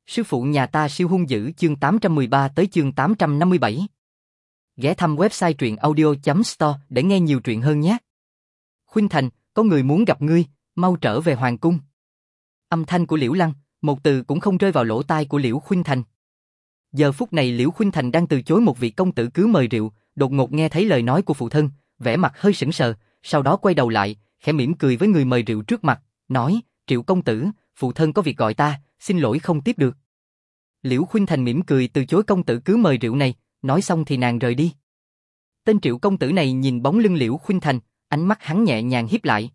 Sư phụ nhà ta siêu hung dữ chương 813 tới chương 857. Ghé thăm website truyện audio.store để nghe nhiều truyện hơn nhé. Khuynh Thành, có người muốn gặp ngươi, mau trở về hoàng cung. Âm thanh của Liễu Lăng, một từ cũng không rơi vào lỗ tai của Liễu Khuynh Thành. Giờ phút này Liễu Khuynh Thành đang từ chối một vị công tử cứ mời rượu, đột ngột nghe thấy lời nói của phụ thân, vẻ mặt hơi sững sờ, sau đó quay đầu lại, khẽ mỉm cười với người mời rượu trước mặt, nói: Triệu công tử, phụ thân có việc gọi ta, xin lỗi không tiếp được. Liễu Khuynh Thành mỉm cười từ chối công tử cứ mời rượu này, nói xong thì nàng rời đi. Tên Triệu công tử này nhìn bóng lưng Liễu Khuynh Thành, ánh mắt hắn nhẹ nhàng híp lại.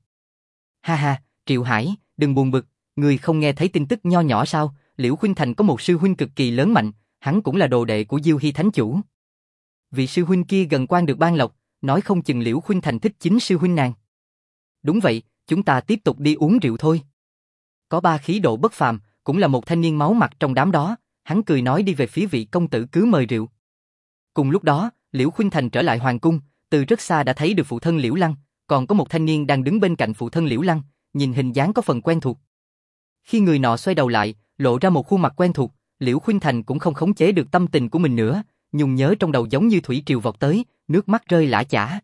Ha ha, Triệu Hải, đừng buồn bực, người không nghe thấy tin tức nho nhỏ sao? Liễu Khuynh Thành có một sư huynh cực kỳ lớn mạnh, hắn cũng là đồ đệ của Diêu Hy Thánh Chủ. Vị sư huynh kia gần quan được ban lộc, nói không chừng Liễu Khuynh Thành thích chính sư huynh nàng. Đúng vậy, chúng ta tiếp tục đi uống rượu thôi. Có ba khí độ bất phàm, cũng là một thanh niên máu mặt trong đám đó, hắn cười nói đi về phía vị công tử cứ mời rượu. Cùng lúc đó, Liễu Khuynh Thành trở lại hoàng cung, từ rất xa đã thấy được phụ thân Liễu Lăng, còn có một thanh niên đang đứng bên cạnh phụ thân Liễu Lăng, nhìn hình dáng có phần quen thuộc. Khi người nọ xoay đầu lại, lộ ra một khuôn mặt quen thuộc, Liễu Khuynh Thành cũng không khống chế được tâm tình của mình nữa, nhung nhớ trong đầu giống như thủy triều vọt tới, nước mắt rơi lã chã.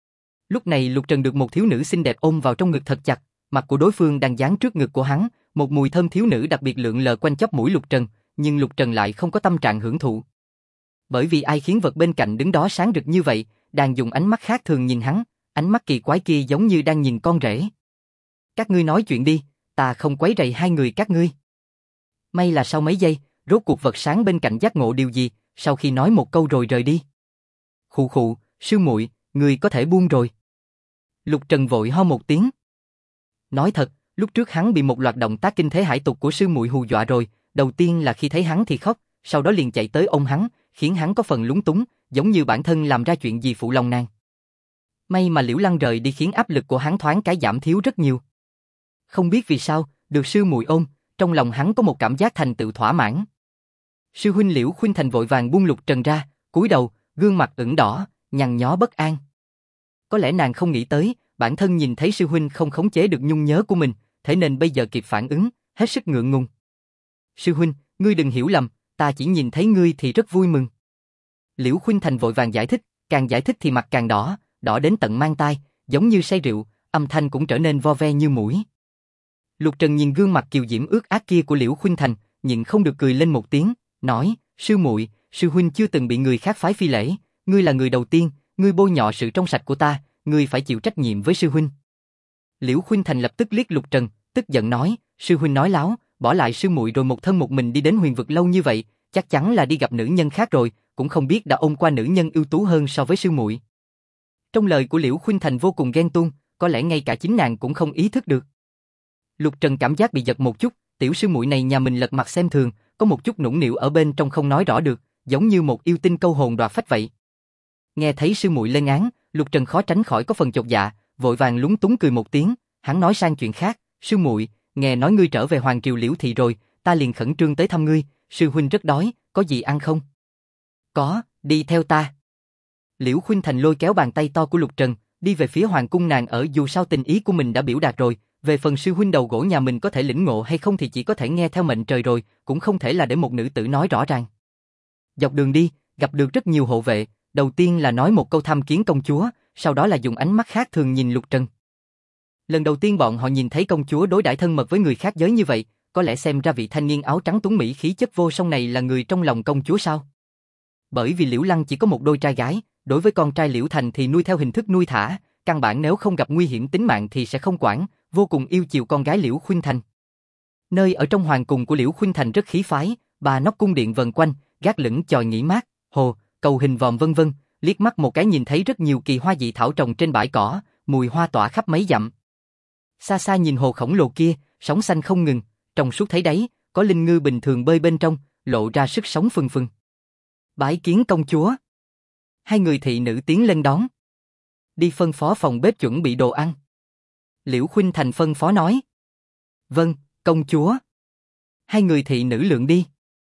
Lúc này Lục Trần được một thiếu nữ xinh đẹp ôm vào trong ngực thật chặt, mặt của đối phương đang dán trước ngực của hắn, một mùi thơm thiếu nữ đặc biệt lượn lờ quanh chóp mũi Lục Trần, nhưng Lục Trần lại không có tâm trạng hưởng thụ. Bởi vì ai khiến vật bên cạnh đứng đó sáng rực như vậy, đang dùng ánh mắt khác thường nhìn hắn, ánh mắt kỳ quái kia giống như đang nhìn con rể. Các ngươi nói chuyện đi, ta không quấy rầy hai người các ngươi. May là sau mấy giây, rốt cuộc vật sáng bên cạnh giác ngộ điều gì, sau khi nói một câu rồi rời đi. Khụ khụ, sư muội, người có thể buông rồi. Lục Trần vội ho một tiếng. Nói thật, lúc trước hắn bị một loạt động tác kinh thế hải tục của sư muội hù dọa rồi, đầu tiên là khi thấy hắn thì khóc, sau đó liền chạy tới ôm hắn, khiến hắn có phần lúng túng, giống như bản thân làm ra chuyện gì phụ lòng nàng. May mà Liễu Lăng rời đi khiến áp lực của hắn thoáng cái giảm thiếu rất nhiều. Không biết vì sao, được sư muội ôm, trong lòng hắn có một cảm giác thành tựu thỏa mãn. Sư huynh Liễu Khuynh Thành vội vàng buông Lục Trần ra, cúi đầu, gương mặt ửng đỏ, nhăn nhó bất an. Có lẽ nàng không nghĩ tới, bản thân nhìn thấy sư huynh không khống chế được nhung nhớ của mình, thế nên bây giờ kịp phản ứng, hết sức ngượng ngùng. Sư huynh, ngươi đừng hiểu lầm, ta chỉ nhìn thấy ngươi thì rất vui mừng. Liễu Khuynh Thành vội vàng giải thích, càng giải thích thì mặt càng đỏ, đỏ đến tận mang tai, giống như say rượu, âm thanh cũng trở nên vo ve như mũi. Lục Trần nhìn gương mặt kiều diễm ướt át kia của Liễu Khuynh Thành, nhịn không được cười lên một tiếng, nói: sư muội, sư huynh chưa từng bị người khác phái phi lễ, ngươi là người đầu tiên, ngươi bôi nhọ sự trong sạch của ta, ngươi phải chịu trách nhiệm với sư huynh. Liễu Khuynh Thành lập tức liếc Lục Trần, tức giận nói: sư huynh nói láo, bỏ lại sư muội rồi một thân một mình đi đến huyền vực lâu như vậy, chắc chắn là đi gặp nữ nhân khác rồi, cũng không biết đã ôm qua nữ nhân ưu tú hơn so với sư muội. Trong lời của Liễu Khuynh Thành vô cùng ghen tuông, có lẽ ngay cả chính nàng cũng không ý thức được. Lục Trần cảm giác bị giật một chút, tiểu sư muội này nhà mình lật mặt xem thường, có một chút nũng nịu ở bên trong không nói rõ được, giống như một yêu tinh câu hồn đoạt phách vậy. Nghe thấy sư muội lên án, Lục Trần khó tránh khỏi có phần chột dạ, vội vàng lúng túng cười một tiếng, hắn nói sang chuyện khác: sư muội, nghe nói ngươi trở về Hoàng Triều Liễu thị rồi, ta liền khẩn trương tới thăm ngươi, sư huynh rất đói, có gì ăn không? Có, đi theo ta. Liễu Khuynh Thành lôi kéo bàn tay to của Lục Trần, đi về phía hoàng cung nàng ở, dù sao tình ý của mình đã biểu đạt rồi, về phần sư huynh đầu gỗ nhà mình có thể lĩnh ngộ hay không thì chỉ có thể nghe theo mệnh trời rồi, cũng không thể là để một nữ tử nói rõ ràng. Dọc đường đi, gặp được rất nhiều hộ vệ, đầu tiên là nói một câu tham kiến công chúa, sau đó là dùng ánh mắt khác thường nhìn Lục Trần. Lần đầu tiên bọn họ nhìn thấy công chúa đối đãi thân mật với người khác giới như vậy, có lẽ xem ra vị thanh niên áo trắng tuấn mỹ khí chất vô song này là người trong lòng công chúa sao? Bởi vì Liễu Lăng chỉ có một đôi trai gái, đối với con trai Liễu Thành thì nuôi theo hình thức nuôi thả, căn bản nếu không gặp nguy hiểm tính mạng thì sẽ không quản, vô cùng yêu chiều con gái Liễu Khuynh Thành. Nơi ở trong hoàng cung của Liễu Khuynh Thành rất khí phái, ba nóc cung điện vần quanh, gác lửng chòi nghỉ mát, hồ, cầu hình vòm vân vân, liếc mắt một cái nhìn thấy rất nhiều kỳ hoa dị thảo trồng trên bãi cỏ, mùi hoa tỏa khắp mấy dặm. Xa xa nhìn hồ khổng lồ kia, sóng xanh không ngừng, trong suốt thấy đáy, có linh ngư bình thường bơi bên trong, lộ ra sức sống phừng phừng. Bái kiến công chúa. Hai người thị nữ tiến lên đón. Đi phân phó phòng bếp chuẩn bị đồ ăn. Liễu Khuynh Thành phân phó nói. Vâng, công chúa. Hai người thị nữ lượn đi.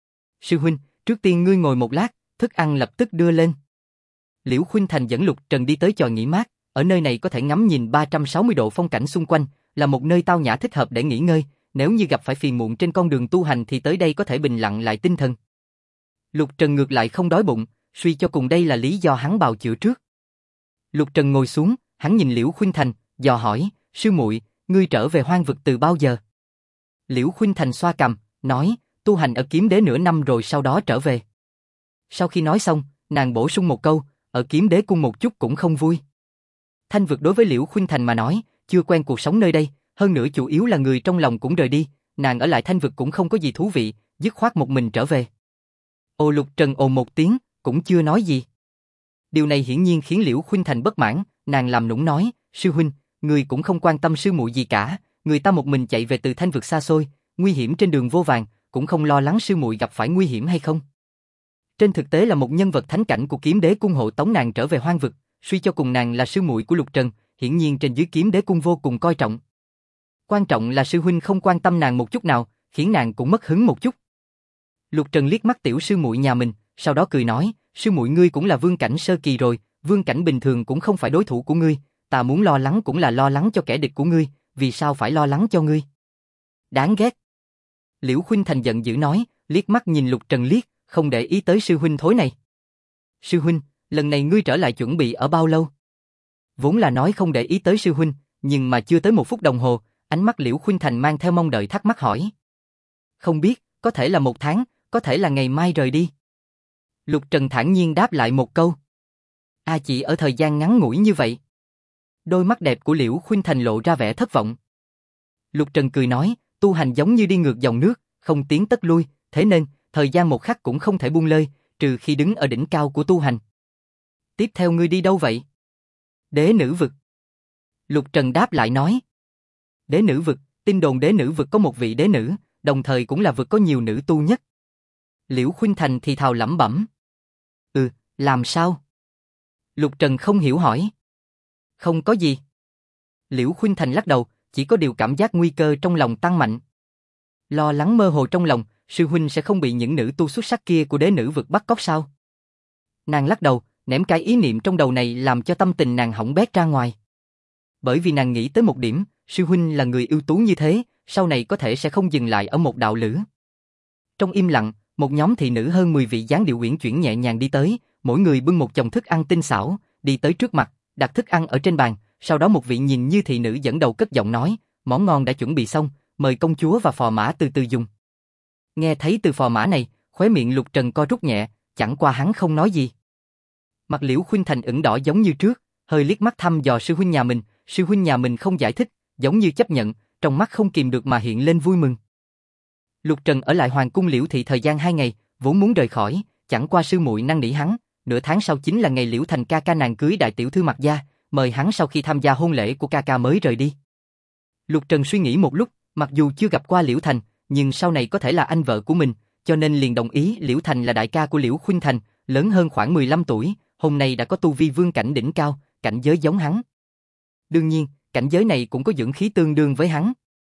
Sư huynh, trước tiên ngươi ngồi một lát, thức ăn lập tức đưa lên. Liễu Khuynh Thành dẫn Lục Trần đi tới chòi nghỉ mát, ở nơi này có thể ngắm nhìn 360 độ phong cảnh xung quanh, là một nơi tao nhã thích hợp để nghỉ ngơi, nếu như gặp phải phiền muộn trên con đường tu hành thì tới đây có thể bình lặng lại tinh thần. Lục Trần ngược lại không đói bụng, suy cho cùng đây là lý do hắn bào chữa trước. Lục Trần ngồi xuống, hắn nhìn Liễu Khuynh Thành, dò hỏi, sư muội, ngươi trở về hoang vực từ bao giờ? Liễu Khuynh Thành xoa cằm, nói, tu hành ở kiếm đế nửa năm rồi sau đó trở về. Sau khi nói xong, nàng bổ sung một câu, ở kiếm đế cung một chút cũng không vui. Thanh vực đối với Liễu Khuynh Thành mà nói, chưa quen cuộc sống nơi đây, hơn nữa chủ yếu là người trong lòng cũng rời đi, nàng ở lại thanh vực cũng không có gì thú vị, dứt khoát một mình trở về. Ồ, Lục Trần ồ một tiếng, cũng chưa nói gì. Điều này hiển nhiên khiến Liễu Khuynh Thành bất mãn, nàng làm nũng nói, sư huynh, người cũng không quan tâm sư muội gì cả, người ta một mình chạy về từ thanh vực xa xôi, nguy hiểm trên đường vô vàn, cũng không lo lắng sư muội gặp phải nguy hiểm hay không. Trên thực tế là một nhân vật thánh cảnh của kiếm đế cung hộ tống nàng trở về hoang vực, suy cho cùng nàng là sư muội của Lục Trần, hiển nhiên trên dưới kiếm đế cung vô cùng coi trọng. Quan trọng là sư huynh không quan tâm nàng một chút nào, khiến nàng cũng mất hứng một chút. Lục Trần liếc mắt tiểu sư muội nhà mình, sau đó cười nói, sư muội ngươi cũng là vương cảnh sơ kỳ rồi, vương cảnh bình thường cũng không phải đối thủ của ngươi, ta muốn lo lắng cũng là lo lắng cho kẻ địch của ngươi, vì sao phải lo lắng cho ngươi? Đáng ghét. Liễu Khuynh Thành giận dữ nói, liếc mắt nhìn Lục Trần liếc, không để ý tới sư huynh thối này. Sư huynh, lần này ngươi trở lại chuẩn bị ở bao lâu? Vốn là nói không để ý tới sư huynh, nhưng mà chưa tới 1 phút đồng hồ, ánh mắt Liễu Khuynh Thành mang theo mong đợi thắc mắc hỏi. Không biết, có thể là 1 tháng, có thể là ngày mai rời đi. Lục Trần thản nhiên đáp lại một câu. Chỉ ở thời gian ngắn ngủi như vậy. Đôi mắt đẹp của Liễu Khuynh Thành lộ ra vẻ thất vọng. Lục Trần cười nói, tu hành giống như đi ngược dòng nước, không tiến tất lui, thế nên, thời gian một khắc cũng không thể buông lơi, trừ khi đứng ở đỉnh cao của tu hành. Tiếp theo ngươi đi đâu vậy? Đế nữ vực. Lục Trần đáp lại nói. Đế nữ vực, tin đồn đế nữ vực có một vị đế nữ, đồng thời cũng là vực có nhiều nữ tu nhất. Liễu Khuynh Thành thì thào lẩm bẩm. Làm sao? Lục Trần không hiểu hỏi. Không có gì. Liễu Khuynh Thành lắc đầu, chỉ có điều cảm giác nguy cơ trong lòng tăng mạnh. Lo lắng mơ hồ trong lòng, sư huynh sẽ không bị những nữ tu xuất sắc kia của đế nữ vực bắt cóc sao? Nàng lắc đầu, ném cái ý niệm trong đầu này làm cho tâm tình nàng hỏng bét ra ngoài. Bởi vì nàng nghĩ tới một điểm, sư huynh là người ưu tú như thế, sau này có thể sẽ không dừng lại ở một đạo lữ. Trong im lặng, một nhóm thị nữ hơn 10 vị dáng điệu uyển chuyển nhẹ nhàng đi tới, mỗi người bưng một chồng thức ăn tinh xảo, đi tới trước mặt, đặt thức ăn ở trên bàn, sau đó một vị nhìn như thị nữ dẫn đầu cất giọng nói, món ngon đã chuẩn bị xong, mời công chúa và phò mã từ từ dùng. Nghe thấy từ phò mã này, khóe miệng Lục Trần co rút nhẹ, chẳng qua hắn không nói gì. Mặt Liễu Khuynh Thành ửng đỏ giống như trước, hơi liếc mắt thăm dò sư huynh nhà mình không giải thích, giống như chấp nhận, trong mắt không kìm được mà hiện lên vui mừng. Lục Trần ở lại hoàng cung Liễu thị thời gian 2 ngày, vốn muốn rời khỏi, chẳng qua sư muội năn nỉ hắn, nửa tháng sau chính là ngày Liễu Thành ca ca nàng cưới đại tiểu thư Mạc gia, mời hắn sau khi tham gia hôn lễ của ca ca mới rời đi. Lục Trần suy nghĩ một lúc, mặc dù chưa gặp qua Liễu Thành, nhưng sau này có thể là anh vợ của mình, cho nên liền đồng ý Liễu Thành là đại ca của Liễu Khuynh Thành, lớn hơn khoảng 15 tuổi, hôm nay đã có tu vi vương cảnh đỉnh cao, cảnh giới giống hắn. Đương nhiên, cảnh giới này cũng có dưỡng khí tương đương với hắn.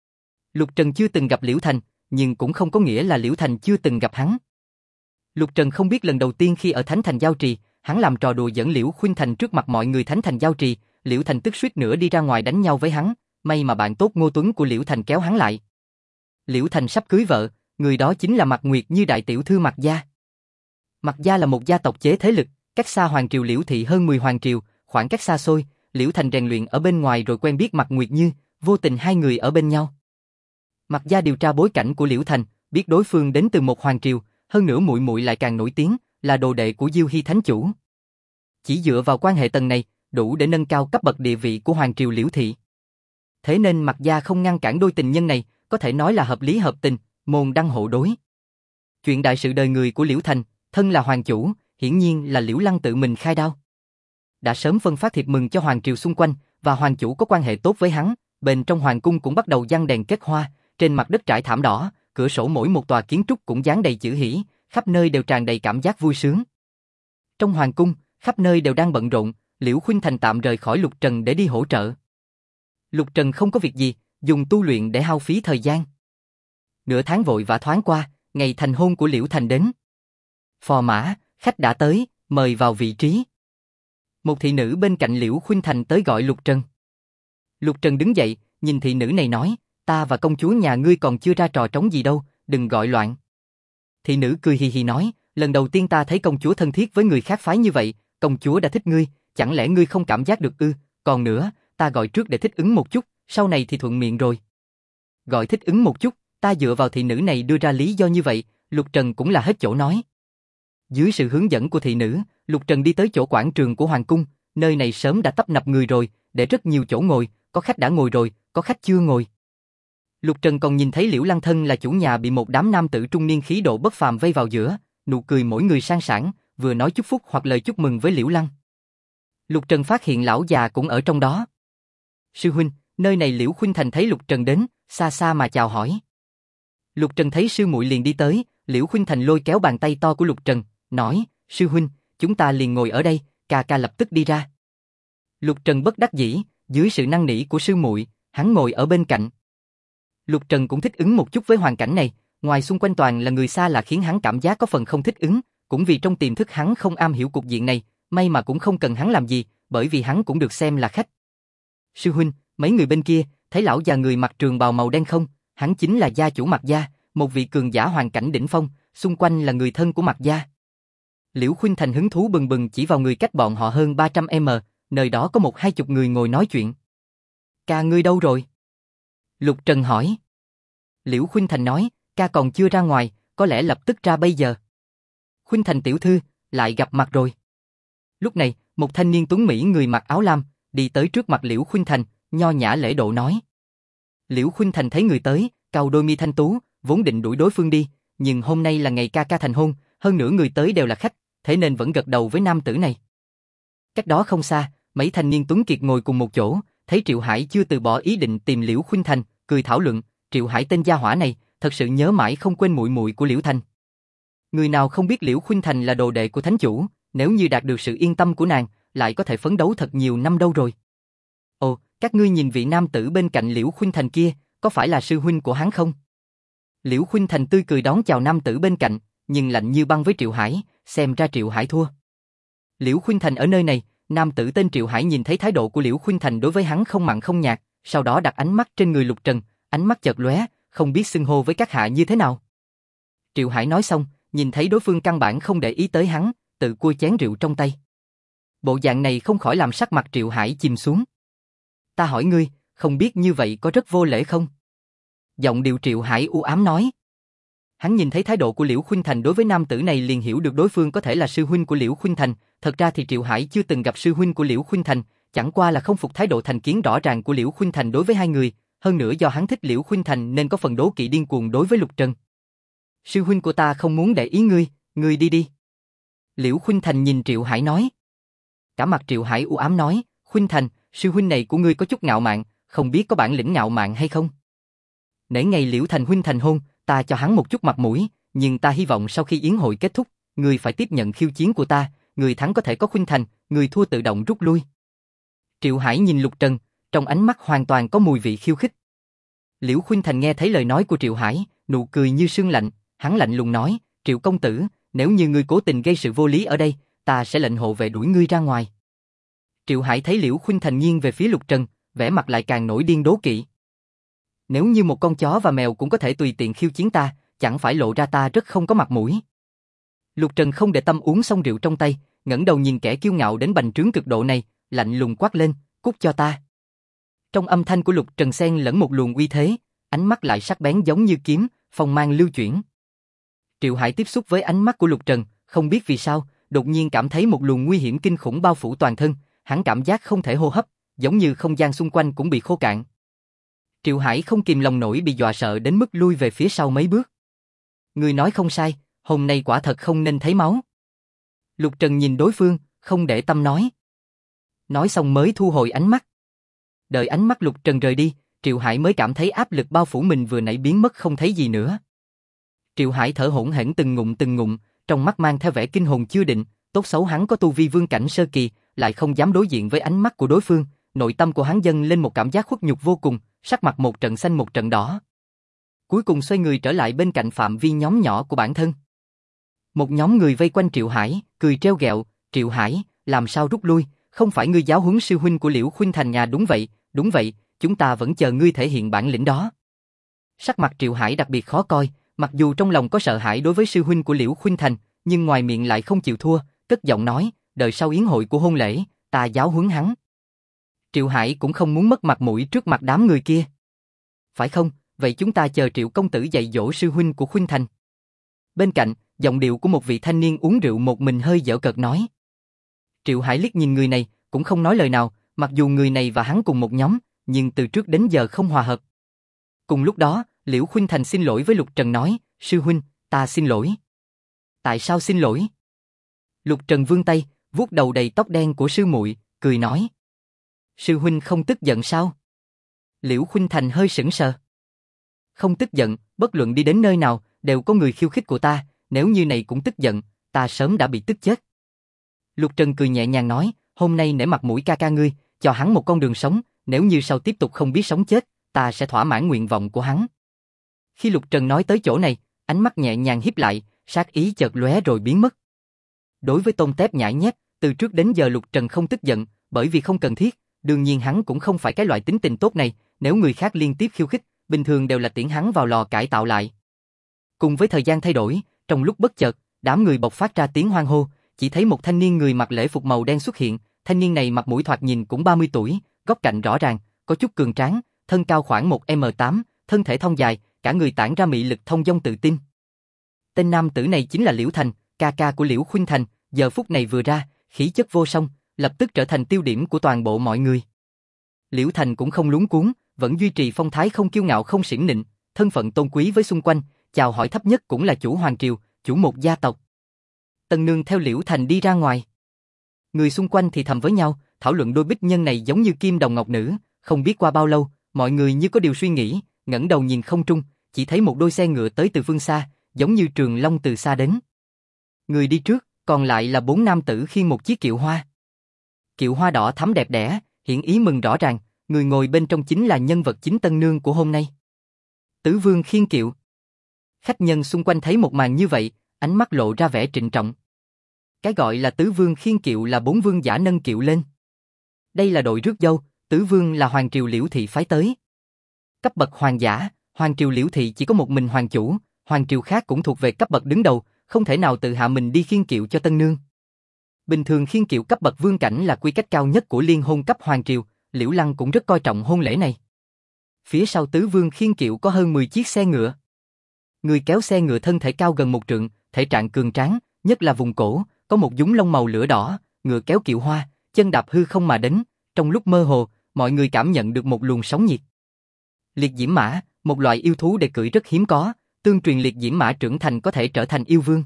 Lục Trần chưa từng gặp Liễu Thành, nhưng cũng không có nghĩa là Liễu Thành chưa từng gặp hắn. Lục Trần không biết lần đầu tiên khi ở Thánh Thành Giao Trì, hắn làm trò đùa dẫn Liễu Khuynh Thành trước mặt mọi người Thánh Thành Giao Trì, Liễu Thành tức suýt nữa đi ra ngoài đánh nhau với hắn, may mà bạn tốt Ngô Tuấn của Liễu Thành kéo hắn lại. Liễu Thành sắp cưới vợ, người đó chính là Mạc Nguyệt Như đại tiểu thư Mạc gia. Mạc gia là một gia tộc chế thế lực, cách xa hoàng triều Liễu thị hơn 10 hoàng triều, khoảng cách xa xôi, Liễu Thành rèn luyện ở bên ngoài rồi quen biết Mạc Nguyệt Như, vô tình hai người ở bên nhau. Mạc gia điều tra bối cảnh của Liễu Thành, biết đối phương đến từ một hoàng triều, hơn nữa muội muội lại càng nổi tiếng, là đồ đệ của Diêu Hy thánh chủ. Chỉ dựa vào quan hệ tầng này, đủ để nâng cao cấp bậc địa vị của hoàng triều Liễu thị. Thế nên Mạc gia không ngăn cản đôi tình nhân này, có thể nói là hợp lý hợp tình, môn đăng hộ đối. Chuyện đại sự đời người của Liễu Thành, thân là hoàng chủ, hiển nhiên là Liễu Lăng tự mình khai đao. Đã sớm phân phát thiệp mừng cho hoàng triều xung quanh, và hoàng chủ có quan hệ tốt với hắn, bên trong hoàng cung cũng bắt đầu giăng đèn kết hoa, trên mặt đất trải thảm đỏ, cửa sổ mỗi một tòa kiến trúc cũng dán đầy chữ hỷ, khắp nơi đều tràn đầy cảm giác vui sướng. Trong hoàng cung, khắp nơi đều đang bận rộn, Liễu Khuynh Thành tạm rời khỏi Lục Trần để đi hỗ trợ. Lục Trần không có việc gì, dùng tu luyện để hao phí thời gian. Nửa tháng vội vã thoáng qua, ngày thành hôn của Liễu Thành đến. Phò mã, khách đã tới, mời vào vị trí. Một thị nữ bên cạnh Liễu Khuynh Thành tới gọi Lục Trần. Lục Trần đứng dậy, nhìn thị nữ này nói, ta và công chúa nhà ngươi còn chưa ra trò trống gì đâu, đừng gọi loạn. Thị nữ cười hì hì nói, lần đầu tiên ta thấy công chúa thân thiết với người khác phái như vậy, công chúa đã thích ngươi, chẳng lẽ ngươi không cảm giác được ư? Còn nữa, ta gọi trước để thích ứng một chút, sau này thì thuận miệng rồi. Gọi thích ứng một chút, ta dựa vào thị nữ này đưa ra lý do như vậy, Lục Trần cũng là hết chỗ nói. Dưới sự hướng dẫn của thị nữ, Lục Trần đi tới chỗ quảng trường của Hoàng cung, nơi này sớm đã tấp nập người rồi, để rất nhiều chỗ ngồi, có khách đã ngồi rồi, có khách chưa ngồi. Lục Trần còn nhìn thấy Liễu Lăng Thân là chủ nhà bị một đám nam tử trung niên khí độ bất phàm vây vào giữa, nụ cười mỗi người sang sảng, vừa nói chúc phúc hoặc lời chúc mừng với Liễu Lăng. Lục Trần phát hiện lão già cũng ở trong đó. Sư huynh, nơi này Liễu Khuynh Thành thấy Lục Trần đến, xa xa mà chào hỏi. Lục Trần thấy sư muội liền đi tới, Liễu Khuynh Thành lôi kéo bàn tay to của Lục Trần, nói, sư huynh, chúng ta liền ngồi ở đây, ca ca lập tức đi ra. Lục Trần bất đắc dĩ, dưới sự năn nỉ của sư muội, hắn ngồi ở bên cạnh. Lục Trần cũng thích ứng một chút với hoàn cảnh này, ngoài xung quanh toàn là người xa lạ khiến hắn cảm giác có phần không thích ứng, cũng vì trong tiềm thức hắn không am hiểu cục diện này, may mà cũng không cần hắn làm gì, bởi vì hắn cũng được xem là khách. Sư huynh, mấy người bên kia, thấy lão già người mặc trường bào màu đen không? Hắn chính là gia chủ Mạc gia, một vị cường giả hoàn cảnh đỉnh phong, xung quanh là người thân của Mạc gia. Liễu Khuynh Thành hứng thú bừng bừng chỉ vào người cách bọn họ hơn 300m, nơi đó có 1-20 người ngồi nói chuyện. Ca ngươi đâu rồi? Lục Trần hỏi. Liễu Khuynh Thành nói, ca còn chưa ra ngoài, có lẽ lập tức ra bây giờ. Khuynh Thành tiểu thư, lại gặp mặt rồi. Lúc này, một thanh niên tuấn mỹ người mặc áo lam, đi tới trước mặt Liễu Khuynh Thành, nho nhã lễ độ nói. Liễu Khuynh Thành thấy người tới, cau đôi mi thanh tú, vốn định đuổi đối phương đi, nhưng hôm nay là ngày ca ca thành hôn, hơn nữa người tới đều là khách, thế nên vẫn gật đầu với nam tử này. Cách đó không xa, mấy thanh niên tuấn kiệt ngồi cùng một chỗ, thấy Triệu Hải chưa từ bỏ ý định tìm Liễu Khuynh Thành, cười thảo luận, Triệu Hải tên gia hỏa này, thật sự nhớ mãi không quên muội muội của Liễu Thành. Người nào không biết Liễu Khuynh Thành là đồ đệ của thánh chủ, nếu như đạt được sự yên tâm của nàng, lại có thể phấn đấu thật nhiều năm đâu rồi. Ồ, các ngươi nhìn vị nam tử bên cạnh Liễu Khuynh Thành kia, có phải là sư huynh của hắn không? Liễu Khuynh Thành tươi cười đón chào nam tử bên cạnh, nhưng lạnh như băng với Triệu Hải, xem ra Triệu Hải thua. Liễu Khuynh Thành ở nơi này, nam tử tên Triệu Hải nhìn thấy thái độ của Liễu Khuynh Thành đối với hắn không mặn không nhạt, sau đó đặt ánh mắt trên người Lục Trần, ánh mắt chợt lóe, không biết xưng hô với các hạ như thế nào. Triệu Hải nói xong, nhìn thấy đối phương căn bản không để ý tới hắn, tự cua chén rượu trong tay. Bộ dạng này không khỏi làm sắc mặt Triệu Hải chìm xuống. Ta hỏi ngươi, không biết như vậy có rất vô lễ không? Giọng điệu Triệu Hải u ám nói. Hắn nhìn thấy thái độ của Liễu Khuynh Thành đối với nam tử này liền hiểu được đối phương có thể là sư huynh của Liễu Khuynh Thành, thật ra thì Triệu Hải chưa từng gặp sư huynh của Liễu Khuynh Thành, chẳng qua là không phục thái độ thành kiến rõ ràng của Liễu Khuynh Thành đối với hai người, hơn nữa do hắn thích Liễu Khuynh Thành nên có phần đố kỵ điên cuồng đối với Lục Trần. Sư huynh của ta không muốn để ý ngươi đi đi. Liễu Khuynh Thành nhìn Triệu Hải nói. Cả mặt Triệu Hải u ám nói, Khuynh Thành, sư huynh này của ngươi có chút ngạo mạn, không biết có bản lĩnh ngạo mạn hay không? Nể ngày Liễu Thành huynh thành hôn, ta cho hắn một chút mặt mũi, nhưng ta hy vọng sau khi yến hội kết thúc, ngươi phải tiếp nhận khiêu chiến của ta, người thắng có thể có Khuynh Thành, người thua tự động rút lui. Triệu Hải nhìn Lục Trần, trong ánh mắt hoàn toàn có mùi vị khiêu khích. Liễu Khuynh Thành nghe thấy lời nói của Triệu Hải, nụ cười như sương lạnh, hắn lạnh lùng nói, Triệu công tử, nếu như ngươi cố tình gây sự vô lý ở đây, ta sẽ lệnh hộ vệ đuổi ngươi ra ngoài. Triệu Hải thấy Liễu Khuynh Thành nghiêng về phía Lục Trần, vẻ mặt lại càng nổi điên đố kỵ. Nếu như một con chó và mèo cũng có thể tùy tiện khiêu chiến ta, chẳng phải lộ ra ta rất không có mặt mũi. Lục Trần không để tâm uống xong rượu trong tay, ngẩng đầu nhìn kẻ kiêu ngạo đến bành trướng cực độ này, lạnh lùng quát lên, cút cho ta. Trong âm thanh của Lục Trần xen lẫn một luồng uy thế, ánh mắt lại sắc bén giống như kiếm, phong mang lưu chuyển. Triệu Hải tiếp xúc với ánh mắt của Lục Trần, không biết vì sao, đột nhiên cảm thấy một luồng nguy hiểm kinh khủng bao phủ toàn thân, hắn cảm giác không thể hô hấp, giống như không gian xung quanh cũng bị khô cạn. Triệu Hải không kìm lòng nổi bị dọa sợ đến mức lui về phía sau mấy bước. Người nói không sai, hôm nay quả thật không nên thấy máu. Lục Trần nhìn đối phương, không để tâm nói. Nói xong mới thu hồi ánh mắt. Đợi ánh mắt Lục Trần rời đi, Triệu Hải mới cảm thấy áp lực bao phủ mình vừa nãy biến mất không thấy gì nữa. Triệu Hải thở hổn hển từng ngụm, trong mắt mang theo vẻ kinh hồn chưa định, tốt xấu hắn có tu vi vương cảnh sơ kỳ, lại không dám đối diện với ánh mắt của đối phương, nội tâm của hắn dâng lên một cảm giác khuất nhục vô cùng, sắc mặt một trận xanh một trận đỏ. Cuối cùng xoay người trở lại bên cạnh phạm vi nhóm nhỏ của bản thân. Một nhóm người vây quanh Triệu Hải, cười trêu ghẹo, Triệu Hải, làm sao rút lui, không phải ngươi giáo huấn sư huynh của Liễu Khuynh Thành nhà? Đúng vậy, chúng ta vẫn chờ ngươi thể hiện bản lĩnh đó. Sắc mặt Triệu Hải đặc biệt khó coi, mặc dù trong lòng có sợ hãi đối với sư huynh của Liễu Khuynh Thành, nhưng ngoài miệng lại không chịu thua, cất giọng nói, đợi sau yến hội của hôn lễ, ta giáo huấn hắn. Triệu Hải cũng không muốn mất mặt mũi trước mặt đám người kia. Phải không, vậy chúng ta chờ Triệu công tử dạy dỗ sư huynh của Khuynh Thành. Bên cạnh, giọng điệu của một vị thanh niên uống rượu một mình hơi giễu cợt nói. Triệu Hải liếc nhìn người này, cũng không nói lời nào, mặc dù người này và hắn cùng một nhóm, nhưng từ trước đến giờ không hòa hợp. Cùng lúc đó, Liễu Khuynh Thành xin lỗi với Lục Trần nói, sư huynh, ta xin lỗi. Tại sao xin lỗi? Lục Trần vươn tay, vuốt đầu đầy tóc đen của sư muội, cười nói. Sư huynh không tức giận sao? Liễu Khuynh Thành hơi sững sờ. Không tức giận, bất luận đi đến nơi nào, đều có người khiêu khích của ta, nếu như này cũng tức giận, ta sớm đã bị tức chết. Lục Trần cười nhẹ nhàng nói, hôm nay nể mặt mũi ca ca ngươi, cho hắn một con đường sống, nếu như sau tiếp tục không biết sống chết, ta sẽ thỏa mãn nguyện vọng của hắn. Khi Lục Trần nói tới chỗ này, ánh mắt nhẹ nhàng híp lại, sát ý chợt lóe rồi biến mất. Đối với Tôn Tép nhãi nhép, từ trước đến giờ Lục Trần không tức giận, bởi vì không cần thiết, đương nhiên hắn cũng không phải cái loại tính tình tốt này, nếu người khác liên tiếp khiêu khích, bình thường đều là tiễn hắn vào lò cải tạo lại. Cùng với thời gian thay đổi, trong lúc bất chợt, đám người bộc phát ra tiếng hoan hô, chỉ thấy một thanh niên người mặc lễ phục màu đen xuất hiện, thanh niên này mặt mũi thoạt nhìn cũng 30 tuổi, góc cạnh rõ ràng, có chút cường tráng, thân cao khoảng 1m8, thân thể thon dài, cả người tản ra mị lực thông dong tự tin. Tên nam tử này chính là Liễu Thành, ca ca của Liễu Khuynh Thành, giờ phút này vừa ra, khí chất vô song, lập tức trở thành tiêu điểm của toàn bộ mọi người. Liễu Thành cũng không luống cuống, vẫn duy trì phong thái không kiêu ngạo không xiển nịnh, thân phận tôn quý với xung quanh, chào hỏi thấp nhất cũng là chủ hoàng triều, chủ một gia tộc. Tân nương theo Liễu Thành đi ra ngoài. Người xung quanh thì thầm với nhau, thảo luận đôi bích nhân này giống như kim đồng ngọc nữ, không biết qua bao lâu, mọi người như có điều suy nghĩ, ngẩng đầu nhìn không trung, chỉ thấy một đôi xe ngựa tới từ phương xa, giống như trường long từ xa đến. Người đi trước, còn lại là 4 nam tử khiêng một chiếc kiệu hoa. Kiệu hoa đỏ thắm đẹp đẽ, hiển ý mừng rõ ràng, người ngồi bên trong chính là nhân vật chính tân nương của hôm nay. Tứ Vương khiêng kiệu. Khách nhân xung quanh thấy một màn như vậy, ánh mắt lộ ra vẻ trịnh trọng. Cái gọi là Tứ Vương khiêng kiệu là 4 vương giả nâng kiệu lên. Đây là đội rước dâu, Tứ Vương là hoàng triều Liễu thị phái tới. Cấp bậc hoàng giả, hoàng triều Liễu thị chỉ có một mình hoàng chủ, hoàng triều khác cũng thuộc về cấp bậc đứng đầu, không thể nào tự hạ mình đi khiêng kiệu cho tân nương. Bình thường khiêng kiệu cấp bậc vương cảnh là quy cách cao nhất của liên hôn cấp hoàng triều, Liễu Lăng cũng rất coi trọng hôn lễ này. Phía sau Tứ Vương khiêng kiệu có hơn 10 chiếc xe ngựa. Người kéo xe ngựa thân thể cao gần 1 trượng, thể trạng cường tráng, nhất là vùng cổ, có một dúng lông màu lửa đỏ, ngựa kéo kiệu hoa, chân đạp hư không mà đến, trong lúc mơ hồ, mọi người cảm nhận được một luồng sóng nhiệt. Liệt diễm mã, một loại yêu thú để cưỡi rất hiếm có, tương truyền liệt diễm mã trưởng thành có thể trở thành yêu vương.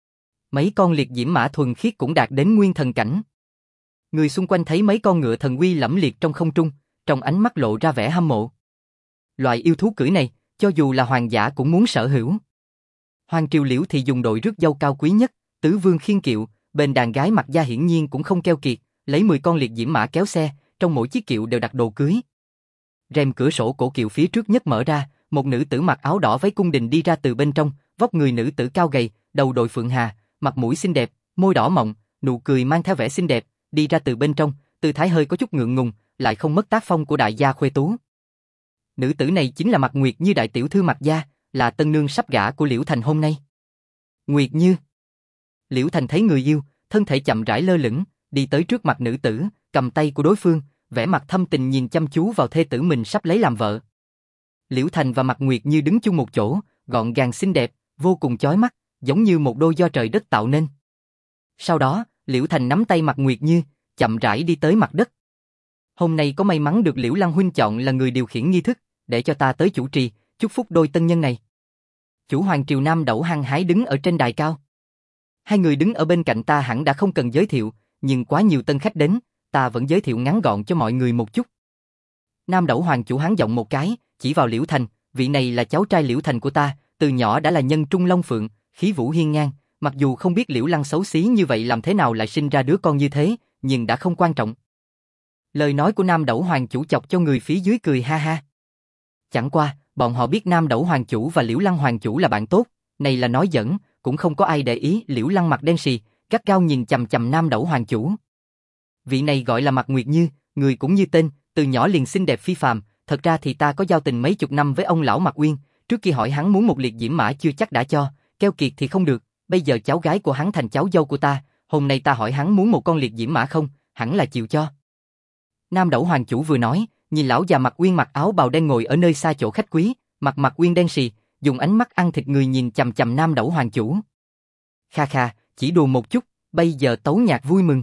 Mấy con liệt diễm mã thuần khiết cũng đạt đến nguyên thần cảnh. Người xung quanh thấy mấy con ngựa thần uy lẫm liệt trong không trung, trong ánh mắt lộ ra vẻ hâm mộ. Loại yêu thú cưỡi này, cho dù là hoàng giả cũng muốn sở hữu. Hoàng triều Liễu thì dùng đội rước dâu cao quý nhất, Tứ Vương khiêng kiệu, bên đàn gái mặc gia hiển nhiên cũng không keo kiệt, lấy 10 con liệt diễm mã kéo xe, trong mỗi chiếc kiệu đều đặt đồ cưới. Rèm cửa sổ cổ kiệu phía trước nhất mở ra, một nữ tử mặc áo đỏ váy cung đình đi ra từ bên trong, vóc người nữ tử cao gầy, đầu đội phượng hà, mặt mũi xinh đẹp, môi đỏ mọng, nụ cười mang theo vẻ xinh đẹp, đi ra từ bên trong, tư thái hơi có chút ngượng ngùng, lại không mất tác phong của đại gia khuê tú. Nữ tử này chính là Mạc Nguyệt Như đại tiểu thư Mạc gia, là tân nương sắp gả của Liễu Thành hôm nay. Nguyệt Như. Liễu Thành thấy người yêu, thân thể chậm rãi lơ lửng, đi tới trước mặt nữ tử, cầm tay của đối phương, vẻ mặt thâm tình nhìn chăm chú vào thê tử mình sắp lấy làm vợ. Liễu Thành và Mạc Nguyệt Như đứng chung một chỗ, gọn gàng xinh đẹp, vô cùng chói mắt, giống như một đôi do trời đất tạo nên. Sau đó, Liễu Thành nắm tay Mạc Nguyệt Như, chậm rãi đi tới mặt đất. Hôm nay có may mắn được Liễu Lăng huynh chọn là người điều khiển nghi thức, để cho ta tới chủ trì, chúc phúc đôi tân nhân này. Chủ hoàng triều Nam Đẩu hăng hái đứng ở trên đài cao. Hai người đứng ở bên cạnh ta hẳn đã không cần giới thiệu, nhưng quá nhiều tân khách đến, ta vẫn giới thiệu ngắn gọn cho mọi người một chút. Nam Đẩu hoàng chủ hắn giọng một cái, chỉ vào Liễu Thành, vị này là cháu trai Liễu Thành của ta, từ nhỏ đã là nhân trung long phượng, khí vũ hiên ngang, mặc dù không biết Liễu Lăng xấu xí như vậy làm thế nào lại sinh ra đứa con như thế, nhưng đã không quan trọng. Lời nói của Nam Đẩu hoàng chủ chọc cho người phía dưới cười ha ha. Chẳng qua, bọn họ biết Nam Đẩu hoàng chủ và Liễu Lăng hoàng chủ là bạn tốt, này là nói giỡn, cũng không có ai để ý. Liễu Lăng mặt đen sì, gắt gao nhìn chằm chằm Nam Đẩu hoàng chủ. Vị này gọi là Mạc Nguyệt Như, người cũng như tên, từ nhỏ liền xinh đẹp phi phàm, thật ra thì ta có giao tình mấy chục năm với ông lão Mạc Uyên, Trước khi hỏi hắn muốn một liệt diễm mã chưa chắc đã cho, keo kiệt thì không được, bây giờ cháu gái của hắn thành cháu dâu của ta, hôm nay ta hỏi hắn muốn một con liệt diễm mã không, hẳn là chịu cho. Nam Đẩu Hoàng chủ vừa nói, nhìn lão già mặc uyên mặc áo bào đen ngồi ở nơi xa chỗ khách quý, mặt uyên đen sì, dùng ánh mắt ăn thịt người nhìn chằm chằm Nam Đẩu Hoàng chủ. Kha kha, chỉ đùa một chút, bây giờ tấu nhạc vui mừng.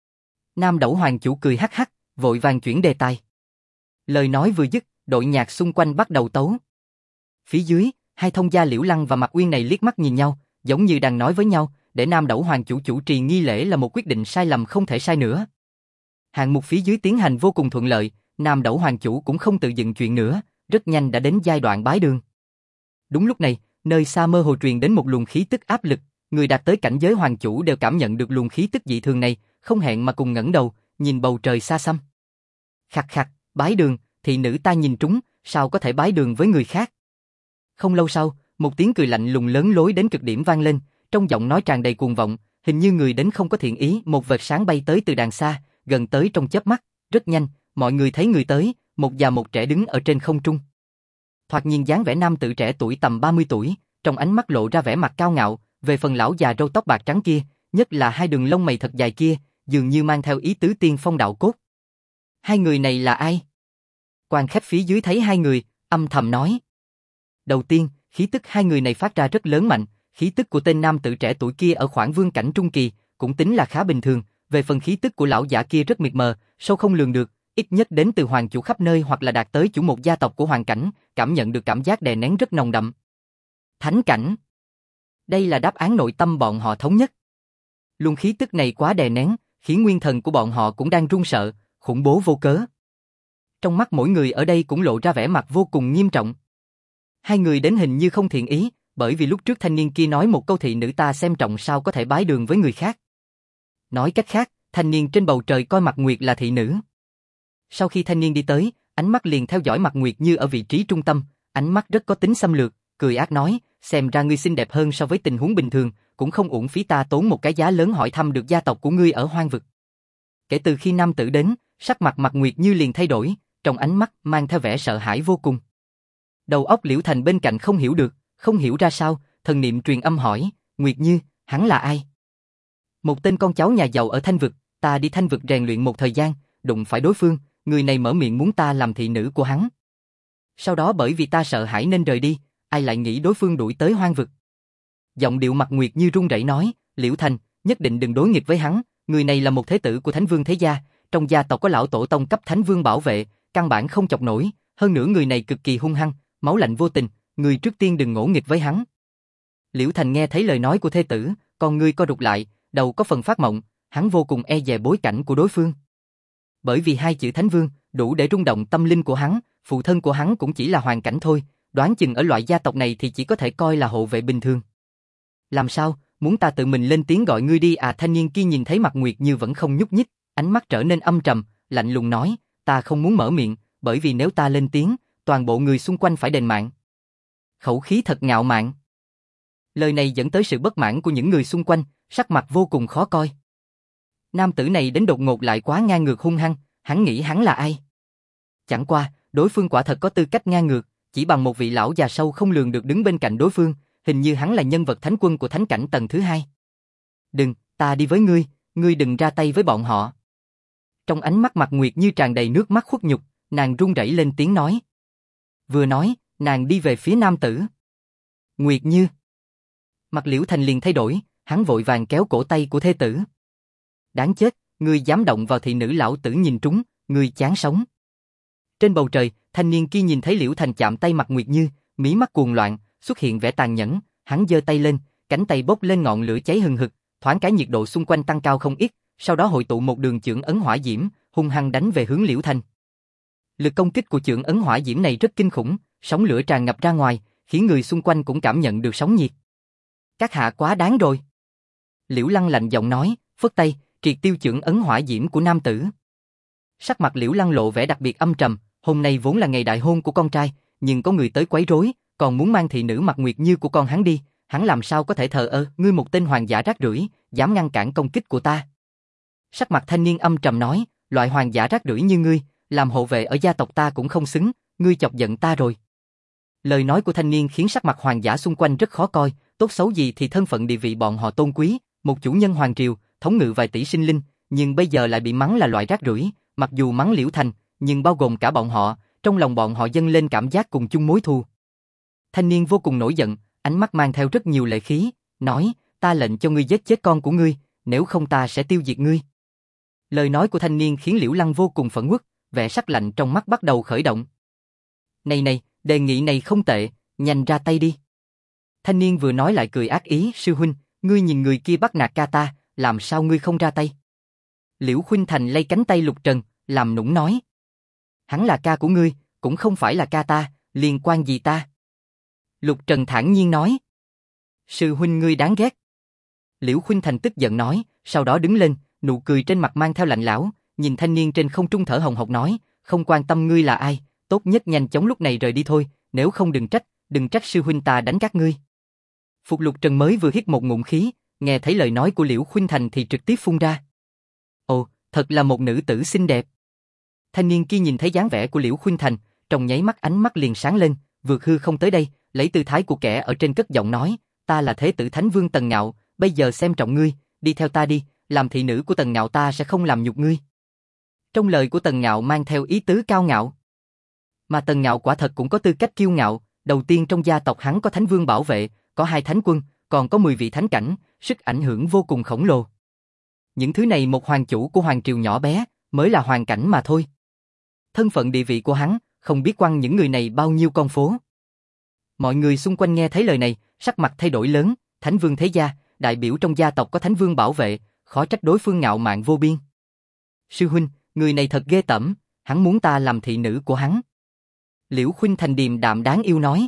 Nam Đẩu Hoàng chủ cười hắc hắc, vội vàng chuyển đề tài. Lời nói vừa dứt, đội nhạc xung quanh bắt đầu tấu. Phía dưới, hai thông gia Liễu Lăng và Mạc Uyên này liếc mắt nhìn nhau, giống như đang nói với nhau, để Nam Đẩu Hoàng chủ chủ trì nghi lễ là một quyết định sai lầm không thể sai nữa. Hạng mục phía dưới tiến hành vô cùng thuận lợi, Nam Đẩu Hoàng chủ cũng không tự dựng chuyện nữa, rất nhanh đã đến giai đoạn bái đường. Đúng lúc này, nơi xa mơ hồ truyền đến một luồng khí tức áp lực, người đạt tới cảnh giới hoàng chủ đều cảm nhận được luồng khí tức dị thường này, không hẹn mà cùng ngẩng đầu, nhìn bầu trời xa xăm. Khặc khặc, bái đường, thị nữ ta nhìn trúng, sao có thể bái đường với người khác? Không lâu sau, một tiếng cười lạnh lùng lớn lối đến cực điểm vang lên, trong giọng nói tràn đầy cuồng vọng, hình như người đến không có thiện ý, một vệt sáng bay tới từ đàng xa, gần tới trong chớp mắt, rất nhanh, mọi người thấy người tới, một già một trẻ đứng ở trên không trung. Thoạt nhìn dáng vẻ nam tử trẻ tuổi tầm 30 tuổi, trong ánh mắt lộ ra vẻ mặt cao ngạo, về phần lão già râu tóc bạc trắng kia, nhất là hai đường lông mày thật dài kia, dường như mang theo ý tứ tiên phong đạo cốt. Hai người này là ai? Quan khách phía dưới thấy hai người, âm thầm nói. Đầu tiên, khí tức hai người này phát ra rất lớn mạnh, khí tức của tên nam tử trẻ tuổi kia ở khoảng vương cảnh trung kỳ, cũng tính là khá bình thường, về phần khí tức của lão giả kia rất mịt mờ, sâu không lường được, ít nhất đến từ hoàng chủ khắp nơi hoặc là đạt tới chủ một gia tộc của hoàng cảnh, cảm nhận được cảm giác đè nén rất nồng đậm. Thánh cảnh. Đây là đáp án nội tâm bọn họ thống nhất. Luồng khí tức này quá đè nén, khiến nguyên thần của bọn họ cũng đang run sợ, khủng bố vô cớ. Trong mắt mỗi người ở đây cũng lộ ra vẻ mặt vô cùng nghiêm trọng. Hai người đến hình như không thiện ý, bởi vì lúc trước thanh niên kia nói một câu thị nữ ta xem trọng sao có thể bái đường với người khác. Nói cách khác, thanh niên trên bầu trời coi Mạc Nguyệt là thị nữ. Sau khi thanh niên đi tới, ánh mắt liền theo dõi Mạc Nguyệt như ở vị trí trung tâm, ánh mắt rất có tính xâm lược, cười ác nói, xem ra ngươi xinh đẹp hơn so với tình huống bình thường, cũng không uổng phí ta tốn một cái giá lớn hỏi thăm được gia tộc của ngươi ở hoang vực. Kể từ khi nam tử đến, sắc mặt Mạc Nguyệt như liền thay đổi, trong ánh mắt mang theo vẻ sợ hãi vô cùng. Đầu óc Liễu Thành bên cạnh không hiểu được, không hiểu ra sao, thần niệm truyền âm hỏi, Nguyệt Như, hắn là ai? Một tên con cháu nhà giàu ở Thanh Vực, ta đi Thanh Vực rèn luyện một thời gian, đụng phải đối phương, người này mở miệng muốn ta làm thị nữ của hắn. Sau đó bởi vì ta sợ hãi nên rời đi, ai lại nghĩ đối phương đuổi tới hoang vực. Giọng điệu Mạc Nguyệt như run rẩy nói, Liễu Thành, nhất định đừng đối nghịch với hắn, người này là một thế tử của Thánh Vương thế gia, trong gia tộc có lão tổ tông cấp Thánh Vương bảo vệ, căn bản không chọc nổi, hơn nữa người này cực kỳ hung hăng, máu lạnh vô tình, người trước tiên đừng ngỗ nghịch với hắn. Liễu Thành nghe thấy lời nói của thê tử, con ngươi co rụt lại, đầu có phần phát mộng, hắn vô cùng e dè bối cảnh của đối phương. Bởi vì hai chữ Thánh Vương đủ để rung động tâm linh của hắn, phụ thân của hắn cũng chỉ là hoàng cảnh thôi, đoán chừng ở loại gia tộc này thì chỉ có thể coi là hộ vệ bình thường. Làm sao, muốn ta tự mình lên tiếng gọi ngươi đi à? Thanh niên kia nhìn thấy Mạc Nguyệt Như vẫn không nhúc nhích, ánh mắt trở nên âm trầm, lạnh lùng nói, ta không muốn mở miệng, bởi vì nếu ta lên tiếng, toàn bộ người xung quanh phải đền mạng. Khẩu khí thật ngạo mạn. Lời này dẫn tới sự bất mãn của những người xung quanh, sắc mặt vô cùng khó coi. Nam tử này đến đột ngột lại quá ngang ngược hung hăng, hắn nghĩ hắn là ai? Chẳng qua, đối phương quả thật có tư cách ngang ngược, chỉ bằng một vị lão già sâu không lường được đứng bên cạnh đối phương, hình như hắn là nhân vật thánh quân của thánh cảnh tầng thứ 2. Đừng, ta đi với ngươi đừng ra tay với bọn họ. Trong ánh mắt Mạc Nguyệt Như tràn đầy nước mắt khuất nhục, nàng run rẩy lên tiếng nói. Vừa nói, nàng đi về phía nam tử. Nguyệt Như. Mặt Liễu Thành liền thay đổi, hắn vội vàng kéo cổ tay của thê tử. Đáng chết, ngươi dám động vào thị nữ lão tử nhìn trúng, ngươi chán sống. Trên bầu trời, thanh niên kia nhìn thấy Liễu Thành chạm tay Mạc Nguyệt Như, mí mắt cuồng loạn, xuất hiện vẻ tàn nhẫn, hắn giơ tay lên, cánh tay bốc lên ngọn lửa cháy hừng hực, thoáng cái nhiệt độ xung quanh tăng cao không ít, sau đó hội tụ một đường chưởng ấn hỏa diễm, hung hăng đánh về hướng Liễu Thành. Lực công kích của chưởng ấn hỏa diễm này rất kinh khủng, sóng lửa tràn ngập ra ngoài, khiến người xung quanh cũng cảm nhận được sóng nhiệt. Các hạ quá đáng rồi. Liễu Lăng lạnh giọng nói, phất tay, triệt tiêu chưởng ấn hỏa diễm của nam tử. Sắc mặt Liễu Lăng lộ vẻ đặc biệt âm trầm, hôm nay vốn là ngày đại hôn của con trai, nhưng có người tới quấy rối, còn muốn mang thị nữ Mạc Nguyệt Như của con hắn đi, hắn làm sao có thể thờ ơ? Ngươi một tên hoàng giả rác rưởi, dám ngăn cản công kích của ta? Sắc mặt thanh niên âm trầm nói, loại hoàng giả rác rưởi như ngươi, làm hộ vệ ở gia tộc ta cũng không xứng, ngươi chọc giận ta rồi. Lời nói của thanh niên khiến sắc mặt hoàng giả xung quanh rất khó coi, tốt xấu gì thì thân phận địa vị bọn họ tôn quý, một chủ nhân hoàng triều, thống ngự vài tỷ sinh linh, nhưng bây giờ lại bị mắng là loại rác rưởi, mặc dù mắng Liễu Thành, nhưng bao gồm cả bọn họ, trong lòng bọn họ dâng lên cảm giác cùng chung mối thù. Thanh niên vô cùng nổi giận, ánh mắt mang theo rất nhiều lệ khí, nói, ta lệnh cho ngươi giết chết con của ngươi, nếu không ta sẽ tiêu diệt ngươi. Lời nói của thanh niên khiến Liễu Lăng vô cùng phẫn uất, vẻ sắc lạnh trong mắt bắt đầu khởi động. Này này, đề nghị này không tệ, nhanh ra tay đi. Thanh niên vừa nói lại cười ác ý, sư huynh, ngươi nhìn người kia bắt nạt ca ta, làm sao ngươi không ra tay? Liễu Khuynh Thành lay cánh tay Lục Trần, làm nũng nói. Hắn là ca của ngươi, cũng không phải là ca ta, liên quan gì ta? Lục Trần thản nhiên nói. Sư huynh ngươi đáng ghét. Liễu Khuynh Thành tức giận nói, sau đó đứng lên, nụ cười trên mặt mang theo lạnh lẽo, nhìn thanh niên trên không trung thở hồng hộc nói, không quan tâm ngươi là ai, tốt nhất nhanh chóng lúc này rời đi thôi, nếu không đừng trách sư huynh ta đánh các ngươi. Phục Lục Trần mới vừa hít một ngụm khí, nghe thấy lời nói của Liễu Khuynh Thành thì trực tiếp phun ra. Ồ, thật là một nữ tử xinh đẹp. Thanh niên kia nhìn thấy dáng vẻ của Liễu Khuynh Thành, trong nháy mắt ánh mắt liền sáng lên, vượt hư không tới đây, lấy tư thái của kẻ ở trên cất giọng nói, ta là thế tử Thánh Vương Tần Ngạo, bây giờ xem trọng ngươi, đi theo ta đi, làm thị nữ của Tần Ngạo ta sẽ không làm nhục ngươi. Trong lời của Tần Ngạo mang theo ý tứ cao ngạo. Mà Tần Ngạo quả thật cũng có tư cách kiêu ngạo, đầu tiên trong gia tộc hắn có Thánh Vương bảo vệ, có 2 thánh quân, còn có 10 vị thánh cảnh, sức ảnh hưởng vô cùng khổng lồ. Những thứ này một hoàng chủ của hoàng triều nhỏ bé, mới là hoàn cảnh mà thôi. Thân phận địa vị của hắn, không biết quăng những người này bao nhiêu con phố. Mọi người xung quanh nghe thấy lời này, sắc mặt thay đổi lớn, Thánh Vương thế gia, đại biểu trong gia tộc có Thánh Vương bảo vệ, khó trách đối phương ngạo mạn vô biên. Sư huynh, người này thật ghê tởm, hắn muốn ta làm thị nữ của hắn. Liễu Khuynh Thành điềm đạm đáng yêu nói.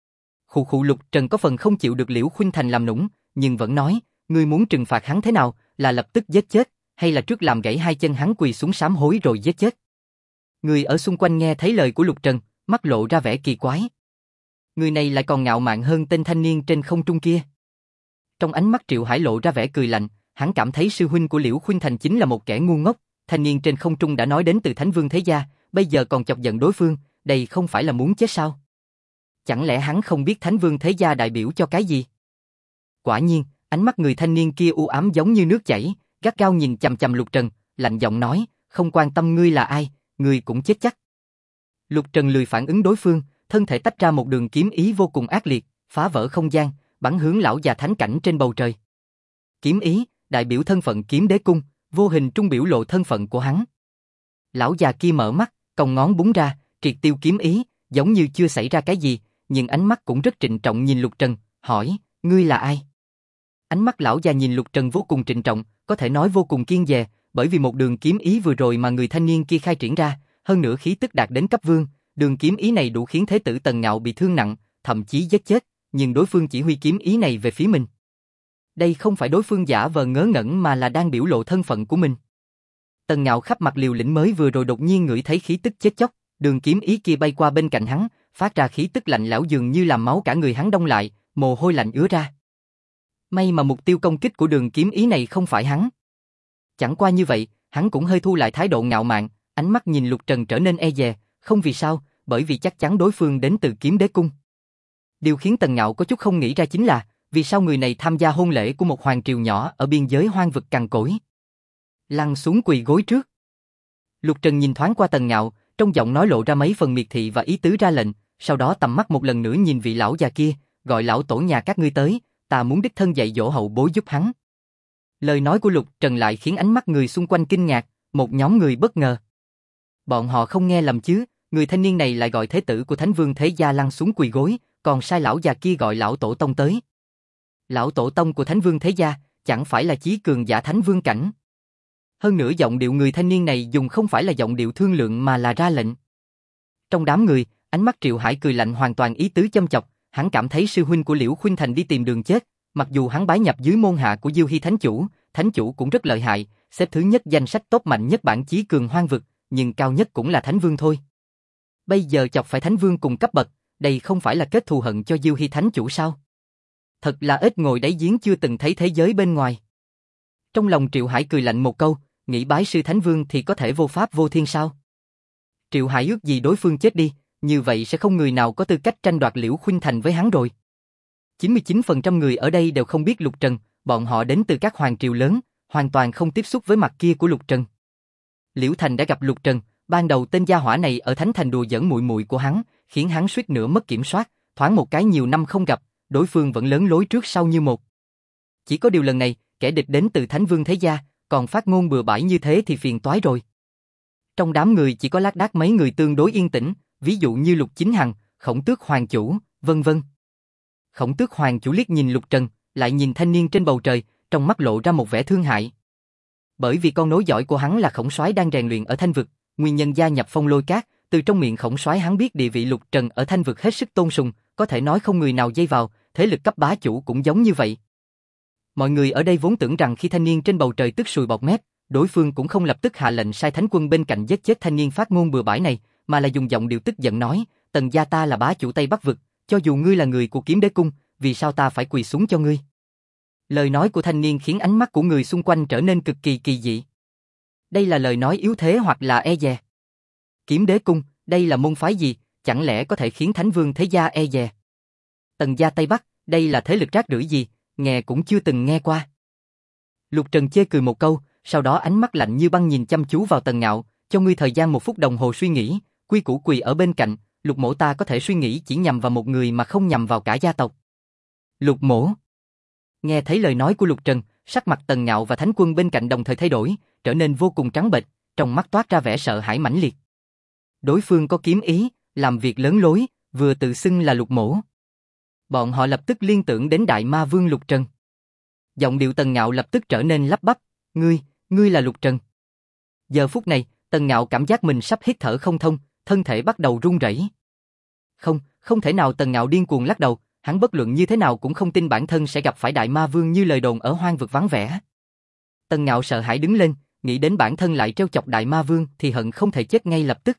Khụ khụ Lục Trần có phần không chịu được Liễu Khuynh Thành làm nũng, nhưng vẫn nói, ngươi muốn trừng phạt hắn thế nào, là lập tức giết chết, hay là trước làm gãy 2 chân hắn quỳ xuống sám hối rồi giết chết. Người ở xung quanh nghe thấy lời của Lục Trần, mắt lộ ra vẻ kỳ quái. Người này lại còn ngạo mạn hơn tên thanh niên trên không trung kia. Trong ánh mắt Triệu Hải lộ ra vẻ cười lạnh, hắn cảm thấy sư huynh của Liễu Khuynh Thành chính là một kẻ ngu ngốc, thanh niên trên không trung đã nói đến từ Thánh Vương thế gia, bây giờ còn chọc giận đối phương, đây không phải là muốn chết sao? Chẳng lẽ hắn không biết Thánh Vương thế gia đại biểu cho cái gì? Quả nhiên, ánh mắt người thanh niên kia u ám giống như nước chảy, gắt gao nhìn chằm chằm Lục Trần, lạnh giọng nói, không quan tâm ngươi là ai, ngươi cũng chết chắc. Lục Trần lười phản ứng đối phương, thân thể tách ra một đường kiếm ý vô cùng ác liệt, phá vỡ không gian, bắn hướng lão già thánh cảnh trên bầu trời. Kiếm ý, đại biểu thân phận Kiếm Đế Cung, vô hình trung biểu lộ thân phận của hắn. Lão già kia mở mắt, cong ngón búng ra, triệt tiêu kiếm ý, giống như chưa xảy ra cái gì, nhưng ánh mắt cũng rất trịnh trọng nhìn Lục Trần, hỏi, ngươi là ai? Ánh mắt lão già nhìn Lục Trần vô cùng trịnh trọng, có thể nói vô cùng kiên dè, bởi vì một đường kiếm ý vừa rồi mà người thanh niên kia khai triển ra, hơn nữa khí tức đạt đến cấp vương, đường kiếm ý này đủ khiến thế tử Tần Ngạo bị thương nặng, thậm chí giết chết, nhưng đối phương chỉ huy kiếm ý này về phía mình. Đây không phải đối phương giả vờ ngớ ngẩn mà là đang biểu lộ thân phận của mình. Tần Ngạo khắp mặt liều lĩnh mới vừa rồi đột nhiên ngửi thấy khí tức chết chóc, đường kiếm ý kia bay qua bên cạnh hắn, phát ra khí tức lạnh lẽo dường như làm máu cả người hắn đông lại, mồ hôi lạnh ứa ra. May mà mục tiêu công kích của đường kiếm ý này không phải hắn. Chẳng qua như vậy, hắn cũng hơi thu lại thái độ ngạo mạn, ánh mắt nhìn Lục Trần trở nên e dè, không vì sao, bởi vì chắc chắn đối phương đến từ Kiếm Đế Cung. Điều khiến Tần Ngạo có chút không nghĩ ra chính là, vì sao người này tham gia hôn lễ của một hoàng triều nhỏ ở biên giới hoang vực cằn cỗi. Lăn xuống quỳ gối trước. Lục Trần nhìn thoáng qua Tần Ngạo, trong giọng nói lộ ra mấy phần miệt thị và ý tứ ra lệnh, sau đó tầm mắt một lần nữa nhìn vị lão già kia, gọi lão tổ nhà các ngươi tới, ta muốn đích thân dạy dỗ hậu bối giúp hắn. Lời nói của Lục Trần lại khiến ánh mắt người xung quanh kinh ngạc, một nhóm người bất ngờ. Bọn họ không nghe lầm chứ, người thanh niên này lại gọi thế tử của Thánh Vương thế gia lăn xuống quỳ gối, còn sai lão già kia gọi lão tổ tông tới. Lão tổ tông của Thánh Vương thế gia, chẳng phải là chí cường giả Thánh Vương cảnh. Hơn nữa giọng điệu người thanh niên này dùng không phải là giọng điệu thương lượng mà là ra lệnh. Trong đám người, ánh mắt Triệu Hải cười lạnh hoàn toàn ý tứ châm chọc, hắn cảm thấy sư huynh của Liễu Khuynh Thành đi tìm đường chết, mặc dù hắn bái nhập dưới môn hạ của Diêu Hy Thánh chủ cũng rất lợi hại, xếp thứ nhất danh sách top mạnh nhất bảng chí cường hoang vực, nhưng cao nhất cũng là Thánh Vương thôi. Bây giờ chọc phải Thánh Vương cùng cấp bậc, đây không phải là kết thù hận cho Diêu Hy Thánh chủ sao? Thật là ít ngồi đáy giếng chưa từng thấy thế giới bên ngoài. Trong lòng Triệu Hải cười lạnh một câu, nghĩ bái sư Thánh Vương thì có thể vô pháp vô thiên sao? Triệu Hải ước gì đối phương chết đi, như vậy sẽ không người nào có tư cách tranh đoạt Liễu Khuynh Thành với hắn rồi. 99% người ở đây đều không biết Lục Trần, bọn họ đến từ các hoàng triều lớn, hoàn toàn không tiếp xúc với mặt kia của Lục Trần. Liễu Thành đã gặp Lục Trần, ban đầu tên gia hỏa này ở Thánh Thành đùa giỡn muội muội của hắn, khiến hắn suýt nữa mất kiểm soát, thoáng một cái nhiều năm không gặp, đối phương vẫn lớn lối trước sau như một. Chỉ có điều lần này, kẻ địch đến từ Thánh Vương thế gia, còn phát ngôn bừa bãi như thế thì phiền toái rồi. Trong đám người chỉ có lác đác mấy người tương đối yên tĩnh, ví dụ như Lục Chính Hằng, Khổng Tước Hoàng chủ, vân vân. Khổng Tước Hoàng chủ liếc nhìn Lục Trần, lại nhìn thanh niên trên bầu trời, trong mắt lộ ra một vẻ thương hại. Bởi vì con nối dõi của hắn là Khổng Soái đang rèn luyện ở Thanh vực, nguyên nhân gia nhập Phong Lôi Các, từ trong miệng Khổng Soái hắn biết địa vị Lục Trần ở Thanh vực hết sức tôn sùng, có thể nói không người nào dây vào, thế lực cấp bá chủ cũng giống như vậy. Mọi người ở đây vốn tưởng rằng khi thanh niên trên bầu trời tức sùi bọt mép, đối phương cũng không lập tức hạ lệnh sai thánh quân bên cạnh giết chết thanh niên phát ngôn bừa bãi này, mà là dùng giọng điệu tức giận nói, Tần gia ta là bá chủ Tây Bắc vực, cho dù ngươi là người của Kiếm Đế cung, vì sao ta phải quỳ xuống cho ngươi? Lời nói của thanh niên khiến ánh mắt của người xung quanh trở nên cực kỳ kỳ dị. Đây là lời nói yếu thế hoặc là e dè? Kiếm Đế cung, đây là môn phái gì, chẳng lẽ có thể khiến Thánh Vương thế gia e dè? Tần gia Tây Bắc, đây là thế lực rác rưởi gì, nghe cũng chưa từng nghe qua. Lục Trần chê cười một câu, sau đó ánh mắt lạnh như băng nhìn chăm chú vào Tần Ngạo, cho ngươi thời gian 1 phút đồng hồ suy nghĩ, quy củ quỳ ở bên cạnh, Lục mỗ ta có thể suy nghĩ chỉ nhằm vào một người mà không nhằm vào cả gia tộc. Lục mỗ. Nghe thấy lời nói của Lục Trần, sắc mặt Tần Ngạo và Thánh Quân bên cạnh đồng thời thay đổi, trở nên vô cùng trắng bệch, trong mắt toát ra vẻ sợ hãi mãnh liệt. Đối phương có kiếm ý, làm việc lớn lối, vừa tự xưng là Lục mỗ. Bọn họ lập tức liên tưởng đến Đại Ma Vương Lục Trần. Giọng điệu Tần Ngạo lập tức trở nên lắp bắp, ngươi là Lục Trần. Giờ phút này, Tần Ngạo cảm giác mình sắp hít thở không thông, thân thể bắt đầu run rẩy. Không thể nào. Tần Ngạo điên cuồng lắc đầu, hắn bất luận như thế nào cũng không tin bản thân sẽ gặp phải Đại Ma Vương như lời đồn ở hoang vực vắng vẻ. Tần Ngạo sợ hãi đứng lên, nghĩ đến bản thân lại trêu chọc Đại Ma Vương thì hận không thể chết ngay lập tức.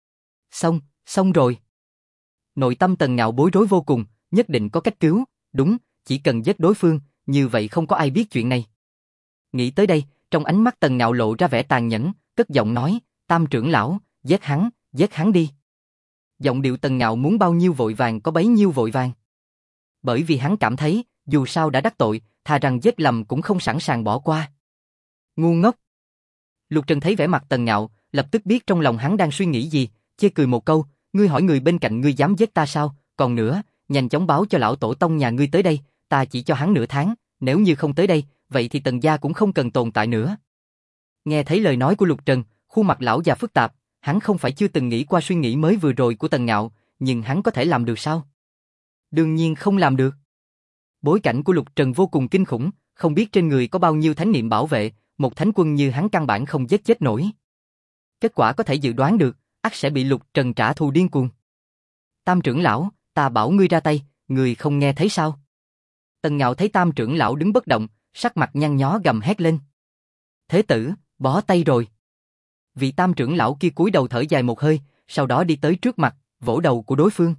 Xong rồi. Nội tâm Tần Ngạo bối rối vô cùng, nhất định có cách cứu, đúng, chỉ cần giết đối phương, như vậy không có ai biết chuyện này. Nghĩ tới đây, trong ánh mắt Tần Ngạo lộ ra vẻ tàn nhẫn, cất giọng nói, Tam trưởng lão, giết hắn đi. Giọng điệu Tần Ngạo muốn bao nhiêu vội vàng có bấy nhiêu vội vàng. Bởi vì hắn cảm thấy, dù sao đã đắc tội, thà rằng giết lầm cũng không sẵn sàng bỏ qua. Ngu ngốc. Lục Trần thấy vẻ mặt Tần Ngạo, lập tức biết trong lòng hắn đang suy nghĩ gì, chê cười một câu, ngươi hỏi người bên cạnh ngươi dám giết ta sao, còn nữa, nhanh chóng báo cho lão tổ tông nhà ngươi tới đây, ta chỉ cho hắn nửa tháng, nếu như không tới đây, vậy thì Tần gia cũng không cần tồn tại nữa. Nghe thấy lời nói của Lục Trần, khuôn mặt lão già phức tạp, hắn không phải chưa từng nghĩ qua suy nghĩ mới vừa rồi của Tần Ngạo, nhưng hắn có thể làm được sao? Đương nhiên không làm được. Bối cảnh của Lục Trần vô cùng kinh khủng, không biết trên người có bao nhiêu thánh niệm bảo vệ, một thánh quân như hắn căn bản không giết chết nổi. Kết quả có thể dự đoán được, ắt sẽ bị Lục Trần trả thù điên cuồng. Tam trưởng lão, ta bảo ngươi ra tay, ngươi không nghe thấy sao? Tần Ngạo thấy Tam trưởng lão đứng bất động, sắc mặt nhăn nhó gầm hét lên. Thế tử, bó tay rồi. Vị Tam trưởng lão kia cúi đầu thở dài một hơi, sau đó đi tới trước mặt, vỗ đầu của đối phương.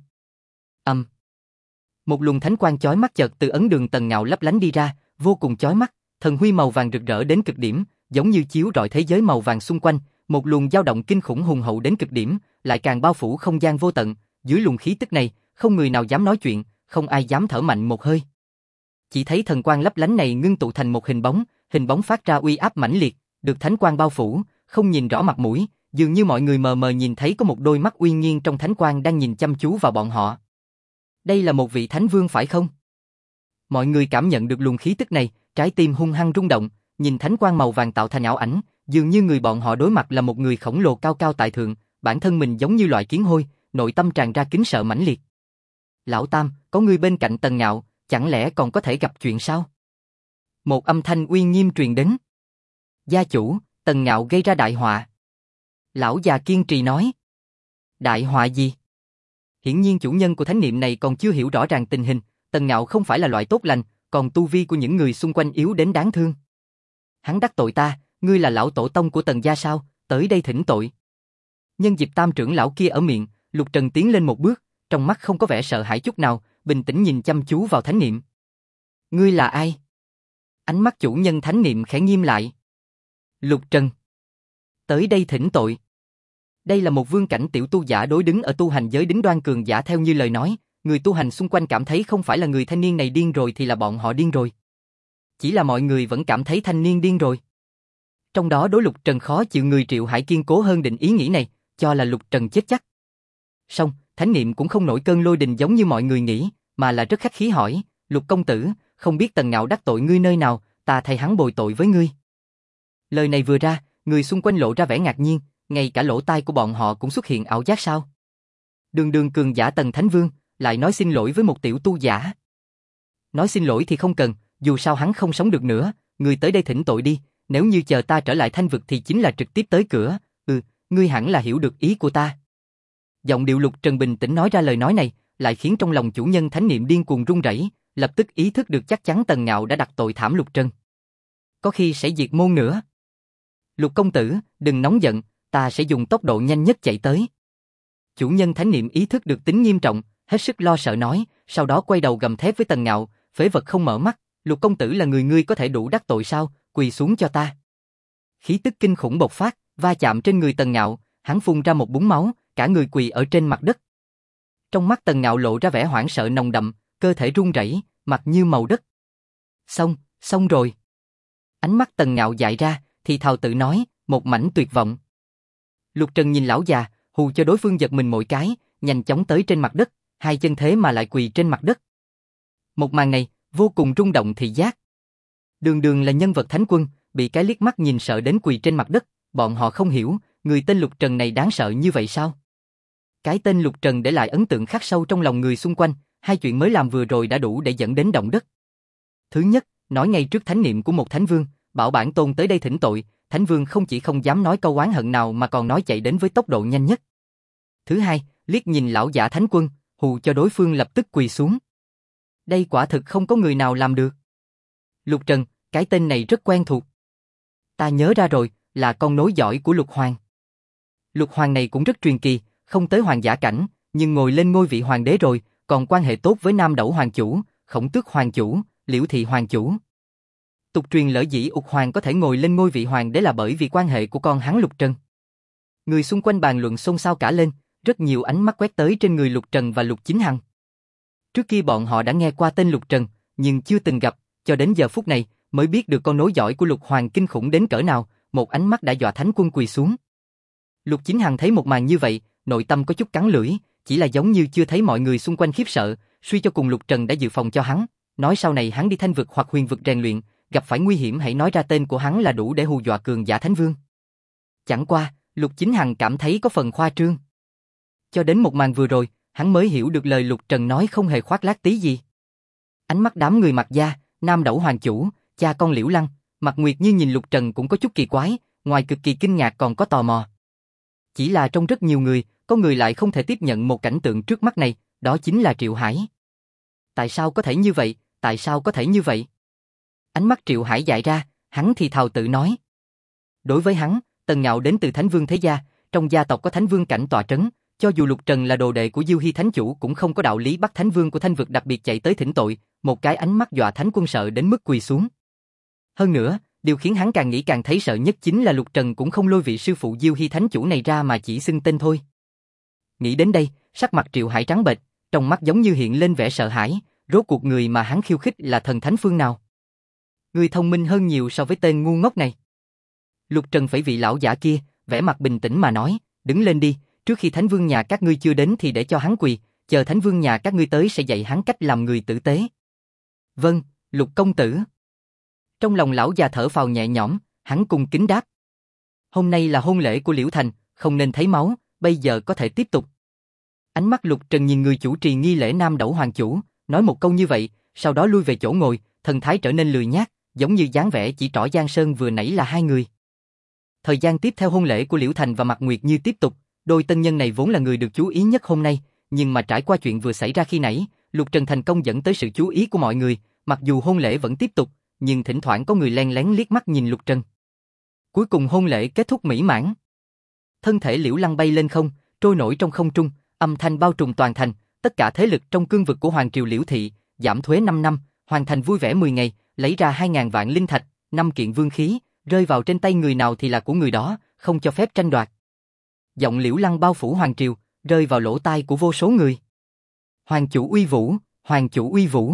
Một luồng thánh quang chói mắt chợt từ ấn đường Tần Ngạo lấp lánh đi ra, vô cùng chói mắt, thần huy màu vàng rực rỡ đến cực điểm, giống như chiếu rọi thế giới màu vàng xung quanh, một luồng dao động kinh khủng hùng hậu đến cực điểm, lại càng bao phủ không gian vô tận, dưới luồng khí tức này, không người nào dám nói chuyện, không ai dám thở mạnh một hơi. Chỉ thấy thần quang lấp lánh này ngưng tụ thành một hình bóng phát ra uy áp mãnh liệt, được thánh quang bao phủ, không nhìn rõ mặt mũi, dường như mọi người mờ mờ nhìn thấy có một đôi mắt uy nghiêm trong thánh quang đang nhìn chăm chú vào bọn họ. Đây là một vị thánh vương phải không? Mọi người cảm nhận được luồng khí tức này, trái tim hung hăng rung động, nhìn thánh quang màu vàng tạo thành ảo ảnh, dường như người bọn họ đối mặt là một người khổng lồ cao cao tại thượng, bản thân mình giống như loại kiến hôi, nội tâm tràn ra kính sợ mãnh liệt. Lão Tam, có người bên cạnh Tần Ngạo, chẳng lẽ còn có thể gặp chuyện sao? Một âm thanh uy nghiêm truyền đến. Gia chủ, Tần Ngạo gây ra đại họa. Lão già kiên trì nói. Đại họa gì? Hiển nhiên chủ nhân của thánh niệm này còn chưa hiểu rõ ràng tình hình, Tần Ngạo không phải là loại tốt lành, còn tu vi của những người xung quanh yếu đến đáng thương. Hắn đắc tội ta, ngươi là lão tổ tông của Tần gia sao, tới đây thỉnh tội. Nhân dịp Tam trưởng lão kia ở miệng, Lục Trần tiến lên một bước, trong mắt không có vẻ sợ hãi chút nào, bình tĩnh nhìn chăm chú vào thánh niệm. Ngươi là ai? Ánh mắt chủ nhân thánh niệm khẽ nghiêm lại. Lục Trần. Tới đây thỉnh tội. Đây là một vương cảnh tiểu tu giả đối đứng ở tu hành giới đỉnh đoan cường giả theo như lời nói, người tu hành xung quanh cảm thấy không phải là người thanh niên này điên rồi thì là bọn họ điên rồi. Chỉ là mọi người vẫn cảm thấy thanh niên điên rồi. Trong đó đối Lục Trần khó chịu người Triệu Hải kiên cố hơn định ý nghĩ này, cho là Lục Trần chết chắc. Song, thánh niệm cũng không nổi cơn lôi đình giống như mọi người nghĩ, mà là rất khách khí hỏi, Lục công tử, không biết Tần Ngạo đắc tội ngươi nơi nào, ta thay hắn bồi tội với ngươi. Lời này vừa ra, người xung quanh lộ ra vẻ ngạc nhiên, ngay cả lỗ tai của bọn họ cũng xuất hiện ảo giác sao. Đường đường cường giả Tần Thánh Vương, lại nói xin lỗi với một tiểu tu giả. Nói xin lỗi thì không cần, dù sao hắn không sống được nữa, ngươi tới đây thỉnh tội đi, nếu như chờ ta trở lại Thanh Vực thì chính là trực tiếp tới cửa, ngươi hẳn là hiểu được ý của ta. Giọng điệu Lục Trần bình tĩnh nói ra lời nói này, lại khiến trong lòng chủ nhân thánh niệm điên cuồng run rẩy, lập tức ý thức được chắc chắn Tần Ngạo đã đặt tội thảm Lục Trần. Có khi sẽ diệt môn nữa. Lục công tử, đừng nóng giận, ta sẽ dùng tốc độ nhanh nhất chạy tới. Chủ nhân thánh niệm ý thức được tính nghiêm trọng, hết sức lo sợ nói, sau đó quay đầu gầm thét với Tần Ngạo, phế vật không mở mắt, Lục công tử là người ngươi có thể đủ đắc tội sao, quỳ xuống cho ta. Khí tức kinh khủng bộc phát, va chạm trên người Tần Ngạo, hắn phun ra một búng máu, cả người quỳ ở trên mặt đất. Trong mắt Tần Ngạo lộ ra vẻ hoảng sợ nồng đậm, cơ thể run rẩy, mặt như màu đất. Xong rồi. Ánh mắt Tần Ngạo dại ra, thì thào tự nói, một mảnh tuyệt vọng. Lục Trần nhìn lão già, hù cho đối phương giật mình mỗi cái, nhanh chóng tới trên mặt đất, hai chân thế mà lại quỳ trên mặt đất. Một màn này, vô cùng rung động thị giác. Đường đường là nhân vật thánh quân, bị cái liếc mắt nhìn sợ đến quỳ trên mặt đất, bọn họ không hiểu, người tên Lục Trần này đáng sợ như vậy sao? Cái tên Lục Trần để lại ấn tượng khắc sâu trong lòng người xung quanh, hai chuyện mới làm vừa rồi đã đủ để dẫn đến động đất. Thứ nhất, nói ngay trước thánh niệm của một thánh vương, bảo bản tôn tới đây thỉnh tội, thánh vương không chỉ không dám nói câu oán hận nào mà còn nói chạy đến với tốc độ nhanh nhất. Thứ hai, liếc nhìn lão giả thánh quân, hù cho đối phương lập tức quỳ xuống. Đây quả thực không có người nào làm được. Lục Trần, cái tên này rất quen thuộc. Ta nhớ ra rồi, là con nối dõi của Lục Hoàng. Lục Hoàng này cũng rất truyền kỳ, không tới hoàng giả cảnh, nhưng ngồi lên ngôi vị hoàng đế rồi, còn quan hệ tốt với Nam Đẩu Hoàng Chủ, Khổng Tước Hoàng Chủ, Liễu Thị Hoàng Chủ. Tục truyền lỡ dĩ Ục Hoàng có thể ngồi lên ngôi vị hoàng đế là bởi vì quan hệ của con hắn Lục Trần. Người xung quanh bàn luận xôn xao cả lên, rất nhiều ánh mắt quét tới trên người Lục Trần và Lục Chính Hằng. Trước kia bọn họ đã nghe qua tên Lục Trần, nhưng chưa từng gặp, cho đến giờ phút này mới biết được con nối dõi của Lục Hoàng kinh khủng đến cỡ nào, một ánh mắt đã dọa thánh quân quỳ xuống. Lục Chính Hằng thấy một màn như vậy, nội tâm có chút cắn lưỡi, chỉ là giống như chưa thấy mọi người xung quanh khiếp sợ, suy cho cùng Lục Trần đã dự phòng cho hắn, nói sau này hắn đi Thanh Vực hoặc Huyền Vực rèn luyện, gặp phải nguy hiểm hãy nói ra tên của hắn là đủ để hù dọa cường giả thánh vương. Chẳng qua, Lục Chính Hằng cảm thấy có phần khoa trương. Cho đến một màn vừa rồi, hắn mới hiểu được lời Lục Trần nói không hề khoác lác tí gì. Ánh mắt đám người Mạc gia, Nam Đẩu Hoàng Chủ, cha con Liễu Lăng, Mạc Nguyệt Như nhìn Lục Trần cũng có chút kỳ quái, ngoài cực kỳ kinh ngạc còn có tò mò. Chỉ là trong rất nhiều người, có người lại không thể tiếp nhận một cảnh tượng trước mắt này, đó chính là Triệu Hải. Tại sao có thể như vậy, tại sao có thể như vậy? Ánh mắt Triệu Hải dại ra, hắn thì thào tự nói. Đối với hắn, Tần Ngạo đến từ Thánh Vương thế gia, trong gia tộc có Thánh Vương cảnh tọa trấn, cho dù Lục Trần là đồ đệ của Diêu Hy Thánh Chủ cũng không có đạo lý bắt Thánh Vương của Thanh Vực đặc biệt chạy tới thỉnh tội, một cái ánh mắt dọa Thánh Quân sợ đến mức quỳ xuống. Hơn nữa, điều khiến hắn càng nghĩ càng thấy sợ nhất chính là Lục Trần cũng không lôi vị sư phụ Diêu Hy Thánh Chủ này ra mà chỉ xưng tên thôi. Nghĩ đến đây, sắc mặt Triệu Hải trắng bệch, trong mắt giống như hiện lên vẻ sợ hãi, rốt cuộc người mà hắn khiêu khích là thần thánh phương nào? Người thông minh hơn nhiều so với tên ngu ngốc này. Lục Trần phẩy vị lão giả kia, vẻ mặt bình tĩnh mà nói, đứng lên đi, trước khi Thánh Vương nhà các ngươi chưa đến thì để cho hắn quỳ, chờ Thánh Vương nhà các ngươi tới sẽ dạy hắn cách làm người tử tế. Vâng, Lục công tử. Trong lòng lão già thở phào nhẹ nhõm, hắn cung kính đáp. Hôm nay là hôn lễ của Liễu Thành, không nên thấy máu, bây giờ có thể tiếp tục. Ánh mắt Lục Trần nhìn người chủ trì nghi lễ Nam Đẩu Hoàng Chủ, nói một câu như vậy, sau đó lui về chỗ ngồi, thần thái trở nên lười nhác, giống như dáng vẻ chỉ trỏ Giang Sơn vừa nãy là hai người. Thời gian tiếp theo hôn lễ của Liễu Thành và Mạc Nguyệt Như tiếp tục, đôi tân nhân này vốn là người được chú ý nhất hôm nay, nhưng mà trải qua chuyện vừa xảy ra khi nãy, Lục Trần thành công dẫn tới sự chú ý của mọi người, mặc dù hôn lễ vẫn tiếp tục, nhưng thỉnh thoảng có người len lén liếc mắt nhìn Lục Trần. Cuối cùng hôn lễ kết thúc mỹ mãn. Thân thể Liễu Lăng bay lên không, trôi nổi trong không trung, âm thanh bao trùm toàn thành, tất cả thế lực trong cương vực của Hoàng triều Liễu thị, giảm thuế 5 năm, hoàn thành vui vẻ 10 ngày, lấy ra 2.000 vạn linh thạch, 5 kiện vương khí, rơi vào trên tay người nào thì là của người đó, không cho phép tranh đoạt. Giọng Liễu Lăng bao phủ hoàng triều, rơi vào lỗ tai của vô số người. Hoàng chủ uy vũ, hoàng chủ uy vũ.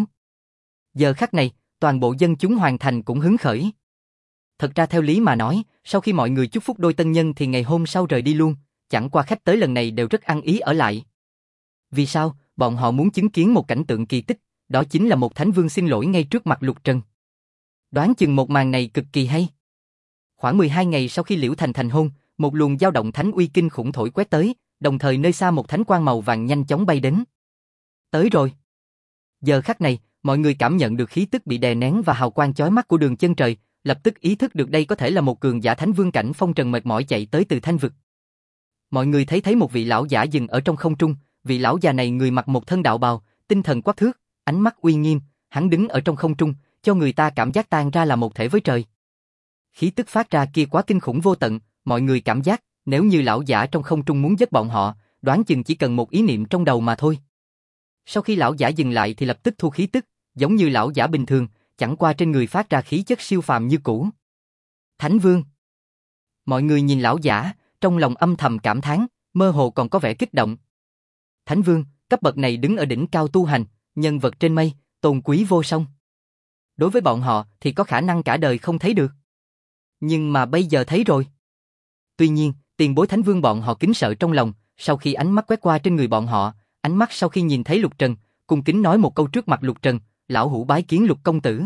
Giờ khắc này, toàn bộ dân chúng hoàng thành cũng hứng khởi. Thật ra theo lý mà nói, sau khi mọi người chúc phúc đôi tân nhân thì ngày hôm sau rời đi luôn, chẳng qua khách tới lần này đều rất ăn ý ở lại. Vì sao? Bọn họ muốn chứng kiến một cảnh tượng kỳ tích, đó chính là một thánh vương xin lỗi ngay trước mặt Lục Trần. Đoán chừng một màn này cực kỳ hay. Khoảng 12 ngày sau khi Liễu Thành thành hôn, một luồng dao động thánh uy kinh khủng thổi quét tới, đồng thời nơi xa một thánh quang màu vàng nhanh chóng bay đến. Tới rồi. Giờ khắc này, mọi người cảm nhận được khí tức bị đè nén và hào quang chói mắt của đường chân trời, lập tức ý thức được đây có thể là một cường giả thánh vương cảnh phong trần mệt mỏi chạy tới từ thanh vực. Mọi người thấy một vị lão giả dừng ở trong không trung, vị lão già này người mặc một thân đạo bào, tinh thần quắc thước, ánh mắt uy nghiêm, hắn đứng ở trong không trung, cho người ta cảm giác tan ra là một thể với trời. Khí tức phát ra kia quá kinh khủng vô tận, mọi người cảm giác, nếu như lão giả trong không trung muốn giết bọn họ, đoán chừng chỉ cần một ý niệm trong đầu mà thôi. Sau khi lão giả dừng lại thì lập tức thu khí tức, giống như lão giả bình thường, chẳng qua trên người phát ra khí chất siêu phàm như cũ. Thánh Vương. Mọi người nhìn lão giả, trong lòng âm thầm cảm thán, mơ hồ còn có vẻ kích động. Thánh Vương, cấp bậc này đứng ở đỉnh cao tu hành, nhân vật trên mây, tôn quý vô song. Đối với bọn họ thì có khả năng cả đời không thấy được. Nhưng mà bây giờ thấy rồi. Tuy nhiên, tiền bối Thánh Vương bọn họ kính sợ trong lòng, sau khi ánh mắt quét qua trên người bọn họ, ánh mắt sau khi nhìn thấy Lục Trần, cung kính nói một câu trước mặt Lục Trần, lão hủ bái kiến Lục công tử.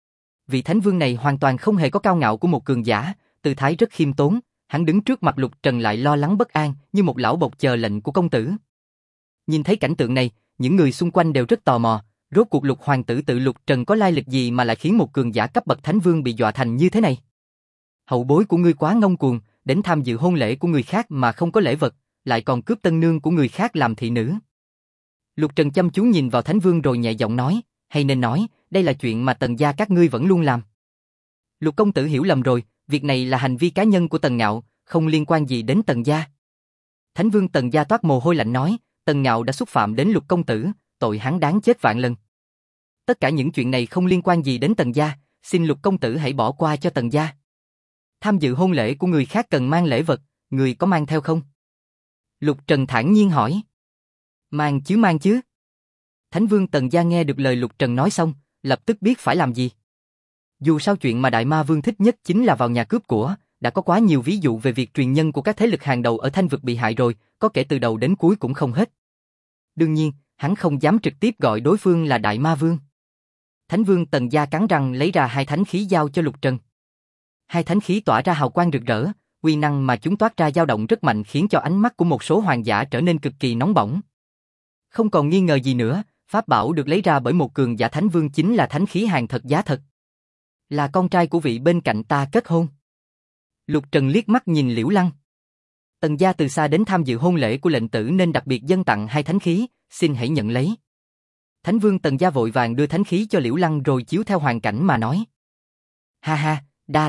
Vị Thánh Vương này hoàn toàn không hề có cao ngạo của một cường giả, tư thái rất khiêm tốn, hắn đứng trước mặt Lục Trần lại lo lắng bất an, như một lão bộc chờ lệnh của công tử. Nhìn thấy cảnh tượng này, những người xung quanh đều rất tò mò, rốt cuộc Lục hoàng tử tự Lục Trần có lai lịch gì mà lại khiến một cường giả cấp bậc Thánh Vương bị dọa thành như thế này? Hậu bối của ngươi quá ngông cuồng, đến tham dự hôn lễ của người khác mà không có lễ vật, lại còn cướp tân nương của người khác làm thị nữ. Lục Trần chăm chú nhìn vào Thánh Vương rồi nhẹ giọng nói, hay nên nói, đây là chuyện mà Tần gia các ngươi vẫn luôn làm. Lục công tử hiểu lầm rồi, việc này là hành vi cá nhân của Tần Ngạo, không liên quan gì đến Tần gia. Thánh Vương Tần gia toát mồ hôi lạnh nói, Tần Ngạo đã xúc phạm đến Lục công tử, tội hắn đáng chết vạn lần. Tất cả những chuyện này không liên quan gì đến Tần gia, xin Lục công tử hãy bỏ qua cho Tần gia. Tham dự hôn lễ của người khác cần mang lễ vật, người có mang theo không? Lục Trần thản nhiên hỏi. Mang chứ. Thánh Vương Tần gia nghe được lời Lục Trần nói xong, lập tức biết phải làm gì. Dù sao chuyện mà Đại Ma Vương thích nhất chính là vào nhà cướp của, đã có quá nhiều ví dụ về việc truyền nhân của các thế lực hàng đầu ở Thanh vực bị hại rồi, có kể từ đầu đến cuối cũng không hết. Đương nhiên, hắn không dám trực tiếp gọi đối phương là Đại Ma Vương. Thánh Vương Tần gia cắn răng lấy ra hai thánh khí giao cho Lục Trần. Hai thánh khí tỏa ra hào quang rực rỡ, uy năng mà chúng toát ra dao động rất mạnh khiến cho ánh mắt của một số hoàng giả trở nên cực kỳ nóng bỏng. Không còn nghi ngờ gì nữa, pháp bảo được lấy ra bởi một cường giả Thánh Vương chính là thánh khí hàng thật giá thật. Là con trai của vị bên cạnh ta kết hôn. Lục Trần liếc mắt nhìn Liễu Lăng. Tần gia từ xa đến tham dự hôn lễ của lệnh tử nên đặc biệt dâng tặng hai thánh khí, xin hãy nhận lấy. Thánh Vương Tần gia vội vàng đưa thánh khí cho Liễu Lăng rồi chiếu theo hoàn cảnh mà nói. Ha ha,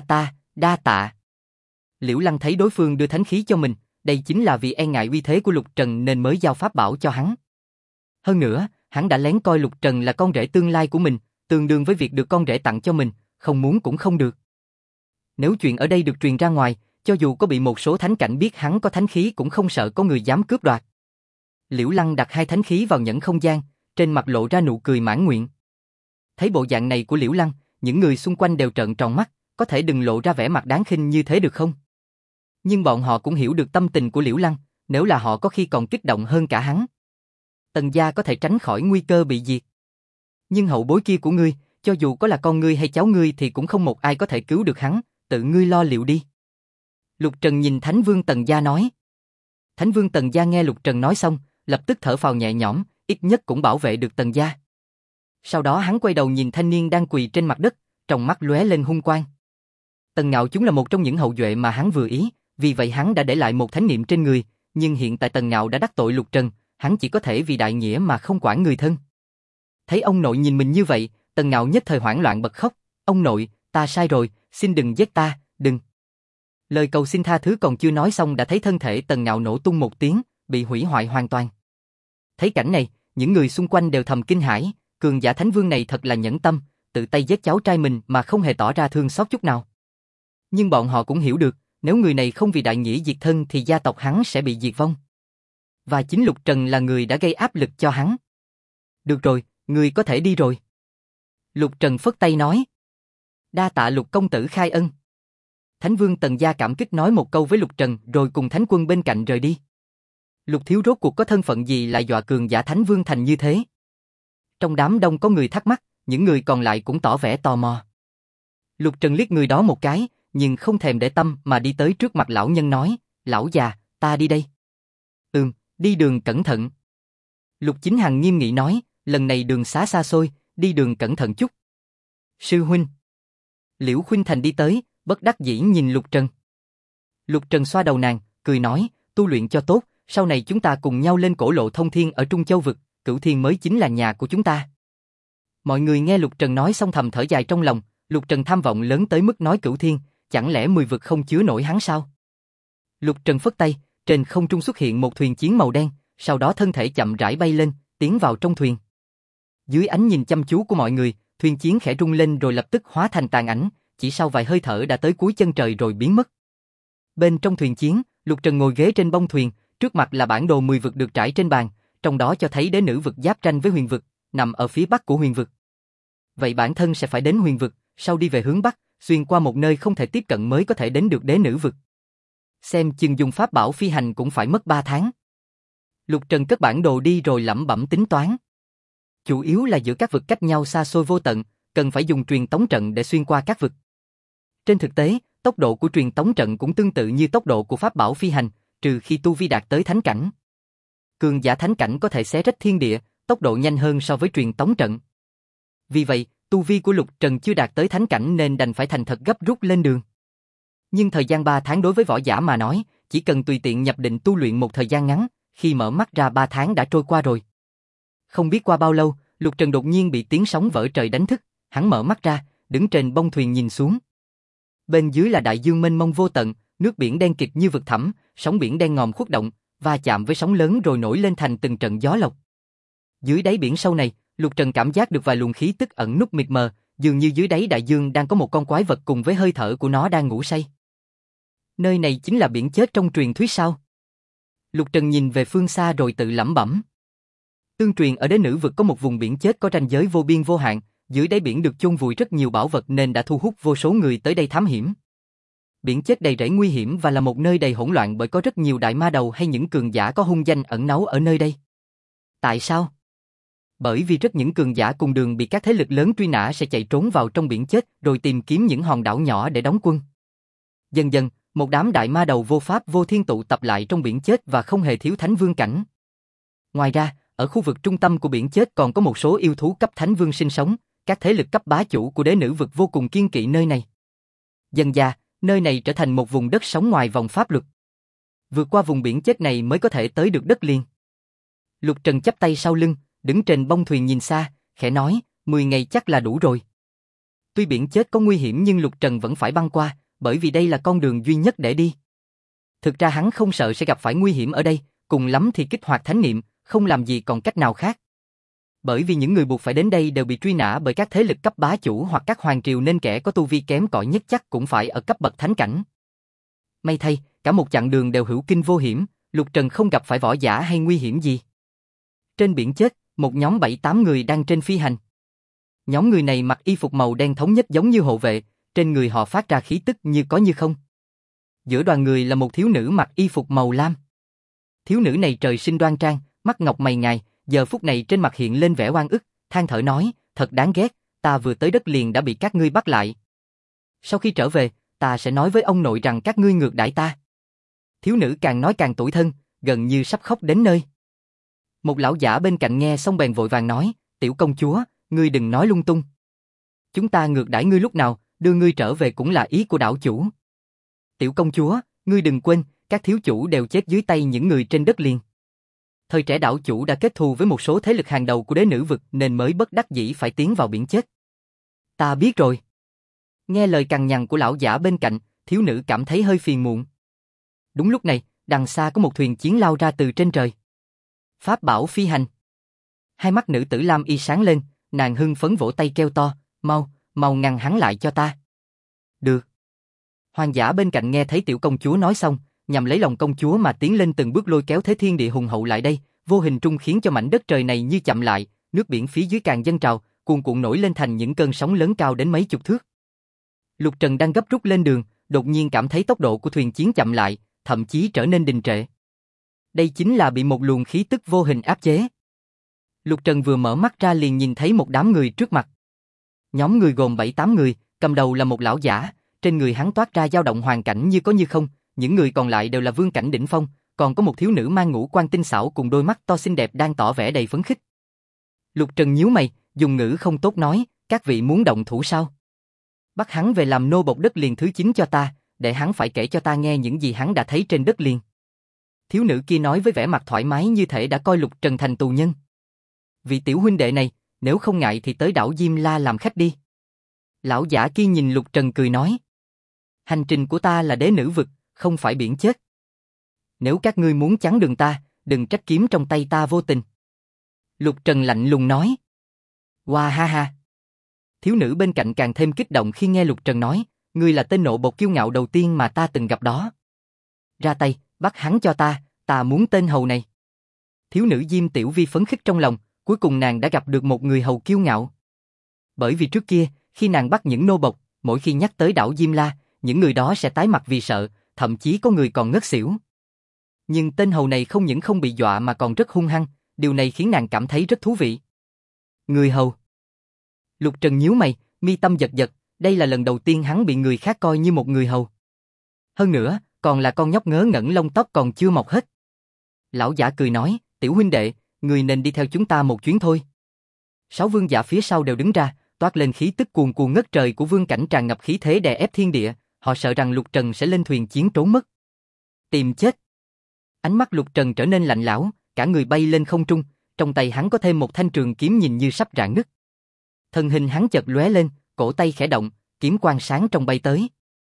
đa tạ. Liễu Lăng thấy đối phương đưa thánh khí cho mình, đây chính là vì e ngại uy thế của Lục Trần nên mới giao pháp bảo cho hắn. Hơn nữa, hắn đã lén coi Lục Trần là con rể tương lai của mình, tương đương với việc được con rể tặng cho mình, không muốn cũng không được. Nếu chuyện ở đây được truyền ra ngoài, cho dù có bị một số thánh cảnh biết hắn có thánh khí cũng không sợ có người dám cướp đoạt. Liễu Lăng đặt hai thánh khí vào nhẫn không gian, trên mặt lộ ra nụ cười mãn nguyện. Thấy bộ dạng này của Liễu Lăng, những người xung quanh đều trợn tròn mắt, có thể đừng lộ ra vẻ mặt đáng khinh như thế được không? Nhưng bọn họ cũng hiểu được tâm tình của Liễu Lăng, nếu là họ có khi còn kích động hơn cả hắn. Tần gia có thể tránh khỏi nguy cơ bị diệt. Nhưng hậu bối kia của ngươi, cho dù có là con ngươi hay cháu ngươi thì cũng không một ai có thể cứu được hắn, tự ngươi lo liệu đi. Lục Trần nhìn Thánh Vương Tần gia nói. Thánh Vương Tần gia nghe Lục Trần nói xong, lập tức thở phào nhẹ nhõm, ít nhất cũng bảo vệ được Tần gia. Sau đó hắn quay đầu nhìn thanh niên đang quỳ trên mặt đất, trong mắt lóe lên hung quang. Tần Ngạo chúng là một trong những hậu duệ mà hắn vừa ý, vì vậy hắn đã để lại một thánh niệm trên người, nhưng hiện tại Tần Ngạo đã đắc tội Lục Trần, hắn chỉ có thể vì đại nghĩa mà không quản người thân. Thấy ông nội nhìn mình như vậy, Tần Ngạo nhất thời hoảng loạn bật khóc, ông nội, ta sai rồi, xin đừng giết ta, đừng. Lời cầu xin tha thứ còn chưa nói xong đã thấy thân thể Tần Ngạo nổ tung một tiếng, bị hủy hoại hoàn toàn. Thấy cảnh này, những người xung quanh đều thầm kinh hãi, cường giả Thánh Vương này thật là nhẫn tâm, tự tay giết cháu trai mình mà không hề tỏ ra thương xót chút nào. Nhưng bọn họ cũng hiểu được, nếu người này không vì đại nghĩa diệt thân thì gia tộc hắn sẽ bị diệt vong. Và chính Lục Trần là người đã gây áp lực cho hắn. Được rồi, người có thể đi rồi. Lục Trần phất tay nói. Đa tạ Lục công tử khai ân. Thánh Vương Tần Gia cảm kích nói một câu với Lục Trần rồi cùng Thánh Quân bên cạnh rời đi. Lục thiếu rốt cuộc có thân phận gì lại dọa cường giả Thánh Vương thành như thế? Trong đám đông có người thắc mắc, những người còn lại cũng tỏ vẻ tò mò. Lục Trần liếc người đó một cái, nhưng không thèm để tâm mà đi tới trước mặt lão nhân nói, lão già, ta đi đây. Đi đường cẩn thận. Lục Chính Hằng nghiêm nghị nói, lần này đường xá xa xôi, đi đường cẩn thận chút. Sư huynh. Liễu Khuynh Thành đi tới, bất đắc dĩ nhìn Lục Trần. Lục Trần xoa đầu nàng, cười nói, tu luyện cho tốt, sau này chúng ta cùng nhau lên cổ lộ thông thiên ở Trung Châu Vực, Cửu Thiên mới chính là nhà của chúng ta. Mọi người nghe Lục Trần nói xong thầm thở dài trong lòng, Lục Trần tham vọng lớn tới mức nói Cửu Thiên, chẳng lẽ 10 vực không chứa nổi hắn sao? Lục Trần phất tay, trên không trung xuất hiện một thuyền chiến màu đen, sau đó thân thể chậm rãi bay lên, tiến vào trong thuyền. Dưới ánh nhìn chăm chú của mọi người, thuyền chiến khẽ rung lên rồi lập tức hóa thành tàn ảnh, chỉ sau vài hơi thở đã tới cuối chân trời rồi biến mất. Bên trong thuyền chiến, Lục Trần ngồi ghế trên bông thuyền, trước mặt là bản đồ 10 vực được trải trên bàn, trong đó cho thấy đế nữ vực giáp ranh với huyền vực, nằm ở phía bắc của huyền vực. Vậy bản thân sẽ phải đến huyền vực, sau đi về hướng bắc, xuyên qua một nơi không thể tiếp cận mới có thể đến được đế nữ vực. Xem chừng dùng pháp bảo phi hành cũng phải mất 3 tháng. Lục Trần cất bản đồ đi rồi lẩm bẩm tính toán. Chủ yếu là giữa các vực cách nhau xa xôi vô tận, cần phải dùng truyền tống trận để xuyên qua các vực. Trên thực tế, tốc độ của truyền tống trận cũng tương tự như tốc độ của pháp bảo phi hành, trừ khi tu vi đạt tới thánh cảnh. Cường giả thánh cảnh có thể xé rách thiên địa, tốc độ nhanh hơn so với truyền tống trận. Vì vậy, tu vi của Lục Trần chưa đạt tới thánh cảnh nên đành phải thành thật gấp rút lên đường. Nhưng thời gian 3 tháng đối với võ giả mà nói, chỉ cần tùy tiện nhập định tu luyện một thời gian ngắn, khi mở mắt ra 3 tháng đã trôi qua rồi. Không biết qua bao lâu, Lục Trần đột nhiên bị tiếng sóng vỡ trời đánh thức, hắn mở mắt ra, đứng trên bông thuyền nhìn xuống. Bên dưới là đại dương mênh mông vô tận, nước biển đen kịt như vực thẳm, sóng biển đen ngòm khuất động, va chạm với sóng lớn rồi nổi lên thành từng trận gió lốc. Dưới đáy biển sâu này, Lục Trần cảm giác được vài luồng khí tức ẩn núp mịt mờ, dường như dưới đáy đại dương đang có một con quái vật cùng với hơi thở của nó đang ngủ say. Nơi này chính là biển chết trong truyền thuyết sao? Lục Trần nhìn về phương xa rồi tự lẩm bẩm. Tương truyền ở đế nữ vực có một vùng biển chết có ranh giới vô biên vô hạn, dưới đáy biển được chôn vùi rất nhiều bảo vật nên đã thu hút vô số người tới đây thám hiểm. Biển chết đầy rẫy nguy hiểm và là một nơi đầy hỗn loạn bởi có rất nhiều đại ma đầu hay những cường giả có hung danh ẩn náu ở nơi đây. Tại sao? Bởi vì rất những cường giả cùng đường bị các thế lực lớn truy nã sẽ chạy trốn vào trong biển chết rồi tìm kiếm những hòn đảo nhỏ để đóng quân. Dần dần, một đám đại ma đầu vô pháp vô thiên tụ tập lại trong biển chết và không hề thiếu thánh vương cảnh. Ngoài ra, ở khu vực trung tâm của biển chết còn có một số yêu thú cấp thánh vương sinh sống, các thế lực cấp bá chủ của đế nữ vực vô cùng kiêng kỵ nơi này. Dần dà, nơi này trở thành một vùng đất sống ngoài vòng pháp luật. Vượt qua vùng biển chết này mới có thể tới được đất liền. Lục Trần chắp tay sau lưng, đứng trên bông thuyền nhìn xa, khẽ nói, 10 ngày chắc là đủ rồi. Tuy biển chết có nguy hiểm nhưng Lục Trần vẫn phải băng qua, bởi vì đây là con đường duy nhất để đi. Thực ra hắn không sợ sẽ gặp phải nguy hiểm ở đây, cùng lắm thì kích hoạt thánh niệm, không làm gì còn cách nào khác. Bởi vì những người buộc phải đến đây đều bị truy nã bởi các thế lực cấp bá chủ hoặc các hoàng triều nên kẻ có tu vi kém cỏi nhất chắc cũng phải ở cấp bậc thánh cảnh. May thay, cả một chặng đường đều hữu kinh vô hiểm, Lục Trần không gặp phải võ giả hay nguy hiểm gì. Trên biển chết, một nhóm 7-8 người đang trên phi hành. Nhóm người này mặc y phục màu đen thống nhất giống như hộ vệ, trên người họ phát ra khí tức như có như không. Giữa đoàn người là một thiếu nữ mặc y phục màu lam. Thiếu nữ này trời sinh đoan trang, mắt ngọc mày ngài, giờ phút này trên mặt hiện lên vẻ oan ức, than thở nói, thật đáng ghét, ta vừa tới đất liền đã bị các ngươi bắt lại. Sau khi trở về, ta sẽ nói với ông nội rằng các ngươi ngược đãi ta. Thiếu nữ càng nói càng tủi thân, gần như sắp khóc đến nơi. Một lão giả bên cạnh nghe xong bèn vội vàng nói, tiểu công chúa, ngươi đừng nói lung tung. Chúng ta ngược đãi ngươi lúc nào, đưa ngươi trở về cũng là ý của đảo chủ. Tiểu công chúa, ngươi đừng quên, các thiếu chủ đều chết dưới tay những người trên đất liền. Thời trẻ đảo chủ đã kết thù với một số thế lực hàng đầu của đế nữ vực nên mới bất đắc dĩ phải tiến vào biển chết. Ta biết rồi. Nghe lời cằn nhằn của lão giả bên cạnh, thiếu nữ cảm thấy hơi phiền muộn. Đúng lúc này, đằng xa có một thuyền chiến lao ra từ trên trời. Pháp bảo phi hành. Hai mắt nữ tử lam y sáng lên, nàng hưng phấn vỗ tay kêu to, mau ngăn hắn lại cho ta. Được. Hoàng giả bên cạnh nghe thấy tiểu công chúa nói xong, nhằm lấy lòng công chúa mà tiến lên từng bước lôi kéo thế thiên địa hùng hậu lại đây, vô hình trung khiến cho mảnh đất trời này như chậm lại, nước biển phía dưới càng dâng trào, cuồn cuộn nổi lên thành những cơn sóng lớn cao đến mấy chục thước. Lục Trần đang gấp rút lên đường, đột nhiên cảm thấy tốc độ của thuyền chiến chậm lại, thậm chí trở nên đình trệ. Đây chính là bị một luồng khí tức vô hình áp chế. Lục Trần vừa mở mắt ra liền nhìn thấy một đám người trước mặt. Nhóm người gồm 7-8 người, cầm đầu là một lão giả, trên người hắn toát ra dao động hoàn cảnh như có như không, những người còn lại đều là vương cảnh đỉnh phong, còn có một thiếu nữ mang ngũ quan tinh xảo cùng đôi mắt to xinh đẹp đang tỏ vẻ đầy phấn khích. Lục Trần nhíu mày, dùng ngữ không tốt nói, các vị muốn động thủ sao? Bắt hắn về làm nô bộc đất liền thứ 9 cho ta, để hắn phải kể cho ta nghe những gì hắn đã thấy trên đất liền. Thiếu nữ kia nói với vẻ mặt thoải mái như thể đã coi Lục Trần thành tù nhân. Vị tiểu huynh đệ này, nếu không ngại thì tới đảo Diêm La làm khách đi. Lão giả kia nhìn Lục Trần cười nói. Hành trình của ta là đế nữ vực, không phải biển chết. Nếu các ngươi muốn chắn đường ta, đừng trách kiếm trong tay ta vô tình. Lục Trần lạnh lùng nói. Wow ha ha. Thiếu nữ bên cạnh càng thêm kích động khi nghe Lục Trần nói, ngươi là tên nộ bộc kiêu ngạo đầu tiên mà ta từng gặp đó. Ra tay, bắt hắn cho ta muốn tên hầu này. Thiếu nữ Diêm Tiểu Vi phấn khích trong lòng, cuối cùng nàng đã gặp được một người hầu kiêu ngạo. Bởi vì trước kia, khi nàng bắt những nô bộc, mỗi khi nhắc tới đảo Diêm La, những người đó sẽ tái mặt vì sợ, thậm chí có người còn ngất xỉu. Nhưng tên hầu này không những không bị dọa mà còn rất hung hăng, điều này khiến nàng cảm thấy rất thú vị. Người hầu. Lục Trần nhíu mày, mi tâm giật giật, đây là lần đầu tiên hắn bị người khác coi như một người hầu. Hơn nữa, còn là con nhóc ngớ ngẩn lông tóc còn chưa mọc hết. Lão giả cười nói, tiểu huynh đệ, người nên đi theo chúng ta một chuyến thôi. 6 vương giả phía sau đều đứng ra, toát lên khí tức cuồn cuộn ngất trời của vương cảnh tràn ngập khí thế đè ép thiên địa, họ sợ rằng Lục Trần sẽ lên thuyền chiến trốn mất. Tìm chết. Ánh mắt Lục Trần trở nên lạnh lẽo, cả người bay lên không trung, trong tay hắn có thêm một thanh trường kiếm nhìn như sắp rạn nứt. Thân hình hắn chợt lóe lên, cổ tay khẽ động, kiếm quang sáng trong bay tới.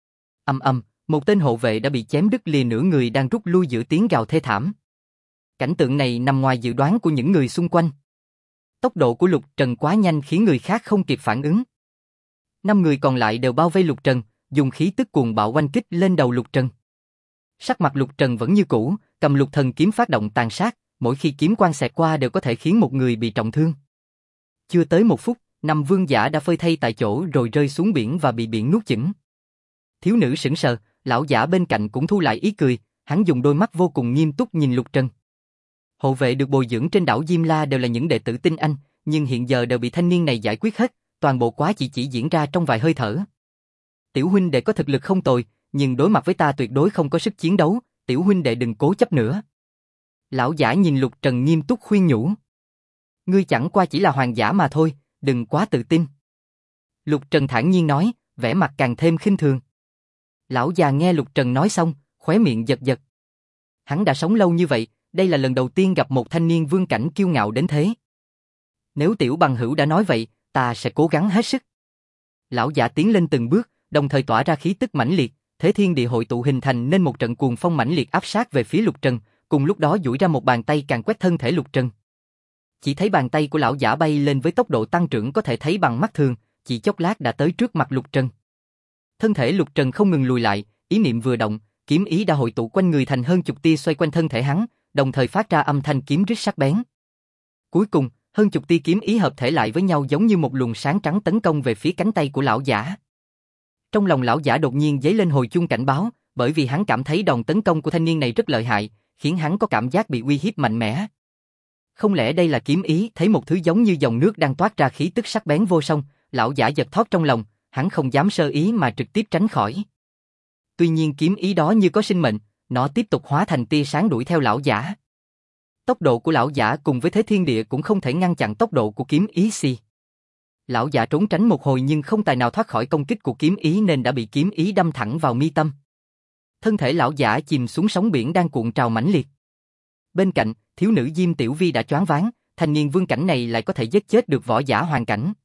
Ầm ầm, một tên hộ vệ đã bị chém đứt lìa nửa người đang rút lui giữa tiếng gào thê thảm. Cảnh tượng này nằm ngoài dự đoán của những người xung quanh. Tốc độ của Lục Trần quá nhanh khiến người khác không kịp phản ứng. 5 người còn lại đều bao vây Lục Trần, dùng khí tức cuồng bạo oanh kích lên đầu Lục Trần. Sắc mặt Lục Trần vẫn như cũ, cầm Lục Thần kiếm phát động tàn sát, mỗi khi kiếm quang xẹt qua đều có thể khiến một người bị trọng thương. Chưa tới 1 phút, 5 vương giả đã phơi thây tại chỗ rồi rơi xuống biển và bị biển nuốt chửng. Thiếu nữ sững sờ, lão giả bên cạnh cũng thu lại ý cười, hắn dùng đôi mắt vô cùng nghiêm túc nhìn Lục Trần. Hộ vệ được bồi dưỡng trên đảo Diêm La đều là những đệ tử tinh anh, nhưng hiện giờ đều bị thanh niên này giải quyết hết, toàn bộ quá chỉ diễn ra trong vài hơi thở. Tiểu huynh đệ có thực lực không tồi, nhưng đối mặt với ta tuyệt đối không có sức chiến đấu, tiểu huynh đệ đừng cố chấp nữa. Lão giả nhìn Lục Trần nghiêm túc khuyên nhủ. Ngươi chẳng qua chỉ là hoàng giả mà thôi, đừng quá tự tin. Lục Trần thản nhiên nói, vẻ mặt càng thêm khinh thường. Lão già nghe Lục Trần nói xong, khóe miệng giật giật. Hắn đã sống lâu như vậy, đây là lần đầu tiên gặp một thanh niên vương cảnh kiêu ngạo đến thế. Nếu tiểu bằng hữu đã nói vậy, ta sẽ cố gắng hết sức. Lão giả tiến lên từng bước, đồng thời tỏa ra khí tức mãnh liệt, thế thiên địa hội tụ hình thành nên một trận cuồng phong mãnh liệt áp sát về phía Lục Trần, cùng lúc đó duỗi ra một bàn tay càn quét thân thể Lục Trần. Chỉ thấy bàn tay của lão giả bay lên với tốc độ tăng trưởng có thể thấy bằng mắt thường, chỉ chốc lát đã tới trước mặt Lục Trần. Thân thể Lục Trần không ngừng lùi lại, ý niệm vừa động, kiếm ý đã hội tụ quanh người thành hơn chục tia xoay quanh thân thể hắn, đồng thời phát ra âm thanh kiếm rít sắc bén. Cuối cùng, hơn chục tia kiếm ý hợp thể lại với nhau giống như một luồng sáng trắng tấn công về phía cánh tay của lão giả. Trong lòng lão giả đột nhiên giấy lên hồi chuông cảnh báo, bởi vì hắn cảm thấy đòn tấn công của thanh niên này rất lợi hại, khiến hắn có cảm giác bị uy hiếp mạnh mẽ. Không lẽ đây là kiếm ý? Thấy một thứ giống như dòng nước đang toát ra khí tức sắc bén vô song, lão giả giật thót trong lòng, hắn không dám sơ ý mà trực tiếp tránh khỏi. Tuy nhiên kiếm ý đó như có sinh mệnh, nó tiếp tục hóa thành tia sáng đuổi theo lão giả. Tốc độ của lão giả cùng với thế thiên địa cũng không thể ngăn chặn tốc độ của kiếm ý xì. Lão giả trốn tránh một hồi nhưng không tài nào thoát khỏi công kích của kiếm ý nên đã bị kiếm ý đâm thẳng vào mi tâm. Thân thể lão giả chìm xuống sóng biển đang cuộn trào mãnh liệt. Bên cạnh, thiếu nữ Diêm Tiểu Vi đã choáng váng, thanh niên vương cảnh này lại có thể giết chết được võ giả hoàn cảnh.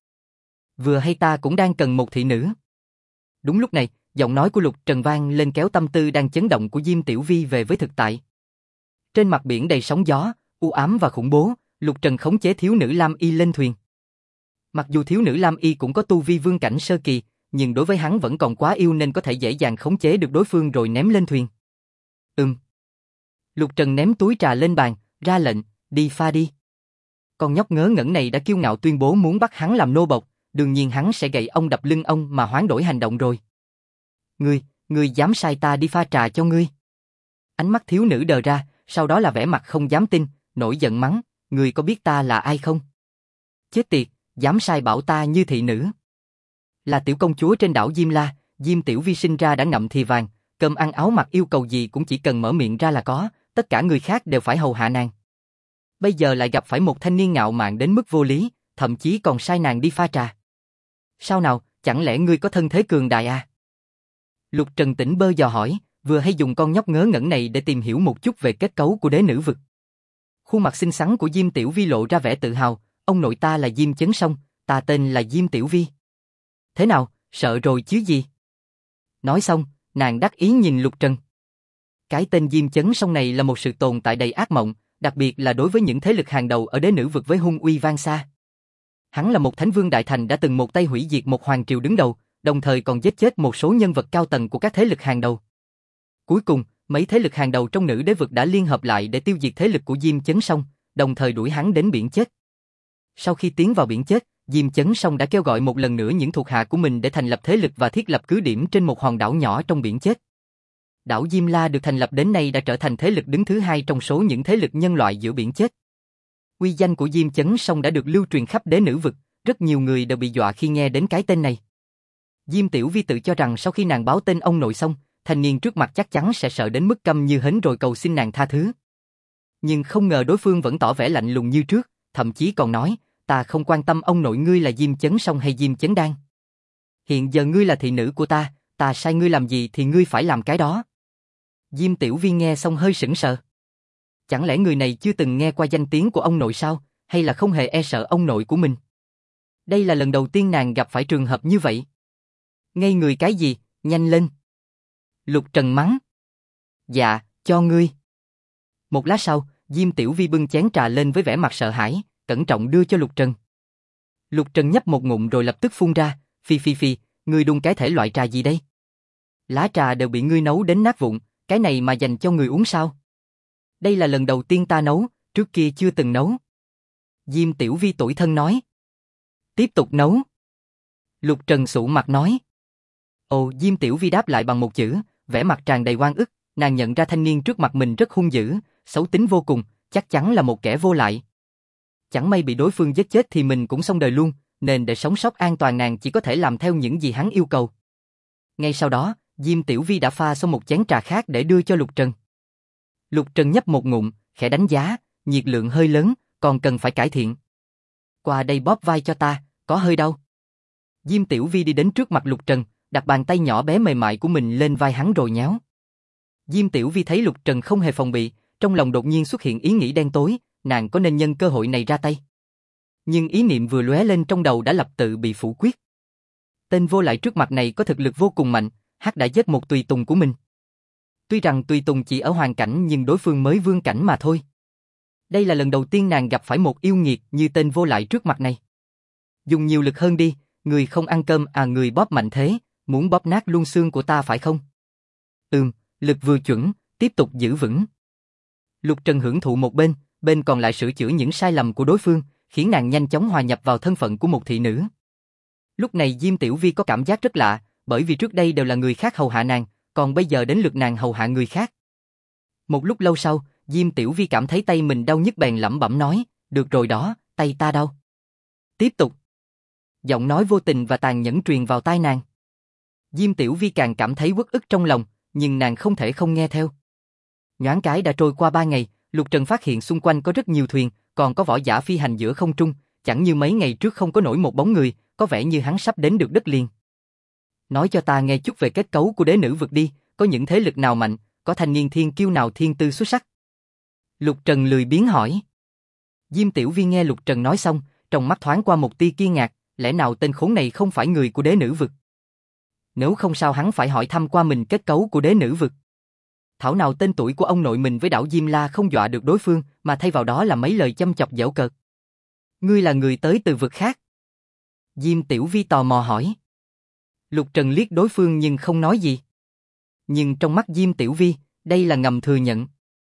Vừa hay ta cũng đang cần một thị nữ. Đúng lúc này, giọng nói của Lục Trần vang lên kéo tâm tư đang chấn động của Diêm Tiểu Vi về với thực tại. Trên mặt biển đầy sóng gió, u ám và khủng bố, Lục Trần khống chế thiếu nữ Lam Y lên thuyền. Mặc dù thiếu nữ Lam Y cũng có tu vi vương cảnh sơ kỳ, nhưng đối với hắn vẫn còn quá yêu nên có thể dễ dàng khống chế được đối phương rồi ném lên thuyền. Lục Trần ném túi trà lên bàn, ra lệnh, đi pha đi. Con nhóc ngớ ngẩn này đã kiêu ngạo tuyên bố muốn bắt hắn làm nô bộc, đương nhiên hắn sẽ gậy ông đập lưng ông mà hoán đổi hành động rồi. Ngươi dám sai ta đi pha trà cho ngươi? Ánh mắt thiếu nữ đờ ra, sau đó là vẻ mặt không dám tin, nổi giận mắng, ngươi có biết ta là ai không? Chết tiệt, dám sai bảo ta như thị nữ. Là tiểu công chúa trên đảo Diêm La, Diêm Tiểu Vi sinh ra đã ngậm thì vàng, cơm ăn áo mặc yêu cầu gì cũng chỉ cần mở miệng ra là có, tất cả người khác đều phải hầu hạ nàng. Bây giờ lại gặp phải một thanh niên ngạo mạn đến mức vô lý, thậm chí còn sai nàng đi pha trà. Sao nào, chẳng lẽ ngươi có thân thế cường đại à? Lục Trần tỉnh bơ dò hỏi, vừa hay dùng con nhóc ngớ ngẩn này để tìm hiểu một chút về kết cấu của đế nữ vực. Khuôn mặt xinh xắn của Diêm Tiểu Vi lộ ra vẻ tự hào, ông nội ta là Diêm Chấn Sông, ta tên là Diêm Tiểu Vi. Thế nào, sợ rồi chứ gì? Nói xong, nàng đắc ý nhìn Lục Trần. Cái tên Diêm Chấn Sông này là một sự tồn tại đầy ác mộng, đặc biệt là đối với những thế lực hàng đầu ở đế nữ vực với hung uy vang xa. Hắn là một thánh vương đại thành đã từng một tay hủy diệt một hoàng triều đứng đầu, đồng thời còn giết chết một số nhân vật cao tầng của các thế lực hàng đầu. Cuối cùng, mấy thế lực hàng đầu trong nữ đế vực đã liên hợp lại để tiêu diệt thế lực của Diêm Chấn Sông, đồng thời đuổi hắn đến biển chết. Sau khi tiến vào biển chết, Diêm Chấn Sông đã kêu gọi một lần nữa những thuộc hạ của mình để thành lập thế lực và thiết lập cứ điểm trên một hòn đảo nhỏ trong biển chết. Đảo Diêm La được thành lập đến nay đã trở thành thế lực đứng thứ hai trong số những thế lực nhân loại giữa biển chết. Uy danh của Diêm Chấn Sông đã được lưu truyền khắp đế nữ vực, rất nhiều người đều bị dọa khi nghe đến cái tên này. Diêm Tiểu Vi tự cho rằng sau khi nàng báo tên ông nội xong, thanh niên trước mặt chắc chắn sẽ sợ đến mức câm như hến rồi cầu xin nàng tha thứ. Nhưng không ngờ đối phương vẫn tỏ vẻ lạnh lùng như trước, thậm chí còn nói, ta không quan tâm ông nội ngươi là Diêm Chấn Sông hay Diêm Chấn Đan. Hiện giờ ngươi là thị nữ của ta sai ngươi làm gì thì ngươi phải làm cái đó. Diêm Tiểu Vi nghe xong hơi sững sờ. Chẳng lẽ người này chưa từng nghe qua danh tiếng của ông nội sao, hay là không hề e sợ ông nội của mình? Đây là lần đầu tiên nàng gặp phải trường hợp như vậy. Ngây người cái gì, nhanh lên. Lục Trần mắng. Dạ, cho ngươi. Một lát sau, Diêm Tiểu Vi bưng chén trà lên với vẻ mặt sợ hãi, cẩn trọng đưa cho Lục Trần. Lục Trần nhấp một ngụm rồi lập tức phun ra, phi, ngươi đun cái thể loại trà gì đây? Lá trà đều bị ngươi nấu đến nát vụn, cái này mà dành cho người uống sao? Đây là lần đầu tiên ta nấu, trước kia chưa từng nấu. Diêm Tiểu Vi tủi thân nói. Tiếp tục nấu. Lục Trần sụ mặt nói. Ồ, Diêm Tiểu Vi đáp lại bằng một chữ, vẻ mặt tràn đầy oan ức, nàng nhận ra thanh niên trước mặt mình rất hung dữ, xấu tính vô cùng, chắc chắn là một kẻ vô lại. Chẳng may bị đối phương giết chết thì mình cũng xong đời luôn, nên để sống sót an toàn nàng chỉ có thể làm theo những gì hắn yêu cầu. Ngay sau đó, Diêm Tiểu Vi đã pha xong một chén trà khác để đưa cho Lục Trần. Lục Trần nhấp một ngụm, khẽ đánh giá, nhiệt lượng hơi lớn, còn cần phải cải thiện. Qua đây bóp vai cho ta, có hơi đau. Diêm Tiểu Vi đi đến trước mặt Lục Trần, đặt bàn tay nhỏ bé mềm mại của mình lên vai hắn rồi nhéo. Diêm Tiểu Vi thấy Lục Trần không hề phòng bị, trong lòng đột nhiên xuất hiện ý nghĩ đen tối, nàng có nên nhân cơ hội này ra tay. Nhưng ý niệm vừa lóe lên trong đầu đã lập tức bị phủ quyết. Tên vô lại trước mặt này có thực lực vô cùng mạnh, hắn đã giết một tùy tùng của mình. Tuy rằng tùy tùng chỉ ở hoàng cảnh nhưng đối phương mới vương cảnh mà thôi. Đây là lần đầu tiên nàng gặp phải một yêu nghiệt như tên vô lại trước mặt này. Dùng nhiều lực hơn đi, người không ăn cơm à, người bóp mạnh thế, muốn bóp nát luôn xương của ta phải không? Lực vừa chuẩn, tiếp tục giữ vững. Lục Trần hưởng thụ một bên còn lại sửa chữa những sai lầm của đối phương, khiến nàng nhanh chóng hòa nhập vào thân phận của một thị nữ. Lúc này Diêm Tiểu Vi có cảm giác rất lạ, bởi vì trước đây đều là người khác hầu hạ nàng, còn bây giờ đến lượt nàng hầu hạ người khác. Một lúc lâu sau, Diêm Tiểu Vi cảm thấy tay mình đau nhức bèn lẩm bẩm nói, được rồi đó, tay ta đau. Tiếp tục. Giọng nói vô tình và tàn nhẫn truyền vào tai nàng. Diêm Tiểu Vi càng cảm thấy uất ức trong lòng, nhưng nàng không thể không nghe theo. Nhoáng cái đã trôi qua 3 ngày, Lục Trần phát hiện xung quanh có rất nhiều thuyền, còn có võ giả phi hành giữa không trung, chẳng như mấy ngày trước không có nổi một bóng người, có vẻ như hắn sắp đến được đất liền. Nói cho ta nghe chút về kết cấu của đế nữ vực đi, có những thế lực nào mạnh, có thanh niên thiên kiêu nào thiên tư xuất sắc. Lục Trần lười biếng hỏi. Diêm Tiểu Vi nghe Lục Trần nói xong, trong mắt thoáng qua một tia kinh ngạc, lẽ nào tên khốn này không phải người của đế nữ vực? Nếu không sao hắn phải hỏi thăm qua mình kết cấu của đế nữ vực. Thảo nào tên tuổi của ông nội mình với đảo Diêm La không dọa được đối phương, mà thay vào đó là mấy lời châm chọc giễu cợt. Ngươi là người tới từ vực khác? Diêm Tiểu Vi tò mò hỏi. Lục Trần liếc đối phương nhưng không nói gì. Nhưng trong mắt Diêm Tiểu Vi, đây là ngầm thừa nhận.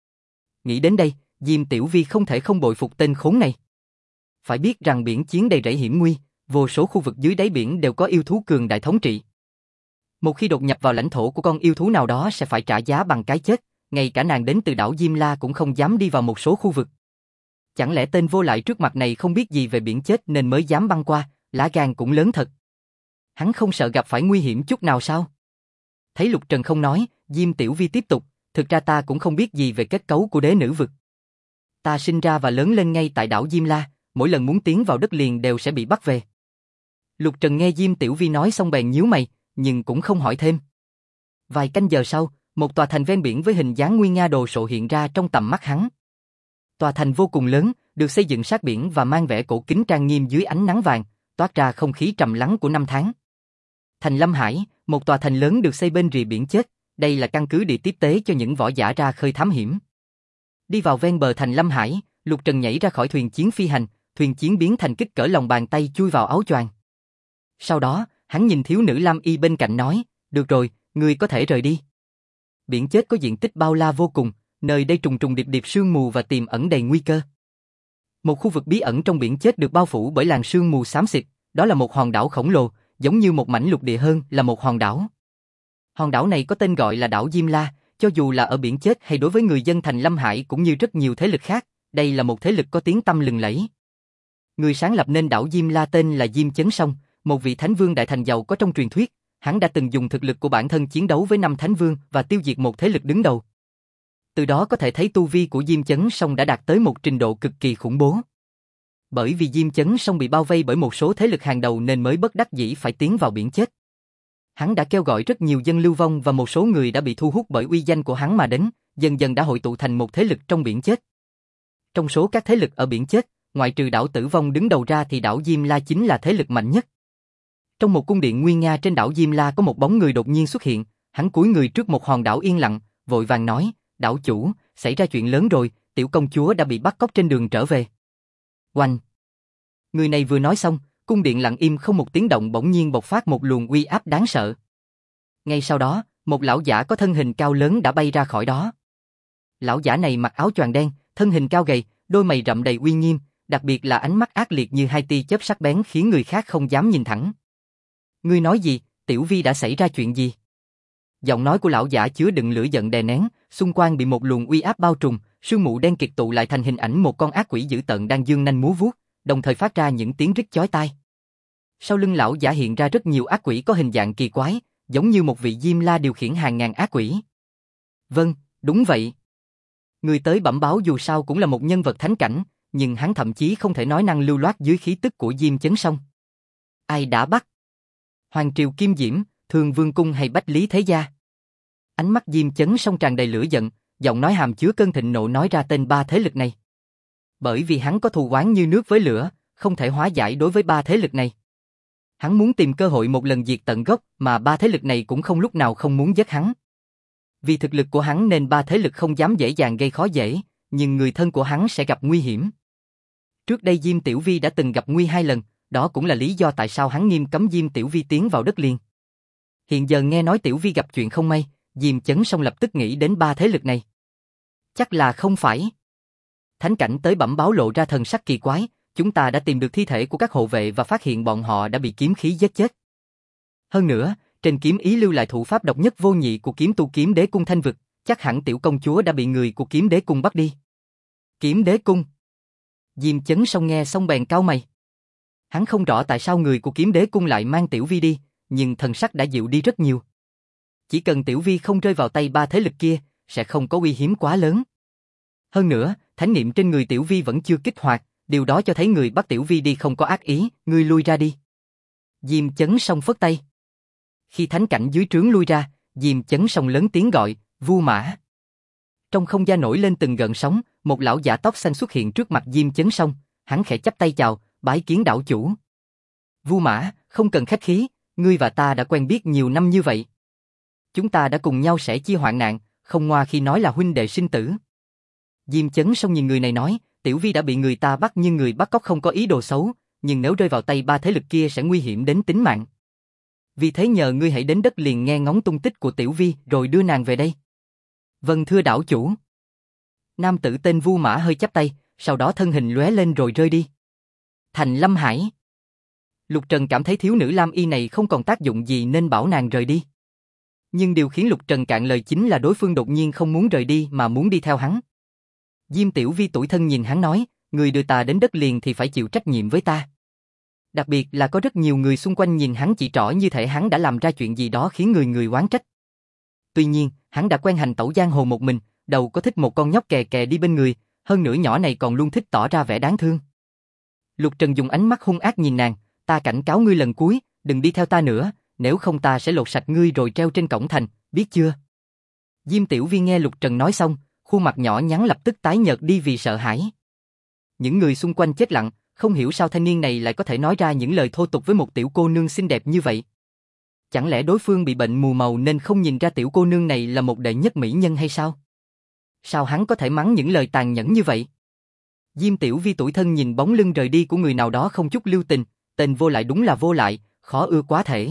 Nghĩ đến đây, Diêm Tiểu Vi không thể không bội phục tên khốn này. Phải biết rằng biển chiến đầy rẫy hiểm nguy, vô số khu vực dưới đáy biển đều có yêu thú cường đại thống trị. Một khi đột nhập vào lãnh thổ của con yêu thú nào đó sẽ phải trả giá bằng cái chết, ngay cả nàng đến từ đảo Diêm La cũng không dám đi vào một số khu vực. Chẳng lẽ tên vô lại trước mặt này không biết gì về biển chết nên mới dám băng qua, lá gan cũng lớn thật. Hắn không sợ gặp phải nguy hiểm chút nào sao? Thấy Lục Trần không nói, Diêm Tiểu Vi tiếp tục, thực ra ta cũng không biết gì về kết cấu của đế nữ vực. Ta sinh ra và lớn lên ngay tại đảo Diêm La, mỗi lần muốn tiến vào đất liền đều sẽ bị bắt về. Lục Trần nghe Diêm Tiểu Vi nói xong bèn nhíu mày, nhưng cũng không hỏi thêm. Vài canh giờ sau, một tòa thành ven biển với hình dáng nguy nga đồ sộ hiện ra trong tầm mắt hắn. Tòa thành vô cùng lớn, được xây dựng sát biển và mang vẻ cổ kính trang nghiêm dưới ánh nắng vàng, toát ra không khí trầm lắng của năm tháng. Thành Lâm Hải, một tòa thành lớn được xây bên rìa biển chết, đây là căn cứ địa tiếp tế cho những võ giả ra khơi thám hiểm. Đi vào ven bờ thành Lâm Hải, Lục Trần nhảy ra khỏi thuyền chiến phi hành, thuyền chiến biến thành kích cỡ lòng bàn tay chui vào áo choàng. Sau đó, hắn nhìn thiếu nữ Lam Y bên cạnh nói, được rồi, ngươi có thể rời đi. Biển chết có diện tích bao la vô cùng, nơi đây trùng trùng điệp điệp sương mù và tiềm ẩn đầy nguy cơ. Một khu vực bí ẩn trong biển chết được bao phủ bởi làn sương mù xám xịt, đó là một hòn đảo khổng lồ, giống như một mảnh lục địa hơn là một hòn đảo. Hòn đảo này có tên gọi là đảo Diêm La, cho dù là ở biển chết hay đối với người dân thành Lâm Hải cũng như rất nhiều thế lực khác, đây là một thế lực có tiếng tăm lừng lẫy. Người sáng lập nên đảo Diêm La tên là Diêm Chấn Song, một vị thánh vương đại thành giàu có trong truyền thuyết, hắn đã từng dùng thực lực của bản thân chiến đấu với 5 thánh vương và tiêu diệt một thế lực đứng đầu. Từ đó có thể thấy tu vi của Diêm Chấn Song đã đạt tới một trình độ cực kỳ khủng bố. Bởi vì Diêm Chấn Song bị bao vây bởi một số thế lực hàng đầu nên mới bất đắc dĩ phải tiến vào biển chết. Hắn đã kêu gọi rất nhiều dân lưu vong và một số người đã bị thu hút bởi uy danh của hắn mà đến, dần dần đã hội tụ thành một thế lực trong biển chết. Trong số các thế lực ở biển chết, ngoại trừ đảo Tử Vong đứng đầu ra thì đảo Diêm La chính là thế lực mạnh nhất. Trong một cung điện nguy nga trên đảo Diêm La có một bóng người đột nhiên xuất hiện, hắn cúi người trước một hòn đảo yên lặng, vội vàng nói, đảo chủ, xảy ra chuyện lớn rồi, tiểu công chúa đã bị bắt cóc trên đường trở về. Oanh! Người này vừa nói xong, cung điện lặng im không một tiếng động bỗng nhiên bộc phát một luồng uy áp đáng sợ. Ngay sau đó, một lão giả có thân hình cao lớn đã bay ra khỏi đó. Lão giả này mặc áo choàng đen, thân hình cao gầy, đôi mày rậm đầy uy nghiêm, đặc biệt là ánh mắt ác liệt như hai tia chớp sắc bén khiến người khác không dám nhìn thẳng. Ngươi nói gì, Tiểu Vi đã xảy ra chuyện gì? Giọng nói của lão giả chứa đựng lửa giận đè nén, xung quanh bị một luồng uy áp bao trùm, sương mù đen kịt tụ lại thành hình ảnh một con ác quỷ dữ tợn đang giương nanh múa vuốt, đồng thời phát ra những tiếng rít chói tai. Sau lưng lão giả hiện ra rất nhiều ác quỷ có hình dạng kỳ quái, giống như một vị Diêm La điều khiển hàng ngàn ác quỷ. Vâng, đúng vậy. Người tới bẩm báo dù sao cũng là một nhân vật thánh cảnh, nhưng hắn thậm chí không thể nói năng lưu loát dưới khí tức của Diêm Chấn Song. Ai đã bắt? Hoàng Triều Kim Diễm, Thường Vương Cung hay Bách Lý Thế Gia? Ánh mắt Diêm Chấn Song tràn đầy lửa giận, giọng nói hàm chứa cơn thịnh nộ nói ra tên ba thế lực này. Bởi vì hắn có thù oán như nước với lửa, không thể hóa giải đối với ba thế lực này. Hắn muốn tìm cơ hội một lần diệt tận gốc mà ba thế lực này cũng không lúc nào không muốn giết hắn. Vì thực lực của hắn nên ba thế lực không dám dễ dàng gây khó dễ, nhưng người thân của hắn sẽ gặp nguy hiểm. Trước đây Diêm Tiểu Vi đã từng gặp nguy 2 lần, đó cũng là lý do tại sao hắn nghiêm cấm Diêm Tiểu Vi tiến vào đất liền. Hiện giờ nghe nói Tiểu Vi gặp chuyện không may, Diêm Chấn Song lập tức nghĩ đến ba thế lực này. Chắc là không phải. Thánh cảnh tới bẩm báo lộ ra thần sắc kỳ quái, chúng ta đã tìm được thi thể của các hộ vệ và phát hiện bọn họ đã bị kiếm khí giết chết. Hơn nữa, trên kiếm ý lưu lại thủ pháp độc nhất vô nhị của kiếm tu Kiếm Đế Cung Thanh Vực, chắc hẳn tiểu công chúa đã bị người của Kiếm Đế Cung bắt đi. Kiếm Đế Cung? Diêm Chấn Song nghe xong bèn cau mày. Hắn không rõ tại sao người của Kiếm Đế Cung lại mang Tiểu Vi đi, nhưng thần sắc đã dịu đi rất nhiều. Chỉ cần Tiểu Vi không rơi vào tay ba thế lực kia, sẽ không có uy hiếm quá lớn. Hơn nữa, thánh niệm trên người Tiểu Vi vẫn chưa kích hoạt, điều đó cho thấy người bắt Tiểu Vi đi không có ác ý, ngươi lui ra đi. Diêm Chấn Song phất tay. Khi thánh cảnh dưới trướng lui ra, Diêm Chấn Song lớn tiếng gọi, Vu Mã. Trong không gian nổi lên từng gợn sóng, một lão giả tóc xanh xuất hiện trước mặt Diêm Chấn Song, hắn khẽ chắp tay chào, bái kiến đảo chủ. Vu Mã, không cần khách khí, ngươi và ta đã quen biết nhiều năm như vậy. Chúng ta đã cùng nhau sẻ chia hoạn nạn, không ngoa khi nói là huynh đệ sinh tử. Diêm Chấn Song nhìn người này nói, Tiểu Vi đã bị người ta bắt nhưng người bắt cóc không có ý đồ xấu, nhưng nếu rơi vào tay ba thế lực kia sẽ nguy hiểm đến tính mạng. Vì thế nhờ ngươi hãy đến đất liền nghe ngóng tung tích của Tiểu Vi rồi đưa nàng về đây. Vâng thưa đảo chủ. Nam tử tên Vu Mã hơi chắp tay, sau đó thân hình lóe lên rồi rơi đi. Thành Lâm Hải. Lục Trần cảm thấy thiếu nữ Lam Y này không còn tác dụng gì nên bảo nàng rời đi. Nhưng điều khiến Lục Trần cạn lời chính là đối phương đột nhiên không muốn rời đi mà muốn đi theo hắn. Diêm Tiểu Vi tủi thân nhìn hắn nói, người đưa ta đến đất liền thì phải chịu trách nhiệm với ta. Đặc biệt là có rất nhiều người xung quanh nhìn hắn chỉ trỏ như thể hắn đã làm ra chuyện gì đó khiến người người oán trách. Tuy nhiên, hắn đã quen hành tẩu giang hồ một mình, đâu có thích một con nhóc kè kè đi bên người, hơn nữa nhỏ này còn luôn thích tỏ ra vẻ đáng thương. Lục Trần dùng ánh mắt hung ác nhìn nàng, ta cảnh cáo ngươi lần cuối, đừng đi theo ta nữa, nếu không ta sẽ lột sạch ngươi rồi treo trên cổng thành, biết chưa? Diêm Tiểu Vi nghe Lục Trần nói xong, khuôn mặt nhỏ nhắn lập tức tái nhợt đi vì sợ hãi. Những người xung quanh chết lặng, không hiểu sao thanh niên này lại có thể nói ra những lời thô tục với một tiểu cô nương xinh đẹp như vậy. Chẳng lẽ đối phương bị bệnh mù màu nên không nhìn ra tiểu cô nương này là một đệ nhất mỹ nhân hay sao? Sao hắn có thể mắng những lời tàn nhẫn như vậy? Diêm Tiểu Vi tủi thân nhìn bóng lưng rời đi của người nào đó không chút lưu tình, tên vô lại đúng là vô lại, khó ưa quá thể.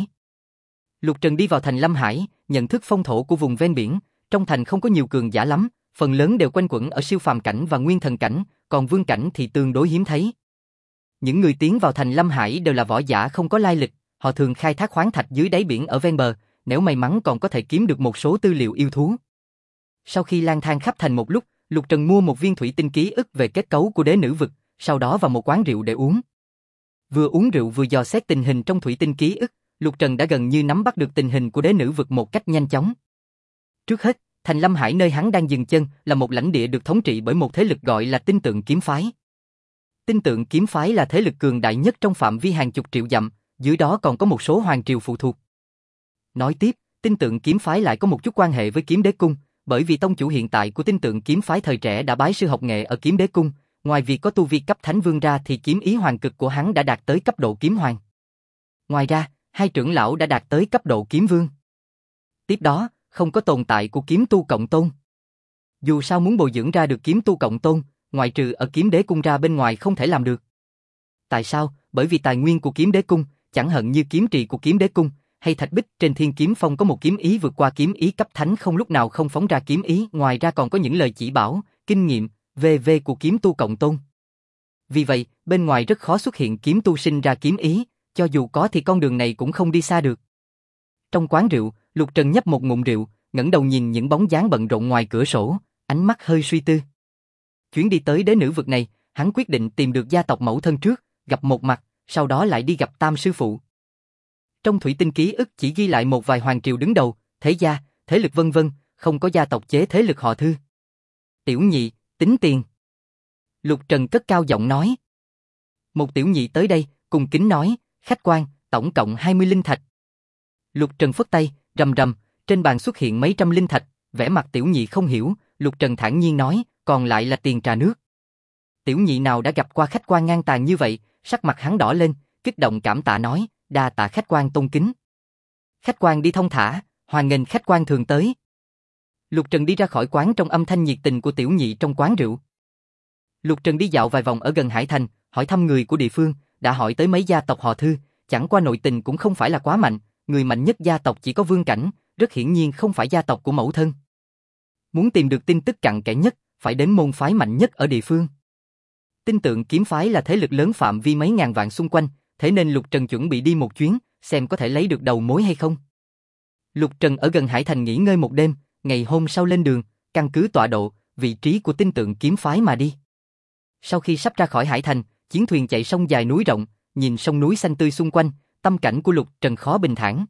Lục Trần đi vào thành Lâm Hải, nhận thức phong thổ của vùng ven biển, trong thành không có nhiều cường giả lắm, phần lớn đều quanh quẩn ở siêu phàm cảnh và nguyên thần cảnh, còn vương cảnh thì tương đối hiếm thấy. Những người tiến vào thành Lâm Hải đều là võ giả không có lai lịch, họ thường khai thác khoáng thạch dưới đáy biển ở ven bờ, nếu may mắn còn có thể kiếm được một số tư liệu yêu thú. Sau khi lang thang khắp thành một lúc, Lục Trần mua một viên thủy tinh ký ức về kết cấu của đế nữ vực, sau đó vào một quán rượu để uống. Vừa uống rượu vừa dò xét tình hình trong thủy tinh ký ức, Lục Trần đã gần như nắm bắt được tình hình của đế nữ vực một cách nhanh chóng. Trước hết, thành Lâm Hải nơi hắn đang dừng chân là một lãnh địa được thống trị bởi một thế lực gọi là Tinh Tượng Kiếm Phái. Tinh Tượng Kiếm Phái là thế lực cường đại nhất trong phạm vi hàng chục triệu dặm, dưới đó còn có một số hoàng triều phụ thuộc. Nói tiếp, Tinh Tượng Kiếm Phái lại có một chút quan hệ với Kiếm Đế Cung, bởi vì tông chủ hiện tại của Tinh Tượng Kiếm Phái thời trẻ đã bái sư học nghệ ở Kiếm Đế Cung, ngoài việc có tu vi cấp Thánh Vương ra thì kiếm ý hoàng cực của hắn đã đạt tới cấp độ Kiếm Hoàng. Ngoài ra, hai trưởng lão đã đạt tới cấp độ Kiếm Vương. Tiếp đó, không có tồn tại của Kiếm Tu Cộng Tôn. Dù sao muốn bồi dưỡng ra được Kiếm Tu Cộng Tôn, ngoại trừ ở Kiếm Đế Cung ra bên ngoài không thể làm được. Tại sao? Bởi vì tài nguyên của Kiếm Đế Cung, chẳng hạn như kiếm trì của Kiếm Đế Cung, hay thạch bích trên Thiên Kiếm Phong có một kiếm ý vượt qua kiếm ý cấp thánh không lúc nào không phóng ra kiếm ý, ngoài ra còn có những lời chỉ bảo, kinh nghiệm, v.v. của Kiếm Tu Cộng Tôn. Vì vậy, bên ngoài rất khó xuất hiện kiếm tu sinh ra kiếm ý, cho dù có thì con đường này cũng không đi xa được. Trong quán rượu, Lục Trần nhấp một ngụm rượu, ngẩng đầu nhìn những bóng dáng bận rộn ngoài cửa sổ, ánh mắt hơi suy tư. Chuyến đi tới đế nữ vực này, hắn quyết định tìm được gia tộc mẫu thân trước, gặp một mặt, sau đó lại đi gặp Tam sư phụ. Trong thủy tinh ký ức chỉ ghi lại một vài hoàng triều đứng đầu, thế gia, thế lực vân vân, không có gia tộc chế thế lực họ Thư. Tiểu nhị, tính tiền. Lục Trần cất cao giọng nói. Một tiểu nhị tới đây, cùng kính nói, khách quan, tổng cộng 20 linh thạch. Lục Trần phất tay, rầm rầm, trên bàn xuất hiện mấy trăm linh thạch, vẻ mặt tiểu nhị không hiểu, Lục Trần thản nhiên nói, còn lại là tiền trà nước. Tiểu nhị nào đã gặp qua khách quan ngang tàn như vậy, sắc mặt hắn đỏ lên, kích động cảm tạ nói, đa tạ khách quan tôn kính. Khách quan đi thông thả, hoan nghênh khách quan thường tới. Lục Trần đi ra khỏi quán trong âm thanh nhiệt tình của tiểu nhị trong quán rượu. Lục Trần đi dạo vài vòng ở gần Hải Thành, hỏi thăm người của địa phương, đã hỏi tới mấy gia tộc họ Thư, chẳng qua nội tình cũng không phải là quá mạnh, người mạnh nhất gia tộc chỉ có vương cảnh, rất hiển nhiên không phải gia tộc của mẫu thân. Muốn tìm được tin tức cặn kẽ nhất, phải đến môn phái mạnh nhất ở địa phương. Tinh Tượng Kiếm Phái là thế lực lớn phạm vi mấy ngàn vạn xung quanh, thế nên Lục Trần chuẩn bị đi một chuyến, xem có thể lấy được đầu mối hay không. Lục Trần ở gần Hải Thành nghỉ ngơi một đêm, ngày hôm sau lên đường, căn cứ tọa độ, vị trí của Tinh Tượng Kiếm Phái mà đi. Sau khi sắp ra khỏi Hải Thành, chiến thuyền chạy sông dài núi rộng, nhìn sông núi xanh tươi xung quanh, tâm cảnh của Lục Trần khó bình thản.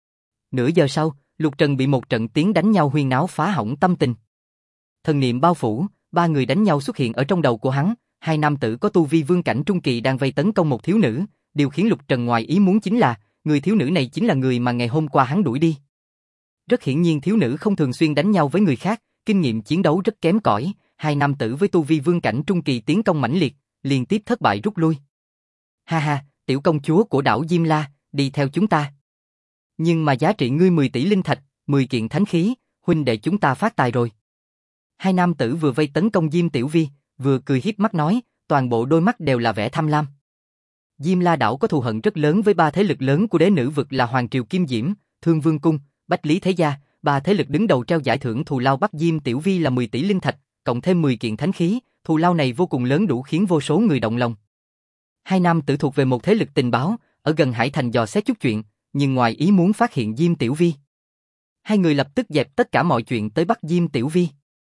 Nửa giờ sau, Lục Trần bị một trận tiếng đánh nhau huyên náo phá hỏng tâm tình. Thần niệm bao phủ, ba người đánh nhau xuất hiện ở trong đầu của hắn, hai nam tử có tu vi vương cảnh trung kỳ đang vây tấn công một thiếu nữ, điều khiến Lục Trần ngoài ý muốn chính là, người thiếu nữ này chính là người mà ngày hôm qua hắn đuổi đi. Rất hiển nhiên thiếu nữ không thường xuyên đánh nhau với người khác, kinh nghiệm chiến đấu rất kém cỏi, hai nam tử với tu vi vương cảnh trung kỳ tiến công mãnh liệt, liên tiếp thất bại rút lui. Ha ha, tiểu công chúa của đảo Diêm La, đi theo chúng ta. Nhưng mà giá trị ngươi 10 tỷ linh thạch, 10 kiện thánh khí, huynh đệ chúng ta phát tài rồi. Hai nam tử vừa vây tấn công Diêm Tiểu Vi, vừa cười hiếp mắt nói, toàn bộ đôi mắt đều là vẻ tham lam. Diêm La đảo có thù hận rất lớn với ba thế lực lớn của đế nữ vực là Hoàng Triều Kim Diễm, Thương Vương Cung, Bách Lý Thế Gia, ba thế lực đứng đầu treo giải thưởng thù lao bắt Diêm Tiểu Vi là 10 tỷ linh thạch, cộng thêm 10 kiện thánh khí, thù lao này vô cùng lớn đủ khiến vô số người động lòng. Hai nam tử thuộc về một thế lực tình báo, ở gần Hải Thành dò xét chút chuyện, nhưng ngoài ý muốn phát hiện Diêm Tiểu Vi. Hai người lập tức dẹp tất cả mọi chuyện tới bắt Diêm Tiểu Vi.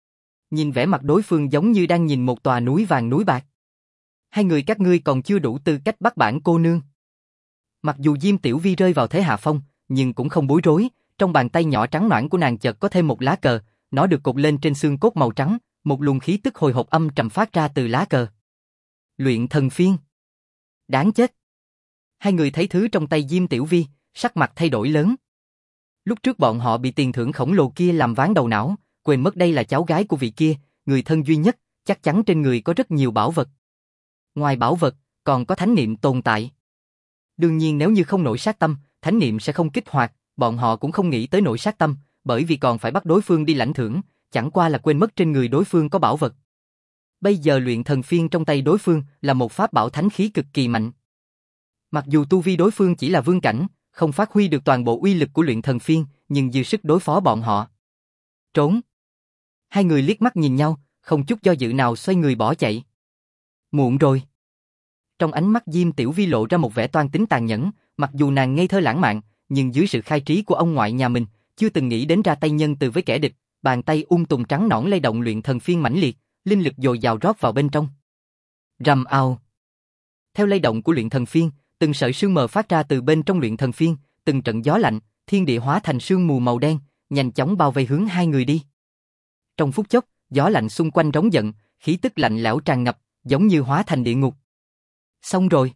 Nhìn vẻ mặt đối phương giống như đang nhìn một tòa núi vàng núi bạc. Hai người các ngươi còn chưa đủ tư cách bắt bản cô nương. Mặc dù Diêm Tiểu Vi rơi vào thế hạ phong, nhưng cũng không bối rối, trong bàn tay nhỏ trắng nõn của nàng chợt có thêm một lá cờ, nó được cột lên trên xương cốt màu trắng, một luồng khí tức hồi hộp âm trầm phát ra từ lá cờ. Luyện thần phiên. Đáng chết. Hai người thấy thứ trong tay Diêm Tiểu Vi, sắc mặt thay đổi lớn. Lúc trước bọn họ bị tiền thưởng khổng lồ kia làm ván đầu não, quên mất đây là cháu gái của vị kia, người thân duy nhất, chắc chắn trên người có rất nhiều bảo vật. Ngoài bảo vật, còn có thánh niệm tồn tại. Đương nhiên nếu như không nổi sát tâm, thánh niệm sẽ không kích hoạt, bọn họ cũng không nghĩ tới nổi sát tâm, bởi vì còn phải bắt đối phương đi lãnh thưởng, chẳng qua là quên mất trên người đối phương có bảo vật. Bây giờ luyện thần phiên trong tay đối phương là một pháp bảo thánh khí cực kỳ mạnh. Mặc dù tu vi đối phương chỉ là vương cảnh, không phát huy được toàn bộ uy lực của luyện thần phiên, nhưng dư sức đối phó bọn họ. Trốn. Hai người liếc mắt nhìn nhau, không chút do dự nào xoay người bỏ chạy. Muộn rồi. Trong ánh mắt Diêm Tiểu Vi lộ ra một vẻ toan tính tàn nhẫn, mặc dù nàng ngây thơ lãng mạn, nhưng dưới sự khai trí của ông ngoại nhà mình, chưa từng nghĩ đến ra tay nhân từ với kẻ địch, bàn tay tùng trắng nõn lay động luyện thần phiên mãnh liệt, linh lực dồi dào rót vào bên trong. Rầm ào. Theo lay động của luyện thần phiên, từng sợi sương mờ phát ra từ bên trong luyện thần phiên, từng trận gió lạnh, thiên địa hóa thành sương mù màu đen, nhanh chóng bao vây hướng hai người đi. Trong phút chốc, gió lạnh xung quanh rống giận, khí tức lạnh lẽo tràn ngập, giống như hóa thành địa ngục. Xong rồi.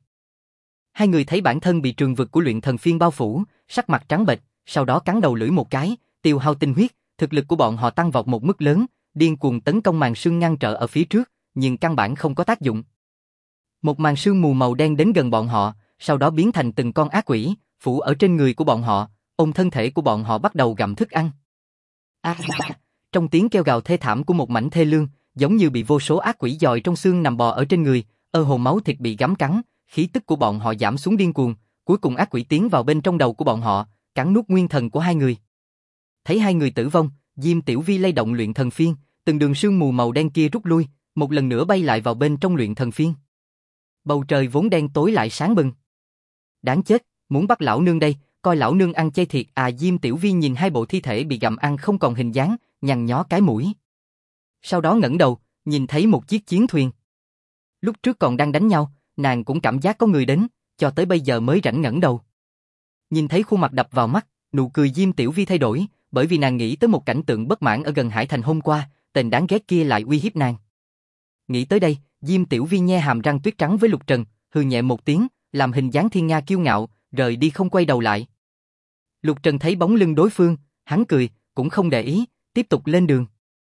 Hai người thấy bản thân bị trường vực của luyện thần phiên bao phủ, sắc mặt trắng bệch, sau đó cắn đầu lưỡi một cái, tiêu hao tinh huyết, thực lực của bọn họ tăng vọt một mức lớn, điên cuồng tấn công màn sương ngăn trở ở phía trước, nhưng căn bản không có tác dụng. Một màn sương mù màu đen đến gần bọn họ, sau đó biến thành từng con ác quỷ, phủ ở trên người của bọn họ, ôm thân thể của bọn họ bắt đầu gặm thức ăn. Trong tiếng kêu gào thê thảm của một mảnh thê lương, giống như bị vô số ác quỷ dòi trong xương nằm bò ở trên người, hồ máu thịt bị gắm cắn, khí tức của bọn họ giảm xuống điên cuồng, cuối cùng ác quỷ tiến vào bên trong đầu của bọn họ, cắn nuốt nguyên thần của hai người. Thấy hai người tử vong, Diêm Tiểu Vi lay động luyện thần phiên, từng đường sương mù màu đen kia rút lui, một lần nữa bay lại vào bên trong luyện thần phiên. Bầu trời vốn đen tối lại sáng bừng. Đáng chết, muốn bắt lão nương đây, coi lão nương ăn chay thiệt à. Diêm Tiểu Vi nhìn hai bộ thi thể bị gặm ăn không còn hình dáng, nhăn nhó cái mũi. Sau đó ngẩng đầu, nhìn thấy một chiếc chiến thuyền. Lúc trước còn đang đánh nhau, nàng cũng cảm giác có người đến, cho tới bây giờ mới rảnh ngẩng đầu. Nhìn thấy khuôn mặt đập vào mắt, nụ cười Diêm Tiểu Vi thay đổi, bởi vì nàng nghĩ tới một cảnh tượng bất mãn ở gần Hải Thành hôm qua, tên đáng ghét kia lại uy hiếp nàng. Nghĩ tới đây, Diêm Tiểu Vi nhe hàm răng tuyết trắng với Lục Trần, hừ nhẹ một tiếng, làm hình dáng thiên nga kiêu ngạo, rời đi không quay đầu lại. Lục Trần thấy bóng lưng đối phương, hắn cười, cũng không để ý, tiếp tục lên đường.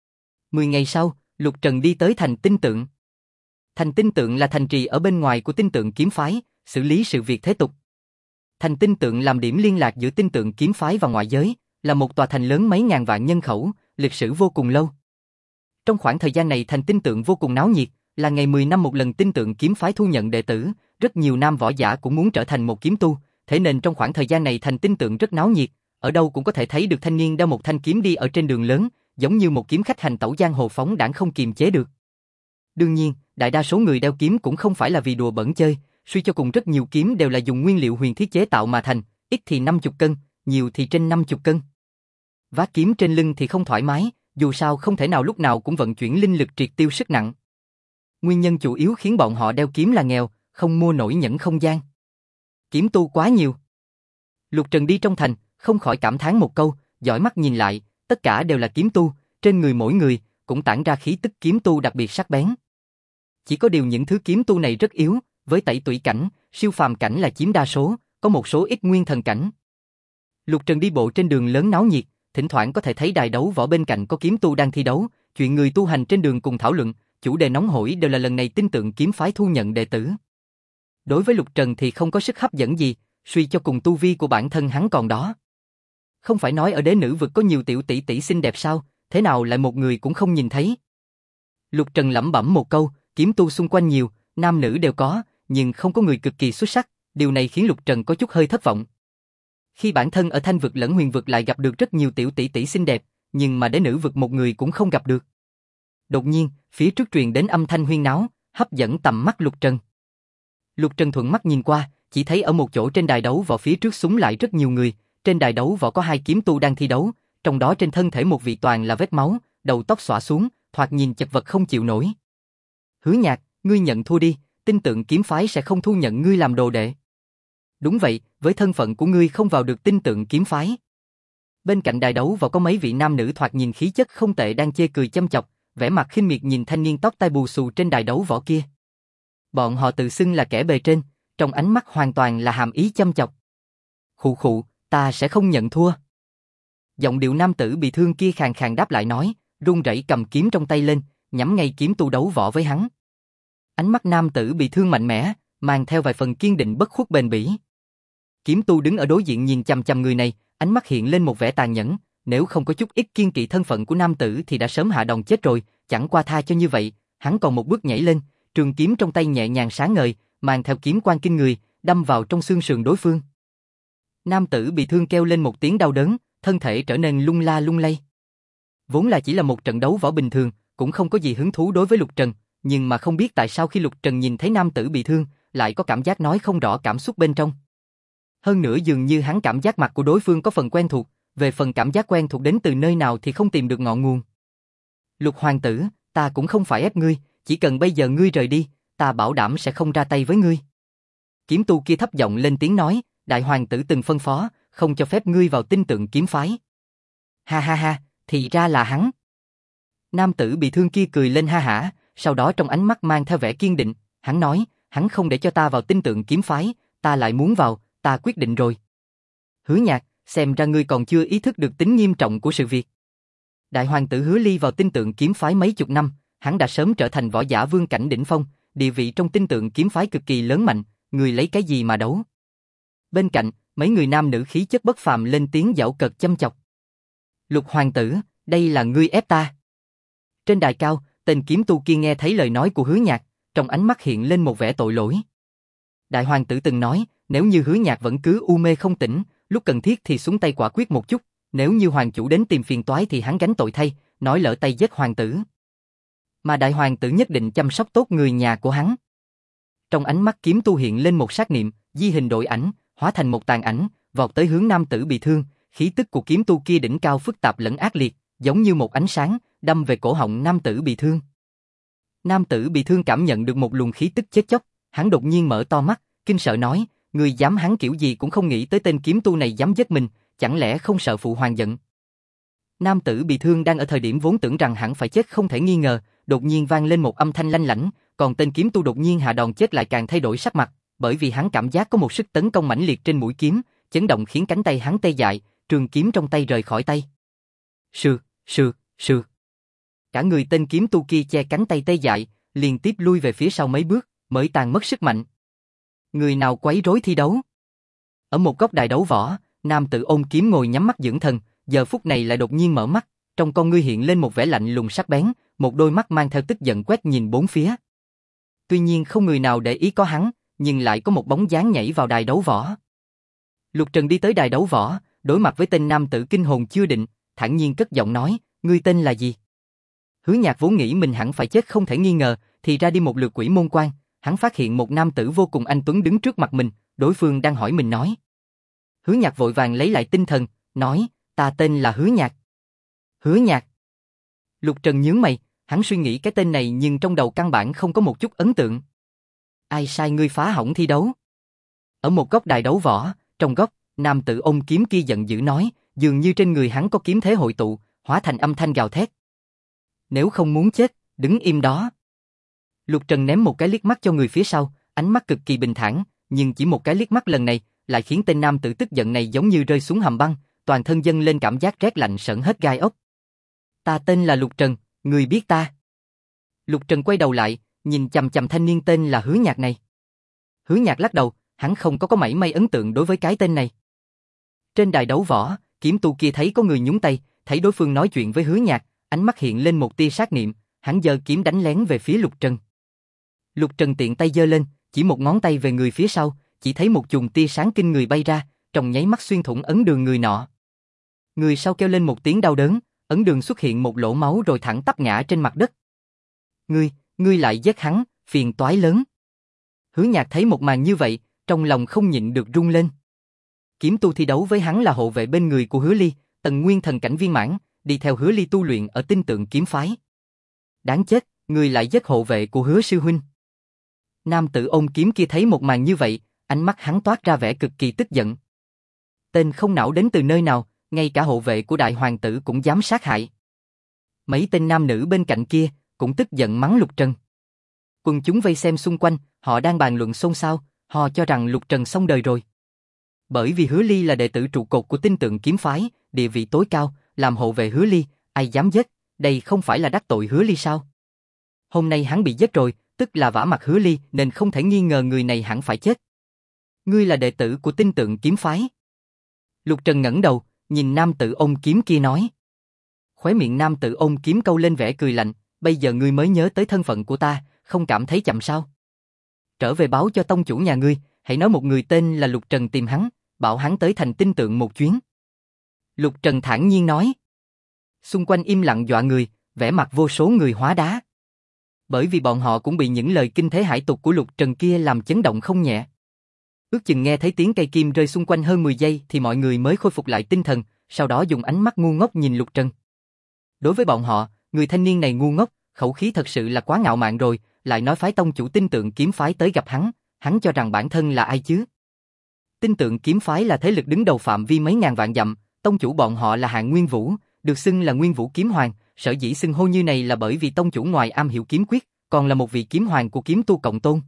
10 ngày sau, Lục Trần đi tới thành Tinh Tượng. Thành Tinh Tượng là thành trì ở bên ngoài của Tinh Tượng kiếm phái, xử lý sự việc thế tục. Thành Tinh Tượng làm điểm liên lạc giữa Tinh Tượng kiếm phái và ngoại giới, là một tòa thành lớn mấy ngàn vạn nhân khẩu, lịch sử vô cùng lâu. Trong khoảng thời gian này thành Tinh Tượng vô cùng náo nhiệt, là ngày 10 năm một lần Tinh Tượng kiếm phái thu nhận đệ tử, rất nhiều nam võ giả cũng muốn trở thành một kiếm tu, thế nên trong khoảng thời gian này thành Tinh Tượng rất náo nhiệt, ở đâu cũng có thể thấy được thanh niên đeo một thanh kiếm đi ở trên đường lớn, giống như một kiếm khách hành tẩu giang hồ phóng đãng không kiềm chế được. Đương nhiên, đại đa số người đeo kiếm cũng không phải là vì đùa bẩn chơi, suy cho cùng rất nhiều kiếm đều là dùng nguyên liệu huyền thiết chế tạo mà thành, ít thì 50 cân, nhiều thì trên 50 cân. Vác kiếm trên lưng thì không thoải mái, dù sao không thể nào lúc nào cũng vận chuyển linh lực triệt tiêu sức nặng. Nguyên nhân chủ yếu khiến bọn họ đeo kiếm là nghèo, không mua nổi nhẫn không gian. Kiếm tu quá nhiều. Lục Trần đi trong thành, không khỏi cảm thán một câu, dõi mắt nhìn lại, tất cả đều là kiếm tu, trên người mỗi người cũng tản ra khí tức kiếm tu đặc biệt sắc bén. Chỉ có điều những thứ kiếm tu này rất yếu, với tẩy tủy cảnh, siêu phàm cảnh là chiếm đa số, có một số ít nguyên thần cảnh. Lục Trần đi bộ trên đường lớn náo nhiệt, thỉnh thoảng có thể thấy đài đấu võ bên cạnh có kiếm tu đang thi đấu, chuyện người tu hành trên đường cùng thảo luận, chủ đề nóng hổi đều là lần này Tinh Tượng kiếm phái thu nhận đệ tử. Đối với Lục Trần thì không có sức hấp dẫn gì, suy cho cùng tu vi của bản thân hắn còn đó. Không phải nói ở đế nữ vực có nhiều tiểu tỷ tỷ xinh đẹp sao, thế nào lại một người cũng không nhìn thấy. Lục Trần lẩm bẩm một câu, kiếm tu xung quanh nhiều, nam nữ đều có, nhưng không có người cực kỳ xuất sắc, điều này khiến Lục Trần có chút hơi thất vọng. Khi bản thân ở Thanh vực lẫn Huyền vực lại gặp được rất nhiều tiểu tỷ tỷ xinh đẹp, nhưng mà đế nữ vực một người cũng không gặp được. Đột nhiên, phía trước truyền đến âm thanh huyên náo, hấp dẫn tầm mắt Lục Trần. Lục Trần thuận mắt nhìn qua, chỉ thấy ở một chỗ trên đài đấu võ phía trước súng lại rất nhiều người, trên đài đấu võ có 2 kiếm tu đang thi đấu, trong đó trên thân thể một vị toàn là vết máu, đầu tóc xõa xuống, thoạt nhìn chật vật không chịu nổi. Hứa Nhạc, ngươi nhận thua đi, tin tưởng kiếm phái sẽ không thu nhận ngươi làm đồ đệ. Đúng vậy, với thân phận của ngươi không vào được tin tưởng kiếm phái. Bên cạnh đài đấu võ có mấy vị nam nữ thoạt nhìn khí chất không tệ đang chê cười châm chọc, vẻ mặt khinh miệt nhìn thanh niên tóc tai bù xù trên đài đấu võ kia. Bọn họ tự xưng là kẻ bề trên, trong ánh mắt hoàn toàn là hàm ý châm chọc. Khụ khụ, ta sẽ không nhận thua. Giọng điệu nam tử bị thương kia khàn khàn đáp lại nói, run rẩy cầm kiếm trong tay lên, nhắm ngay kiếm tu đấu võ với hắn. Ánh mắt nam tử bị thương mạnh mẽ, mang theo vài phần kiên định bất khuất bền bỉ. Kiếm tu đứng ở đối diện nhìn chằm chằm người này, ánh mắt hiện lên một vẻ tàn nhẫn, nếu không có chút ít kiên kỵ thân phận của nam tử thì đã sớm hạ đòn chết rồi, chẳng qua tha cho như vậy, hắn còn một bước nhảy lên, trường kiếm trong tay nhẹ nhàng sáng ngời, mang theo kiếm quang kinh người, đâm vào trong xương sườn đối phương. Nam tử bị thương kêu lên một tiếng đau đớn, thân thể trở nên lung la lung lay. Vốn là chỉ là một trận đấu võ bình thường, cũng không có gì hứng thú đối với Lục Trần, nhưng mà không biết tại sao khi Lục Trần nhìn thấy nam tử bị thương, lại có cảm giác nói không rõ cảm xúc bên trong. Hơn nữa dường như hắn cảm giác mặt của đối phương có phần quen thuộc, về phần cảm giác quen thuộc đến từ nơi nào thì không tìm được ngọn nguồn. Lục hoàng tử, ta cũng không phải ép ngươi, chỉ cần bây giờ ngươi rời đi, ta bảo đảm sẽ không ra tay với ngươi. Kiếm tu kia thấp giọng lên tiếng nói, đại hoàng tử từng phân phó, không cho phép ngươi vào tinh tượng kiếm phái. Ha ha ha, thì ra là hắn. Nam tử bị thương kia cười lên ha hả, sau đó trong ánh mắt mang theo vẻ kiên định, hắn nói, hắn không để cho ta vào tinh tượng kiếm phái, ta lại muốn vào, ta quyết định rồi. Hứa Nhạc, xem ra ngươi còn chưa ý thức được tính nghiêm trọng của sự việc. Đại hoàng tử Hứa Ly vào tinh tượng kiếm phái mấy chục năm, hắn đã sớm trở thành võ giả vương cảnh đỉnh phong, địa vị trong tinh tượng kiếm phái cực kỳ lớn mạnh, người lấy cái gì mà đấu. Bên cạnh, mấy người nam nữ khí chất bất phàm lên tiếng giễu cợt châm chọc. Lục hoàng tử, đây là ngươi ép ta. Trên đài cao, tên kiếm tu kia nghe thấy lời nói của Hứa Nhạc, trong ánh mắt hiện lên một vẻ tội lỗi. Đại hoàng tử từng nói, nếu như Hứa Nhạc vẫn cứ u mê không tỉnh, lúc cần thiết thì xuống tay quả quyết một chút, nếu như hoàng chủ đến tìm phiền toái thì hắn gánh tội thay, nói lỡ tay giết hoàng tử. Mà đại hoàng tử nhất định chăm sóc tốt người nhà của hắn. Trong ánh mắt kiếm tu hiện lên một sát niệm, di hình đổi ảnh, hóa thành một tàn ảnh, vọt tới hướng nam tử bị thương, khí tức của kiếm tu kia đỉnh cao phức tạp lẫn ác liệt, giống như một ánh sáng, đâm về cổ họng nam tử bị thương. Nam tử bị thương cảm nhận được một luồng khí tức chết chóc, hắn đột nhiên mở to mắt, kinh sợ nói, người dám, hắn kiểu gì cũng không nghĩ tới tên kiếm tu này dám giết mình, chẳng lẽ không sợ phụ hoàng giận. Nam tử bị thương đang ở thời điểm vốn tưởng rằng hẳn phải chết không thể nghi ngờ, đột nhiên vang lên một âm thanh lanh lảnh, còn tên kiếm tu đột nhiên hạ đòn chết lại càng thay đổi sắc mặt, bởi vì hắn cảm giác có một sức tấn công mãnh liệt trên mũi kiếm, chấn động khiến cánh tay hắn tê dại, trường kiếm trong tay rời khỏi tay. Sượt. Cả người tên kiếm tu kia che cánh tay tê dại, liên tiếp lui về phía sau mấy bước, mới tan mất sức mạnh. Người nào quấy rối thi đấu? Ở một góc đài đấu võ, nam tử ôm kiếm ngồi nhắm mắt dưỡng thần, giờ phút này lại đột nhiên mở mắt, trong con ngươi hiện lên một vẻ lạnh lùng sắc bén, một đôi mắt mang theo tức giận quét nhìn bốn phía. Tuy nhiên không người nào để ý có hắn, nhưng lại có một bóng dáng nhảy vào đài đấu võ. Lục Trần đi tới đài đấu võ, đối mặt với tên nam tử kinh hồn chưa định, thản nhiên cất giọng nói, ngươi tên là gì? Hứa Nhạc vốn nghĩ mình hẳn phải chết không thể nghi ngờ, thì ra đi một lượt quỷ môn quan, hắn phát hiện một nam tử vô cùng anh tuấn đứng trước mặt mình, đối phương đang hỏi mình nói. Hứa Nhạc vội vàng lấy lại tinh thần, nói, ta tên là Hứa Nhạc. Hứa Nhạc. Lục Trần nhướng mày, hắn suy nghĩ cái tên này nhưng trong đầu căn bản không có một chút ấn tượng. Ai sai ngươi phá hỏng thi đấu? Ở một góc đài đấu võ, trong góc, nam tử ôm kiếm kia giận dữ nói, dường như trên người hắn có kiếm thế hội tụ, hóa thành âm thanh gào thét. Nếu không muốn chết, đứng im đó. Lục Trần ném một cái liếc mắt cho người phía sau, ánh mắt cực kỳ bình thản, nhưng chỉ một cái liếc mắt lần này, lại khiến tên nam tử tức giận này giống như rơi xuống hầm băng, toàn thân dâng lên cảm giác rét lạnh sởn hết gai ốc. Ta tên là Lục Trần, người biết ta? Lục Trần quay đầu lại, nhìn chằm chằm thanh niên tên là Hứa Nhạc này. Hứa Nhạc lắc đầu, hắn không có mảy may ấn tượng đối với cái tên này. Trên đài đấu võ, kiếm tu kia thấy có người nhúng tay, thấy đối phương nói chuyện với Hứa Nhạc, ánh mắt hiện lên một tia sát niệm, hắn giơ kiếm đánh lén về phía Lục Trần. Lục Trần tiện tay giơ lên, chỉ một ngón tay về người phía sau, chỉ thấy một chùm tia sáng kinh người bay ra, trong nháy mắt xuyên thủng ấn đường người nọ. Người sau kêu lên một tiếng đau đớn, ấn đường xuất hiện một lỗ máu rồi thẳng tắp ngã trên mặt đất. Ngươi lại giết hắn, phiền toái lớn. Hứa Nhạc thấy một màn như vậy, trong lòng không nhịn được run lên. Kiếm tu thi đấu với hắn là hộ vệ bên người của Hứa Ly, tầng nguyên thần cảnh viên mãn, đi theo Hứa Ly tu luyện ở Tinh Tượng kiếm phái. Đáng chết, ngươi lại giết hộ vệ của Hứa sư huynh. Nam tử ôm kiếm kia thấy một màn như vậy, ánh mắt hắn toát ra vẻ cực kỳ tức giận. Tên không não đến từ nơi nào, ngay cả hộ vệ của đại hoàng tử cũng dám sát hại. Mấy tên nam nữ bên cạnh kia cũng tức giận mắng Lục Trần. Quần chúng vây xem xung quanh, họ đang bàn luận xôn xao, họ cho rằng Lục Trần xong đời rồi. Bởi vì Hứa Ly là đệ tử trụ cột của Tinh Tượng kiếm phái, địa vị tối cao, làm hộ vệ Hứa Ly, ai dám giết, đây không phải là đắc tội Hứa Ly sao? Hôm nay hắn bị giết rồi, tức là vả mặt Hứa Ly nên không thể nghi ngờ người này hẳn phải chết. Ngươi là đệ tử của Tinh Tượng kiếm phái. Lục Trần ngẩng đầu, nhìn nam tử ôm kiếm kia nói. Khóe miệng nam tử ôm kiếm câu lên vẻ cười lạnh, bây giờ ngươi mới nhớ tới thân phận của ta, không cảm thấy chậm sao? Trở về báo cho tông chủ nhà ngươi, hãy nói một người tên là Lục Trần tìm hắn, bảo hắn tới thành Tinh Tượng một chuyến. Lục Trần thản nhiên nói. Xung quanh im lặng dọa người, vẻ mặt vô số người hóa đá. Bởi vì bọn họ cũng bị những lời kinh thế hải tục của Lục Trần kia làm chấn động không nhẹ. Ước chừng nghe thấy tiếng cây kim rơi xung quanh hơn 10 giây thì mọi người mới khôi phục lại tinh thần, sau đó dùng ánh mắt ngu ngốc nhìn Lục Trần. Đối với bọn họ, người thanh niên này ngu ngốc, khẩu khí thật sự là quá ngạo mạn rồi, lại nói phái tông chủ Tinh Tượng kiếm phái tới gặp hắn cho rằng bản thân là ai chứ? Tinh Tượng kiếm phái là thế lực đứng đầu phạm vi mấy ngàn vạn dặm, tông chủ bọn họ là Hạng Nguyên Vũ, được xưng là Nguyên Vũ kiếm hoàng, sở dĩ xưng hô như này là bởi vì tông chủ ngoài am hiểu kiếm quyết, còn là một vị kiếm hoàng của kiếm tu cộng tôn.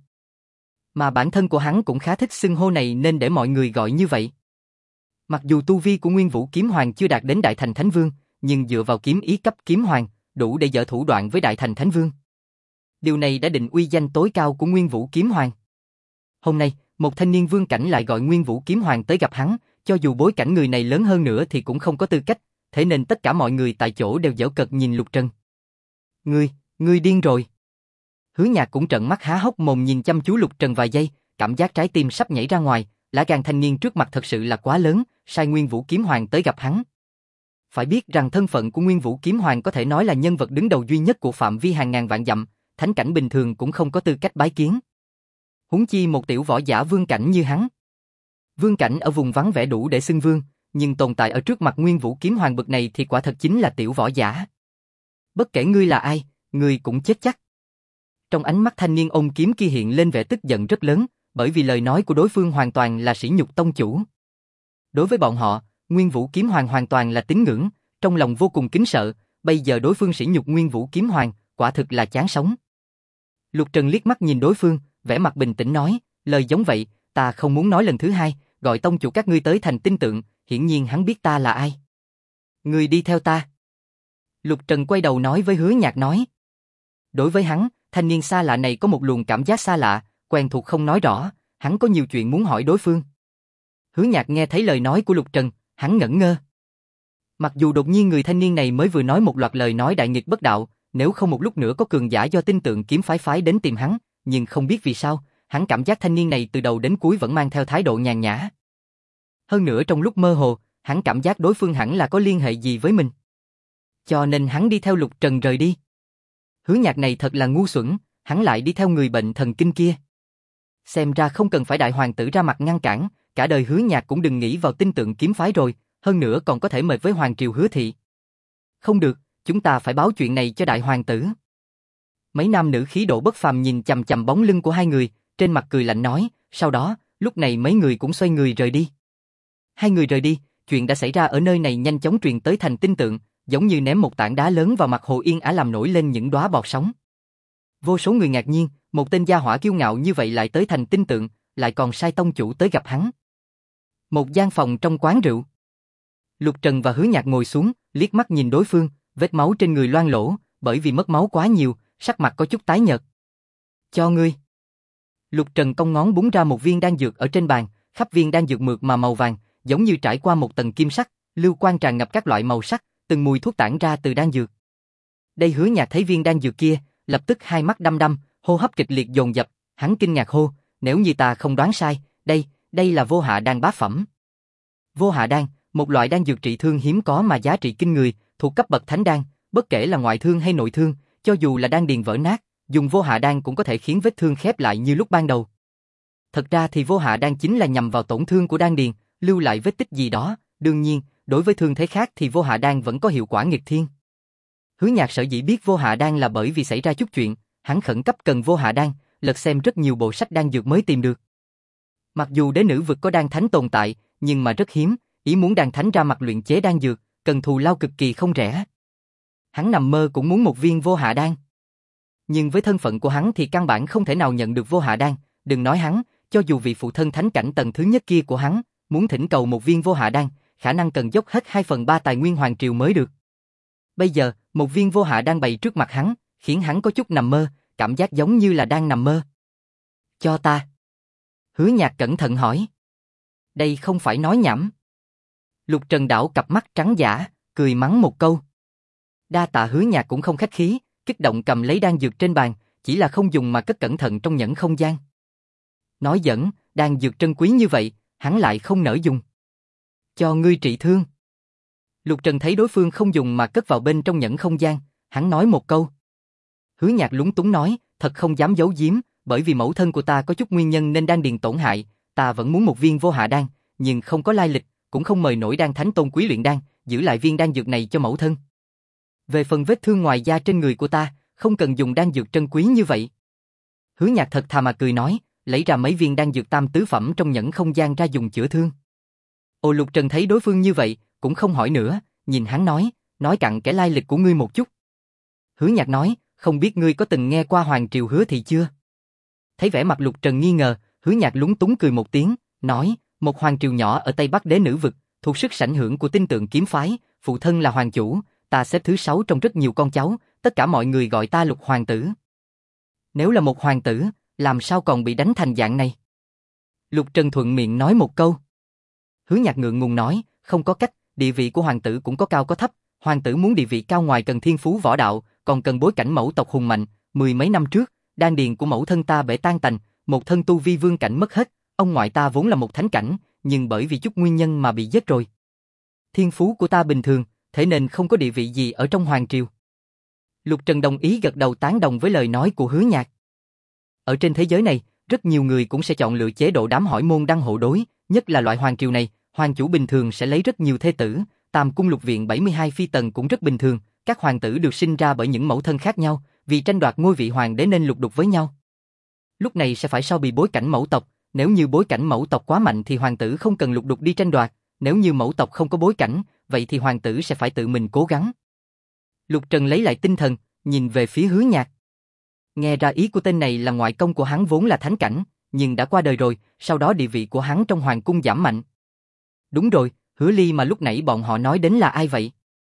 Mà bản thân của hắn cũng khá thích xưng hô này nên để mọi người gọi như vậy. Mặc dù tu vi của Nguyên Vũ kiếm hoàng chưa đạt đến Đại Thành Thánh Vương, nhưng dựa vào kiếm ý cấp kiếm hoàng, đủ để dở thủ đoạn với Đại Thành Thánh Vương. Điều này đã định uy danh tối cao của Nguyên Vũ kiếm hoàng. Hôm nay, một thanh niên vương cảnh lại gọi Nguyên Vũ kiếm hoàng tới gặp hắn, cho dù bối cảnh người này lớn hơn nữa thì cũng không có tư cách, thế nên tất cả mọi người tại chỗ đều giễu cợt nhìn Lục Trần. Ngươi điên rồi. Hứa Nhạc cũng trợn mắt há hốc mồm nhìn chăm chú Lục Trần vài giây, cảm giác trái tim sắp nhảy ra ngoài, lá gan thanh niên trước mặt thật sự là quá lớn, sai Nguyên Vũ kiếm hoàng tới gặp hắn. Phải biết rằng thân phận của Nguyên Vũ kiếm hoàng có thể nói là nhân vật đứng đầu duy nhất của phạm vi hàng ngàn vạn dặm, thánh cảnh bình thường cũng không có tư cách bái kiến. Huống chi một tiểu võ giả vương cảnh như hắn. Vương cảnh ở vùng vắng vẻ đủ để xưng vương, nhưng tồn tại ở trước mặt Nguyên Vũ kiếm hoàng bậc này thì quả thật chính là tiểu võ giả. Bất kể ngươi là ai, ngươi cũng chết chắc. Trong ánh mắt thanh niên ôm kiếm kia hiện lên vẻ tức giận rất lớn, bởi vì lời nói của đối phương hoàn toàn là sỉ nhục tông chủ. Đối với bọn họ, Nguyên Vũ kiếm hoàng hoàn toàn là tín ngưỡng, trong lòng vô cùng kính sợ, bây giờ đối phương sỉ nhục Nguyên Vũ kiếm hoàng, quả thực là chán sống. Lục Trần liếc mắt nhìn đối phương, vẻ mặt bình tĩnh nói, lời giống vậy, ta không muốn nói lần thứ hai, gọi tông chủ các ngươi tới thành Tinh Tượng, hiển nhiên hắn biết ta là ai. Ngươi đi theo ta. Lục Trần quay đầu nói với Hứa Nhạc nói. Đối với hắn, thanh niên xa lạ này có một luồng cảm giác xa lạ, quen thuộc không nói rõ, hắn có nhiều chuyện muốn hỏi đối phương. Hứa Nhạc nghe thấy lời nói của Lục Trần, hắn ngẩn ngơ. Mặc dù đột nhiên người thanh niên này mới vừa nói một loạt lời nói đại nghịch bất đạo, nếu không một lúc nữa có cường giả do Tinh Tượng kiếm phái đến tìm hắn, nhưng không biết vì sao, hắn cảm giác thanh niên này từ đầu đến cuối vẫn mang theo thái độ nhàn nhã. Hơn nữa trong lúc mơ hồ, hắn cảm giác đối phương hẳn là có liên hệ gì với mình. Cho nên hắn đi theo Lục Trần rời đi. Hứa Nhạc này thật là ngu xuẩn, hắn lại đi theo người bệnh thần kinh kia. Xem ra không cần phải đại hoàng tử ra mặt ngăn cản, cả đời Hứa Nhạc cũng đừng nghĩ vào Tinh Tượng kiếm phái rồi, hơn nữa còn có thể mệt với hoàng triều Hứa thị. Không được, chúng ta phải báo chuyện này cho đại hoàng tử. Mấy nam nữ khí độ bất phàm nhìn chằm chằm bóng lưng của hai người, trên mặt cười lạnh nói, sau đó, lúc này mấy người cũng xoay người rời đi. Hai người rời đi, chuyện đã xảy ra ở nơi này nhanh chóng truyền tới thành Tinh Tượng, giống như ném một tảng đá lớn vào mặt Hồ Yên Ả làm nổi lên những đóa bọt sóng. Vô số người ngạc nhiên, một tên gia hỏa kiêu ngạo như vậy lại tới thành Tinh Tượng, lại còn sai tông chủ tới gặp hắn. Một gian phòng trong quán rượu. Lục Trần và Hứa Nhạc ngồi xuống, liếc mắt nhìn đối phương, vết máu trên người loang lổ, bởi vì mất máu quá nhiều, sắc mặt có chút tái nhợt. Cho ngươi. Lục Trần cong ngón búng ra một viên đan dược ở trên bàn, khắp viên đan dược mượt mà màu vàng, giống như trải qua một tầng kim sắc, lưu quang tràn ngập các loại màu sắc, từng mùi thuốc tản ra từ đan dược. Đây Hứa Nhạc thấy viên đan dược kia, lập tức hai mắt đăm đăm, hô hấp kịch liệt dồn dập, hắn kinh ngạc hô, nếu như ta không đoán sai, đây là vô hạ đan bát phẩm. Vô hạ đan, một loại đan dược trị thương hiếm có mà giá trị kinh người, thuộc cấp bậc thánh đan, bất kể là ngoại thương hay nội thương, cho dù là đan điền vỡ nát, dùng vô hạ đan cũng có thể khiến vết thương khép lại như lúc ban đầu. Thật ra thì vô hạ đan chính là nhằm vào tổn thương của đan điền, lưu lại vết tích gì đó, đương nhiên, đối với thương thế khác thì vô hạ đan vẫn có hiệu quả nghịch thiên. Hứa Nhạc sở dĩ biết vô hạ đan là bởi vì xảy ra chút chuyện, hắn khẩn cấp cần vô hạ đan, lật xem rất nhiều bộ sách đan dược mới tìm được. Mặc dù đế nữ vực có đan thánh tồn tại, nhưng mà rất hiếm, ý muốn đan thánh ra mặt luyện chế đan dược, cần thù lao cực kỳ không rẻ. Hắn nằm mơ cũng muốn một viên vô hạ đan. Nhưng với thân phận của hắn thì căn bản không thể nào nhận được vô hạ đan, đừng nói hắn, cho dù vị phụ thân thánh cảnh tầng thứ nhất kia của hắn, muốn thỉnh cầu một viên vô hạ đan, khả năng cần dốc hết 2/3 tài nguyên hoàng triều mới được. Bây giờ, một viên vô hạ đan bày trước mặt hắn, khiến hắn có chút nằm mơ, cảm giác giống như là đang nằm mơ. Cho ta. Hứa Nhạc cẩn thận hỏi. Đây không phải nói nhảm. Lục Trần đảo cặp mắt trắng dã, cười mắng một câu. Đa tạ. Hứa Nhạc cũng không khách khí, kích động cầm lấy đan dược trên bàn, chỉ là không dùng mà cất cẩn thận trong nhẫn không gian. Nói giỡn, đan dược trân quý như vậy, hắn lại không nỡ dùng. Cho ngươi trị thương. Lục Trần thấy đối phương không dùng mà cất vào bên trong nhẫn không gian, hắn nói một câu. Hứa Nhạc lúng túng nói, thật không dám giấu giếm, bởi vì mẫu thân của ta có chút nguyên nhân nên đan điền tổn hại, ta vẫn muốn một viên vô hạ đan, nhưng không có lai lịch, cũng không mời nổi đan thánh tôn quý luyện đan, giữ lại viên đan dược này cho mẫu thân. Về phần vết thương ngoài da trên người của ta, không cần dùng đan dược trân quý như vậy. Hứa Nhạc thật thà mà cười nói, lấy ra mấy viên đan dược tam tứ phẩm trong nhẫn không gian ra dùng chữa thương. Ồ. Lục Trần thấy đối phương như vậy, cũng không hỏi nữa, nhìn hắn nói cặn kẽ lai lịch của ngươi một chút. Hứa Nhạc nói, không biết ngươi có từng nghe qua Hoàng Triều Hứa Thị chưa? Thấy vẻ mặt Lục Trần nghi ngờ, Hứa Nhạc lúng túng cười một tiếng, nói, một hoàng triều nhỏ ở Tây Bắc đế nữ vực, thuộc sức ảnh hưởng của tinh tượng kiếm phái, phụ thân là hoàng chủ, ta xếp thứ 6 trong rất nhiều con cháu, tất cả mọi người gọi ta Lục hoàng tử. Nếu là một hoàng tử, làm sao còn bị đánh thành dạng này? Lục Trần thuận miệng nói một câu. Hứa Nhạc ngượng ngùng nói, không có cách, địa vị của hoàng tử cũng có cao có thấp, hoàng tử muốn địa vị cao ngoài cần thiên phú võ đạo, còn cần bối cảnh mẫu tộc hùng mạnh, mười mấy năm trước, đan điền của mẫu thân ta bể tan tành, một thân tu vi vương cảnh mất hết, ông ngoại ta vốn là một thánh cảnh, nhưng bởi vì chút nguyên nhân mà bị giết rồi. Thiên phú của ta bình thường, thế nên không có địa vị gì ở trong hoàng triều. Lục Trần đồng ý gật đầu tán đồng với lời nói của Hứa Nhạc. Ở trên thế giới này, rất nhiều người cũng sẽ chọn lựa chế độ đám hỏi môn đăng hộ đối, nhất là loại hoàng triều này, hoàng chủ bình thường sẽ lấy rất nhiều thê tử, Tam cung lục viện 72 phi tần cũng rất bình thường, các hoàng tử được sinh ra bởi những mẫu thân khác nhau, vì tranh đoạt ngôi vị hoàng đế nên lục đục với nhau. Lúc này sẽ phải so bì bối cảnh mẫu tộc, nếu như bối cảnh mẫu tộc quá mạnh thì hoàng tử không cần lục đục đi tranh đoạt, nếu như mẫu tộc không có bối cảnh, vậy thì hoàng tử sẽ phải tự mình cố gắng. Lục Trần lấy lại tinh thần, nhìn về phía Hứa Nhạc. Nghe ra ý của tên này là ngoại công của hắn vốn là thánh cảnh, nhưng đã qua đời rồi, sau đó địa vị của hắn trong hoàng cung giảm mạnh. Đúng rồi, Hứa Ly mà lúc nãy bọn họ nói đến là ai vậy?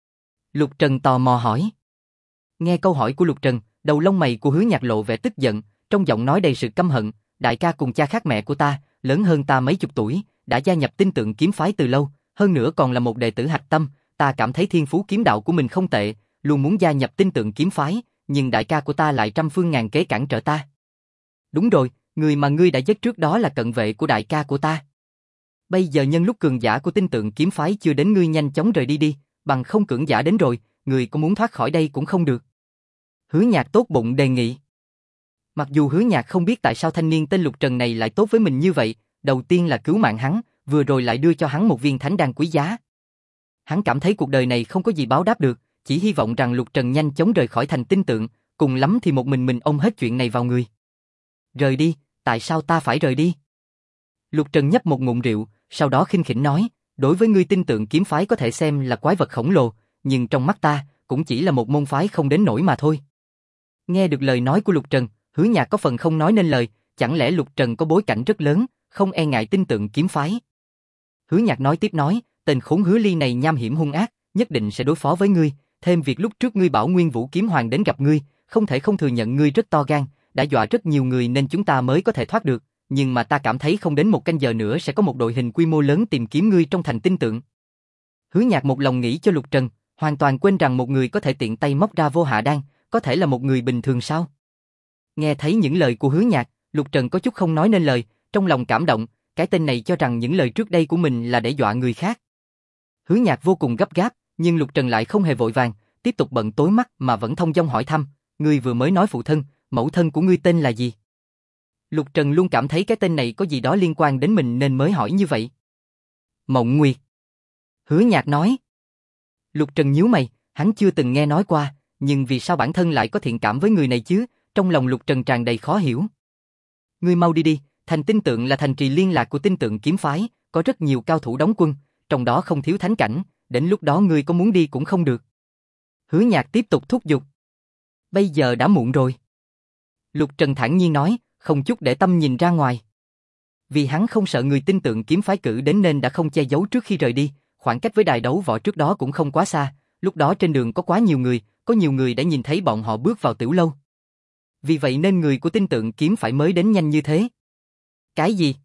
Lục Trần tò mò hỏi. Nghe câu hỏi của Lục Trần, đầu lông mày của Hứa Nhạc lộ vẻ tức giận, trong giọng nói đầy sự căm hận, đại ca cùng cha khác mẹ của ta, lớn hơn ta mấy chục tuổi, đã gia nhập tinh tượng kiếm phái từ lâu, hơn nữa còn là một đệ tử hạch tâm, ta cảm thấy thiên phú kiếm đạo của mình không tệ, luôn muốn gia nhập tinh tượng kiếm phái, nhưng đại ca của ta lại trăm phương ngàn kế cản trở ta. Đúng rồi, người mà ngươi đã giết trước đó là cận vệ của đại ca của ta. Bây giờ nhân lúc cường giả của tinh tượng kiếm phái chưa đến, ngươi nhanh chóng rời đi đi, bằng không cường giả đến rồi, ngươi có muốn thoát khỏi đây cũng không được. Hứa Nhạc tốt bụng đề nghị. Mặc dù Hứa Nhạc không biết tại sao thanh niên tên Lục Trần này lại tốt với mình như vậy, đầu tiên là cứu mạng hắn, vừa rồi lại đưa cho hắn một viên thánh đan quý giá. Hắn cảm thấy cuộc đời này không có gì báo đáp được, chỉ hy vọng rằng Lục Trần nhanh chóng rời khỏi thành tinh tượng, cùng lắm thì một mình ôm hết chuyện này vào người. Rời đi, tại sao ta phải rời đi? Lục Trần nhấp một ngụm rượu, sau đó khinh khỉnh nói, đối với ngươi tinh tượng kiếm phái có thể xem là quái vật khổng lồ, nhưng trong mắt ta, cũng chỉ là một môn phái không đến nổi mà thôi. Nghe được lời nói của Lục Trần, Hứa Nhạc có phần không nói nên lời, chẳng lẽ Lục Trần có bối cảnh rất lớn, không e ngại tinh tượng kiếm phái. Hứa Nhạc nói tiếp nói, tên khốn Hứa Ly này nham hiểm hung ác, nhất định sẽ đối phó với ngươi, thêm việc lúc trước ngươi bảo Nguyên Vũ Kiếm Hoàng đến gặp ngươi, không thể không thừa nhận ngươi rất to gan, đã dọa rất nhiều người nên chúng ta mới có thể thoát được, nhưng mà ta cảm thấy không đến một canh giờ nữa sẽ có một đội hình quy mô lớn tìm kiếm ngươi trong thành tinh tượng. Hứa Nhạc một lòng nghĩ cho Lục Trần, hoàn toàn quên rằng một người có thể tiện tay móc ra vô hạ đan, có thể là một người bình thường sao? Nghe thấy những lời của Hứa Nhạc, Lục Trần có chút không nói nên lời, trong lòng cảm động, cái tên này cho rằng những lời trước đây của mình là để dọa người khác. Hứa Nhạc vô cùng gấp gáp, nhưng Lục Trần lại không hề vội vàng, tiếp tục bận tối mắt mà vẫn thông dong hỏi thăm, ngươi vừa mới nói phụ thân, mẫu thân của ngươi tên là gì? Lục Trần luôn cảm thấy cái tên này có gì đó liên quan đến mình nên mới hỏi như vậy. Mộng Nguyệt. Hứa Nhạc nói. Lục Trần nhíu mày, hắn chưa từng nghe nói qua, nhưng vì sao bản thân lại có thiện cảm với người này chứ? Trong lòng Lục Trần tràn đầy khó hiểu. Ngươi mau đi đi, thành Tinh Tượng là thành trì liên lạc của Tinh Tượng kiếm phái, có rất nhiều cao thủ đóng quân, trong đó không thiếu thánh cảnh, đến lúc đó ngươi có muốn đi cũng không được. Hứa Nhạc tiếp tục thúc giục. Bây giờ đã muộn rồi. Lục Trần thản nhiên nói, không chút để tâm nhìn ra ngoài. Vì hắn không sợ người Tinh Tượng kiếm phái cử đến nên đã không che giấu trước khi rời đi, khoảng cách với đài đấu võ trước đó cũng không quá xa, lúc đó trên đường có quá nhiều người, có nhiều người đã nhìn thấy bọn họ bước vào tiểu lâu. Vì vậy nên người của Tinh Tượng kiếm phải mới đến nhanh như thế. Cái gì?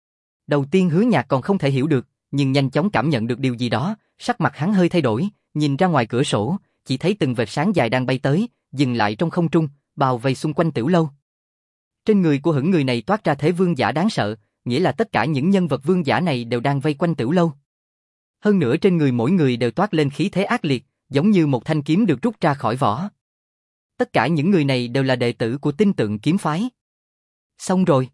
Đầu tiên Hứa Nhạc còn không thể hiểu được, nhưng nhanh chóng cảm nhận được điều gì đó, sắc mặt hắn hơi thay đổi, nhìn ra ngoài cửa sổ, chỉ thấy từng vệt sáng dài đang bay tới, dừng lại trong không trung, bao vây xung quanh tiểu lâu. Trên người của hững người này toát ra thế vương giả đáng sợ, nghĩa là tất cả những nhân vật vương giả này đều đang vây quanh tiểu lâu. Hơn nữa trên người mỗi người đều toát lên khí thế ác liệt, giống như một thanh kiếm được rút ra khỏi vỏ. Tất cả những người này đều là đệ tử của Tinh Tượng kiếm phái. Xong rồi.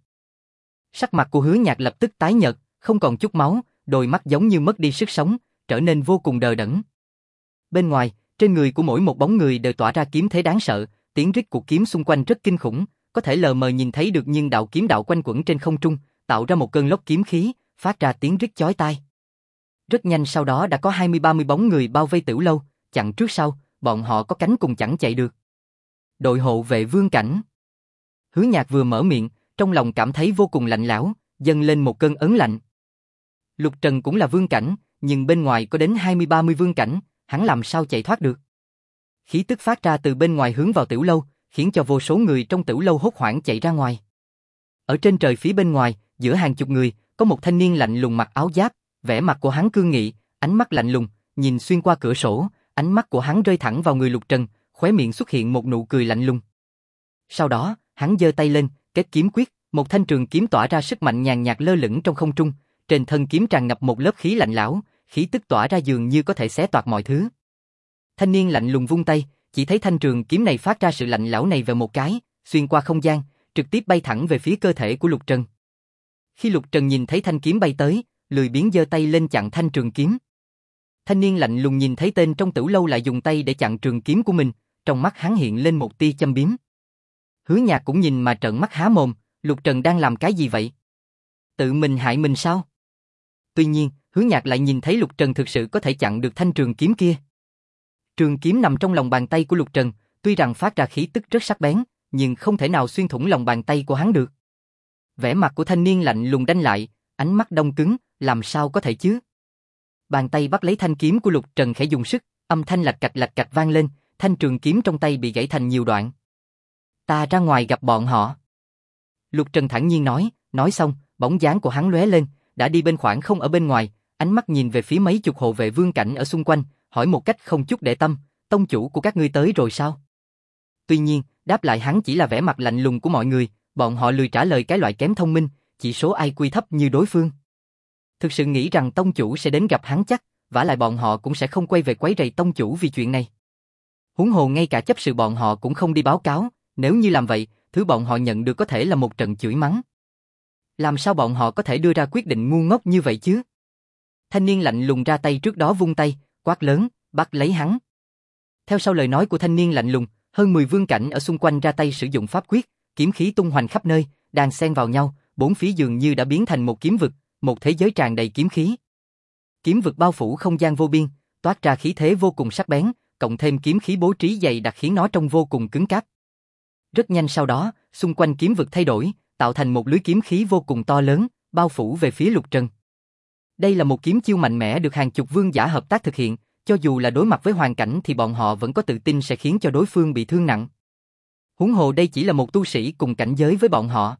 Sắc mặt của Hứa Nhạc lập tức tái nhợt, không còn chút máu, đôi mắt giống như mất đi sức sống, trở nên vô cùng đờ đẫn. Bên ngoài, trên người của mỗi một bóng người đều tỏa ra kiếm thế đáng sợ, tiếng rít của kiếm xung quanh rất kinh khủng, có thể lờ mờ nhìn thấy được nhưng đạo kiếm đạo quanh quẩn trên không trung, tạo ra một cơn lốc kiếm khí, phát ra tiếng rít chói tai. Rất nhanh sau đó đã có 20-30 bóng người bao vây tiểu lâu, chặn trước sau, bọn họ có cánh cùng chẳng chạy được. Đội hộ vệ vương cảnh. Hứa Nhạc vừa mở miệng, trong lòng cảm thấy vô cùng lạnh lẽo, dâng lên một cơn ớn lạnh. Lục Trần cũng là vương cảnh, nhưng bên ngoài có đến 20-30 vương cảnh, hắn làm sao chạy thoát được. Khí tức phát ra từ bên ngoài hướng vào tiểu lâu, khiến cho vô số người trong tiểu lâu hốt hoảng chạy ra ngoài. Ở trên trời phía bên ngoài, giữa hàng chục người, có một thanh niên lạnh lùng mặc áo giáp, vẻ mặt của hắn cương nghị, ánh mắt lạnh lùng, nhìn xuyên qua cửa sổ, ánh mắt của hắn rơi thẳng vào người Lục Trần, khóe miệng xuất hiện một nụ cười lạnh lùng. Sau đó, hắn giơ tay lên, kết kiếm quyết, một thanh trường kiếm tỏa ra sức mạnh nhàn nhạt lơ lửng trong không trung, trên thân kiếm tràn ngập một lớp khí lạnh lẽo, khí tức tỏa ra dường như có thể xé toạc mọi thứ. Thanh niên lạnh lùng vung tay, chỉ thấy thanh trường kiếm này phát ra sự lạnh lẽo này về một cái, xuyên qua không gian, trực tiếp bay thẳng về phía cơ thể của Lục Trần. Khi Lục Trần nhìn thấy thanh kiếm bay tới, lười biếng giơ tay lên chặn thanh trường kiếm. Thanh niên lạnh lùng nhìn thấy tên trong tiểu lâu lại dùng tay để chặn trường kiếm của mình, trong mắt hắn hiện lên một tia châm biếm. Hứa Nhạc cũng nhìn mà trợn mắt há mồm, Lục Trần đang làm cái gì vậy? Tự mình hại mình sao? Tuy nhiên, Hứa Nhạc lại nhìn thấy Lục Trần thực sự có thể chặn được thanh trường kiếm kia. Trường kiếm nằm trong lòng bàn tay của Lục Trần, tuy rằng phát ra khí tức rất sắc bén, nhưng không thể nào xuyên thủng lòng bàn tay của hắn được. Vẻ mặt của thanh niên lạnh lùng đanh lại, ánh mắt đông cứng, làm sao có thể chứ? Bàn tay bắt lấy thanh kiếm của Lục Trần khẽ dùng sức, âm thanh lạch cạch vang lên, thanh trường kiếm trong tay bị gãy thành nhiều đoạn. Ta ra ngoài gặp bọn họ. Lục Trần thản nhiên nói xong, bóng dáng của hắn lóe lên, đã đi bên khoảng không ở bên ngoài, ánh mắt nhìn về phía mấy chục hộ vệ vương cảnh ở xung quanh, hỏi một cách không chút để tâm, tông chủ của các ngươi tới rồi sao? Tuy nhiên, đáp lại hắn chỉ là vẻ mặt lạnh lùng của mọi người, bọn họ lười trả lời cái loại kém thông minh, chỉ số IQ thấp như đối phương. Thực sự nghĩ rằng tông chủ sẽ đến gặp hắn chắc, vả lại bọn họ cũng sẽ không quay về quấy rầy tông chủ vì chuyện này. Huống hồ ngay cả chấp sự bọn họ cũng không đi báo cáo, nếu như làm vậy, thứ bọn họ nhận được có thể là một trận chửi mắng. Làm sao bọn họ có thể đưa ra quyết định ngu ngốc như vậy chứ? Thanh niên lạnh lùng ra tay trước đó vung tay, quát lớn, bắt lấy hắn. Theo sau lời nói của thanh niên lạnh lùng, hơn 10 vương cảnh ở xung quanh ra tay sử dụng pháp quyết, kiếm khí tung hoành khắp nơi, đan xen vào nhau, bốn phía dường như đã biến thành một kiếm vực, một thế giới tràn đầy kiếm khí. Kiếm vực bao phủ không gian vô biên, toát ra khí thế vô cùng sắc bén, cộng thêm kiếm khí bố trí dày đặc khiến nó trông vô cùng cứng cáp. Rất nhanh sau đó, xung quanh kiếm vực thay đổi, tạo thành một lưới kiếm khí vô cùng to lớn, bao phủ về phía Lục Trần. Đây là một kiếm chiêu mạnh mẽ được hàng chục vương giả hợp tác thực hiện, cho dù là đối mặt với hoàn cảnh thì bọn họ vẫn có tự tin sẽ khiến cho đối phương bị thương nặng. Huống hồ đây chỉ là một tu sĩ cùng cảnh giới với bọn họ.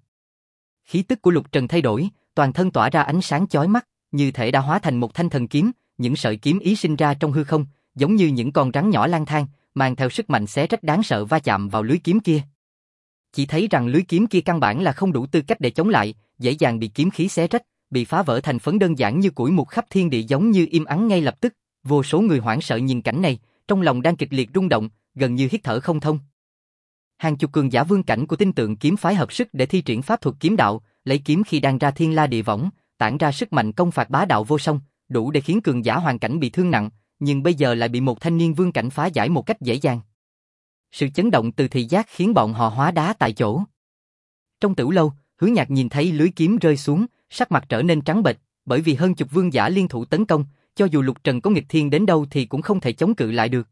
Khí tức của Lục Trần thay đổi, toàn thân tỏa ra ánh sáng chói mắt, như thể đã hóa thành một thanh thần kiếm, những sợi kiếm ý sinh ra trong hư không, giống như những con rắn nhỏ lang thang, mang theo sức mạnh xé rách đáng sợ va chạm vào lưới kiếm kia. Chỉ thấy rằng lưới kiếm kia căn bản là không đủ tư cách để chống lại, dễ dàng bị kiếm khí xé rách, bị phá vỡ thành phấn đơn giản như củi mục khắp thiên địa giống như im ắng ngay lập tức. Vô số người hoảng sợ nhìn cảnh này, trong lòng đang kịch liệt rung động, gần như hít thở không thông. Hàng chục cường giả vương cảnh của tinh tượng kiếm phái hợp sức để thi triển pháp thuật kiếm đạo, lấy kiếm khi đang ra thiên la địa võng, tản ra sức mạnh công phạt bá đạo vô song, đủ để khiến cường giả hoàn cảnh bị thương nặng, nhưng bây giờ lại bị một thanh niên vương cảnh phá giải một cách dễ dàng. Sự chấn động từ thị giác khiến bọn họ hóa đá tại chỗ. Trong Tửu Lâu, Hứa Nhạc nhìn thấy lưới kiếm rơi xuống, sắc mặt trở nên trắng bệch, bởi vì hơn chục vương giả liên thủ tấn công, cho dù Lục Trần có nghịch thiên đến đâu thì cũng không thể chống cự lại được.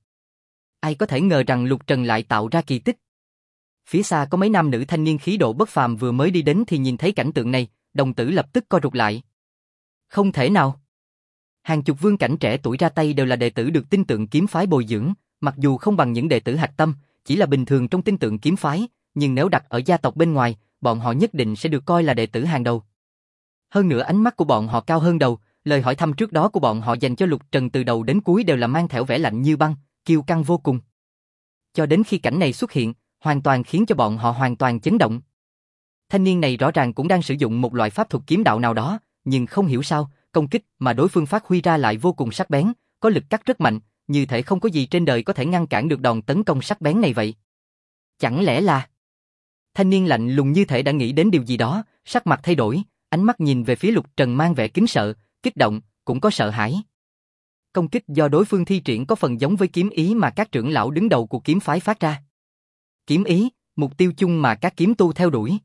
Ai có thể ngờ rằng Lục Trần lại tạo ra kỳ tích. Phía xa có mấy nam nữ thanh niên khí độ bất phàm vừa mới đi đến thì nhìn thấy cảnh tượng này, đồng tử lập tức co rụt lại. Không thể nào. Hàng chục vương cảnh trẻ tuổi ra tay đều là đệ tử được tinh tượng kiếm phái bồi dưỡng, mặc dù không bằng những đệ tử hạch tâm, chỉ là bình thường trong tinh tượng kiếm phái, nhưng nếu đặt ở gia tộc bên ngoài, bọn họ nhất định sẽ được coi là đệ tử hàng đầu. Hơn nữa ánh mắt của bọn họ cao hơn đầu, lời hỏi thăm trước đó của bọn họ dành cho Lục Trần từ đầu đến cuối đều là mang theo vẻ lạnh như băng, kiêu căng vô cùng. Cho đến khi cảnh này xuất hiện, hoàn toàn khiến cho bọn họ hoàn toàn chấn động. Thanh niên này rõ ràng cũng đang sử dụng một loại pháp thuật kiếm đạo nào đó, nhưng không hiểu sao, công kích mà đối phương phát huy ra lại vô cùng sắc bén, có lực cắt rất mạnh, như thể không có gì trên đời có thể ngăn cản được đòn tấn công sắc bén này vậy. Chẳng lẽ là... Thanh niên lạnh lùng như thể đã nghĩ đến điều gì đó, sắc mặt thay đổi, ánh mắt nhìn về phía Lục Trần mang vẻ kính sợ, kích động, cũng có sợ hãi. Công kích do đối phương thi triển có phần giống với kiếm ý mà các trưởng lão đứng đầu của kiếm phái phát ra. Kiếm ý, mục tiêu chung mà các kiếm tu theo đuổi.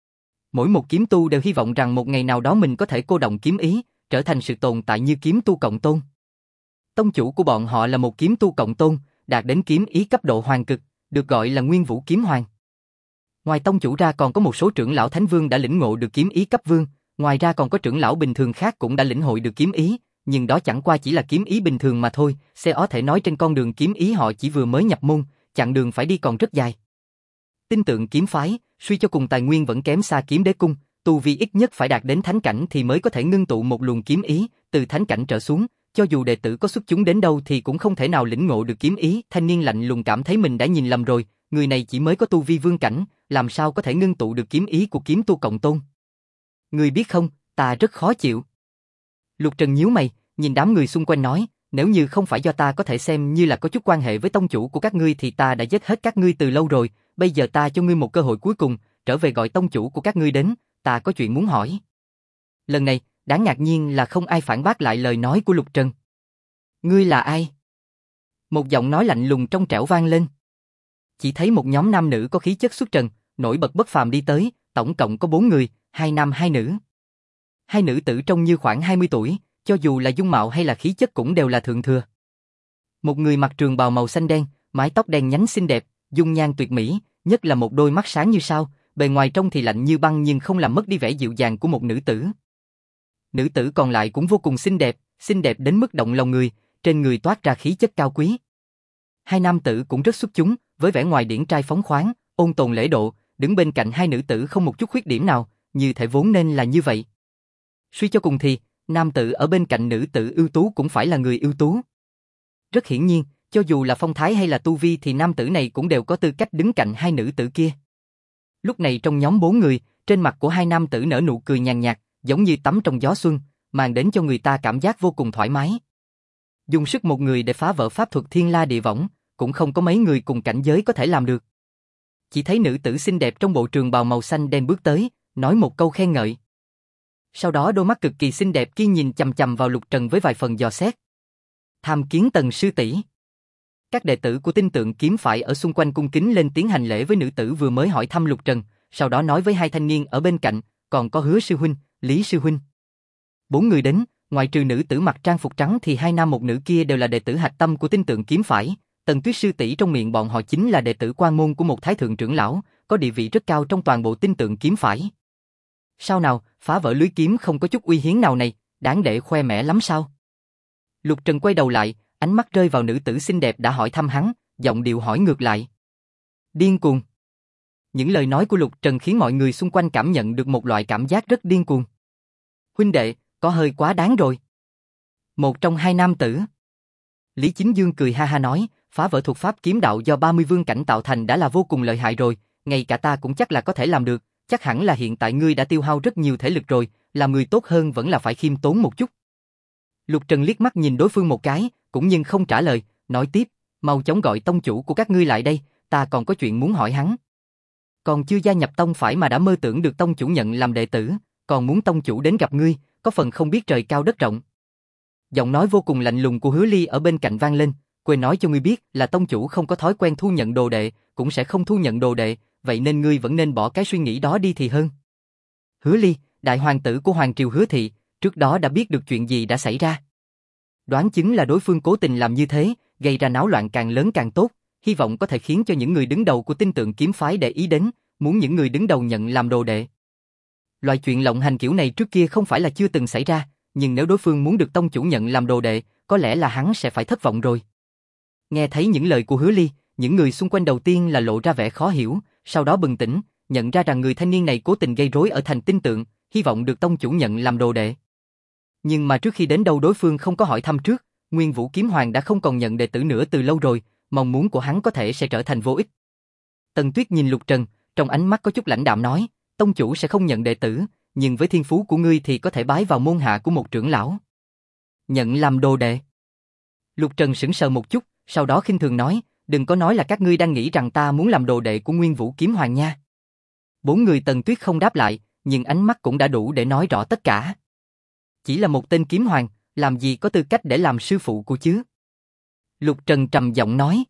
Mỗi một kiếm tu đều hy vọng rằng một ngày nào đó mình có thể cô động kiếm ý, trở thành sự tồn tại như kiếm tu cộng tôn. Tông chủ của bọn họ là một kiếm tu cộng tôn, đạt đến kiếm ý cấp độ hoàng cực, được gọi là Nguyên Vũ Kiếm Hoàng. Ngoài tông chủ ra còn có một số trưởng lão thánh vương đã lĩnh ngộ được kiếm ý cấp vương, ngoài ra còn có trưởng lão bình thường khác cũng đã lĩnh hội được kiếm ý, nhưng đó chẳng qua chỉ là kiếm ý bình thường mà thôi, sẽ có thể nói trên con đường kiếm ý họ chỉ vừa mới nhập môn, chặng đường phải đi còn rất dài. Tinh tượng kiếm phái, suy cho cùng tài nguyên vẫn kém xa Kiếm Đế cung, tu vi ít nhất phải đạt đến thánh cảnh thì mới có thể ngưng tụ một luồng kiếm ý, từ thánh cảnh trở xuống, cho dù đệ tử có xuất chúng đến đâu thì cũng không thể nào lĩnh ngộ được kiếm ý. Thanh niên lạnh lùng cảm thấy mình đã nhìn lầm rồi, người này chỉ mới có tu vi vương cảnh, làm sao có thể ngưng tụ được kiếm ý của kiếm tu cộng tôn. Người biết không, ta rất khó chịu. Lục Trần nhíu mày, nhìn đám người xung quanh nói, nếu như không phải do ta có thể xem như là có chút quan hệ với tông chủ của các ngươi thì ta đã giết hết các ngươi từ lâu rồi, bây giờ ta cho ngươi một cơ hội cuối cùng, trở về gọi tông chủ của các ngươi đến, ta có chuyện muốn hỏi. Lần này, đáng ngạc nhiên là không ai phản bác lại lời nói của Lục Trần. Ngươi là ai? Một giọng nói lạnh lùng trong trẻo vang lên. Chỉ thấy một nhóm nam nữ có khí chất xuất trần, nổi bật bất phàm đi tới, tổng cộng có 4 người, 2 nam 2 nữ. Hai nữ tử trông như khoảng 20 tuổi, cho dù là dung mạo hay là khí chất cũng đều là thượng thừa. Một người mặc trường bào màu xanh đen, mái tóc đen nhánh xinh đẹp, dung nhan tuyệt mỹ, nhất là một đôi mắt sáng như sao, bề ngoài trông thì lạnh như băng nhưng không làm mất đi vẻ dịu dàng của một nữ tử. Nữ tử còn lại cũng vô cùng xinh đẹp đến mức động lòng người, trên người toát ra khí chất cao quý. Hai nam tử cũng rất xuất chúng, với vẻ ngoài điển trai phóng khoáng, ôn tồn lễ độ, đứng bên cạnh hai nữ tử không một chút khuyết điểm nào, như thể vốn nên là như vậy. Suy cho cùng thì, nam tử ở bên cạnh nữ tử ưu tú cũng phải là người ưu tú. Rất hiển nhiên, cho dù là phong thái hay là tu vi thì nam tử này cũng đều có tư cách đứng cạnh hai nữ tử kia. Lúc này trong nhóm 4 người, trên mặt của hai nam tử nở nụ cười nhàn nhạt, giống như tắm trong gió xuân, mang đến cho người ta cảm giác vô cùng thoải mái. Dùng sức một người để phá vỡ pháp thuật thiên la địa võng, cũng không có mấy người cùng cảnh giới có thể làm được. Chỉ thấy nữ tử xinh đẹp trong bộ trường bào màu xanh đen bước tới, nói một câu khen ngợi. Sau đó đôi mắt cực kỳ xinh đẹp kia nhìn chằm chằm vào Lục Trần với vài phần dò xét. Tham kiến Tần sư tỷ. Các đệ tử của tinh tượng kiếm phải ở xung quanh cung kính lên tiếng hành lễ với nữ tử vừa mới hỏi thăm Lục Trần, sau đó nói với hai thanh niên ở bên cạnh, còn có Hứa sư huynh, Lý sư huynh. 4 người đến, ngoại trừ nữ tử mặc trang phục trắng thì 2 nam 1 nữ kia đều là đệ tử hạch tâm của tinh tượng kiếm phải. Tần Tuyết sư tỷ trong miệng bọn họ chính là đệ tử quan môn của một thái thượng trưởng lão, có địa vị rất cao trong toàn bộ tinh tượng kiếm phải. Sao nào, phá vỡ lưới kiếm không có chút uy hiến nào này, đáng để khoe mẽ lắm sao? Lục Trần quay đầu lại, ánh mắt rơi vào nữ tử xinh đẹp đã hỏi thăm hắn, giọng điệu hỏi ngược lại. Điên cuồng. Những lời nói của Lục Trần khiến mọi người xung quanh cảm nhận được một loại cảm giác rất điên cuồng. Huynh đệ, có hơi quá đáng rồi. Một trong hai nam tử. Lý Chính Dương cười ha ha nói, phá vỡ thuật pháp kiếm đạo do 30 vương cảnh tạo thành đã là vô cùng lợi hại rồi, ngay cả ta cũng chắc là có thể làm được, chắc hẳn là hiện tại ngươi đã tiêu hao rất nhiều thể lực rồi, làm người tốt hơn vẫn là phải khiêm tốn một chút. Lục Trần liếc mắt nhìn đối phương một cái, cũng nhưng không trả lời, nói tiếp, mau chóng gọi tông chủ của các ngươi lại đây, ta còn có chuyện muốn hỏi hắn. Còn chưa gia nhập tông phải mà đã mơ tưởng được tông chủ nhận làm đệ tử, còn muốn tông chủ đến gặp ngươi, có phần không biết trời cao đất rộng. Giọng nói vô cùng lạnh lùng của Hứa Ly ở bên cạnh vang lên, quên nói cho ngươi biết là tông chủ không có thói quen thu nhận đồ đệ, cũng sẽ không thu nhận đồ đệ, vậy nên ngươi vẫn nên bỏ cái suy nghĩ đó đi thì hơn. Hứa Ly, đại hoàng tử của Hoàng triều Hứa thị, trước đó đã biết được chuyện gì đã xảy ra. Đoán chứng là đối phương cố tình làm như thế, gây ra náo loạn càng lớn càng tốt, hy vọng có thể khiến cho những người đứng đầu của Tinh Tượng kiếm phái để ý đến, muốn những người đứng đầu nhận làm đồ đệ. Loại chuyện lộng hành kiểu này trước kia không phải là chưa từng xảy ra, nhưng nếu đối phương muốn được tông chủ nhận làm đồ đệ, có lẽ là hắn sẽ phải thất vọng rồi. Nghe thấy những lời của Hứa Ly, những người xung quanh đầu tiên là lộ ra vẻ khó hiểu, sau đó bừng tỉnh, nhận ra rằng người thanh niên này cố tình gây rối ở thành Tinh Tượng, hy vọng được tông chủ nhận làm đồ đệ. Nhưng mà trước khi đến đâu đối phương không có hỏi thăm trước, Nguyên Vũ Kiếm Hoàng đã không còn nhận đệ tử nữa từ lâu rồi, mong muốn của hắn có thể sẽ trở thành vô ích. Tần Tuyết nhìn Lục Trần, trong ánh mắt có chút lãnh đạm nói, tông chủ sẽ không nhận đệ tử, nhưng với thiên phú của ngươi thì có thể bái vào môn hạ của một trưởng lão. Nhận làm đồ đệ. Lục Trần sững sờ một chút, sau đó khinh thường nói, đừng có nói là các ngươi đang nghĩ rằng ta muốn làm đồ đệ của Nguyên Vũ Kiếm Hoàng nha. Bốn người Tần Tuyết không đáp lại, nhưng ánh mắt cũng đã đủ để nói rõ tất cả. Chỉ là một tên kiếm hoàng, làm gì có tư cách để làm sư phụ của chứ? Lục Trần trầm giọng nói.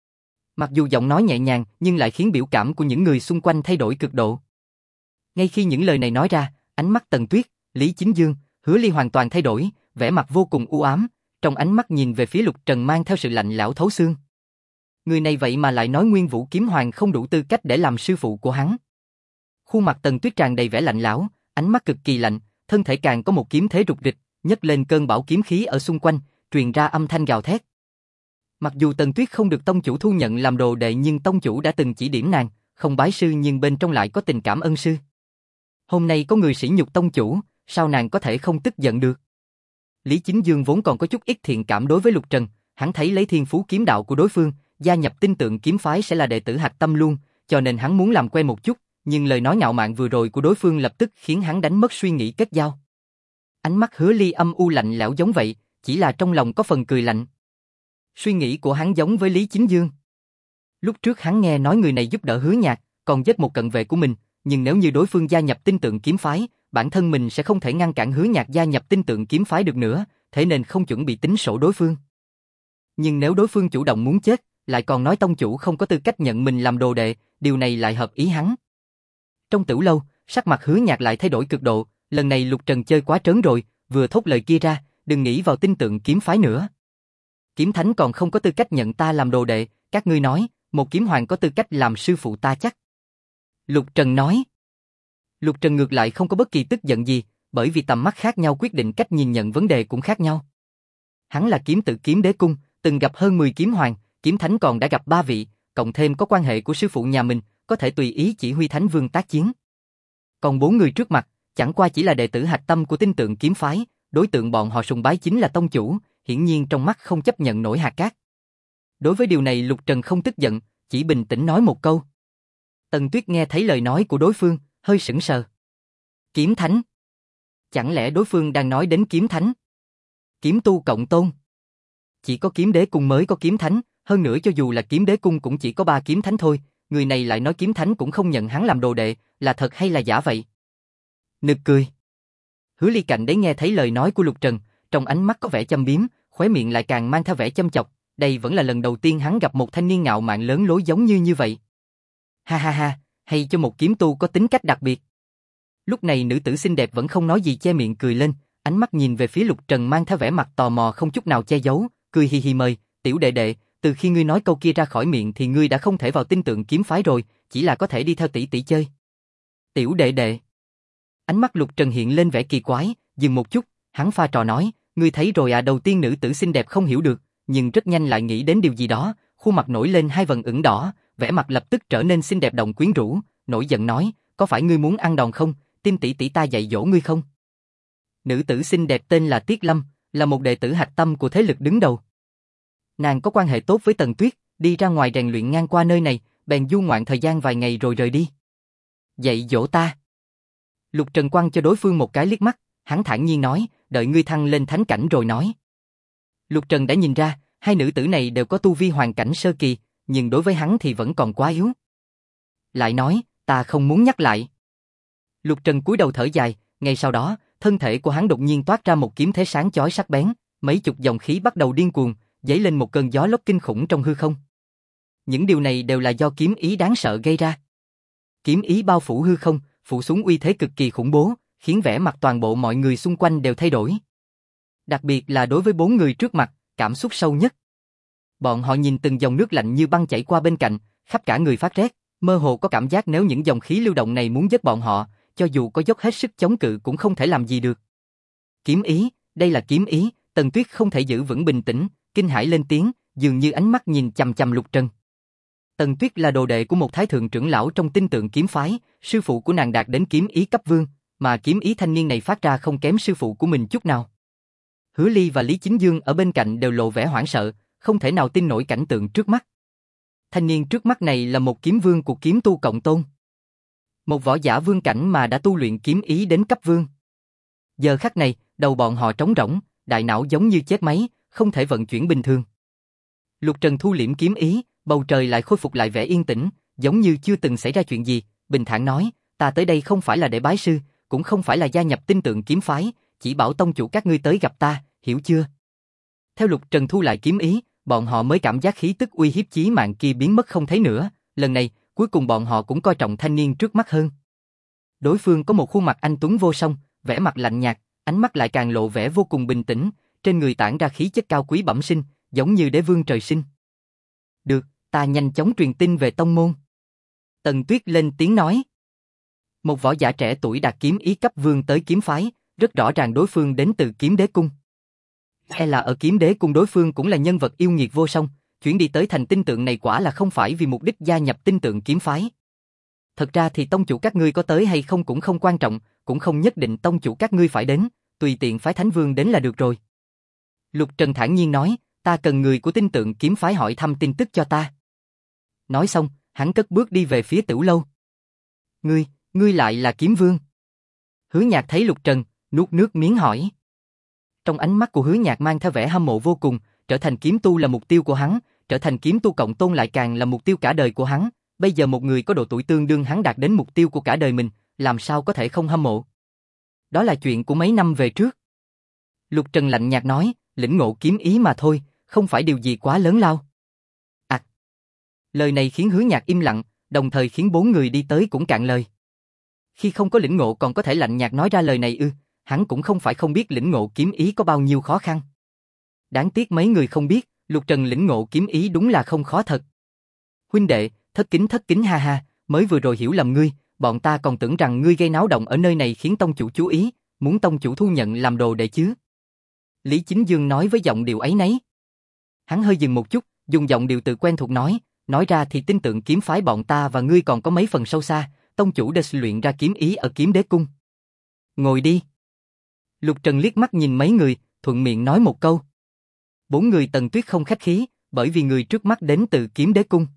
Mặc dù giọng nói nhẹ nhàng, nhưng lại khiến biểu cảm của những người xung quanh thay đổi cực độ. Ngay khi những lời này nói ra, ánh mắt Tần Tuyết, Lý Chính Dương, Hứa Ly hoàn toàn thay đổi, vẻ mặt vô cùng u ám, trong ánh mắt nhìn về phía Lục Trần mang theo sự lạnh lẽo thấu xương. Người này vậy mà lại nói Nguyên Vũ Kiếm Hoàng không đủ tư cách để làm sư phụ của hắn. Khuôn mặt Tần Tuyết tràn đầy vẻ lạnh lẽo, ánh mắt cực kỳ lạnh, thân thể càng có một kiếm thế rục rịch, nhấc lên cơn bão kiếm khí ở xung quanh, truyền ra âm thanh gào thét. Mặc dù Tần Tuyết không được tông chủ thu nhận làm đồ đệ nhưng tông chủ đã từng chỉ điểm nàng, không bái sư nhưng bên trong lại có tình cảm ân sư. Hôm nay có người sỉ nhục tông chủ, sao nàng có thể không tức giận được? Lý Chính Dương vốn còn có chút ít thiện cảm đối với Lục Trần, hắn thấy lấy thiên phú kiếm đạo của đối phương, gia nhập Tinh Tượng kiếm phái sẽ là đệ tử hạch tâm luôn, cho nên hắn muốn làm quen một chút, nhưng lời nói ngạo mạn vừa rồi của đối phương lập tức khiến hắn đánh mất suy nghĩ kết giao. Ánh mắt Hứa Ly âm u lạnh lẽo giống vậy, chỉ là trong lòng có phần cười lạnh. Suy nghĩ của hắn giống với Lý Chính Dương. Lúc trước hắn nghe nói người này giúp đỡ Hứa Nhạc, còn giết một cận vệ của mình, nhưng nếu như đối phương gia nhập Tinh Tượng kiếm phái, bản thân mình sẽ không thể ngăn cản Hứa Nhạc gia nhập Tinh Tượng kiếm phái được nữa, thế nên không chuẩn bị tính sổ đối phương. Nhưng nếu đối phương chủ động muốn chết, lại còn nói tông chủ không có tư cách nhận mình làm đồ đệ, điều này lại hợp ý hắn. Trong tử lâu, sắc mặt Hứa Nhạc lại thay đổi cực độ, lần này Lục Trần chơi quá trớn rồi, vừa thốt lời kia ra, đừng nghĩ vào Tinh Tượng kiếm phái nữa. Kiếm Thánh còn không có tư cách nhận ta làm đồ đệ, các ngươi nói, một kiếm hoàng có tư cách làm sư phụ ta chắc. Lục Trần nói. Lục Trần ngược lại không có bất kỳ tức giận gì, bởi vì tầm mắt khác nhau quyết định cách nhìn nhận vấn đề cũng khác nhau. Hắn là kiếm tự Kiếm Đế Cung, từng gặp hơn 10 kiếm hoàng, kiếm thánh còn đã gặp 3 vị, cộng thêm có quan hệ của sư phụ nhà mình, có thể tùy ý chỉ huy Thánh Vương tác chiến. Còn 4 người trước mặt, chẳng qua chỉ là đệ tử hạch tâm của Tinh Tượng kiếm phái, đối tượng bọn họ sùng bái chính là tông chủ, hiển nhiên trong mắt không chấp nhận nổi hạt cát. Đối với điều này Lục Trần không tức giận, chỉ bình tĩnh nói một câu. Tần Tuyết nghe thấy lời nói của đối phương, hơi sững sờ. Kiếm thánh? Chẳng lẽ đối phương đang nói đến kiếm thánh? Kiếm tu cộng tôn? Chỉ có kiếm đế cung mới có kiếm thánh, hơn nữa cho dù là kiếm đế cung cũng chỉ có 3 kiếm thánh thôi, người này lại nói kiếm thánh cũng không nhận hắn làm đồ đệ, là thật hay là giả vậy? Nực cười. Hứa Ly cạnh đấy nghe thấy lời nói của Lục Trần, trong ánh mắt có vẻ châm biếm, khóe miệng lại càng mang theo vẻ châm chọc, đây vẫn là lần đầu tiên hắn gặp một thanh niên ngạo mạn lớn lối giống như vậy. Ha ha ha, hay cho một kiếm tu có tính cách đặc biệt. Lúc này nữ tử xinh đẹp vẫn không nói gì che miệng cười lên, ánh mắt nhìn về phía Lục Trần mang theo vẻ mặt tò mò không chút nào che giấu, cười hi hi mời, tiểu đệ đệ, từ khi ngươi nói câu kia ra khỏi miệng thì ngươi đã không thể vào Tinh Tượng kiếm phái rồi, chỉ là có thể đi theo tỷ tỷ chơi. Tiểu đệ đệ. Ánh mắt Lục Trần hiện lên vẻ kỳ quái, dừng một chút, hắn pha trò nói, ngươi thấy rồi à. Đầu tiên nữ tử xinh đẹp không hiểu được, nhưng rất nhanh lại nghĩ đến điều gì đó, khuôn mặt nổi lên 2 vần ửng đỏ, vẻ mặt lập tức trở nên xinh đẹp động quyến rũ, nổi giận nói, có phải ngươi muốn ăn đòn không, tin tỷ tỷ ta dạy dỗ ngươi không? Nữ tử xinh đẹp tên là Tiết Lâm, là một đệ tử hạch tâm của thế lực đứng đầu. Nàng có quan hệ tốt với Tần Tuyết, đi ra ngoài rèn luyện ngang qua nơi này, bèn du ngoạn thời gian vài ngày rồi rời đi. Dạy dỗ ta. Lục Trần quăng cho đối phương một cái liếc mắt, hắn thản nhiên nói, đợi ngươi thăng lên thánh cảnh rồi nói. Lục Trần đã nhìn ra, hai nữ tử này đều có tu vi hoàn cảnh sơ kỳ, nhưng đối với hắn thì vẫn còn quá yếu. Lại nói, ta không muốn nhắc lại. Lục Trần cúi đầu thở dài, ngay sau đó, thân thể của hắn đột nhiên toát ra một kiếm thế sáng chói sắc bén, mấy chục dòng khí bắt đầu điên cuồng, dấy lên một cơn gió lốc kinh khủng trong hư không. Những điều này đều là do kiếm ý đáng sợ gây ra. Kiếm ý bao phủ hư không, phủ xuống uy thế cực kỳ khủng bố, khiến vẻ mặt toàn bộ mọi người xung quanh đều thay đổi. Đặc biệt là đối với bốn người trước mặt, cảm xúc sâu nhất. Bọn họ nhìn từng dòng nước lạnh như băng chảy qua bên cạnh, khắp cả người phát rét, mơ hồ có cảm giác nếu những dòng khí lưu động này muốn giết bọn họ, cho dù có dốc hết sức chống cự cũng không thể làm gì được. Kiếm ý, đây là kiếm ý, Tần Tuyết không thể giữ vững bình tĩnh, kinh hãi lên tiếng, dường như ánh mắt nhìn chằm chằm Lục Trần. Tần Tuyết là đồ đệ của một thái thượng trưởng lão trong tinh tượng kiếm phái, sư phụ của nàng đạt đến kiếm ý cấp vương, mà kiếm ý thanh niên này phát ra không kém sư phụ của mình chút nào. Hứa Ly và Lý Chính Dương ở bên cạnh đều lộ vẻ hoảng sợ, không thể nào tin nổi cảnh tượng trước mắt. Thanh niên trước mắt này là một kiếm vương của kiếm tu cộng tôn. Một võ giả vương cảnh mà đã tu luyện kiếm ý đến cấp vương. Giờ khắc này, đầu bọn họ trống rỗng, đại não giống như chết máy, không thể vận chuyển bình thường. Lục Trần thu liễm kiếm ý, bầu trời lại khôi phục lại vẻ yên tĩnh, giống như chưa từng xảy ra chuyện gì, bình thản nói, ta tới đây không phải là để bái sư, cũng không phải là gia nhập tinh tượng kiếm phái, chỉ bảo tông chủ các ngươi tới gặp ta, hiểu chưa? Theo Lục Trần thu lại kiếm ý, bọn họ mới cảm giác khí tức uy hiếp chí mạng kia biến mất không thấy nữa, lần này, cuối cùng bọn họ cũng coi trọng thanh niên trước mắt hơn. Đối phương có một khuôn mặt anh tuấn vô song, vẻ mặt lạnh nhạt, ánh mắt lại càng lộ vẻ vô cùng bình tĩnh, trên người tản ra khí chất cao quý bẩm sinh, giống như đế vương trời sinh. Được, ta nhanh chóng truyền tin về tông môn. Tần Tuyết lên tiếng nói. Một võ giả trẻ tuổi đạt kiếm ý cấp vương tới kiếm phái, rất rõ ràng đối phương đến từ kiếm đế cung. Hay là ở kiếm đế cung đối phương cũng là nhân vật yêu nghiệt vô song, chuyển đi tới thành tinh tượng này quả là không phải vì mục đích gia nhập tinh tượng kiếm phái. Thật ra thì tông chủ các ngươi có tới hay không cũng không quan trọng, cũng không nhất định tông chủ các ngươi phải đến, tùy tiện phái thánh vương đến là được rồi. Lục Trần thản nhiên nói, ta cần người của tinh tượng kiếm phái hỏi thăm tin tức cho ta. Nói xong, hắn cất bước đi về phía Tửu lâu. Ngươi lại là kiếm vương? Hứa Nhạc thấy Lục Trần, nuốt nước miếng hỏi. Trong ánh mắt của Hứa Nhạc mang theo vẻ hâm mộ vô cùng, trở thành kiếm tu là mục tiêu của hắn, trở thành kiếm tu cộng tôn lại càng là mục tiêu cả đời của hắn. Bây giờ một người có độ tuổi tương đương hắn đạt đến mục tiêu của cả đời mình, làm sao có thể không hâm mộ? Đó là chuyện của mấy năm về trước. Lục Trần lạnh nhạt nói, lĩnh ngộ kiếm ý mà thôi, không phải điều gì quá lớn lao. Lời này khiến Hứa Nhạc im lặng, đồng thời khiến bốn người đi tới cũng cạn lời. Khi không có lĩnh ngộ còn có thể lạnh nhạt nói ra lời này ư? Hắn cũng không phải không biết lĩnh ngộ kiếm ý có bao nhiêu khó khăn. Đáng tiếc mấy người không biết, Lục Trần lĩnh ngộ kiếm ý đúng là không khó thật. Huynh đệ, thất kính ha ha, mới vừa rồi hiểu lầm ngươi, bọn ta còn tưởng rằng ngươi gây náo động ở nơi này khiến tông chủ chú ý, muốn tông chủ thu nhận làm đồ đệ chứ. Lý Chính Dương nói với giọng điệu ấy nấy. Hắn hơi dừng một chút, dùng giọng điệu tự quen thuộc nói ra thì tin tưởng kiếm phái bọn ta và ngươi còn có mấy phần sâu xa, tông chủ đã luyện ra kiếm ý ở kiếm đế cung. Ngồi đi. Lục Trần liếc mắt nhìn mấy người, thuận miệng nói một câu. Bốn người Tần Tuyết không khách khí, bởi vì người trước mắt đến từ kiếm đế cung.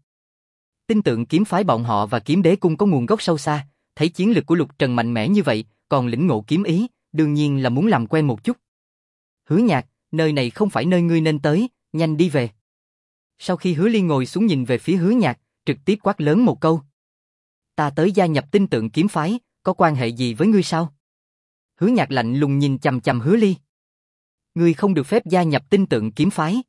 Tin tưởng kiếm phái bọn họ và kiếm đế cung có nguồn gốc sâu xa, thấy chiến lực của Lục Trần mạnh mẽ như vậy, còn lĩnh ngộ kiếm ý, đương nhiên là muốn làm quen một chút. Hứa Nhạc, nơi này không phải nơi ngươi nên tới, nhanh đi về. Sau khi Hứa Ly ngồi xuống nhìn về phía Hứa Nhạc, trực tiếp quát lớn một câu. Ta tới gia nhập tinh tượng kiếm phái, có quan hệ gì với ngươi sao? Hứa Nhạc lạnh lùng nhìn chằm chằm Hứa Ly. Ngươi không được phép gia nhập tinh tượng kiếm phái.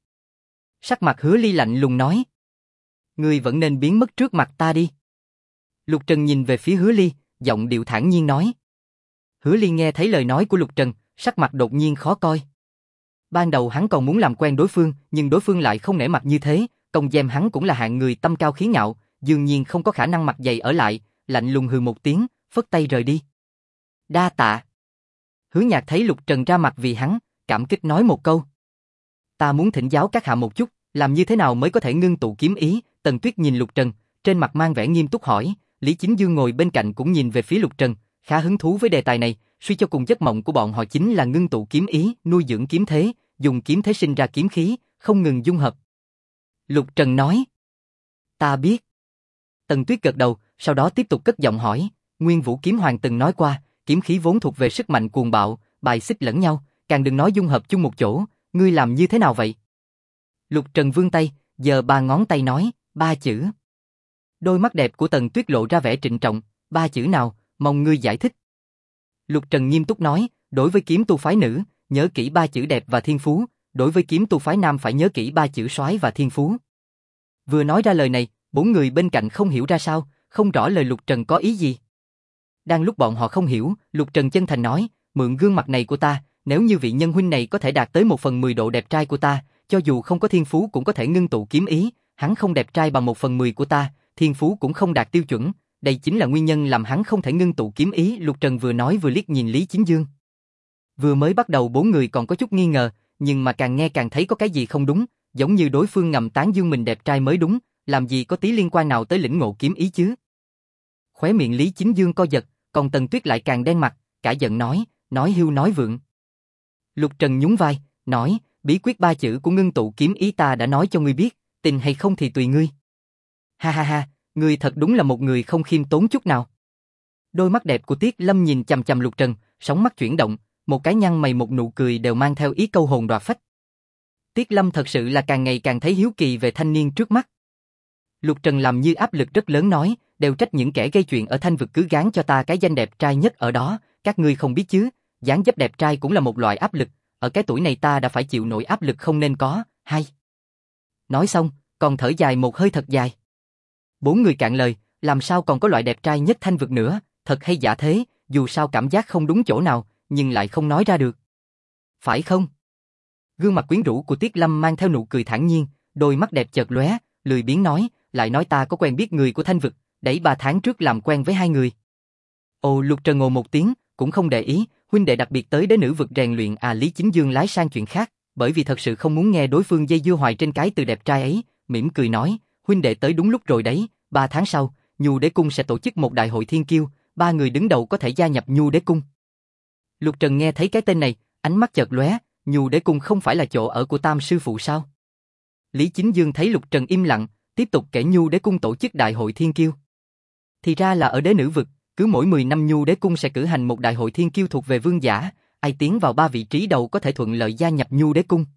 Sắc mặt Hứa Ly lạnh lùng nói. Ngươi vẫn nên biến mất trước mặt ta đi. Lục Trần nhìn về phía Hứa Ly, giọng điệu thản nhiên nói. Hứa Ly nghe thấy lời nói của Lục Trần, sắc mặt đột nhiên khó coi. Ban đầu hắn còn muốn làm quen đối phương, nhưng đối phương lại không nể mặt như thế, công gem hắn cũng là hạng người tâm cao khí ngạo, dường nhiên không có khả năng mặt dày ở lại, lạnh lùng hừ một tiếng, phất tay rời đi. Đa tạ. Hứa Nhạc thấy Lục Trần ra mặt vì hắn, cảm kích nói một câu. Ta muốn thỉnh giáo các hạ một chút, làm như thế nào mới có thể ngưng tụ kiếm ý? Tần Tuyết nhìn Lục Trần, trên mặt mang vẻ nghiêm túc hỏi, Lý Chính Dương ngồi bên cạnh cũng nhìn về phía Lục Trần, khá hứng thú với đề tài này, suy cho cùng giấc mộng của bọn họ chính là ngưng tụ kiếm ý, nuôi dưỡng kiếm thế, dùng kiếm thế sinh ra kiếm khí, không ngừng dung hợp. Lục Trần nói, ta biết. Tần Tuyết gật đầu, sau đó tiếp tục cất giọng hỏi, Nguyên Vũ Kiếm Hoàng từng nói qua, kiếm khí vốn thuộc về sức mạnh cuồng bạo, bài xích lẫn nhau, càng đừng nói dung hợp chung một chỗ, ngươi làm như thế nào vậy? Lục Trần vươn tay, giơ 3 ngón tay nói, 3 chữ. Đôi mắt đẹp của Tần Tuyết lộ ra vẻ trịnh trọng, 3 chữ nào, mong ngươi giải thích. Lục Trần nghiêm túc nói, đối với kiếm tu phái nữ, nhớ kỹ 3 chữ đẹp và thiên phú, đối với kiếm tu phái nam phải nhớ kỹ 3 chữ soái và thiên phú. Vừa nói ra lời này, 4 người bên cạnh không hiểu ra sao, không rõ lời Lục Trần có ý gì. Đang lúc bọn họ không hiểu, Lục Trần chân thành nói, mượn gương mặt này của ta, nếu như vị nhân huynh này có thể đạt tới 1/10 độ đẹp trai của ta, cho dù không có thiên phú cũng có thể ngưng tụ kiếm ý, hắn không đẹp trai bằng 1/10 của ta, thiên phú cũng không đạt tiêu chuẩn, đây chính là nguyên nhân làm hắn không thể ngưng tụ kiếm ý. Lục Trần vừa nói vừa liếc nhìn Lý Chính Dương. Vừa mới bắt đầu 4 người còn có chút nghi ngờ, nhưng mà càng nghe càng thấy có cái gì không đúng, giống như đối phương ngầm tán dương mình đẹp trai mới đúng, làm gì có tí liên quan nào tới lĩnh ngộ kiếm ý chứ. Khóe miệng Lý Chính Dương co giật, còn Tần Tuyết lại càng đen mặt, cả giận nói hưu nói vượng. Lục Trần nhún vai, nói, bí quyết 3 chữ của ngưng tụ kiếm ý ta đã nói cho ngươi biết, tin hay không thì tùy ngươi. Ha ha ha, ngươi thật đúng là một người không khiêm tốn chút nào. Đôi mắt đẹp của Tiết Lâm nhìn chằm chằm Lục Trần, sóng mắt chuyển động, một cái nhăn mày một nụ cười đều mang theo ý câu hồn đoạt phách. Tiết Lâm thật sự là càng ngày càng thấy hiếu kỳ về thanh niên trước mắt. Lục Trần làm như áp lực rất lớn nói, đều trách những kẻ gây chuyện ở Thanh Vực cứ gán cho ta cái danh đẹp trai nhất ở đó, các ngươi không biết chứ, dáng dấp đẹp trai cũng là một loại áp lực, ở cái tuổi này ta đã phải chịu nổi áp lực không nên có, hay. Nói xong, còn thở dài một hơi thật dài. 4 người cạn lời, làm sao còn có loại đẹp trai nhất Thanh Vực nữa, thật hay giả thế, dù sao cảm giác không đúng chỗ nào, nhưng lại không nói ra được. Phải không? Gương mặt quyến rũ của Tiết Lâm mang theo nụ cười thản nhiên, đôi mắt đẹp chợt lóe, lười biếng nói, lại nói ta có quen biết người của Thanh Vực, đẩy 3 tháng trước làm quen với 2 người. Ồ, Lục Trần ồ một tiếng, cũng không để ý, huynh đệ đặc biệt tới Đế Nữ Vực rèn luyện à. Lý Chính Dương lái sang chuyện khác, bởi vì thật sự không muốn nghe đối phương dây dưa hoài trên cái từ đẹp trai ấy, mỉm cười nói, huynh đệ tới đúng lúc rồi đấy, 3 tháng sau, Nhu Đế Cung sẽ tổ chức một đại hội thiên kiêu, 3 người đứng đầu có thể gia nhập Nhu Đế Cung. Lục Trần nghe thấy cái tên này, ánh mắt chợt lóe, Nhu Đế Cung không phải là chỗ ở của Tam sư phụ sao? Lý Chính Dương thấy Lục Trần im lặng, tiếp tục kể Nhu Đế Cung tổ chức đại hội thiên kiêu. Thì ra là ở Đế Nữ Vực, cứ mỗi 10 năm Nhu Đế Cung sẽ cử hành một đại hội thiên kiêu thuộc về vương giả, ai tiến vào 3 vị trí đầu có thể thuận lợi gia nhập Nhu Đế Cung.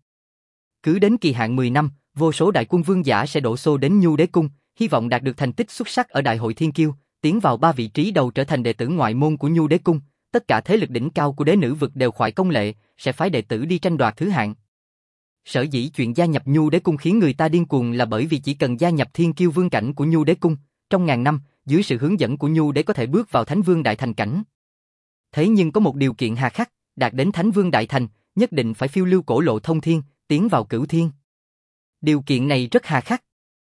Cứ đến kỳ hạn 10 năm, vô số đại quân vương giả sẽ đổ xô đến Nhu Đế Cung, hy vọng đạt được thành tích xuất sắc ở đại hội thiên kiêu, tiến vào 3 vị trí đầu trở thành đệ tử ngoại môn của Nhu Đế Cung. Tất cả thế lực đỉnh cao của Đế Nữ Vực đều khoái công lệ, sẽ phái đệ tử đi tranh đoạt thứ hạng. Sở dĩ chuyện gia nhập Nhu Đế Cung khiến người ta điên cuồng là bởi vì chỉ cần gia nhập thiên kiêu vương cảnh của Nhu Đế Cung, trong ngàn năm, dưới sự hướng dẫn của Nhu Đế có thể bước vào Thánh Vương Đại Thành cảnh. Thế nhưng có một điều kiện hà khắc, đạt đến Thánh Vương Đại Thành, nhất định phải phiêu lưu cổ lộ thông thiên, tiến vào cửu thiên. Điều kiện này rất hà khắc.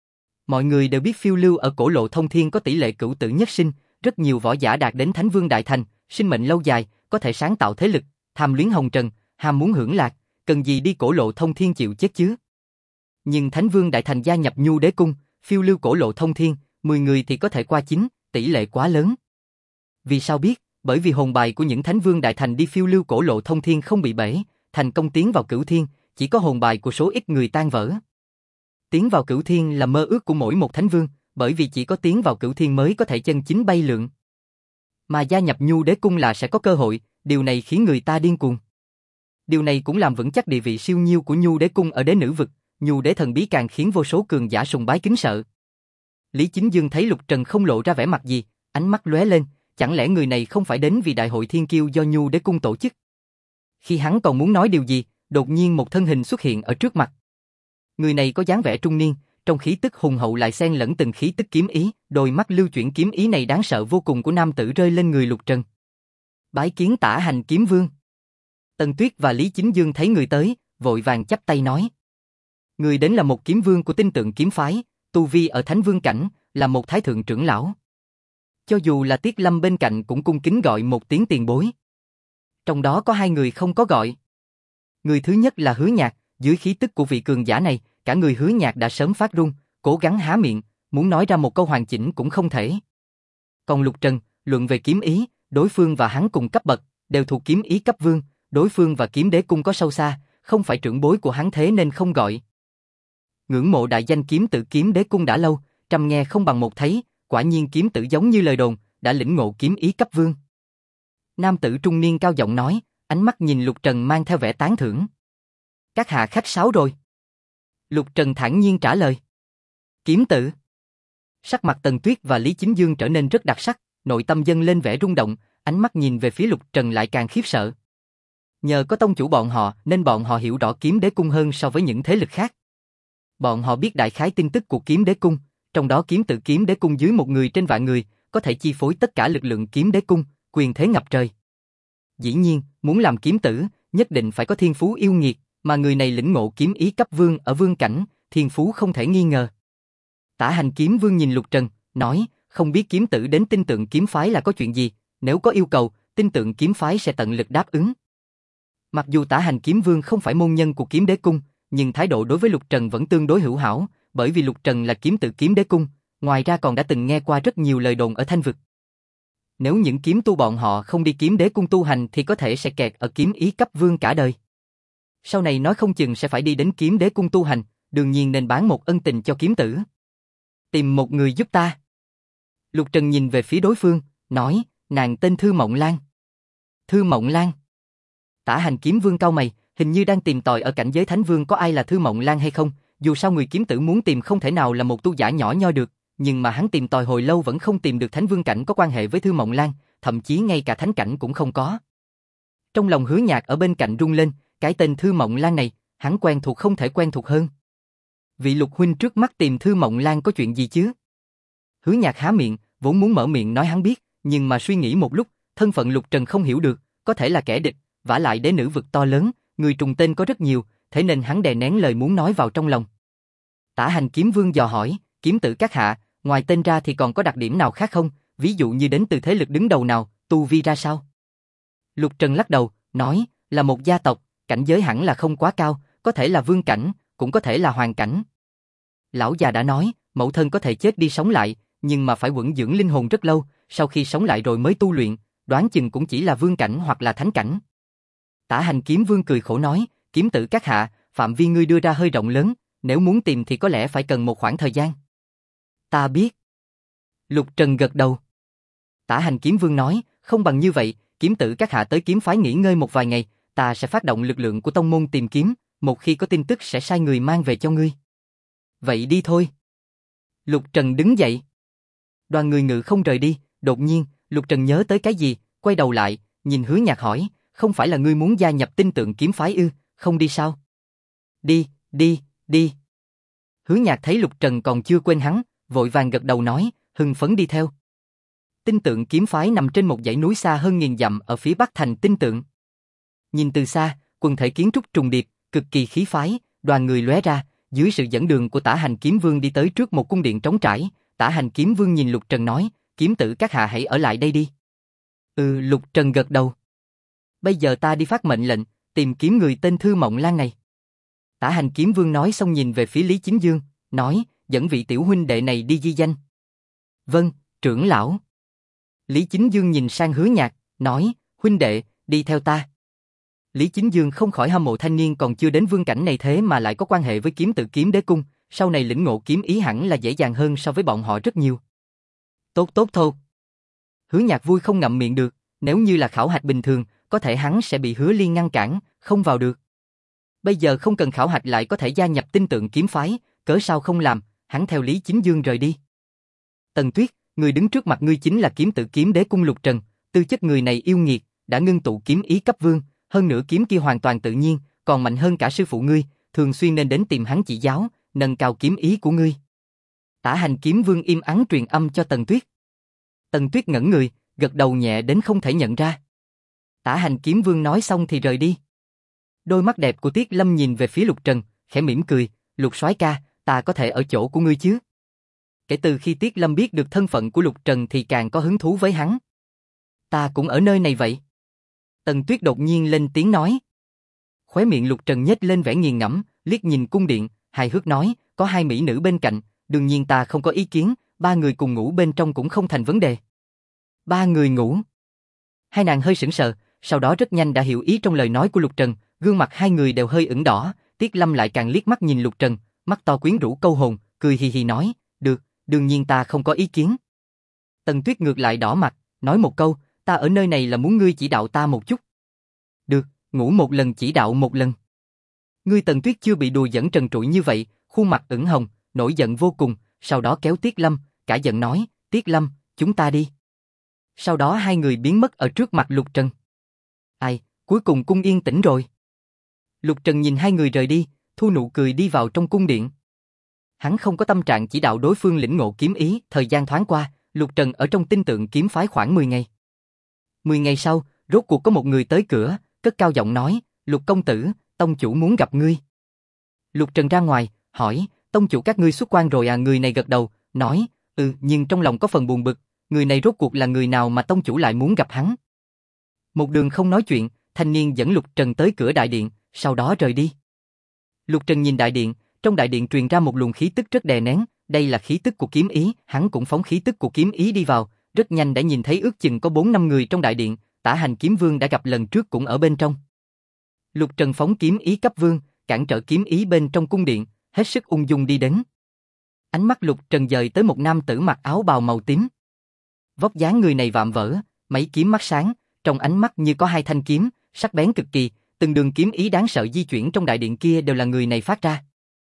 Mọi người đều biết phiêu lưu ở cổ lộ thông thiên có tỷ lệ cửu tử nhất sinh, rất nhiều võ giả đạt đến Thánh Vương Đại Thành, sinh mệnh lâu dài, có thể sáng tạo thế lực, tham luyến hồng trần, ham muốn hưởng lạc, cần gì đi cổ lộ thông thiên chịu chết chứ. Nhưng Thánh Vương Đại Thành gia nhập Nhu Đế Cung, phiêu lưu cổ lộ thông thiên, 10 người thì có thể qua 9, tỷ lệ quá lớn. Vì sao biết? Bởi vì hồn bài của những Thánh Vương Đại Thành đi phiêu lưu cổ lộ thông thiên không bị bể, thành công tiến vào cửu thiên, chỉ có hồn bài của số ít người tan vỡ. Tiến vào cửu thiên là mơ ước của mỗi một Thánh Vương, bởi vì chỉ có tiến vào cửu thiên mới có thể chân chính bay lượn. Mà gia nhập Nhu Đế Cung là sẽ có cơ hội, điều này khiến người ta điên cuồng. Điều này cũng làm vững chắc địa vị siêu nhiêu của Nhu Đế Cung ở Đế Nữ Vực, Nhu Đế thần bí càng khiến vô số cường giả sùng bái kính sợ. Lý Chính Dương thấy Lục Trần không lộ ra vẻ mặt gì, ánh mắt lóe lên, chẳng lẽ người này không phải đến vì đại hội thiên kiêu do Nhu Đế Cung tổ chức? Khi hắn còn muốn nói điều gì, đột nhiên một thân hình xuất hiện ở trước mặt. Người này có dáng vẻ trung niên, trong khí tức hùng hậu lại xen lẫn từng khí tức kiếm ý, đôi mắt lưu chuyển kiếm ý này đáng sợ vô cùng của nam tử rơi lên người Lục Trần. Bái kiến Tả Hành Kiếm Vương. Tần Tuyết và Lý Chính Dương thấy người tới, vội vàng chắp tay nói. Người đến là một kiếm vương của Tinh Tượng kiếm phái, tu vi ở Thánh Vương cảnh, là một thái thượng trưởng lão. Cho dù là Tiết Lâm bên cạnh cũng cung kính gọi một tiếng tiền bối. Trong đó có 2 người không có gọi. Người thứ nhất là Hứa Nhạc, dưới khí tức của vị cường giả này, cả người Hứa Nhạc đã sớm phát run, cố gắng há miệng, muốn nói ra một câu hoàn chỉnh cũng không thể. Còn Lục Trần, luận về kiếm ý, đối phương và hắn cùng cấp bậc, đều thuộc kiếm ý cấp vương, đối phương và Kiếm Đế Cung có sâu xa, không phải trưởng bối của hắn thế nên không gọi. Ngưỡng mộ đại danh kiếm tự Kiếm Đế Cung đã lâu, trăm nghe không bằng một thấy, quả nhiên kiếm tử giống như lời đồn, đã lĩnh ngộ kiếm ý cấp vương. Nam tử trung niên cao giọng nói, ánh mắt nhìn Lục Trần mang theo vẻ tán thưởng. Các hạ khách sáo rồi. Lục Trần thản nhiên trả lời. Kiếm tử. Sắc mặt Tần Tuyết và Lý Chính Dương trở nên rất đặc sắc, nội tâm dâng lên vẻ rung động, ánh mắt nhìn về phía Lục Trần lại càng khiếp sợ. Nhờ có tông chủ bọn họ nên bọn họ hiểu rõ kiếm đế cung hơn so với những thế lực khác. Bọn họ biết đại khái tin tức của kiếm đế cung, trong đó kiếm tử kiếm đế cung dưới 1 người trên vạn người, có thể chi phối tất cả lực lượng kiếm đế cung, quyền thế ngập trời. Dĩ nhiên, muốn làm kiếm tử, nhất định phải có thiên phú yêu nghiệt, mà người này lĩnh ngộ kiếm ý cấp vương ở vương cảnh, thiên phú không thể nghi ngờ. Tả Hành Kiếm Vương nhìn Lục Trần, nói, không biết kiếm tử đến Tinh Tượng kiếm phái là có chuyện gì, nếu có yêu cầu, Tinh Tượng kiếm phái sẽ tận lực đáp ứng. Mặc dù Tả Hành Kiếm Vương không phải môn nhân của kiếm đế cung, nhưng thái độ đối với Lục Trần vẫn tương đối hữu hảo, bởi vì Lục Trần là kiếm tử kiếm đế cung, ngoài ra còn đã từng nghe qua rất nhiều lời đồn ở Thanh Vực. Nếu những kiếm tu bọn họ không đi kiếm đế cung tu hành thì có thể sẽ kẹt ở kiếm ý cấp vương cả đời. Sau này nói không chừng sẽ phải đi đến kiếm đế cung tu hành, đương nhiên nên bán một ân tình cho kiếm tử. Tìm một người giúp ta. Lục Trần nhìn về phía đối phương, nói, nàng tên Thư Mộng Lan. Thư Mộng Lan. Tả Hành Kiếm Vương cau mày, hình như đang tìm tòi ở cảnh giới Thánh Vương có ai là Thư Mộng Lan hay không, dù sao người kiếm tử muốn tìm không thể nào là một tu giả nhỏ nho được, nhưng mà hắn tìm tòi hồi lâu vẫn không tìm được Thánh Vương cảnh có quan hệ với Thư Mộng Lan, thậm chí ngay cả Thánh cảnh cũng không có. Trong lòng Hứa Nhạc ở bên cạnh rung lên, cái tên Thư Mộng Lan này, hắn quen thuộc không thể quen thuộc hơn. Vị Lục huynh trước mắt tìm Thư Mộng Lan có chuyện gì chứ? Hứa Nhạc há miệng, vốn muốn mở miệng nói hắn biết, nhưng mà suy nghĩ một lúc, thân phận Lục Trần không hiểu được, có thể là kẻ địch, vả lại đế nữ vực to lớn, người trùng tên có rất nhiều, thế nên hắn đè nén lời muốn nói vào trong lòng. Tả Hành Kiếm Vương dò hỏi, kiếm tử các hạ, ngoài tên ra thì còn có đặc điểm nào khác không, ví dụ như đến từ thế lực đứng đầu nào, tu vi ra sao? Lục Trần lắc đầu, nói, là một gia tộc, cảnh giới hẳn là không quá cao, có thể là vương cảnh, cũng có thể là hoàng cảnh. Lão già đã nói, mẫu thân có thể chết đi sống lại, nhưng mà phải quẩn dưỡng linh hồn rất lâu, sau khi sống lại rồi mới tu luyện, đoán chừng cũng chỉ là vương cảnh hoặc là thánh cảnh. Tả Hành Kiếm Vương cười khổ nói, kiếm tử các hạ, phạm vi ngươi đưa ra hơi rộng lớn, nếu muốn tìm thì có lẽ phải cần một khoảng thời gian. Ta biết. Lục Trần gật đầu. Tả Hành Kiếm Vương nói, không bằng như vậy, kiếm tử các hạ tới kiếm phái nghỉ ngơi một vài ngày, ta sẽ phát động lực lượng của tông môn tìm kiếm, một khi có tin tức sẽ sai người mang về cho ngươi. Vậy đi thôi. Lục Trần đứng dậy. Đoàn người ngự không rời đi, đột nhiên, Lục Trần nhớ tới cái gì, quay đầu lại, nhìn Hứa Nhạc hỏi, không phải là ngươi muốn gia nhập Tinh Tượng kiếm phái ư, không đi sao? Đi, đi, đi. Hứa Nhạc thấy Lục Trần còn chưa quên hắn, vội vàng gật đầu nói, hưng phấn đi theo. Tinh Tượng kiếm phái nằm trên một dãy núi xa hơn 1000 dặm ở phía bắc thành Tinh Tượng. Nhìn từ xa, quần thể kiến trúc trùng điệp, cực kỳ khí phái, đoàn người lóe ra, dưới sự dẫn đường của Tả Hành Kiếm Vương đi tới trước một cung điện trống trải. Tả Hành Kiếm Vương nhìn Lục Trần nói, kiếm tử các hạ hãy ở lại đây đi. Lục Trần gật đầu. Bây giờ ta đi phát mệnh lệnh, tìm kiếm người tên Thư Mộng Lan này. Tả Hành Kiếm Vương nói xong nhìn về phía Lý Chính Dương, nói, dẫn vị tiểu huynh đệ này đi ghi danh. Vâng, trưởng lão. Lý Chính Dương nhìn sang Hứa Nhạc, nói, huynh đệ, đi theo ta. Lý Chính Dương không khỏi hâm mộ thanh niên còn chưa đến vương cảnh này thế mà lại có quan hệ với kiếm tử kiếm đế cung, sau này lĩnh ngộ kiếm ý hẳn là dễ dàng hơn so với bọn họ rất nhiều. Tốt tốt thôi. Hứa Nhạc vui không ngậm miệng được, nếu như là khảo hạch bình thường, có thể hắn sẽ bị Hứa Liên ngăn cản, không vào được. Bây giờ không cần khảo hạch lại có thể gia nhập Tinh Tượng kiếm phái, cớ sao không làm, hắn theo Lý Chính Dương rời đi. Tần Tuyết, người đứng trước mặt ngươi chính là kiếm tử kiếm đế cung Lục Trần, tư chất người này yêu nghiệt, đã ngưng tụ kiếm ý cấp vương, hơn nữa kiếm kia hoàn toàn tự nhiên, còn mạnh hơn cả sư phụ ngươi, thường xuyên nên đến tìm hắn chỉ giáo, nâng cao kiếm ý của ngươi. Tả Hành Kiếm Vương im ắng truyền âm cho Tần Tuyết. Tần Tuyết ngẩn người, gật đầu nhẹ đến không thể nhận ra. Tả Hành Kiếm Vương nói xong thì rời đi. Đôi mắt đẹp của Tiết Lâm nhìn về phía Lục Trần, khẽ mỉm cười, Lục soái ca, ta có thể ở chỗ của ngươi chứ? Kể từ khi Tiết Lâm biết được thân phận của Lục Trần thì càng có hứng thú với hắn. Ta cũng ở nơi này vậy. Tần Tuyết đột nhiên lên tiếng nói. Khóe miệng Lục Trần nhếch lên vẻ nghiền ngẫm, liếc nhìn cung điện, hài hước nói, có 2 mỹ nữ bên cạnh, đương nhiên ta không có ý kiến, 3 người cùng ngủ bên trong cũng không thành vấn đề. 3 người ngủ. Hai nàng hơi sững sờ, sau đó rất nhanh đã hiểu ý trong lời nói của Lục Trần, gương mặt hai người đều hơi ửng đỏ, Tiết Lâm lại càng liếc mắt nhìn Lục Trần, mắt to quyến rũ câu hồn, cười hì hì nói, được, đương nhiên ta không có ý kiến. Tần Tuyết ngược lại đỏ mặt, nói một câu, ta ở nơi này là muốn ngươi chỉ đạo ta một chút. Được, ngủ một lần chỉ đạo một lần. Ngươi Tần Tuyết chưa bị đùa giỡn trần trụi như vậy, khuôn mặt ửng hồng, nổi giận vô cùng, sau đó kéo Tiết Lâm, cả giận nói, Tiết Lâm, chúng ta đi. Sau đó hai người biến mất ở trước mặt Lục Trần. Ai, cuối cùng cung yên tĩnh rồi. Lục Trần nhìn hai người rời đi, thu nụ cười đi vào trong cung điện. Hắn không có tâm trạng chỉ đạo đối phương lĩnh ngộ kiếm ý, thời gian thoáng qua, Lục Trần ở trong tinh tượng kiếm phái khoảng 10 ngày. 10 ngày sau, rốt cuộc có một người tới cửa, cất cao giọng nói, Lục công tử, tông chủ muốn gặp ngươi. Lục Trần ra ngoài, hỏi, tông chủ các ngươi xuất quan rồi à? Người này gật đầu, nói, nhưng trong lòng có phần buồn bực, người này rốt cuộc là người nào mà tông chủ lại muốn gặp hắn. Một đường không nói chuyện, thanh niên dẫn Lục Trần tới cửa đại điện, sau đó rời đi. Lục Trần nhìn đại điện, trong đại điện truyền ra một luồng khí tức rất đè nén, đây là khí tức của kiếm ý, hắn cũng phóng khí tức của kiếm ý đi vào, rất nhanh đã nhìn thấy ước chừng có 4-5 người trong đại điện, Tả Hành Kiếm Vương đã gặp lần trước cũng ở bên trong. Lục Trần phóng kiếm ý cấp vương, cản trở kiếm ý bên trong cung điện, hết sức ung dung đi đến. Ánh mắt Lục Trần dời tới một nam tử mặc áo bào màu tím. Vóc dáng người này vạm vỡ, mấy kiếm mắt sáng, trong ánh mắt như có hai thanh kiếm, sắc bén cực kỳ, từng đường kiếm ý đáng sợ di chuyển trong đại điện kia đều là người này phát ra.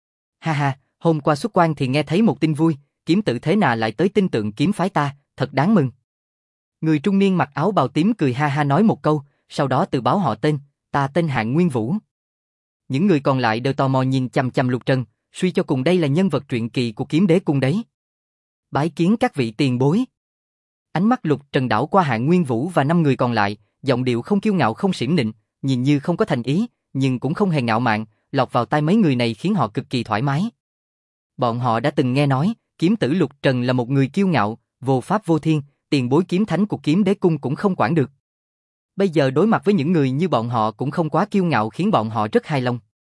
Ha ha, hôm qua xuất quan thì nghe thấy một tin vui, kiếm tử thế nào lại tới tinh tượng kiếm phái ta, thật đáng mừng. Người trung niên mặc áo bào tím cười ha ha nói một câu, sau đó tự báo họ tên, ta tên Hạng Nguyên Vũ. Những người còn lại đều tò mò nhìn chằm chằm Lục Trần, suy cho cùng đây là nhân vật truyện kỳ của Kiếm Đế cung đấy. Bái kiến các vị tiền bối. Ánh mắt Lục Trần đảo qua Hạng Nguyên Vũ và 5 người còn lại, giọng điệu không kiêu ngạo không xiểm nịnh, nhìn như không có thành ý, nhưng cũng không hề ngạo mạn, lọt vào tai mấy người này khiến họ cực kỳ thoải mái. Bọn họ đã từng nghe nói, kiếm tử Lục Trần là một người kiêu ngạo, vô pháp vô thiên, tiền bối kiếm thánh của Kiếm Đế cung cũng không quản được. Bây giờ đối mặt với những người như bọn họ cũng không quá kiêu ngạo khiến bọn họ rất hài lòng.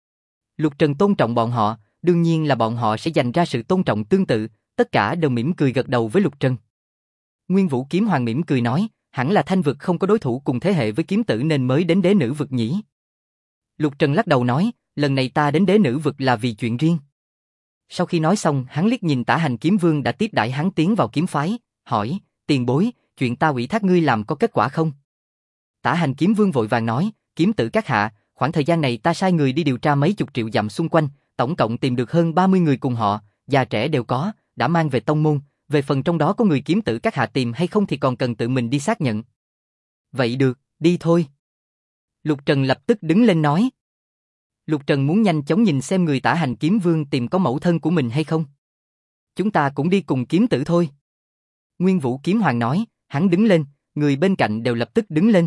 Lục Trần tôn trọng bọn họ, đương nhiên là bọn họ sẽ dành ra sự tôn trọng tương tự, tất cả đều mỉm cười gật đầu với Lục Trần. Nguyên Vũ Kiếm Hoàng mỉm cười nói, hẳn là Thanh vực không có đối thủ cùng thế hệ với kiếm tử nên mới đến đế nữ vực nhỉ. Lục Trần lắc đầu nói, lần này ta đến đế nữ vực là vì chuyện riêng. Sau khi nói xong, hắn liếc nhìn Tả Hành Kiếm Vương đã tiếp đãi hắn tiến vào kiếm phái, hỏi, tiền bối, chuyện ta ủy thác ngươi làm có kết quả không? Tả Hành Kiếm Vương vội vàng nói, kiếm tử các hạ, khoảng thời gian này ta sai người đi điều tra mấy chục triệu dặm xung quanh, tổng cộng tìm được hơn 30 người cùng họ, già trẻ đều có, đã mang về tông môn, về phần trong đó có người kiếm tử các hạ tìm hay không thì còn cần tự mình đi xác nhận. Vậy được, đi thôi. Lục Trần lập tức đứng lên nói. Lục Trần muốn nhanh chóng nhìn xem người Tả Hành Kiếm Vương tìm có mẫu thân của mình hay không. Chúng ta cũng đi cùng kiếm tử thôi. Nguyên Vũ Kiếm Hoàng nói, hắn đứng lên, người bên cạnh đều lập tức đứng lên.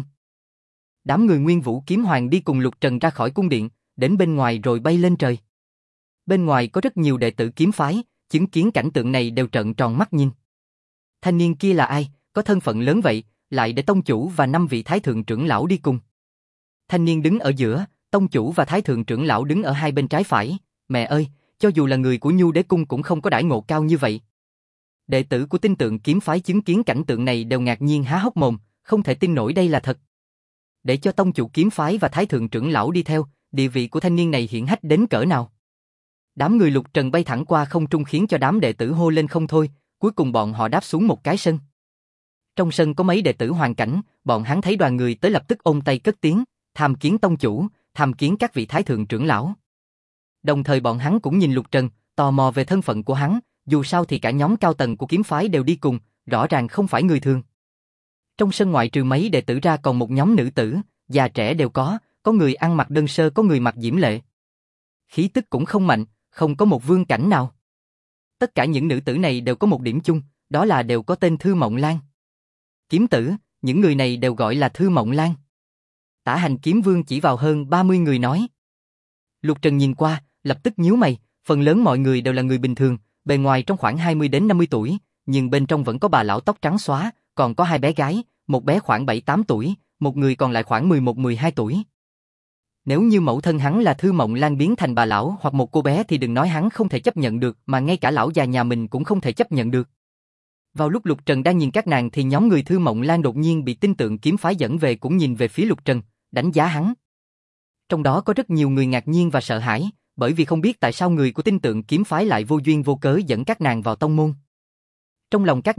Đám người Nguyên Vũ Kiếm Hoàng đi cùng Lục Trần ra khỏi cung điện, đến bên ngoài rồi bay lên trời. Bên ngoài có rất nhiều đệ tử kiếm phái, chứng kiến cảnh tượng này đều trợn tròn mắt nhìn. Thanh niên kia là ai, có thân phận lớn vậy, lại để tông chủ và 5 vị thái thượng trưởng lão đi cùng. Thanh niên đứng ở giữa, tông chủ và thái thượng trưởng lão đứng ở hai bên trái phải. Mẹ ơi, cho dù là người của Nhu Đế cung cũng không có đãi ngộ cao như vậy. Đệ tử của tinh tượng kiếm phái chứng kiến cảnh tượng này đều ngạc nhiên há hốc mồm, không thể tin nổi đây là thật. Để cho tông chủ kiếm phái và thái thượng trưởng lão đi theo, địa vị của thanh niên này hiển hách đến cỡ nào. Đám người Lục Trần bay thẳng qua không trung khiến cho đám đệ tử hô lên không thôi, cuối cùng bọn họ đáp xuống một cái sân. Trong sân có mấy đệ tử hoàn cảnh, bọn hắn thấy đoàn người tới lập tức ôm tay cất tiếng, tham kiến tông chủ, tham kiến các vị thái thượng trưởng lão. Đồng thời bọn hắn cũng nhìn Lục Trần, tò mò về thân phận của hắn, dù sao thì cả nhóm cao tầng của kiếm phái đều đi cùng, rõ ràng không phải người thường. Trong sân ngoại trừ mấy đệ tử ra còn một nhóm nữ tử, già trẻ đều có người ăn mặc đơn sơ có người mặc diễm lệ. Khí tức cũng không mạnh, không có một vương cảnh nào. Tất cả những nữ tử này đều có một điểm chung, đó là đều có tên Thư Mộng Lan. Kiếm tử, những người này đều gọi là Thư Mộng Lan. Tả Hành Kiếm Vương chỉ vào hơn 30 người nói. Lục Trần nhìn qua, lập tức nhíu mày, phần lớn mọi người đều là người bình thường, bề ngoài trong khoảng 20 đến 50 tuổi, nhưng bên trong vẫn có bà lão tóc trắng xóa, còn có hai bé gái, một bé khoảng 7-8 tuổi, một người còn lại khoảng 11-12 tuổi. Nếu như mẫu thân hắn là Thư Mộng Lan biến thành bà lão hoặc một cô bé thì đừng nói hắn không thể chấp nhận được, mà ngay cả lão già nhà mình cũng không thể chấp nhận được. Vào lúc Lục Trần đang nhìn các nàng thì nhóm người Thư Mộng Lan đột nhiên bị tinh tượng kiếm phái dẫn về cũng nhìn về phía Lục Trần, đánh giá hắn. Trong đó có rất nhiều người ngạc nhiên và sợ hãi, bởi vì không biết tại sao người của tinh tượng kiếm phái lại vô duyên vô cớ dẫn các nàng vào tông môn. Trong lòng các nàng,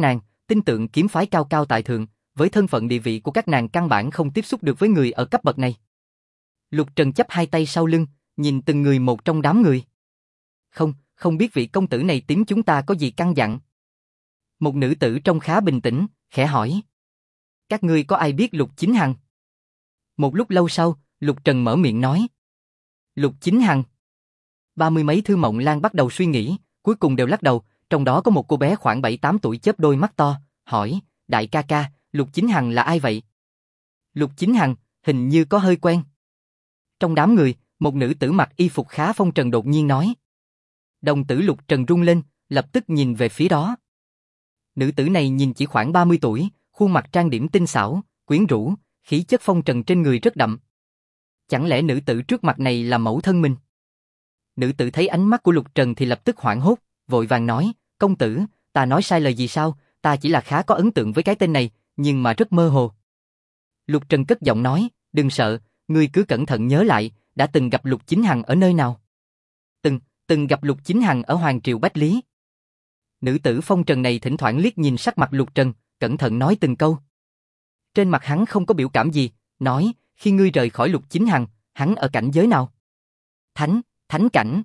Tinh Tượng kiếm phái cao cao tại thượng, với thân phận địa vị của các nàng căn bản không tiếp xúc được với người ở cấp bậc này. Lục Trần chắp hai tay sau lưng, nhìn từng người một trong đám người. Không biết vị công tử này tím chúng ta có gì căn dặn. Một nữ tử trông khá bình tĩnh, khẽ hỏi. Các ngươi có ai biết Lục Chính Hằng? Một lúc lâu sau, Lục Trần mở miệng nói. Lục Chính Hằng. 30 mấy Thư Mộng Lan bắt đầu suy nghĩ, cuối cùng đều lắc đầu, trong đó có một cô bé khoảng 7-8 tuổi chớp đôi mắt to, hỏi, đại ca ca, Lục Chính Hằng là ai vậy? Lục Chính Hằng, hình như có hơi quen. Trong đám người, một nữ tử mặc y phục khá phong trần đột nhiên nói. Đồng tử Lục Trần rung lên, lập tức nhìn về phía đó. Nữ tử này nhìn chỉ khoảng 30 tuổi, khuôn mặt trang điểm tinh xảo, quyến rũ, khí chất phong trần trên người rất đậm. Chẳng lẽ nữ tử trước mặt này là mẫu thân mình? Nữ tử thấy ánh mắt của Lục Trần thì lập tức hoảng hốt, vội vàng nói, công tử, ta nói sai lời gì sao, ta chỉ là khá có ấn tượng với cái tên này, nhưng mà rất mơ hồ. Lục Trần cất giọng nói, đừng sợ, ngươi cứ cẩn thận nhớ lại, đã từng gặp Lục Chính Hằng ở nơi nào? Từng gặp Lục Chính Hằng ở Hoàng Triều Bách Lý. Nữ tử phong trần này thỉnh thoảng liếc nhìn sắc mặt Lục Trần, cẩn thận nói từng câu. Trên mặt hắn không có biểu cảm gì, nói, khi ngươi rời khỏi Lục Chính Hằng, hắn ở cảnh giới nào? Thánh cảnh.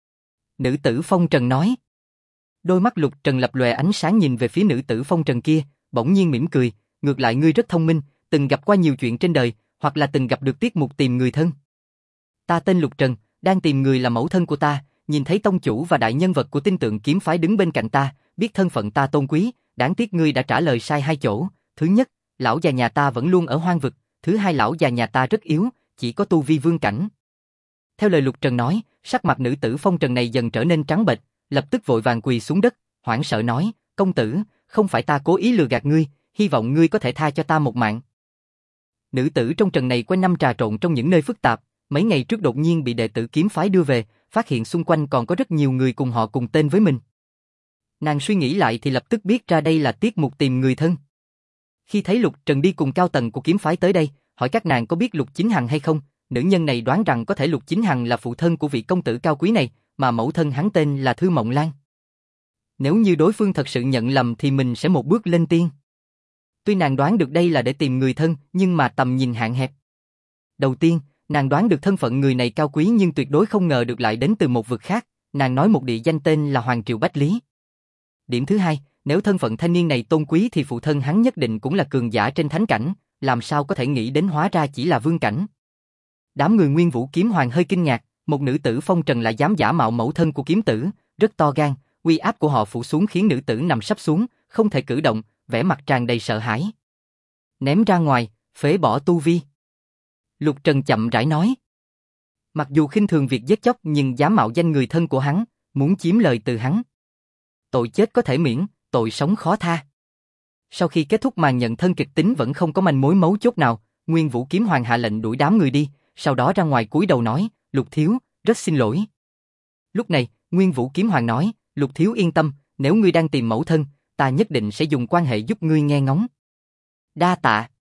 Nữ tử phong trần nói. Đôi mắt Lục Trần lập lòe ánh sáng nhìn về phía nữ tử phong trần kia, bỗng nhiên mỉm cười, ngược lại ngươi rất thông minh, từng gặp qua nhiều chuyện trên đời, hoặc là từng gặp được tiết mục tìm người thân. Ta tên Lục Trần, đang tìm người là mẫu thân của ta, nhìn thấy tông chủ và đại nhân vật của Tinh Tượng kiếm phái đứng bên cạnh ta, biết thân phận ta tôn quý, đáng tiếc ngươi đã trả lời sai hai chỗ. Thứ nhất, lão già nhà ta vẫn luôn ở hoang vực, thứ hai lão già nhà ta rất yếu, chỉ có tu vi vương cảnh. Theo lời Lục Trần nói, sắc mặt nữ tử phong trần này dần trở nên trắng bệch, lập tức vội vàng quỳ xuống đất, hoảng sợ nói, công tử, không phải ta cố ý lừa gạt ngươi, hy vọng ngươi có thể tha cho ta một mạng. Nữ tử trong trần này quanh năm trà trộn trong những nơi phức tạp, mấy ngày trước đột nhiên bị đệ tử kiếm phái đưa về, phát hiện xung quanh còn có rất nhiều người cùng họ cùng tên với mình. Nàng suy nghĩ lại thì lập tức biết ra đây là tiết mục tìm người thân. Khi thấy Lục Trần đi cùng cao tầng của kiếm phái tới đây, hỏi các nàng có biết Lục Chính Hằng hay không, nữ nhân này đoán rằng có thể Lục Chính Hằng là phụ thân của vị công tử cao quý này, mà mẫu thân hắn tên là Thư Mộng Lan. Nếu như đối phương thật sự nhận lầm thì mình sẽ một bước lên tiên. Tuy nàng đoán được đây là để tìm người thân, nhưng mà tầm nhìn hạn hẹp. Đầu tiên, nàng đoán được thân phận người này cao quý nhưng tuyệt đối không ngờ được lại đến từ một vực khác, nàng nói một địa danh tên là Hoàng Triều Bách Lý. Điểm thứ hai, nếu thân phận thanh niên này tôn quý thì phụ thân hắn nhất định cũng là cường giả trên thánh cảnh, làm sao có thể nghĩ đến hóa ra chỉ là vương cảnh. Đám người Nguyên Vũ Kiếm Hoàng hơi kinh ngạc, một nữ tử phong trần lại dám giả mạo mẫu thân của kiếm tử, rất to gan, uy áp của họ phủ xuống khiến nữ tử nằm sấp xuống, không thể cử động, vẻ mặt tràn đầy sợ hãi. Ném ra ngoài, phế bỏ tu vi. Lục Trần chậm rãi nói. Mặc dù khinh thường việc giết chóc nhưng dám mạo danh người thân của hắn, muốn chiếm lời từ hắn. Tội chết có thể miễn, tội sống khó tha. Sau khi kết thúc màn nhận thân kịch tính vẫn không có manh mối mấu chốt nào, Nguyên Vũ Kiếm Hoàng hạ lệnh đuổi đám người đi, sau đó ra ngoài cúi đầu nói, Lục thiếu, rất xin lỗi. Lúc này, Nguyên Vũ Kiếm Hoàng nói, Lục thiếu yên tâm, nếu ngươi đang tìm mẫu thân, ta nhất định sẽ dùng quan hệ giúp ngươi nghe ngóng. Đa tạ.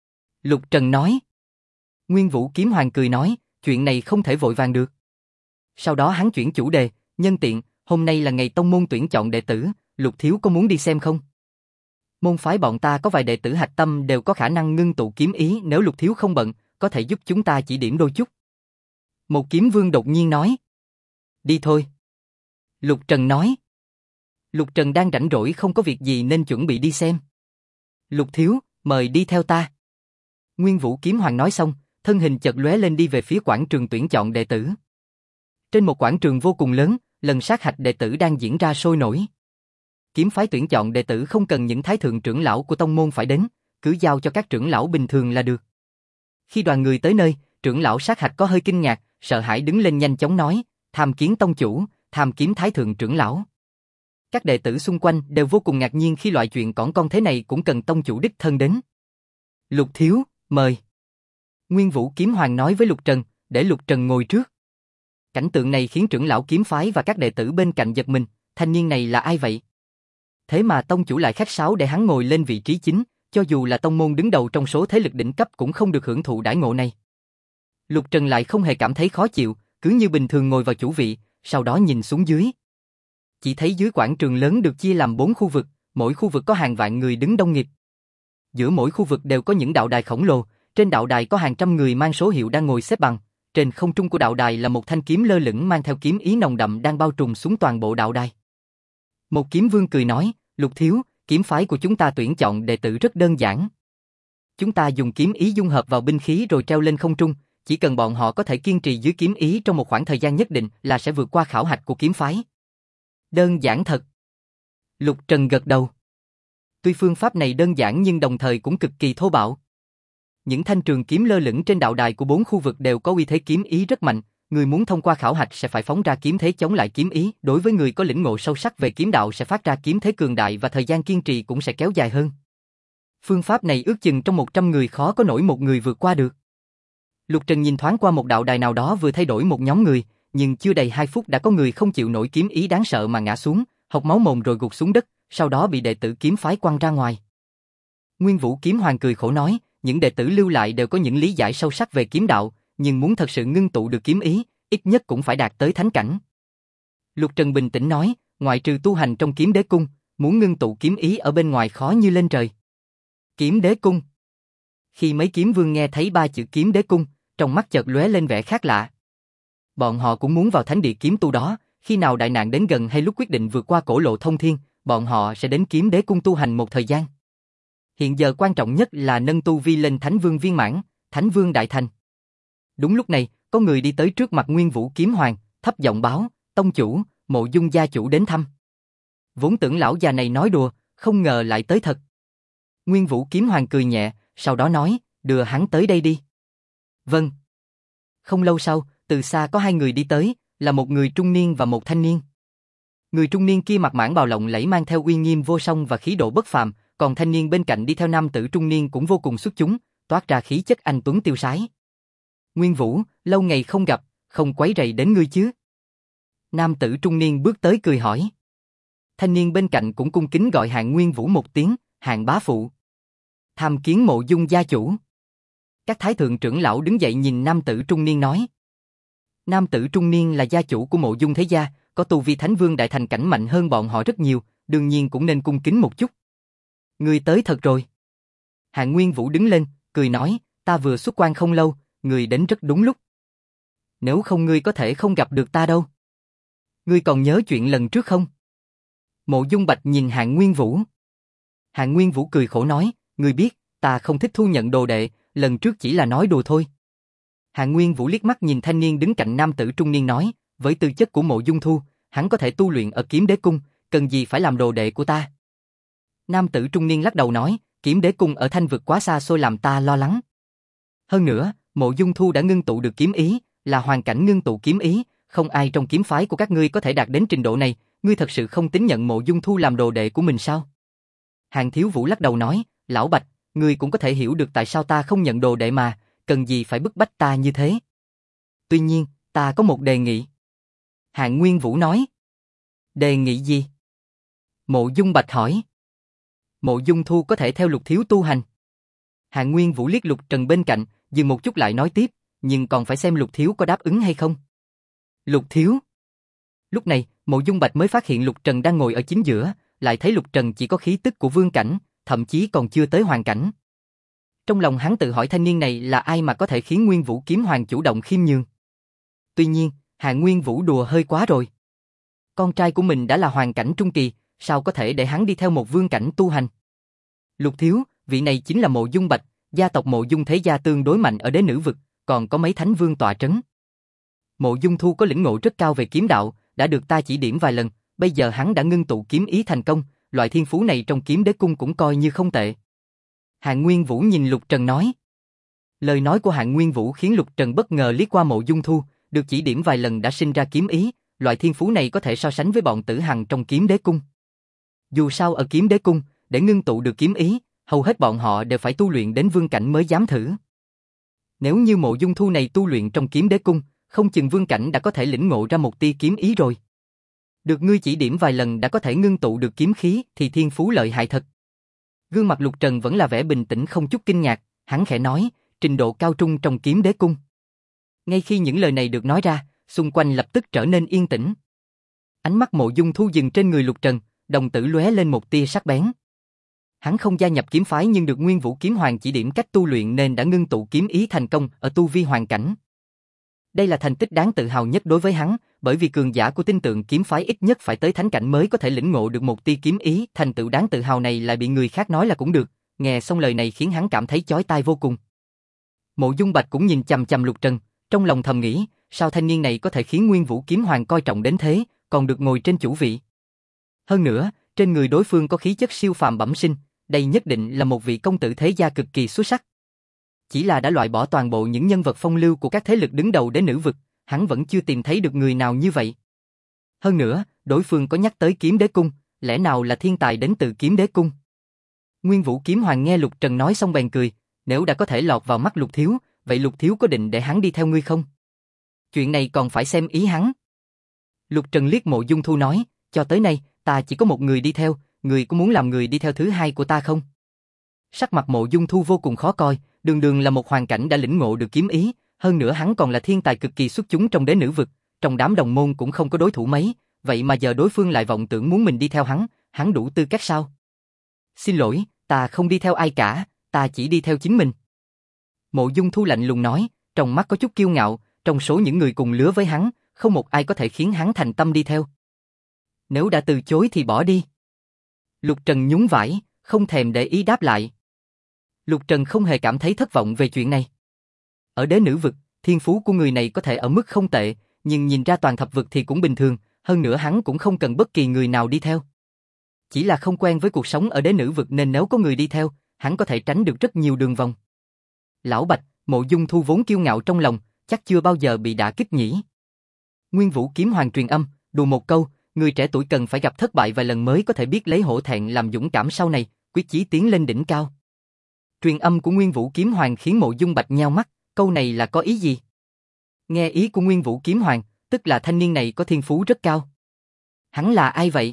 Lục Trần nói. Nguyên Vũ Kiếm Hoàng cười nói, chuyện này không thể vội vàng được. Sau đó hắn chuyển chủ đề, nhân tiện, hôm nay là ngày tông môn tuyển chọn đệ tử, Lục thiếu có muốn đi xem không? Môn phái bọn ta có vài đệ tử hạch tâm đều có khả năng ngưng tụ kiếm ý, nếu Lục thiếu không bận, có thể giúp chúng ta chỉ điểm đôi chút. Một kiếm vương đột nhiên nói. Đi thôi. Lục Trần nói. Lục Trần đang rảnh rỗi không có việc gì nên chuẩn bị đi xem. Lục thiếu, mời đi theo ta. Nguyên Vũ Kiếm Hoàng nói xong, thân hình chợt lóe lên đi về phía quảng trường tuyển chọn đệ tử. Trên một quảng trường vô cùng lớn, lần sát hạch đệ tử đang diễn ra sôi nổi. Kiếm phái tuyển chọn đệ tử không cần những thái thượng trưởng lão của tông môn phải đến, cứ giao cho các trưởng lão bình thường là được. Khi đoàn người tới nơi, trưởng lão sát hạch có hơi kinh ngạc, sợ hãi đứng lên nhanh chóng nói, tham kiến tông chủ, tham kiến thái thượng trưởng lão. Các đệ tử xung quanh đều vô cùng ngạc nhiên khi loại chuyện cỏn con thế này cũng cần tông chủ đích thân đến. Lục thiếu, mời. Nguyên Vũ Kiếm Hoàng nói với Lục Trần, để Lục Trần ngồi trước. Cảnh tượng này khiến trưởng lão kiếm phái và các đệ tử bên cạnh giật mình, thanh niên này là ai vậy? Thế mà tông chủ lại khách sáo để hắn ngồi lên vị trí chính, cho dù là tông môn đứng đầu trong số thế lực đỉnh cấp cũng không được hưởng thụ đãi ngộ này. Lục Trần lại không hề cảm thấy khó chịu, cứ như bình thường ngồi vào chủ vị, sau đó nhìn xuống dưới. Chỉ thấy dưới quảng trường lớn được chia làm 4 khu vực, mỗi khu vực có hàng vạn người đứng đông nghịt. Giữa mỗi khu vực đều có những đạo đài khổng lồ, trên đạo đài có hàng trăm người mang số hiệu đang ngồi xếp bằng. Trên không trung của đạo đài là một thanh kiếm lơ lửng mang theo kiếm ý nồng đậm đang bao trùm xuống toàn bộ đạo đài. Một kiếm vương cười nói, Lục thiếu, kiếm phái của chúng ta tuyển chọn đệ tử rất đơn giản. Chúng ta dùng kiếm ý dung hợp vào binh khí rồi treo lên không trung, chỉ cần bọn họ có thể kiên trì dưới kiếm ý trong một khoảng thời gian nhất định là sẽ vượt qua khảo hạch của kiếm phái. Đơn giản thật. Lục Trần gật đầu. Tuy phương pháp này đơn giản nhưng đồng thời cũng cực kỳ thô bạo. Những thanh trường kiếm lơ lửng trên đạo đài của 4 khu vực đều có uy thế kiếm ý rất mạnh, người muốn thông qua khảo hạch sẽ phải phóng ra kiếm thế chống lại kiếm ý, đối với người có lĩnh ngộ sâu sắc về kiếm đạo sẽ phát ra kiếm thế cường đại và thời gian kiên trì cũng sẽ kéo dài hơn. Phương pháp này ước chừng trong 100 người khó có nổi một người vượt qua được. Lục Trần nhìn thoáng qua một đạo đài nào đó vừa thay đổi một nhóm người, nhưng chưa đầy 2 phút đã có người không chịu nổi kiếm ý đáng sợ mà ngã xuống, hộc máu mồm rồi gục xuống đất, sau đó bị đệ tử kiếm phái quăng ra ngoài. Nguyên Vũ Kiếm Hoàng cười khổ nói, những đệ tử lưu lại đều có những lý giải sâu sắc về kiếm đạo, nhưng muốn thật sự ngưng tụ được kiếm ý, ít nhất cũng phải đạt tới thánh cảnh. Lục Trần bình tĩnh nói, ngoại trừ tu hành trong kiếm đế cung, muốn ngưng tụ kiếm ý ở bên ngoài khó như lên trời. Kiếm đế cung. Khi mấy kiếm vương nghe thấy 3 chữ kiếm đế cung, trong mắt chợt lóe lên vẻ khác lạ. Bọn họ cũng muốn vào thánh địa kiếm tu đó, khi nào đại nạn đến gần hay lúc quyết định vượt qua cổ lộ thông thiên, bọn họ sẽ đến kiếm đế cung tu hành một thời gian. Hiện giờ quan trọng nhất là nâng tu vi lên Thánh Vương viên mãn, Thánh Vương đại thành. Đúng lúc này, có người đi tới trước mặt Nguyên Vũ Kiếm Hoàng, thấp giọng báo, tông chủ, Mộ Dung gia chủ đến thăm. Vốn tưởng lão già này nói đùa, không ngờ lại tới thật. Nguyên Vũ Kiếm Hoàng cười nhẹ, sau đó nói, đưa hắn tới đây đi. Vâng. Không lâu sau, từ xa có 2 người đi tới, là một người trung niên và một thanh niên. Người trung niên kia mặc mãng bào lộng lẫy mang theo uy nghiêm vô song và khí độ bất phàm, còn thanh niên bên cạnh đi theo nam tử trung niên cũng vô cùng xuất chúng, toát ra khí chất anh tuấn tiêu sái. Nguyên Vũ, lâu ngày không gặp, không quấy rầy đến ngươi chứ? Nam tử trung niên bước tới cười hỏi. Thanh niên bên cạnh cũng cung kính gọi Hạng Nguyên Vũ một tiếng, Hạng bá phụ. Tham kiến Mộ Dung gia chủ. Các thái thượng trưởng lão đứng dậy nhìn nam tử trung niên nói. Nam tử trung niên là gia chủ của Mộ Dung thế gia, có tu vi Thánh Vương đại thành cảnh mạnh hơn bọn họ rất nhiều, đương nhiên cũng nên cung kính một chút. Ngươi tới thật rồi. Hạng Nguyên Vũ đứng lên, cười nói, ta vừa xuất quan không lâu, ngươi đến rất đúng lúc. Nếu không ngươi có thể không gặp được ta đâu. Ngươi còn nhớ chuyện lần trước không? Mộ Dung Bạch nhìn Hạng Nguyên Vũ. Hạng Nguyên Vũ cười khổ nói, ngươi biết, ta không thích thu nhận đồ đệ, lần trước chỉ là nói đùa thôi. Hạng Nguyên Vũ liếc mắt nhìn thanh niên đứng cạnh nam tử trung niên nói, với tư chất của Mộ Dung Thu, hắn có thể tu luyện ở kiếm đế cung, cần gì phải làm đồ đệ của ta. Nam tử trung niên lắc đầu nói, kiếm đế cung ở Thanh vực quá xa xôi làm ta lo lắng. Hơn nữa, Mộ Dung Thu đã ngưng tụ được kiếm ý, là hoàn cảnh ngưng tụ kiếm ý, không ai trong kiếm phái của các ngươi có thể đạt đến trình độ này, ngươi thật sự không tín nhận Mộ Dung Thu làm đồ đệ của mình sao? Hạng Thiếu Vũ lắc đầu nói, lão Bạch, ngươi cũng có thể hiểu được tại sao ta không nhận đồ đệ mà, cần gì phải bức bách ta như thế. Tuy nhiên, ta có một đề nghị. Hạng Nguyên Vũ nói. Đề nghị gì? Mộ Dung Bạch hỏi. Mộ Dung Thu có thể theo Lục thiếu tu hành. Hạng Nguyên Vũ liếc Lục Trần bên cạnh, dừng một chút lại nói tiếp, nhưng còn phải xem Lục thiếu có đáp ứng hay không. Lục thiếu. Lúc này, Mộ Dung Bạch mới phát hiện Lục Trần đang ngồi ở chính giữa, lại thấy Lục Trần chỉ có khí tức của vương cảnh, thậm chí còn chưa tới hoàng cảnh. Trong lòng hắn tự hỏi thanh niên này là ai mà có thể khiến Nguyên Vũ Kiếm Hoàng chủ động khiêm nhường. Tuy nhiên, Hạng Nguyên Vũ đùa hơi quá rồi. Con trai của mình đã là hoàng cảnh trung kỳ, sao có thể để hắn đi theo một vương cảnh tu hành? Lục thiếu, vị này chính là Mộ Dung Bạch, gia tộc Mộ Dung thế gia tương đối mạnh ở đế nữ vực, còn có mấy thánh vương tọa trấn. Mộ Dung Thu có lĩnh ngộ rất cao về kiếm đạo, đã được ta chỉ điểm vài lần, bây giờ hắn đã ngưng tụ kiếm ý thành công, loại thiên phú này trong kiếm đế cung cũng coi như không tệ. Hạng Nguyên Vũ nhìn Lục Trần nói. Lời nói của Hạng Nguyên Vũ khiến Lục Trần bất ngờ liếc qua Mộ Dung Thu, được chỉ điểm vài lần đã sinh ra kiếm ý, loại thiên phú này có thể so sánh với bọn tử hằng trong kiếm đế cung. Dù sao ở kiếm đế cung, để ngưng tụ được kiếm ý, hầu hết bọn họ đều phải tu luyện đến vương cảnh mới dám thử. Nếu như Mộ Dung Thu này tu luyện trong kiếm đế cung, không chừng vương cảnh đã có thể lĩnh ngộ ra một tia kiếm ý rồi. Được ngươi chỉ điểm vài lần đã có thể ngưng tụ được kiếm khí thì thiên phú lợi hại thật. Gương mặt Lục Trần vẫn là vẻ bình tĩnh không chút kinh ngạc, hắn khẽ nói, trình độ cao trung trong kiếm đế cung. Ngay khi những lời này được nói ra, xung quanh lập tức trở nên yên tĩnh. Ánh mắt Mộ Dung Thu dừng trên người Lục Trần, đồng tử lóe lên một tia sắc bén. Hắn không gia nhập kiếm phái nhưng được Nguyên Vũ Kiếm Hoàng chỉ điểm cách tu luyện nên đã ngưng tụ kiếm ý thành công ở tu vi hoàn cảnh. Đây là thành tích đáng tự hào nhất đối với hắn, bởi vì cường giả của tinh tượng kiếm phái ít nhất phải tới thánh cảnh mới có thể lĩnh ngộ được một tia kiếm ý, thành tựu đáng tự hào này lại bị người khác nói là cũng được, nghe xong lời này khiến hắn cảm thấy chói tai vô cùng. Mộ Dung Bạch cũng nhìn chằm chằm Lục Trần, trong lòng thầm nghĩ, sao thanh niên này có thể khiến Nguyên Vũ Kiếm Hoàng coi trọng đến thế, còn được ngồi trên chủ vị. Hơn nữa, trên người đối phương có khí chất siêu phàm bẩm sinh, đây nhất định là một vị công tử thế gia cực kỳ xuất sắc. Chỉ là đã loại bỏ toàn bộ những nhân vật phong lưu của các thế lực đứng đầu đến nữ vực, hắn vẫn chưa tìm thấy được người nào như vậy. Hơn nữa, đối phương có nhắc tới Kiếm Đế Cung, lẽ nào là thiên tài đến từ Kiếm Đế Cung? Nguyên Vũ Kiếm Hoàng nghe Lục Trần nói xong bèn cười, nếu đã có thể lọt vào mắt Lục Thiếu, vậy Lục Thiếu có định để hắn đi theo ngươi không? Chuyện này còn phải xem ý hắn. Lục Trần liếc Mộ Dung Thu nói, cho tới nay, ta chỉ có một người đi theo, người có muốn làm người đi theo thứ hai của ta không? Sắc mặt Mộ Dung Thu vô cùng khó coi, đường đường là một hoàn cảnh đã lĩnh ngộ được kiếm ý, hơn nữa hắn còn là thiên tài cực kỳ xuất chúng trong đế nữ vực, trong đám đồng môn cũng không có đối thủ mấy, vậy mà giờ đối phương lại vọng tưởng muốn mình đi theo hắn đủ tư cách sao? Xin lỗi, ta không đi theo ai cả, ta chỉ đi theo chính mình. Mộ Dung Thu lạnh lùng nói, trong mắt có chút kiêu ngạo, trong số những người cùng lứa với hắn, không một ai có thể khiến hắn thành tâm đi theo. Nếu đã từ chối thì bỏ đi. Lục Trần nhún vai, không thèm để ý đáp lại. Lục Trần không hề cảm thấy thất vọng về chuyện này. Ở đế nữ vực, thiên phú của người này có thể ở mức không tệ, nhưng nhìn ra toàn thập vực thì cũng bình thường, hơn nữa hắn cũng không cần bất kỳ người nào đi theo. Chỉ là không quen với cuộc sống ở đế nữ vực nên nếu có người đi theo, hắn có thể tránh được rất nhiều đường vòng. Lão Bạch, Mộ Dung Thu vốn kiêu ngạo trong lòng, chắc chưa bao giờ bị đả kích nhỉ. Nguyên Vũ Kiếm Hoàng truyền âm, đùa một câu, người trẻ tuổi cần phải gặp thất bại vài lần mới có thể biết lấy hổ thẹn làm dũng cảm sau này, quyết chí tiến lên đỉnh cao. Truyền âm của Nguyên Vũ Kiếm Hoàng khiến Mộ Dung Bạch nheo mắt, câu này là có ý gì? Nghe ý của Nguyên Vũ Kiếm Hoàng, tức là thanh niên này có thiên phú rất cao. Hắn là ai vậy?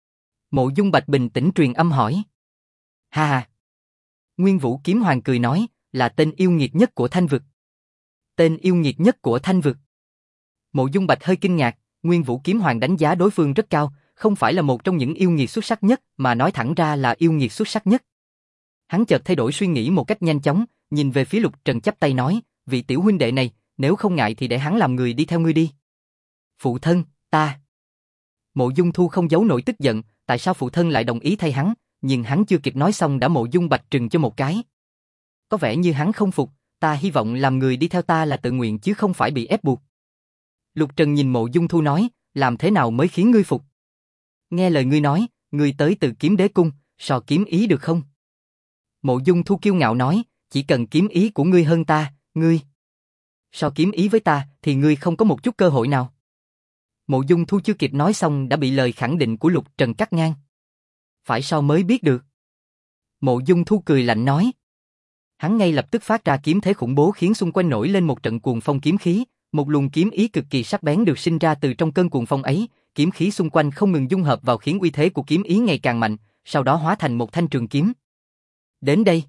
Mộ Dung Bạch bình tĩnh truyền âm hỏi. Ha ha. Nguyên Vũ Kiếm Hoàng cười nói, là tên yêu nghiệt nhất của Thanh vực. Tên yêu nghiệt nhất của Thanh vực. Mộ Dung Bạch hơi kinh ngạc, Nguyên Vũ Kiếm Hoàng đánh giá đối phương rất cao, không phải là một trong những yêu nghiệt xuất sắc nhất, mà nói thẳng ra là yêu nghiệt xuất sắc nhất. Hắn chợt thay đổi suy nghĩ một cách nhanh chóng, nhìn về phía Lục Trần chắp tay nói, vị tiểu huynh đệ này, nếu không ngại thì để hắn làm người đi theo ngươi đi. Phụ thân, ta. Mộ Dung Thu không giấu nổi tức giận, tại sao phụ thân lại đồng ý thay hắn, nhưng hắn chưa kịp nói xong đã Mộ Dung Bạch trừng cho một cái. Có vẻ như hắn không phục, ta hy vọng làm người đi theo ta là tự nguyện chứ không phải bị ép buộc. Lục Trần nhìn Mộ Dung Thu nói, làm thế nào mới khiến ngươi phục? Nghe lời ngươi nói, ngươi tới từ Kiếm Đế Cung, so kiếm ý được không? Mộ Dung Thu kiêu ngạo nói, chỉ cần kiếm ý của ngươi hơn ta, ngươi so kiếm ý với ta thì ngươi không có một chút cơ hội nào. Mộ Dung Thu chưa kịp nói xong đã bị lời khẳng định của Lục Trần cắt ngang. Phải so mới biết được. Mộ Dung Thu cười lạnh nói. Hắn ngay lập tức phát ra kiếm thế khủng bố khiến xung quanh nổi lên một trận cuồng phong kiếm khí, một luồng kiếm ý cực kỳ sắc bén được sinh ra từ trong cơn cuồng phong ấy, kiếm khí xung quanh không ngừng dung hợp vào khiến uy thế của kiếm ý ngày càng mạnh, sau đó hóa thành một thanh trường kiếm. Đến đây.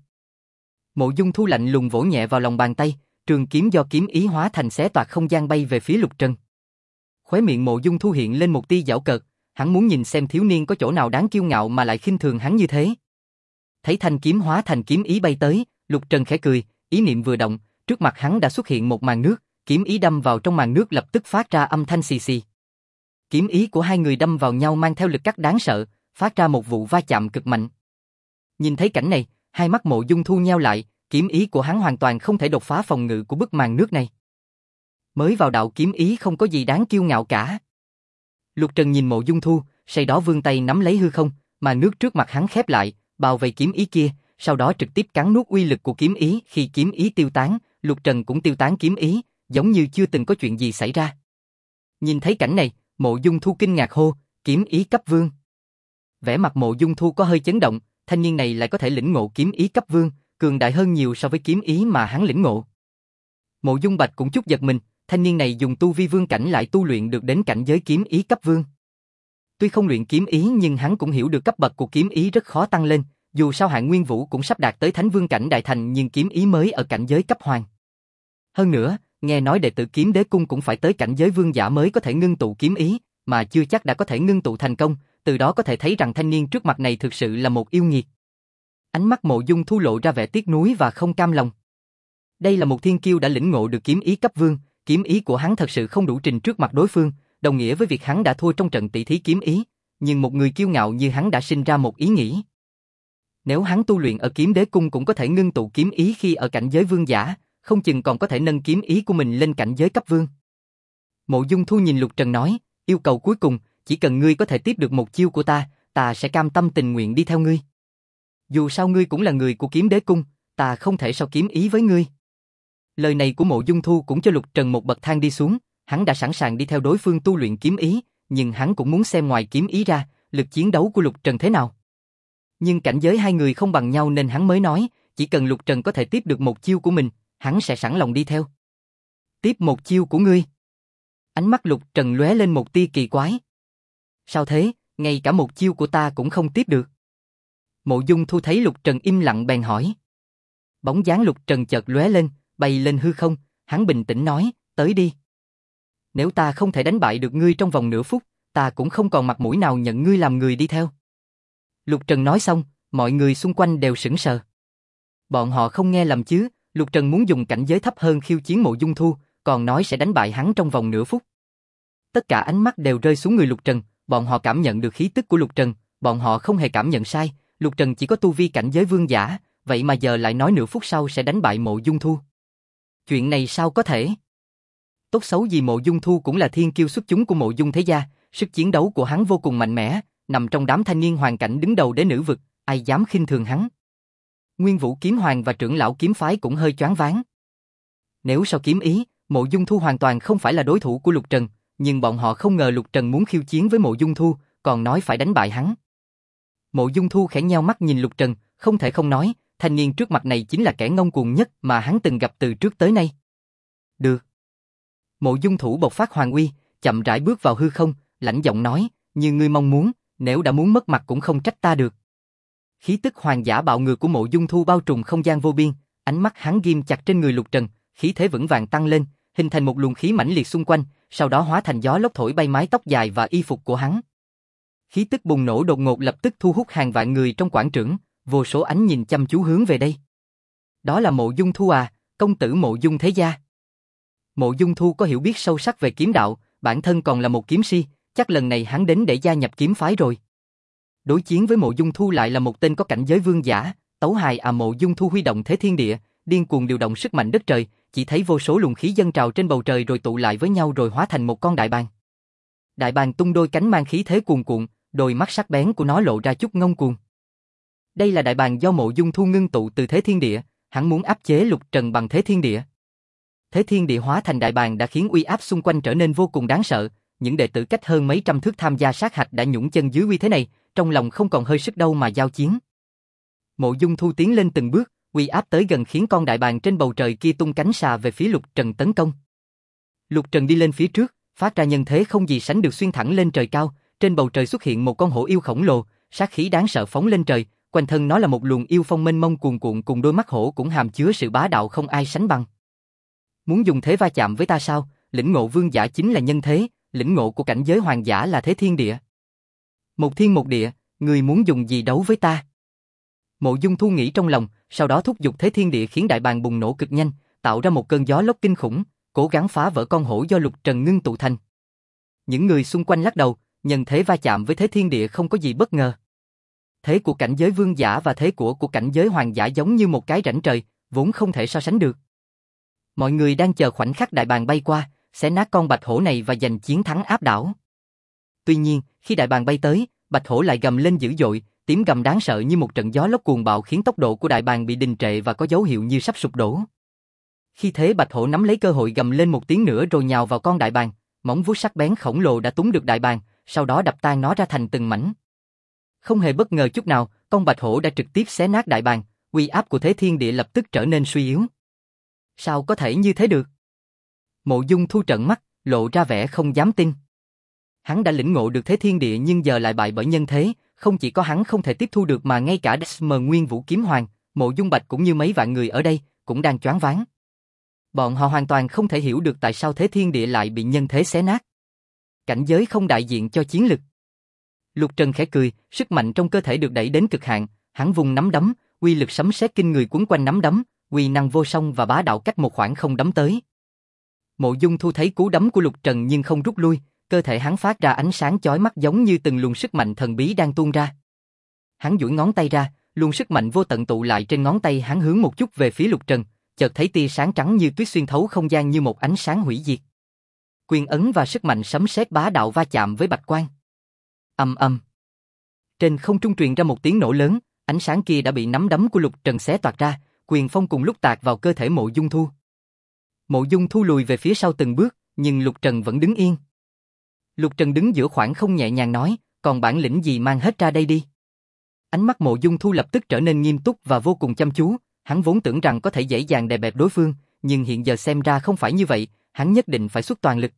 Mộ Dung Thu lạnh lùng vỗ nhẹ vào lòng bàn tay, trường kiếm do kiếm ý hóa thành xé toạc không gian bay về phía Lục Trần. Khóe miệng Mộ Dung Thu hiện lên một tia giảo cợt, hắn muốn nhìn xem thiếu niên có chỗ nào đáng kiêu ngạo mà lại khinh thường hắn như thế. Thấy thanh kiếm hóa thành kiếm ý bay tới, Lục Trần khẽ cười, ý niệm vừa động, trước mặt hắn đã xuất hiện một màn nước, kiếm ý đâm vào trong màn nước lập tức phát ra âm thanh xì xì. Kiếm ý của hai người đâm vào nhau mang theo lực cắt đáng sợ, phát ra một vụ va chạm cực mạnh. Nhìn thấy cảnh này, hai mắt Mộ Dung Thu nheo lại, kiếm ý của hắn hoàn toàn không thể đột phá phòng ngự của bức màn nước này. Mới vào đạo kiếm ý không có gì đáng kiêu ngạo cả. Lục Trần nhìn Mộ Dung Thu, sau đó vươn tay nắm lấy hư không, màn nước trước mặt hắn khép lại, bao vây kiếm ý kia, sau đó trực tiếp cắn nuốt uy lực của kiếm ý. Khi kiếm ý tiêu tán, Lục Trần cũng tiêu tán kiếm ý, giống như chưa từng có chuyện gì xảy ra. Nhìn thấy cảnh này, Mộ Dung Thu kinh ngạc hô, kiếm ý cấp vương. Vẻ mặt Mộ Dung Thu có hơi chấn động, thanh niên này lại có thể lĩnh ngộ kiếm ý cấp vương, cường đại hơn nhiều so với kiếm ý mà hắn lĩnh ngộ. Mộ Dung Bạch cũng chút giật mình, thanh niên này dùng tu vi vương cảnh lại tu luyện được đến cảnh giới kiếm ý cấp vương. Tuy không luyện kiếm ý nhưng hắn cũng hiểu được cấp bậc của kiếm ý rất khó tăng lên, dù sao hạng Nguyên Vũ cũng sắp đạt tới thánh vương cảnh đại thành nhưng kiếm ý mới ở cảnh giới cấp hoàng. Hơn nữa, nghe nói đệ tử Kiếm Đế Cung cũng phải tới cảnh giới vương giả mới có thể ngưng tụ kiếm ý, mà chưa chắc đã có thể ngưng tụ thành công, từ đó có thể thấy rằng thanh niên trước mặt này thực sự là một yêu nghiệt. Ánh mắt Mộ Dung Thu lộ ra vẻ tiếc nuối và không cam lòng. Đây là một thiên kiêu đã lĩnh ngộ được kiếm ý cấp vương, kiếm ý của hắn thật sự không đủ trình trước mặt đối phương, đồng nghĩa với việc hắn đã thua trong trận tỷ thí kiếm ý, nhưng một người kiêu ngạo như hắn đã sinh ra một ý nghĩ. Nếu hắn tu luyện ở Kiếm Đế Cung cũng có thể ngưng tụ kiếm ý khi ở cảnh giới vương giả, không chừng còn có thể nâng kiếm ý của mình lên cảnh giới cấp vương. Mộ Dung Thu nhìn Lục Trần nói, yêu cầu cuối cùng, chỉ cần ngươi có thể tiếp được một chiêu của ta, ta sẽ cam tâm tình nguyện đi theo ngươi. Dù sao ngươi cũng là người của Kiếm Đế Cung, ta không thể so kiếm ý với ngươi. Lời này của Mộ Dung Thu cũng cho Lục Trần một bậc thang đi xuống, hắn đã sẵn sàng đi theo đối phương tu luyện kiếm ý, nhưng hắn cũng muốn xem ngoài kiếm ý ra, lực chiến đấu của Lục Trần thế nào. Nhưng cảnh giới hai người không bằng nhau nên hắn mới nói, chỉ cần Lục Trần có thể tiếp được một chiêu của mình, hắn sẽ sẵn lòng đi theo. Tiếp một chiêu của ngươi. Ánh mắt Lục Trần lóe lên một tia kỳ quái. Sao thế, ngay cả một chiêu của ta cũng không tiếp được. Mộ Dung Thu thấy Lục Trần im lặng bèn hỏi. Bóng dáng Lục Trần chợt lóe lên, bay lên hư không, hắn bình tĩnh nói, tới đi. Nếu ta không thể đánh bại được ngươi trong vòng nửa phút, ta cũng không còn mặt mũi nào nhận ngươi làm người đi theo. Lục Trần nói xong, mọi người xung quanh đều sững sờ. Bọn họ không nghe lầm chứ, Lục Trần muốn dùng cảnh giới thấp hơn khiêu chiến Mộ Dung Thu, còn nói sẽ đánh bại hắn trong vòng nửa phút. Tất cả ánh mắt đều rơi xuống người Lục Trần, bọn họ cảm nhận được khí tức của Lục Trần, bọn họ không hề cảm nhận sai, Lục Trần chỉ có tu vi cảnh giới vương giả, vậy mà giờ lại nói nửa phút sau sẽ đánh bại Mộ Dung Thu. Chuyện này sao có thể? Tốt xấu gì Mộ Dung Thu cũng là thiên kiêu xuất chúng của Mộ Dung thế gia, sức chiến đấu của hắn vô cùng mạnh mẽ, nằm trong đám thanh niên hoàn cảnh đứng đầu đế nữ vực, ai dám khinh thường hắn. Nguyên Vũ Kiếm Hoàng và trưởng lão kiếm phái cũng hơi choáng váng. Nếu so kiếm ý, Mộ Dung Thu hoàn toàn không phải là đối thủ của Lục Trần, nhưng bọn họ không ngờ Lục Trần muốn khiêu chiến với Mộ Dung Thu, còn nói phải đánh bại hắn. Mộ Dung Thu khẽ nheo mắt nhìn Lục Trần, không thể không nói, thanh niên trước mặt này chính là kẻ ngông cuồng nhất mà hắn từng gặp từ trước tới nay. Được. Mộ Dung Thủ bộc phát hoàng uy, chậm rãi bước vào hư không, lạnh giọng nói, như ngươi mong muốn, nếu đã muốn mất mặt cũng không trách ta được. Khí tức hoàng giả bạo ngược của Mộ Dung Thu bao trùm không gian vô biên, ánh mắt hắn ghim chặt trên người Lục Trần, khí thế vững vàng tăng lên, hình thành một luồng khí mãnh liệt xung quanh, sau đó hóa thành gió lốc thổi bay mái tóc dài và y phục của hắn. Khí tức bùng nổ đột ngột lập tức thu hút hàng vạn người trong quảng trường, vô số ánh nhìn chăm chú hướng về đây. Đó là Mộ Dung Thu à, công tử Mộ Dung thế gia. Mộ Dung Thu có hiểu biết sâu sắc về kiếm đạo, bản thân còn là một kiếm si, chắc lần này hắn đến để gia nhập kiếm phái rồi. Đối chiến với Mộ Dung Thu lại là một tên có cảnh giới vương giả, tấu hài à. Mộ Dung Thu huy động thế thiên địa, điên cuồng điều động sức mạnh đất trời, chỉ thấy vô số luồng khí dâng trào trên bầu trời rồi tụ lại với nhau rồi hóa thành một con đại bàng. Đại bàng tung đôi cánh mang khí thế cuồn cuộn, đôi mắt sắc bén của nó lộ ra chút ngông cuồng. Đây là đại bàng do Mộ Dung Thu ngưng tụ từ thế thiên địa, hắn muốn áp chế Lục Trần bằng thế thiên địa. Thế thiên địa hóa thành đại bàng đã khiến uy áp xung quanh trở nên vô cùng đáng sợ, những đệ tử cách hơn mấy trăm thước tham gia sát hạch đã nhũn chân dưới uy thế này, trong lòng không còn hơi sức đâu mà giao chiến. Mộ Dung Thu tiến lên từng bước, uy áp tới gần khiến con đại bàng trên bầu trời kia tung cánh xà về phía Lục Trần tấn công. Lục Trần đi lên phía trước, phát ra nhân thế không gì sánh được xuyên thẳng lên trời cao, trên bầu trời xuất hiện một con hổ yêu khổng lồ, sát khí đáng sợ phóng lên trời, quanh thân nó là một luồng yêu phong mênh mông cuồn cuộn cùng đôi mắt hổ cũng hàm chứa sự bá đạo không ai sánh bằng. Muốn dùng thế va chạm với ta sao? Lĩnh ngộ vương giả chính là nhân thế, lĩnh ngộ của cảnh giới hoàng giả là thế thiên địa. Một thiên một địa, người muốn dùng gì đấu với ta? Mộ Dung Thu nghĩ trong lòng, sau đó thúc giục thế thiên địa khiến đại bàng bùng nổ cực nhanh, tạo ra một cơn gió lốc kinh khủng, cố gắng phá vỡ con hổ do Lục Trần ngưng tụ thành. Những người xung quanh lắc đầu, nhân thế va chạm với thế thiên địa không có gì bất ngờ. Thế của cảnh giới vương giả và thế của cảnh giới hoàng giả giống như một cái rãnh trời, vốn không thể so sánh được. Mọi người đang chờ khoảnh khắc đại bàng bay qua, xé nát con bạch hổ này và giành chiến thắng áp đảo. Tuy nhiên, khi đại bàng bay tới, bạch hổ lại gầm lên dữ dội, tiếng gầm đáng sợ như một trận gió lốc cuồng bạo khiến tốc độ của đại bàng bị đình trệ và có dấu hiệu như sắp sụp đổ. Khi thế bạch hổ nắm lấy cơ hội gầm lên một tiếng nữa rồi nhào vào con đại bàng, móng vuốt sắc bén khổng lồ đã túm được đại bàng, sau đó đập tan nó ra thành từng mảnh. Không hề bất ngờ chút nào, con bạch hổ đã trực tiếp xé nát đại bàng, uy áp của thế thiên địa lập tức trở nên suy yếu. Sao có thể như thế được? Mộ Dung Thu trợn mắt, lộ ra vẻ không dám tin. Hắn đã lĩnh ngộ được thế thiên địa nhưng giờ lại bại bởi nhân thế, không chỉ có hắn không thể tiếp thu được mà ngay cả SM Nguyên Vũ Kiếm Hoàng, Mộ Dung Bạch cũng như mấy vạn người ở đây cũng đang choáng váng. Bọn họ hoàn toàn không thể hiểu được tại sao thế thiên địa lại bị nhân thế xé nát. Cảnh giới không đại diện cho chiến lực. Lục Trần khẽ cười, sức mạnh trong cơ thể được đẩy đến cực hạn, hắn vùng nắm đấm, uy lực sấm sét kinh người quấn quanh nắm đấm, uy năng vô song và bá đạo cách một khoảng không đấm tới. Mộ Dung Thu thấy cú đấm của Lục Trần nhưng không rút lui, cơ thể hắn phát ra ánh sáng chói mắt giống như từng luồng sức mạnh thần bí đang tuôn ra. Hắn duỗi ngón tay ra, luồng sức mạnh vô tận tụ lại trên ngón tay, hắn hướng một chút về phía Lục Trần, chợt thấy tia sáng trắng như tuyết xuyên thấu không gian như một ánh sáng hủy diệt. Quyền ấn và sức mạnh sấm sét bá đạo va chạm với bạch quang. Ầm ầm. Trên không trung truyền ra một tiếng nổ lớn, ánh sáng kia đã bị nắm đấm của Lục Trần xé toạc ra, quyền phong cùng lúc tạt vào cơ thể Mộ Dung Thu. Mộ Dung Thu lùi về phía sau từng bước, nhưng Lục Trần vẫn đứng yên. Lục Trần đứng giữa khoảng không nhẹ nhàng nói, còn bản lĩnh gì mang hết ra đây đi. Ánh mắt Mộ Dung Thu lập tức trở nên nghiêm túc và vô cùng chăm chú, hắn vốn tưởng rằng có thể dễ dàng đè bẹp đối phương, nhưng hiện giờ xem ra không phải như vậy, hắn nhất định phải xuất toàn lực.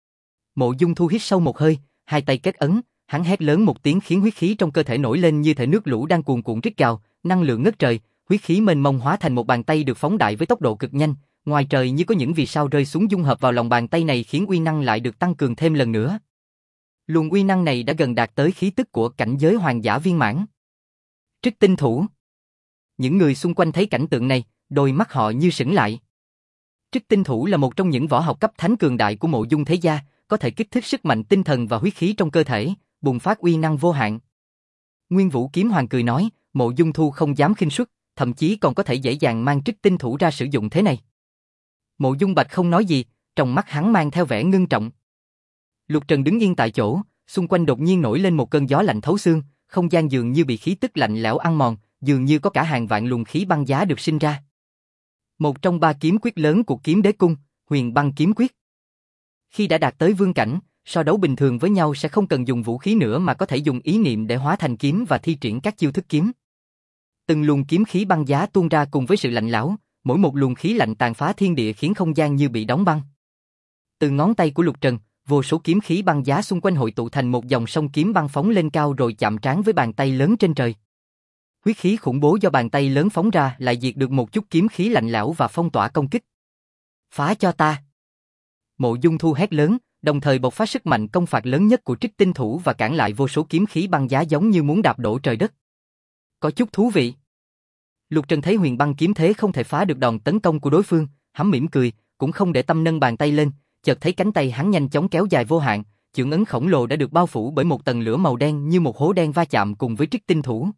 Mộ Dung Thu hít sâu một hơi, hai tay kết ấn, hắn hét lớn một tiếng khiến huyết khí trong cơ thể nổi lên như thể nước lũ đang cuồn cuộn rít gào, năng lượng ngất trời, huyết khí mênh mông hóa thành một bàn tay được phóng đại với tốc độ cực nhanh, ngoài trời như có những vì sao rơi xuống dung hợp vào lòng bàn tay này khiến uy năng lại được tăng cường thêm lần nữa. Luồng uy năng này đã gần đạt tới khí tức của cảnh giới hoàng giả viên mãn. Trích tinh thủ. Những người xung quanh thấy cảnh tượng này, đôi mắt họ như sững lại. Trích tinh thủ là một trong những võ học cấp thánh cường đại của Mộ Dung thế gia, có thể kích thích sức mạnh tinh thần và huyết khí trong cơ thể, bùng phát uy năng vô hạn. Nguyên Vũ Kiếm Hoàng cười nói, Mộ Dung Thu không dám khinh suất, thậm chí còn có thể dễ dàng mang trích tinh thủ ra sử dụng thế này. Mộ Dung Bạch không nói gì, trong mắt hắn mang theo vẻ ngưng trọng. Lục Trần đứng yên tại chỗ, xung quanh đột nhiên nổi lên một cơn gió lạnh thấu xương, không gian dường như bị khí tức lạnh lẽo ăn mòn, dường như có cả hàng vạn luồng khí băng giá được sinh ra. Một trong ba kiếm quyết lớn của Kiếm Đế Cung, Huyền Băng Kiếm Quyết. Khi đã đạt tới vương cảnh, so đấu bình thường với nhau sẽ không cần dùng vũ khí nữa mà có thể dùng ý niệm để hóa thành kiếm và thi triển các chiêu thức kiếm. Từng luồng kiếm khí băng giá tuôn ra cùng với sự lạnh lẽo, mỗi một luồng khí lạnh tàn phá thiên địa khiến không gian như bị đóng băng. Từ ngón tay của Lục Trần, vô số kiếm khí băng giá xung quanh hội tụ thành một dòng sông kiếm băng phóng lên cao rồi chạm trán với bàn tay lớn trên trời. Huyết khí khủng bố do bàn tay lớn phóng ra lại diệt được một chút kiếm khí lạnh lẽo và phong tỏa công kích. Phá cho ta! Mộ Dung Thu hét lớn, đồng thời bộc phát sức mạnh công phạt lớn nhất của trích tinh thủ và cản lại vô số kiếm khí băng giá giống như muốn đạp đổ trời đất. Có chút thú vị. Lục Trần thấy Huyền Băng kiếm thế không thể phá được đòn tấn công của đối phương, hắn mỉm cười, cũng không để tâm nâng bàn tay lên, chợt thấy cánh tay hắn nhanh chóng kéo dài vô hạn, chưởng ấn khổng lồ đã được bao phủ bởi một tầng lửa màu đen như một hố đen va chạm cùng với trích tinh thủ.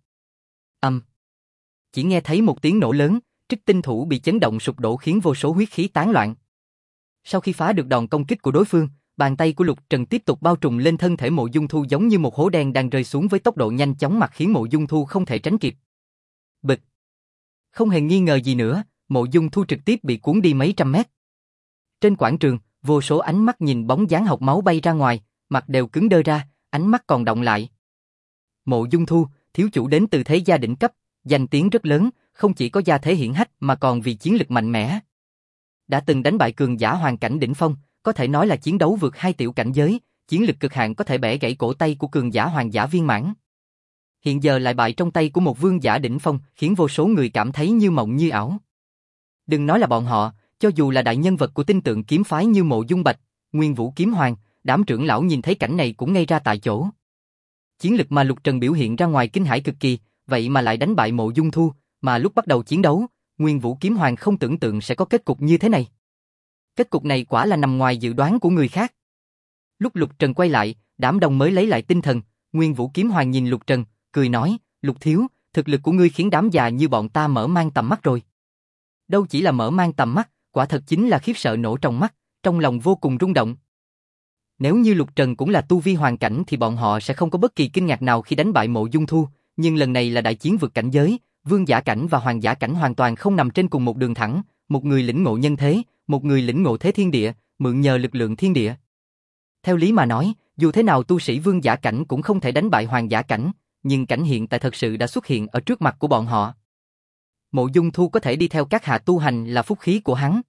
Chỉ nghe thấy một tiếng nổ lớn, trích tinh thủ bị chấn động sụp đổ khiến vô số huyết khí tán loạn. Sau khi phá được đòn công kích của đối phương, bàn tay của Lục Trần tiếp tục bao trùm lên thân thể Mộ Dung Thu giống như một hố đen đang rơi xuống với tốc độ nhanh chóng mặt khiến Mộ Dung Thu không thể tránh kịp. Bịch! Không hề nghi ngờ gì nữa, Mộ Dung Thu trực tiếp bị cuốn đi mấy trăm mét. Trên quảng trường, vô số ánh mắt nhìn bóng dáng hộc máu bay ra ngoài, mặt đều cứng đơ ra, ánh mắt còn động lại. Mộ Dung Thu, thiếu chủ đến từ thế gia đỉnh cấp, danh tiếng rất lớn, không chỉ có gia thế hiển hách mà còn vì chiến lực mạnh mẽ. Đã từng đánh bại cường giả hoàng cảnh đỉnh phong, có thể nói là chiến đấu vượt hai tiểu cảnh giới, chiến lực cực hạn có thể bẻ gãy cổ tay của cường giả hoàng giả viên mãn. Hiện giờ lại bại trong tay của một vương giả đỉnh phong, khiến vô số người cảm thấy như mộng như ảo. Đừng nói là bọn họ, cho dù là đại nhân vật của tinh tượng kiếm phái như Mộ Dung Bạch, Nguyên Vũ Kiếm Hoàng, đám trưởng lão nhìn thấy cảnh này cũng ngây ra tại chỗ. Chiến lực mà Lục Trần biểu hiện ra ngoài kinh hãi cực kỳ, vậy mà lại đánh bại Mộ Dung Thu, mà lúc bắt đầu chiến đấu, Nguyên Vũ Kiếm Hoàng không tưởng tượng sẽ có kết cục như thế này. Kết cục này quả là nằm ngoài dự đoán của người khác. Lúc Lục Trần quay lại, đám đông mới lấy lại tinh thần, Nguyên Vũ Kiếm Hoàng nhìn Lục Trần, cười nói, Lục thiếu, thực lực của ngươi khiến đám già như bọn ta mở mang tầm mắt rồi. Đâu chỉ là mở mang tầm mắt, quả thật chính là khiếp sợ nổ trong mắt, trong lòng vô cùng rung động. Nếu như Lục Trần cũng là tu vi hoàng cảnh thì bọn họ sẽ không có bất kỳ kinh ngạc nào khi đánh bại Mộ Dung Thu, nhưng lần này là đại chiến vượt cảnh giới, vương giả cảnh và hoàng giả cảnh hoàn toàn không nằm trên cùng một đường thẳng, một người lĩnh ngộ nhân thế, một người lĩnh ngộ thế thiên địa, mượn nhờ lực lượng thiên địa. Theo lý mà nói, dù thế nào tu sĩ vương giả cảnh cũng không thể đánh bại hoàng giả cảnh, nhưng cảnh hiện tại thật sự đã xuất hiện ở trước mặt của bọn họ. Mộ Dung Thu có thể đi theo các hạ tu hành là phúc khí của hắn.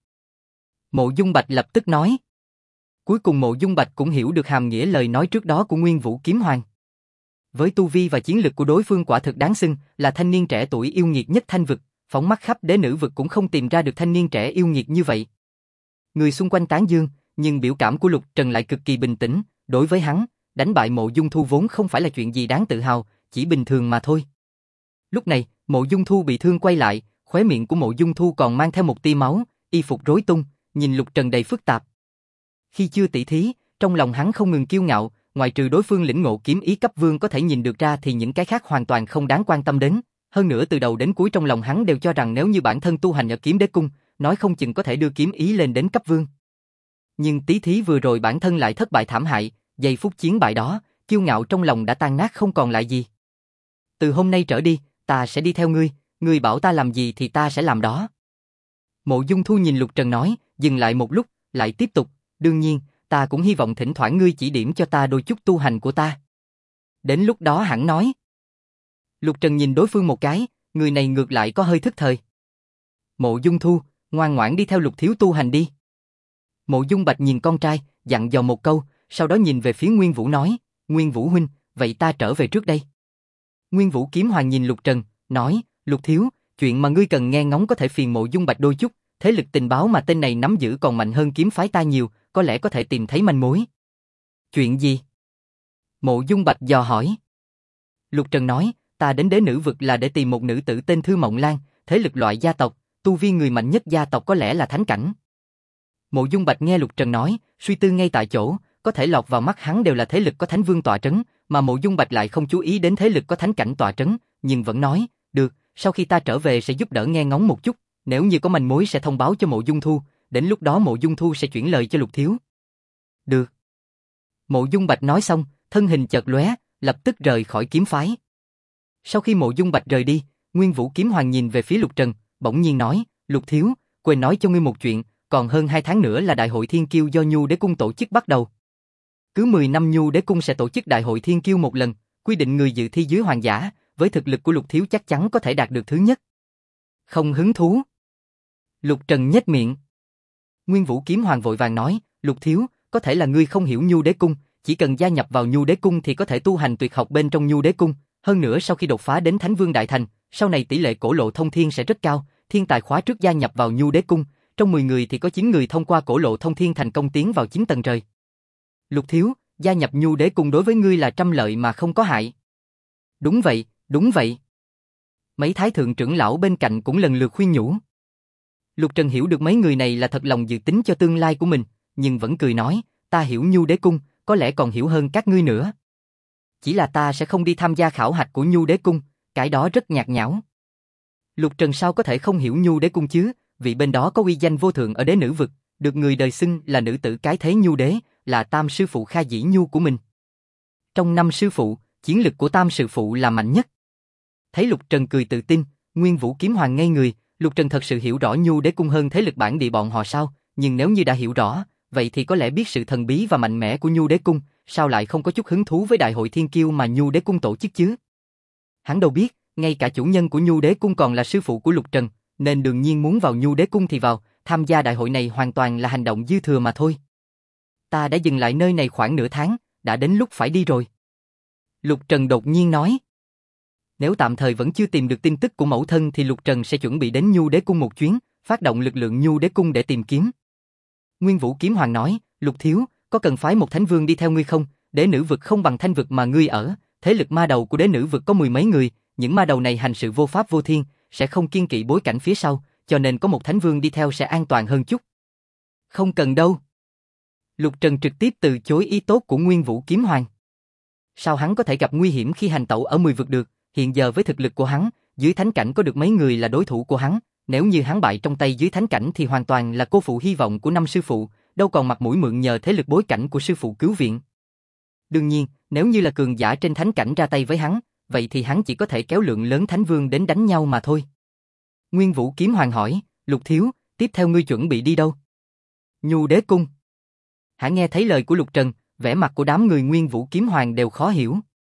Mộ Dung Bạch lập tức nói. Cuối cùng Mộ Dung Bạch cũng hiểu được hàm nghĩa lời nói trước đó của Nguyên Vũ Kiếm Hoàng. Với tu vi và chiến lực của đối phương quả thực đáng xưng là thanh niên trẻ tuổi yêu nghiệt nhất thanh vực, phóng mắt khắp đế nữ vực cũng không tìm ra được thanh niên trẻ yêu nghiệt như vậy. Người xung quanh tán dương, nhưng biểu cảm của Lục Trần lại cực kỳ bình tĩnh, đối với hắn, đánh bại Mộ Dung Thu vốn không phải là chuyện gì đáng tự hào, chỉ bình thường mà thôi. Lúc này, Mộ Dung Thu bị thương quay lại, khóe miệng của Mộ Dung Thu còn mang theo một tia máu, y phục rối tung, nhìn Lục Trần đầy phức tạp. Khi chưa tỷ thí, trong lòng hắn không ngừng kiêu ngạo, ngoại trừ đối phương lĩnh ngộ kiếm ý cấp vương có thể nhìn được ra thì những cái khác hoàn toàn không đáng quan tâm đến. Hơn nữa từ đầu đến cuối trong lòng hắn đều cho rằng nếu như bản thân tu hành ở kiếm đế cung, nói không chừng có thể đưa kiếm ý lên đến cấp vương. Nhưng tỷ thí vừa rồi bản thân lại thất bại thảm hại, giây phút chiến bại đó, kiêu ngạo trong lòng đã tan nát không còn lại gì. Từ hôm nay trở đi, ta sẽ đi theo ngươi, ngươi bảo ta làm gì thì ta sẽ làm đó. Mộ Dung Thu nhìn Lục Trần nói, dừng lại một lúc, lại tiếp tục, đương nhiên, ta cũng hy vọng thỉnh thoảng ngươi chỉ điểm cho ta đôi chút tu hành của ta. Đến lúc đó hẳn nói. Lục Trần nhìn đối phương một cái, người này ngược lại có hơi thức thời. Mộ Dung Thu, ngoan ngoãn đi theo Lục thiếu tu hành đi. Mộ Dung Bạch nhìn con trai, dặn dò một câu, sau đó nhìn về phía Nguyên Vũ nói, Nguyên Vũ huynh, vậy ta trở về trước đây. Nguyên Vũ Kiếm Hoàng nhìn Lục Trần, nói, Lục thiếu, chuyện mà ngươi cần nghe ngóng có thể phiền Mộ Dung Bạch đôi chút, thế lực tình báo mà tên này nắm giữ còn mạnh hơn kiếm phái ta nhiều, có lẽ có thể tìm thấy manh mối. Chuyện gì? Mộ Dung Bạch dò hỏi. Lục Trần nói, ta đến đế nữ vực là để tìm một nữ tử tên Thư Mộng Lan, thế lực loại gia tộc, tu vi người mạnh nhất gia tộc có lẽ là thánh cảnh. Mộ Dung Bạch nghe Lục Trần nói, suy tư ngay tại chỗ, có thể lọt vào mắt hắn đều là thế lực có thánh vương tọa trấn, mà Mộ Dung Bạch lại không chú ý đến thế lực có thánh cảnh tọa trấn, nhưng vẫn nói, được, sau khi ta trở về sẽ giúp đỡ nghe ngóng một chút, nếu như có manh mối sẽ thông báo cho Mộ Dung Thu, đến lúc đó Mộ Dung Thu sẽ chuyển lời cho Lục thiếu. Được. Mộ Dung Bạch nói xong, thân hình chợt lóe, lập tức rời khỏi kiếm phái. Sau khi Mộ Dung Bạch rời đi, Nguyên Vũ Kiếm Hoàng nhìn về phía Lục Trần, bỗng nhiên nói, Lục thiếu, quên nói cho ngươi một chuyện, còn hơn 2 tháng nữa là Đại hội Thiên Kiêu do Nhu Đế Cung tổ chức bắt đầu. Cứ 10 năm Nhu Đế Cung sẽ tổ chức Đại hội Thiên Kiêu một lần, quy định người dự thi dưới hoàng giả, với thực lực của Lục thiếu chắc chắn có thể đạt được thứ nhất. Không hứng thú. Lục Trần nhếch miệng. Nguyên Vũ Kiếm Hoàng vội vàng nói, Lục thiếu, có thể là ngươi không hiểu Nhu Đế Cung, chỉ cần gia nhập vào Nhu Đế Cung thì có thể tu hành tuyệt học bên trong Nhu Đế Cung, hơn nữa sau khi đột phá đến Thánh Vương Đại Thành, sau này tỷ lệ cổ lộ thông thiên sẽ rất cao, thiên tài khóa trước gia nhập vào Nhu Đế Cung, trong 10 người thì có 9 người thông qua cổ lộ thông thiên thành công tiến vào 9 tầng trời. Lục thiếu, gia nhập Nhu Đế Cung đối với ngươi là trăm lợi mà không có hại. Đúng vậy, đúng vậy. Mấy thái thượng trưởng lão bên cạnh cũng lần lượt khuyên nhủ. Lục Trần hiểu được mấy người này là thật lòng dự tính cho tương lai của mình, nhưng vẫn cười nói, ta hiểu Nhu Đế Cung, có lẽ còn hiểu hơn các ngươi nữa. Chỉ là ta sẽ không đi tham gia khảo hạch của Nhu Đế Cung, cái đó rất nhạt nhẽo. Lục Trần sao có thể không hiểu Nhu Đế Cung chứ, vì bên đó có uy danh vô thượng ở đế nữ vực, được người đời xưng là nữ tử cái thế Nhu Đế, là tam sư phụ Kha Dĩ Nhu của mình. Trong 5 sư phụ, chiến lực của tam sư phụ là mạnh nhất. Thấy Lục Trần cười tự tin, Nguyên Vũ Kiếm Hoàng ngây người, Lục Trần thật sự hiểu rõ Nhu Đế Cung hơn thế lực bản địa bọn họ sao, nhưng nếu như đã hiểu rõ, vậy thì có lẽ biết sự thần bí và mạnh mẽ của Nhu Đế Cung, sao lại không có chút hứng thú với Đại hội Thiên Kiêu mà Nhu Đế Cung tổ chức chứ? Hắn đâu biết, ngay cả chủ nhân của Nhu Đế Cung còn là sư phụ của Lục Trần, nên đương nhiên muốn vào Nhu Đế Cung thì vào, tham gia đại hội này hoàn toàn là hành động dư thừa mà thôi. Ta đã dừng lại nơi này khoảng nửa tháng, đã đến lúc phải đi rồi. Lục Trần đột nhiên nói. Nếu tạm thời vẫn chưa tìm được tin tức của mẫu thân thì Lục Trần sẽ chuẩn bị đến Nhu Đế Cung một chuyến, phát động lực lượng Nhu Đế Cung để tìm kiếm. Nguyên Vũ Kiếm Hoàng nói, Lục thiếu, có cần phái một thánh vương đi theo ngươi không? Đế nữ vực không bằng thanh vực mà ngươi ở, thế lực ma đầu của đế nữ vực có 10 mấy người, những ma đầu này hành sự vô pháp vô thiên, sẽ không kiêng kỵ bối cảnh phía sau, cho nên có một thánh vương đi theo sẽ an toàn hơn chút. Không cần đâu. Lục Trần trực tiếp từ chối ý tốt của Nguyên Vũ Kiếm Hoàng. Sao hắn có thể gặp nguy hiểm khi hành tẩu ở 10 vực được, hiện giờ với thực lực của hắn, dưới thánh cảnh có được mấy người là đối thủ của hắn, nếu như hắn bại trong tay dưới thánh cảnh thì hoàn toàn là cô phụ hy vọng của 5 sư phụ, đâu còn mặt mũi mượn nhờ thế lực bối cảnh của sư phụ cứu viện. Đương nhiên, nếu như là cường giả trên thánh cảnh ra tay với hắn, vậy thì hắn chỉ có thể kéo lượng lớn thánh vương đến đánh nhau mà thôi. Nguyên Vũ Kiếm Hoàng hỏi, Lục thiếu, tiếp theo ngươi chuẩn bị đi đâu? Nhu Đế Cung. Hả, nghe thấy lời của Lục Trần, vẻ mặt của đám người Nguyên Vũ Kiếm Hoàng đều khó hiểu.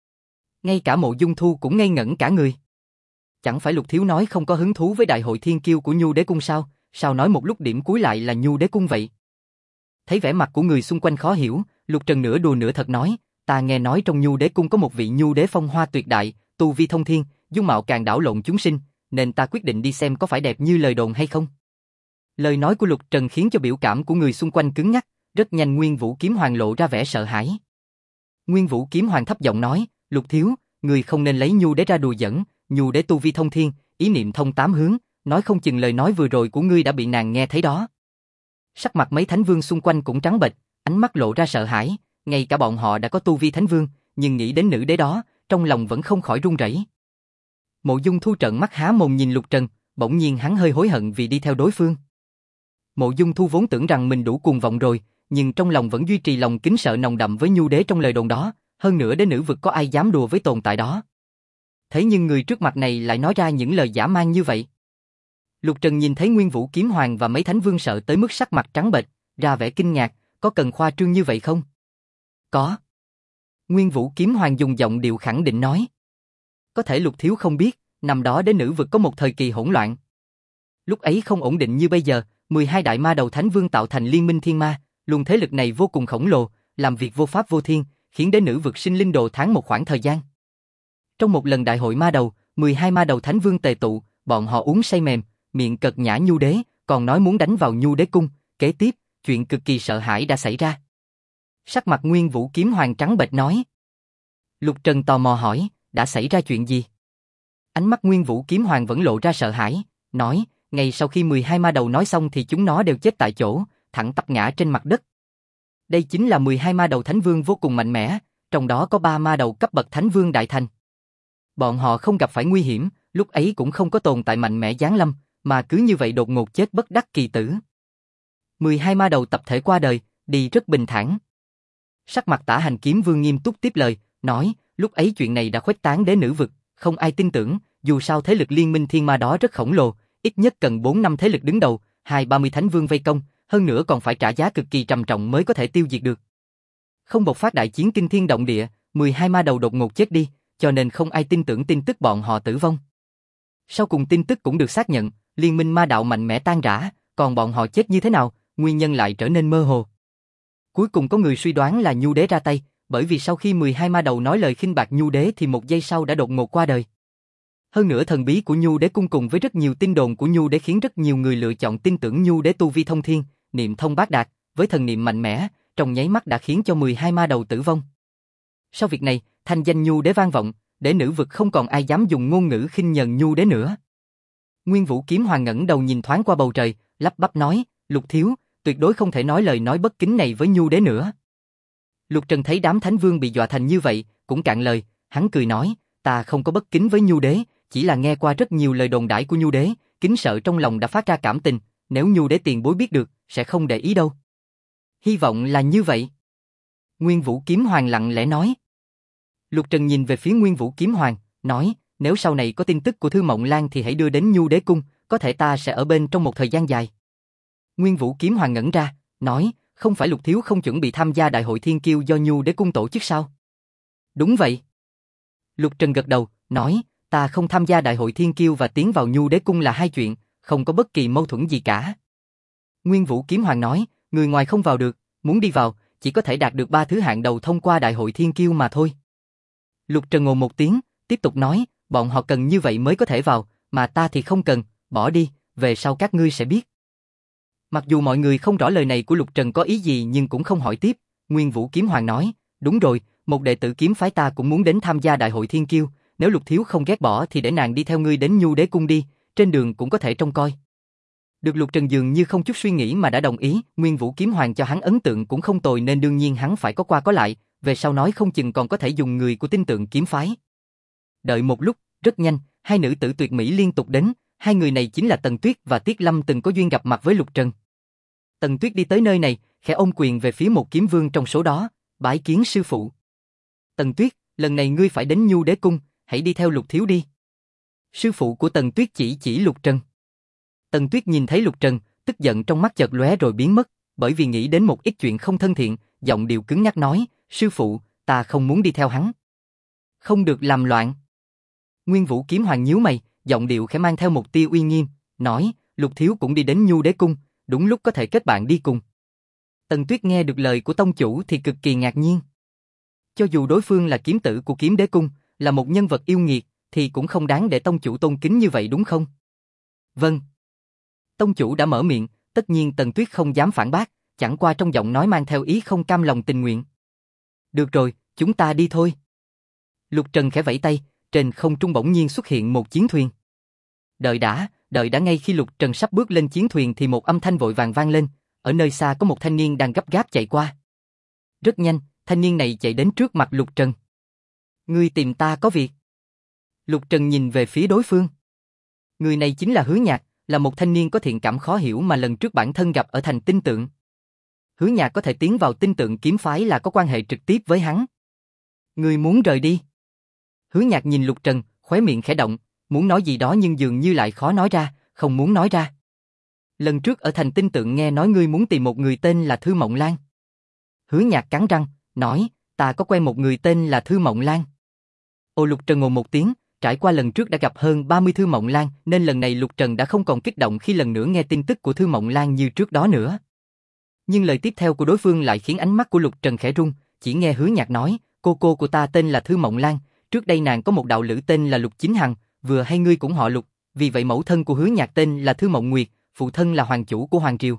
Ngay cả Mộ Dung Thu cũng ngây ngẩn cả người. Chẳng phải Lục thiếu nói không có hứng thú với Đại hội Thiên Kiêu của Nhu Đế Cung sao? Sao nói một lúc điểm cuối lại là Nhu Đế Cung vậy? Thấy vẻ mặt của người xung quanh khó hiểu, Lục Trần nửa đùa nửa thật nói, ta nghe nói trong Nhu Đế Cung có một vị Nhu Đế phong hoa tuyệt đại, tu vi thông thiên, dung mạo càng đảo lộn chúng sinh, nên ta quyết định đi xem có phải đẹp như lời đồn hay không. Lời nói của Lục Trần khiến cho biểu cảm của người xung quanh cứng ngắc, rất nhanh Nguyên Vũ Kiếm Hoàng lộ ra vẻ sợ hãi. Nguyên Vũ Kiếm Hoàng thấp giọng nói, Lục thiếu, người không nên lấy Nhu Đế ra đùa giỡn, Nhu Đế tu vi thông thiên, ý niệm thông tám hướng, nói không chừng lời nói vừa rồi của ngươi đã bị nàng nghe thấy đó. Sắc mặt mấy thánh vương xung quanh cũng trắng bệch, ánh mắt lộ ra sợ hãi, ngay cả bọn họ đã có tu vi thánh vương, nhưng nghĩ đến nữ đế đó, trong lòng vẫn không khỏi run rẩy. Mộ Dung Thu trợn mắt há mồm nhìn Lục Trần, bỗng nhiên hắn hơi hối hận vì đi theo đối phương. Mộ Dung Thu vốn tưởng rằng mình đủ cuồng vọng rồi, nhưng trong lòng vẫn duy trì lòng kính sợ nồng đậm với Nhu Đế trong lời đồn đó, hơn nữa đế nữ vực có ai dám đùa với tồn tại đó. Thế nhưng người trước mặt này lại nói ra những lời dã man như vậy. Lục Trần nhìn thấy Nguyên Vũ Kiếm Hoàng và mấy thánh vương sợ tới mức sắc mặt trắng bệch, ra vẻ kinh ngạc, có cần khoa trương như vậy không? Có. Nguyên Vũ Kiếm Hoàng dùng giọng điệu khẳng định nói. Có thể Lục thiếu không biết, năm đó đế nữ vực có một thời kỳ hỗn loạn. Lúc ấy không ổn định như bây giờ, 12 đại ma đầu thánh vương tạo thành liên minh thiên ma, luồng thế lực này vô cùng khổng lồ, làm việc vô pháp vô thiên, khiến đế nữ vực sinh linh đồ tháng một khoảng thời gian. Trong một lần đại hội ma đầu, 12 ma đầu thánh vương tề tụ, bọn họ uống say mềm, miệng cợt nhã Nhu Đế, còn nói muốn đánh vào Nhu Đế cung, kế tiếp, chuyện cực kỳ sợ hãi đã xảy ra. Sắc mặt Nguyên Vũ Kiếm Hoàng trắng bệch nói. Lục Trần tò mò hỏi, đã xảy ra chuyện gì? Ánh mắt Nguyên Vũ Kiếm Hoàng vẫn lộ ra sợ hãi, nói, ngay sau khi 12 ma đầu nói xong thì chúng nó đều chết tại chỗ, thẳng tắp ngã trên mặt đất. Đây chính là 12 ma đầu thánh vương vô cùng mạnh mẽ, trong đó có 3 ma đầu cấp bậc thánh vương đại thành. Bọn họ không gặp phải nguy hiểm, lúc ấy cũng không có tồn tại mạnh mẽ giáng lâm, mà cứ như vậy đột ngột chết bất đắc kỳ tử. 12 ma đầu tập thể qua đời, đi rất bình thản. Sắc mặt Tả Hành Kiếm Vương nghiêm túc tiếp lời, nói, lúc ấy chuyện này đã khuếch tán đế nữ vực, không ai tin tưởng, dù sao thế lực liên minh thiên ma đó rất khổng lồ, ít nhất cần 4 năm thế lực đứng đầu, 20-30 thánh vương vây công, hơn nữa còn phải trả giá cực kỳ trầm trọng mới có thể tiêu diệt được. Không bộc phát đại chiến kinh thiên động địa, 12 ma đầu đột ngột chết đi, cho nên không ai tin tưởng tin tức bọn họ tử vong. Sau cùng tin tức cũng được xác nhận, liên minh ma đạo mạnh mẽ tan rã, còn bọn họ chết như thế nào, nguyên nhân lại trở nên mơ hồ. Cuối cùng có người suy đoán là Nhu Đế ra tay, bởi vì sau khi 12 ma đầu nói lời khinh bạc Nhu Đế thì một giây sau đã đột ngột qua đời. Hơn nữa thần bí của Nhu Đế cung cùng với rất nhiều tin đồn của Nhu Đế khiến rất nhiều người lựa chọn tin tưởng Nhu Đế tu vi thông thiên, niệm thông bát đạt, với thần niệm mạnh mẽ, trong nháy mắt đã khiến cho 12 ma đầu tử vong. Sau việc này, thanh danh Nhu Đế vang vọng, để nữ vực không còn ai dám dùng ngôn ngữ khinh nhờn Nhu Đế nữa. Nguyên Vũ Kiếm Hoàng ngẩng đầu nhìn thoáng qua bầu trời, lắp bắp nói, Lục thiếu, tuyệt đối không thể nói lời nói bất kính này với Nhu Đế nữa. Lục Trần thấy đám thánh vương bị dọa thành như vậy, cũng cạn lời, hắn cười nói, ta không có bất kính với Nhu Đế, chỉ là nghe qua rất nhiều lời đồn đãi của Nhu Đế, kính sợ trong lòng đã phát ra cảm tình, nếu Nhu Đế tiền bối biết được, sẽ không để ý đâu. Hy vọng là như vậy. Nguyên Vũ Kiếm Hoàng lặng lẽ nói. Lục Trần nhìn về phía Nguyên Vũ Kiếm Hoàng, nói, nếu sau này có tin tức của Thư Mộng Lan thì hãy đưa đến Nhu Đế cung, có thể ta sẽ ở bên trong một thời gian dài. Nguyên Vũ Kiếm Hoàng ngẩn ra, nói, không phải Lục thiếu không chuẩn bị tham gia đại hội thiên kiêu do Nhu Đế cung tổ chức sao? Đúng vậy. Lục Trần gật đầu, nói, ta không tham gia đại hội thiên kiêu và tiến vào Nhu Đế cung là hai chuyện, không có bất kỳ mâu thuẫn gì cả. Nguyên Vũ Kiếm Hoàng nói, người ngoài không vào được, muốn đi vào, chỉ có thể đạt được 3 thứ hạng đầu thông qua đại hội thiên kiêu mà thôi. Lục Trần ngồ một tiếng, tiếp tục nói, bọn họ cần như vậy mới có thể vào, mà ta thì không cần, bỏ đi, về sau các ngươi sẽ biết. Mặc dù mọi người không rõ lời này của Lục Trần có ý gì nhưng cũng không hỏi tiếp, Nguyên Vũ Kiếm Hoàng nói, đúng rồi, một đệ tử kiếm phái ta cũng muốn đến tham gia đại hội thiên kiêu, nếu Lục thiếu không ghét bỏ thì để nàng đi theo ngươi đến Nhu Đế cung đi, trên đường cũng có thể trông coi. Được Lục Trần dường như không chút suy nghĩ mà đã đồng ý, Nguyên Vũ Kiếm Hoàng cho hắn ấn tượng cũng không tồi nên đương nhiên hắn phải có qua có lại, về sau nói không chừng còn có thể dùng người của tinh tượng kiếm phái. Đợi một lúc, rất nhanh, hai nữ tử tuyệt mỹ liên tục đến, hai người này chính là Tần Tuyết và Tiết Lâm từng có duyên gặp mặt với Lục Trần. Tần Tuyết đi tới nơi này, khẽ ôm quyền về phía một kiếm vương trong số đó, bái kiến sư phụ. Tần Tuyết, lần này ngươi phải đến Nhu Đế cung, hãy đi theo Lục thiếu đi. Sư phụ của Tần Tuyết chỉ Lục Trần. Tần Tuyết nhìn thấy Lục Trần, tức giận trong mắt chợt lóe rồi biến mất, bởi vì nghĩ đến một ít chuyện không thân thiện, giọng điệu cứng nhắc nói, sư phụ, ta không muốn đi theo hắn. Không được làm loạn. Nguyên Vũ Kiếm Hoàng nhíu mày, giọng điệu khẽ mang theo một tia uy nghiêm, nói, Lục thiếu cũng đi đến Nhu Đế cung, đúng lúc có thể kết bạn đi cùng. Tần Tuyết nghe được lời của tông chủ thì cực kỳ ngạc nhiên. Cho dù đối phương là kiếm tử của Kiếm Đế cung, là một nhân vật yêu nghiệt, thì cũng không đáng để tông chủ tôn kính như vậy đúng không? Vâng. Tông chủ đã mở miệng, tất nhiên Tần Tuyết không dám phản bác, chẳng qua trong giọng nói mang theo ý không cam lòng tình nguyện. Được rồi, chúng ta đi thôi. Lục Trần khẽ vẫy tay, trên không trung bỗng nhiên xuất hiện một chiến thuyền. Đợi đã ngay khi Lục Trần sắp bước lên chiến thuyền thì một âm thanh vội vàng vang lên, ở nơi xa có một thanh niên đang gấp gáp chạy qua. Rất nhanh, thanh niên này chạy đến trước mặt Lục Trần. Ngươi tìm ta có việc. Lục Trần nhìn về phía đối phương. Người này chính là Hứa Nhạc, là một thanh niên có thiện cảm khó hiểu mà lần trước bản thân gặp ở thành Tinh Tượng. Hứa Nhạc có thể tiến vào Tinh Tượng kiếm phái là có quan hệ trực tiếp với hắn. Ngươi muốn rời đi? Hứa Nhạc nhìn Lục Trần, khóe miệng khẽ động, muốn nói gì đó nhưng dường như lại khó nói ra, không muốn nói ra. Lần trước ở thành Tinh Tượng nghe nói ngươi muốn tìm một người tên là Thư Mộng Lan. Hứa Nhạc cắn răng, nói, ta có quen một người tên là Thư Mộng Lan. Ô, Lục Trần ồ một tiếng, trải qua lần trước đã gặp hơn 30 Thư Mộng Lan nên lần này Lục Trần đã không còn kích động khi lần nữa nghe tin tức của Thư Mộng Lan như trước đó nữa. Nhưng lời tiếp theo của đối phương lại khiến ánh mắt của Lục Trần khẽ rung, chỉ nghe Hứa Nhạc nói, cô của ta tên là Thư Mộng Lan, trước đây nàng có một đạo lữ tên là Lục Chính Hằng, vừa hay ngươi cũng họ Lục, vì vậy mẫu thân của Hứa Nhạc tên là Thư Mộng Nguyệt, phụ thân là hoàng chủ của Hoàng Triều.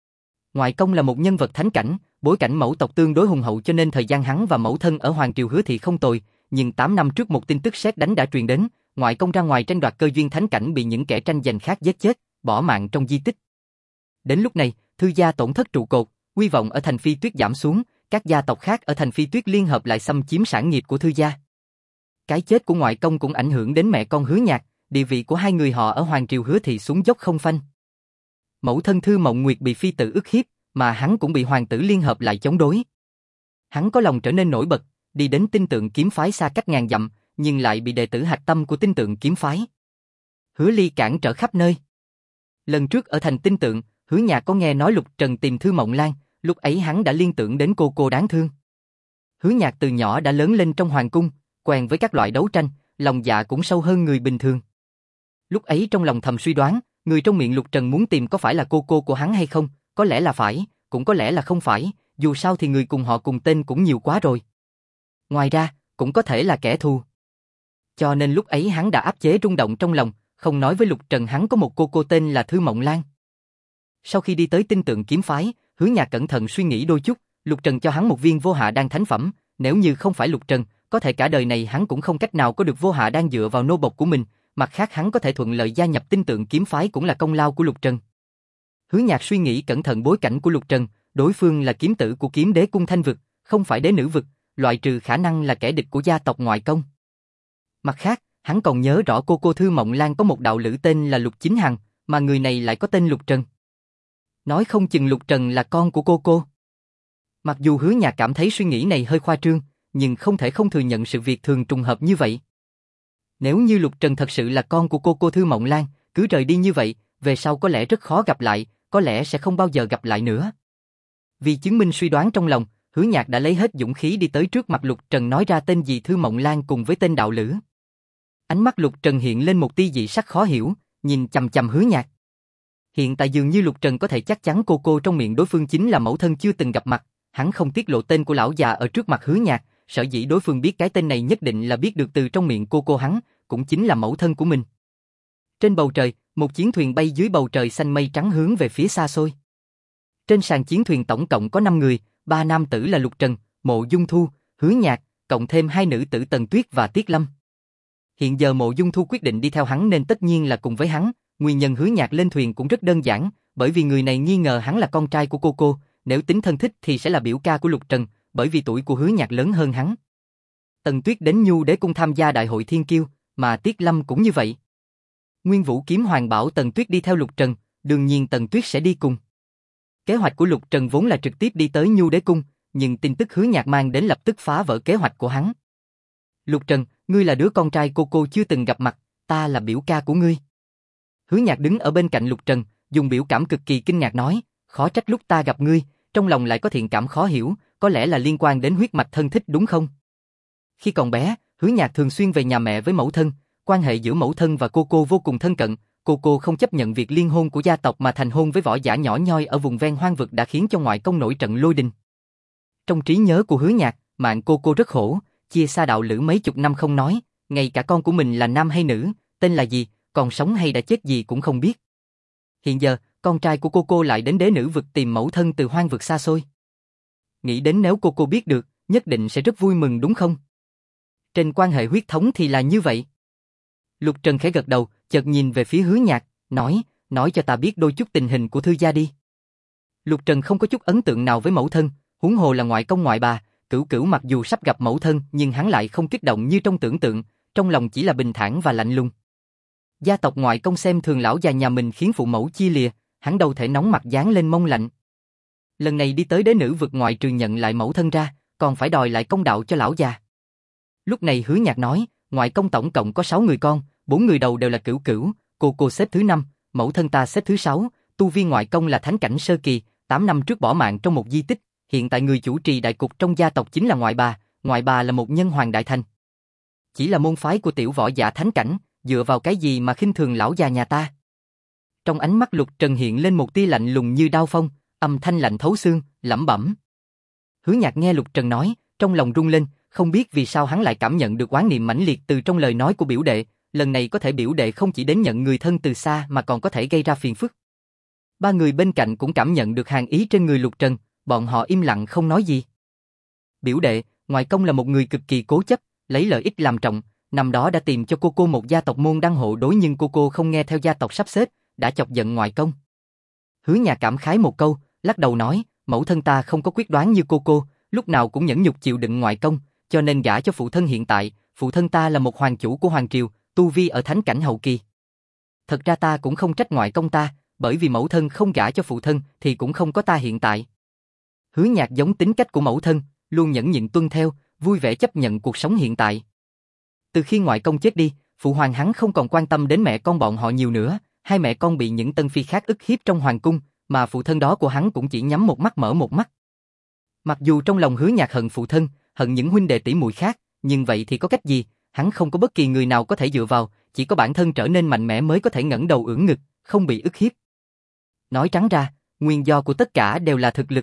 Ngoại công là một nhân vật thánh cảnh, bối cảnh mẫu tộc tương đối hùng hậu cho nên thời gian hắn và mẫu thân ở Hoàng Triều Hứa Thị không tồi, nhưng 8 năm trước một tin tức sét đánh đã truyền đến, ngoại công ra ngoài tranh đoạt cơ duyên thánh cảnh bị những kẻ tranh giành khác giết chết, bỏ mạng trong di tích. Đến lúc này, Thư gia tổn thất trụ cột, uy vọng ở thành Phi Tuyết giảm xuống, các gia tộc khác ở thành Phi Tuyết liên hợp lại xâm chiếm sản nghiệp của Thư gia. Cái chết của ngoại công cũng ảnh hưởng đến mẹ con Hứa Nhạc, địa vị của hai người họ ở Hoàng Triều Hứa Thị xuống dốc không phanh. Mẫu thân Thư Mộng Nguyệt bị phi tử ức hiếp, mà hắn cũng bị hoàng tử liên hợp lại chống đối. Hắn có lòng trở nên nổi bật, đi đến Tinh Tượng kiếm phái xa cách ngàn dặm, nhưng lại bị đệ tử hạch tâm của Tinh Tượng kiếm phái Hứa Ly cản trở khắp nơi. Lần trước ở thành Tinh Tượng, Hứa Nhạc có nghe nói Lục Trần tìm Thư Mộng Lan, lúc ấy hắn đã liên tưởng đến cô đáng thương. Hứa Nhạc từ nhỏ đã lớn lên trong hoàng cung, quen với các loại đấu tranh, lòng dạ cũng sâu hơn người bình thường. Lúc ấy trong lòng thầm suy đoán, người trong miệng Lục Trần muốn tìm có phải là cô của hắn hay không, có lẽ là phải, cũng có lẽ là không phải, dù sao thì người cùng họ cùng tên cũng nhiều quá rồi. Ngoài ra, cũng có thể là kẻ thù. Cho nên lúc ấy hắn đã áp chế rung động trong lòng, không nói với Lục Trần hắn có một cô tên là Thư Mộng Lan. Sau khi đi tới Tinh Tượng kiếm phái, Hứa Nhạc cẩn thận suy nghĩ đôi chút, Lục Trần cho hắn một viên vô hạ đan thánh phẩm, nếu như không phải Lục Trần, có thể cả đời này hắn cũng không cách nào có được vô hạ đan dựa vào nô bộc của mình, mặt khác hắn có thể thuận lợi gia nhập Tinh Tượng kiếm phái cũng là công lao của Lục Trần. Hứa Nhạc suy nghĩ cẩn thận bối cảnh của Lục Trần, đối phương là kiếm tử của Kiếm Đế cung Thanh vực, không phải đế nữ vực, loại trừ khả năng là kẻ địch của gia tộc ngoại công. Mặt khác, hắn còn nhớ rõ cô Thư Mộng Lan có một đạo lữ tên là Lục Chính Hằng, mà người này lại có tên Lục Trần. Nói không chừng Lục Trần là con của cô. Mặc dù Hứa Nhạc cảm thấy suy nghĩ này hơi khoa trương, nhưng không thể không thừa nhận sự việc thường trùng hợp như vậy. Nếu như Lục Trần thật sự là con của cô Thư Mộng Lan, cứ rời đi như vậy, về sau có lẽ rất khó gặp lại, có lẽ sẽ không bao giờ gặp lại nữa. Vì chứng minh suy đoán trong lòng, Hứa Nhạc đã lấy hết dũng khí đi tới trước mặt Lục Trần nói ra tên gì Thư Mộng Lan cùng với tên đạo lữ. Ánh mắt Lục Trần hiện lên một tia dị sắc khó hiểu, nhìn chằm chằm Hứa Nhạc. Hiện tại dường như Lục Trần có thể chắc chắn cô trong miệng đối phương chính là mẫu thân chưa từng gặp mặt, hắn không tiết lộ tên của lão già ở trước mặt Hứa Nhạc, sở dĩ đối phương biết cái tên này nhất định là biết được từ trong miệng cô hắn, cũng chính là mẫu thân của mình. Trên bầu trời, một chiến thuyền bay dưới bầu trời xanh mây trắng hướng về phía xa xôi. Trên sàn chiến thuyền tổng cộng có 5 người, 3 nam tử là Lục Trần, Mộ Dung Thu, Hứa Nhạc, cộng thêm 2 nữ tử Tần Tuyết và Tiết Lâm. Hiện giờ Mộ Dung Thu quyết định đi theo hắn nên tất nhiên là cùng với hắn, nguyên nhân Hứa Nhạc lên thuyền cũng rất đơn giản, bởi vì người này nghi ngờ hắn là con trai của cô, nếu tính thân thích thì sẽ là biểu ca của Lục Trần, bởi vì tuổi của Hứa Nhạc lớn hơn hắn. Tần Tuyết đến Nhu Đế cung tham gia đại hội Thiên Kiêu, mà Tiết Lâm cũng như vậy. Nguyên Vũ Kiếm Hoàng bảo Tần Tuyết đi theo Lục Trần, đương nhiên Tần Tuyết sẽ đi cùng. Kế hoạch của Lục Trần vốn là trực tiếp đi tới Nhu Đế cung, nhưng tin tức Hứa Nhạc mang đến lập tức phá vỡ kế hoạch của hắn. Lục Trần, ngươi là đứa con trai cô chưa từng gặp mặt, ta là biểu ca của ngươi. Hứa Nhạc đứng ở bên cạnh Lục Trần, dùng biểu cảm cực kỳ kinh ngạc nói, khó trách lúc ta gặp ngươi, trong lòng lại có thiện cảm khó hiểu, có lẽ là liên quan đến huyết mạch thân thích đúng không? Khi còn bé, Hứa Nhạc thường xuyên về nhà mẹ với mẫu thân, quan hệ giữa mẫu thân và cô vô cùng thân cận, cô không chấp nhận việc liên hôn của gia tộc mà thành hôn với võ giả nhỏ nhoi ở vùng ven hoang vực đã khiến cho ngoại công nổi trận lôi đình. Trong trí nhớ của Hứa Nhạc, mạng cô rất khổ, chia xa đạo lữ mấy chục năm không nói, ngay cả con của mình là nam hay nữ, tên là gì, còn sống hay đã chết gì cũng không biết. Hiện giờ, con trai của cô lại đến đế nữ vực tìm mẫu thân từ hoang vực xa xôi. Nghĩ đến nếu cô biết được, nhất định sẽ rất vui mừng đúng không? Trên quan hệ huyết thống thì là như vậy. Lục Trần khẽ gật đầu, chợt nhìn về phía Hứa Nhạc, nói cho ta biết đôi chút tình hình của Thư gia đi. Lục Trần không có chút ấn tượng nào với mẫu thân, huống hồ là ngoại công ngoại bà, Cửu Cửu mặc dù sắp gặp mẫu thân nhưng hắn lại không kích động như trong tưởng tượng, trong lòng chỉ là bình thản và lạnh lùng. Gia tộc ngoại công xem thường lão già nhà mình khiến phụ mẫu chia lìa, hắn đâu thể nóng mặt dán lên mông lạnh. Lần này đi tới đế nữ vực ngoại trừ nhận lại mẫu thân ra, còn phải đòi lại công đạo cho lão già. Lúc này Hứa Nhạc nói, ngoại công tổng cộng có 6 người con, 4 người đầu đều là Cửu Cửu, cô xếp thứ 5, mẫu thân ta xếp thứ 6, tu vi ngoại công là thánh cảnh sơ kỳ, 8 năm trước bỏ mạng trong một di tích, hiện tại người chủ trì đại cục trong gia tộc chính là ngoại bà là một nhân hoàng đại thành. Chỉ là môn phái của tiểu võ giả thánh cảnh, dựa vào cái gì mà khinh thường lão già nhà ta? Trong ánh mắt Lục Trần hiện lên một tia lạnh lùng như đao phong, âm thanh lạnh thấu xương, lẩm bẩm. Hứa Nhạc nghe Lục Trần nói, trong lòng rung lên, không biết vì sao hắn lại cảm nhận được oán niệm mãnh liệt từ trong lời nói của biểu đệ, lần này có thể biểu đệ không chỉ đến nhận người thân từ xa mà còn có thể gây ra phiền phức. Ba người bên cạnh cũng cảm nhận được hàn ý trên người Lục Trần, bọn họ im lặng không nói gì. Biểu đệ, ngoại công là một người cực kỳ cố chấp, lấy lợi ích làm trọng, năm đó đã tìm cho cô một gia tộc môn đăng hộ đối nhưng cô không nghe theo gia tộc sắp xếp, đã chọc giận ngoại công. Hứa Nhạc cảm khái một câu, lắc đầu nói, mẫu thân ta không có quyết đoán như cô, lúc nào cũng nhẫn nhục chịu đựng ngoại công, cho nên gả cho phụ thân hiện tại, phụ thân ta là một hoàng chủ của hoàng triều, tu vi ở thánh cảnh hậu kỳ. Thật ra ta cũng không trách ngoại công ta, bởi vì mẫu thân không gả cho phụ thân thì cũng không có ta hiện tại. Hứa Nhạc giống tính cách của mẫu thân, luôn nhẫn nhịn tuân theo, vui vẻ chấp nhận cuộc sống hiện tại. Từ khi ngoại công chết đi, phụ hoàng hắn không còn quan tâm đến mẹ con bọn họ nhiều nữa, hai mẹ con bị những tân phi khác ức hiếp trong hoàng cung, mà phụ thân đó của hắn cũng chỉ nhắm một mắt mở một mắt. Mặc dù trong lòng Hứa Nhạc hận phụ thân, hận những huynh đệ tỷ muội khác, nhưng vậy thì có cách gì, hắn không có bất kỳ người nào có thể dựa vào, chỉ có bản thân trở nên mạnh mẽ mới có thể ngẩng đầu ưỡn ngực, không bị ức hiếp. Nói trắng ra, nguyên do của tất cả đều là thực lực.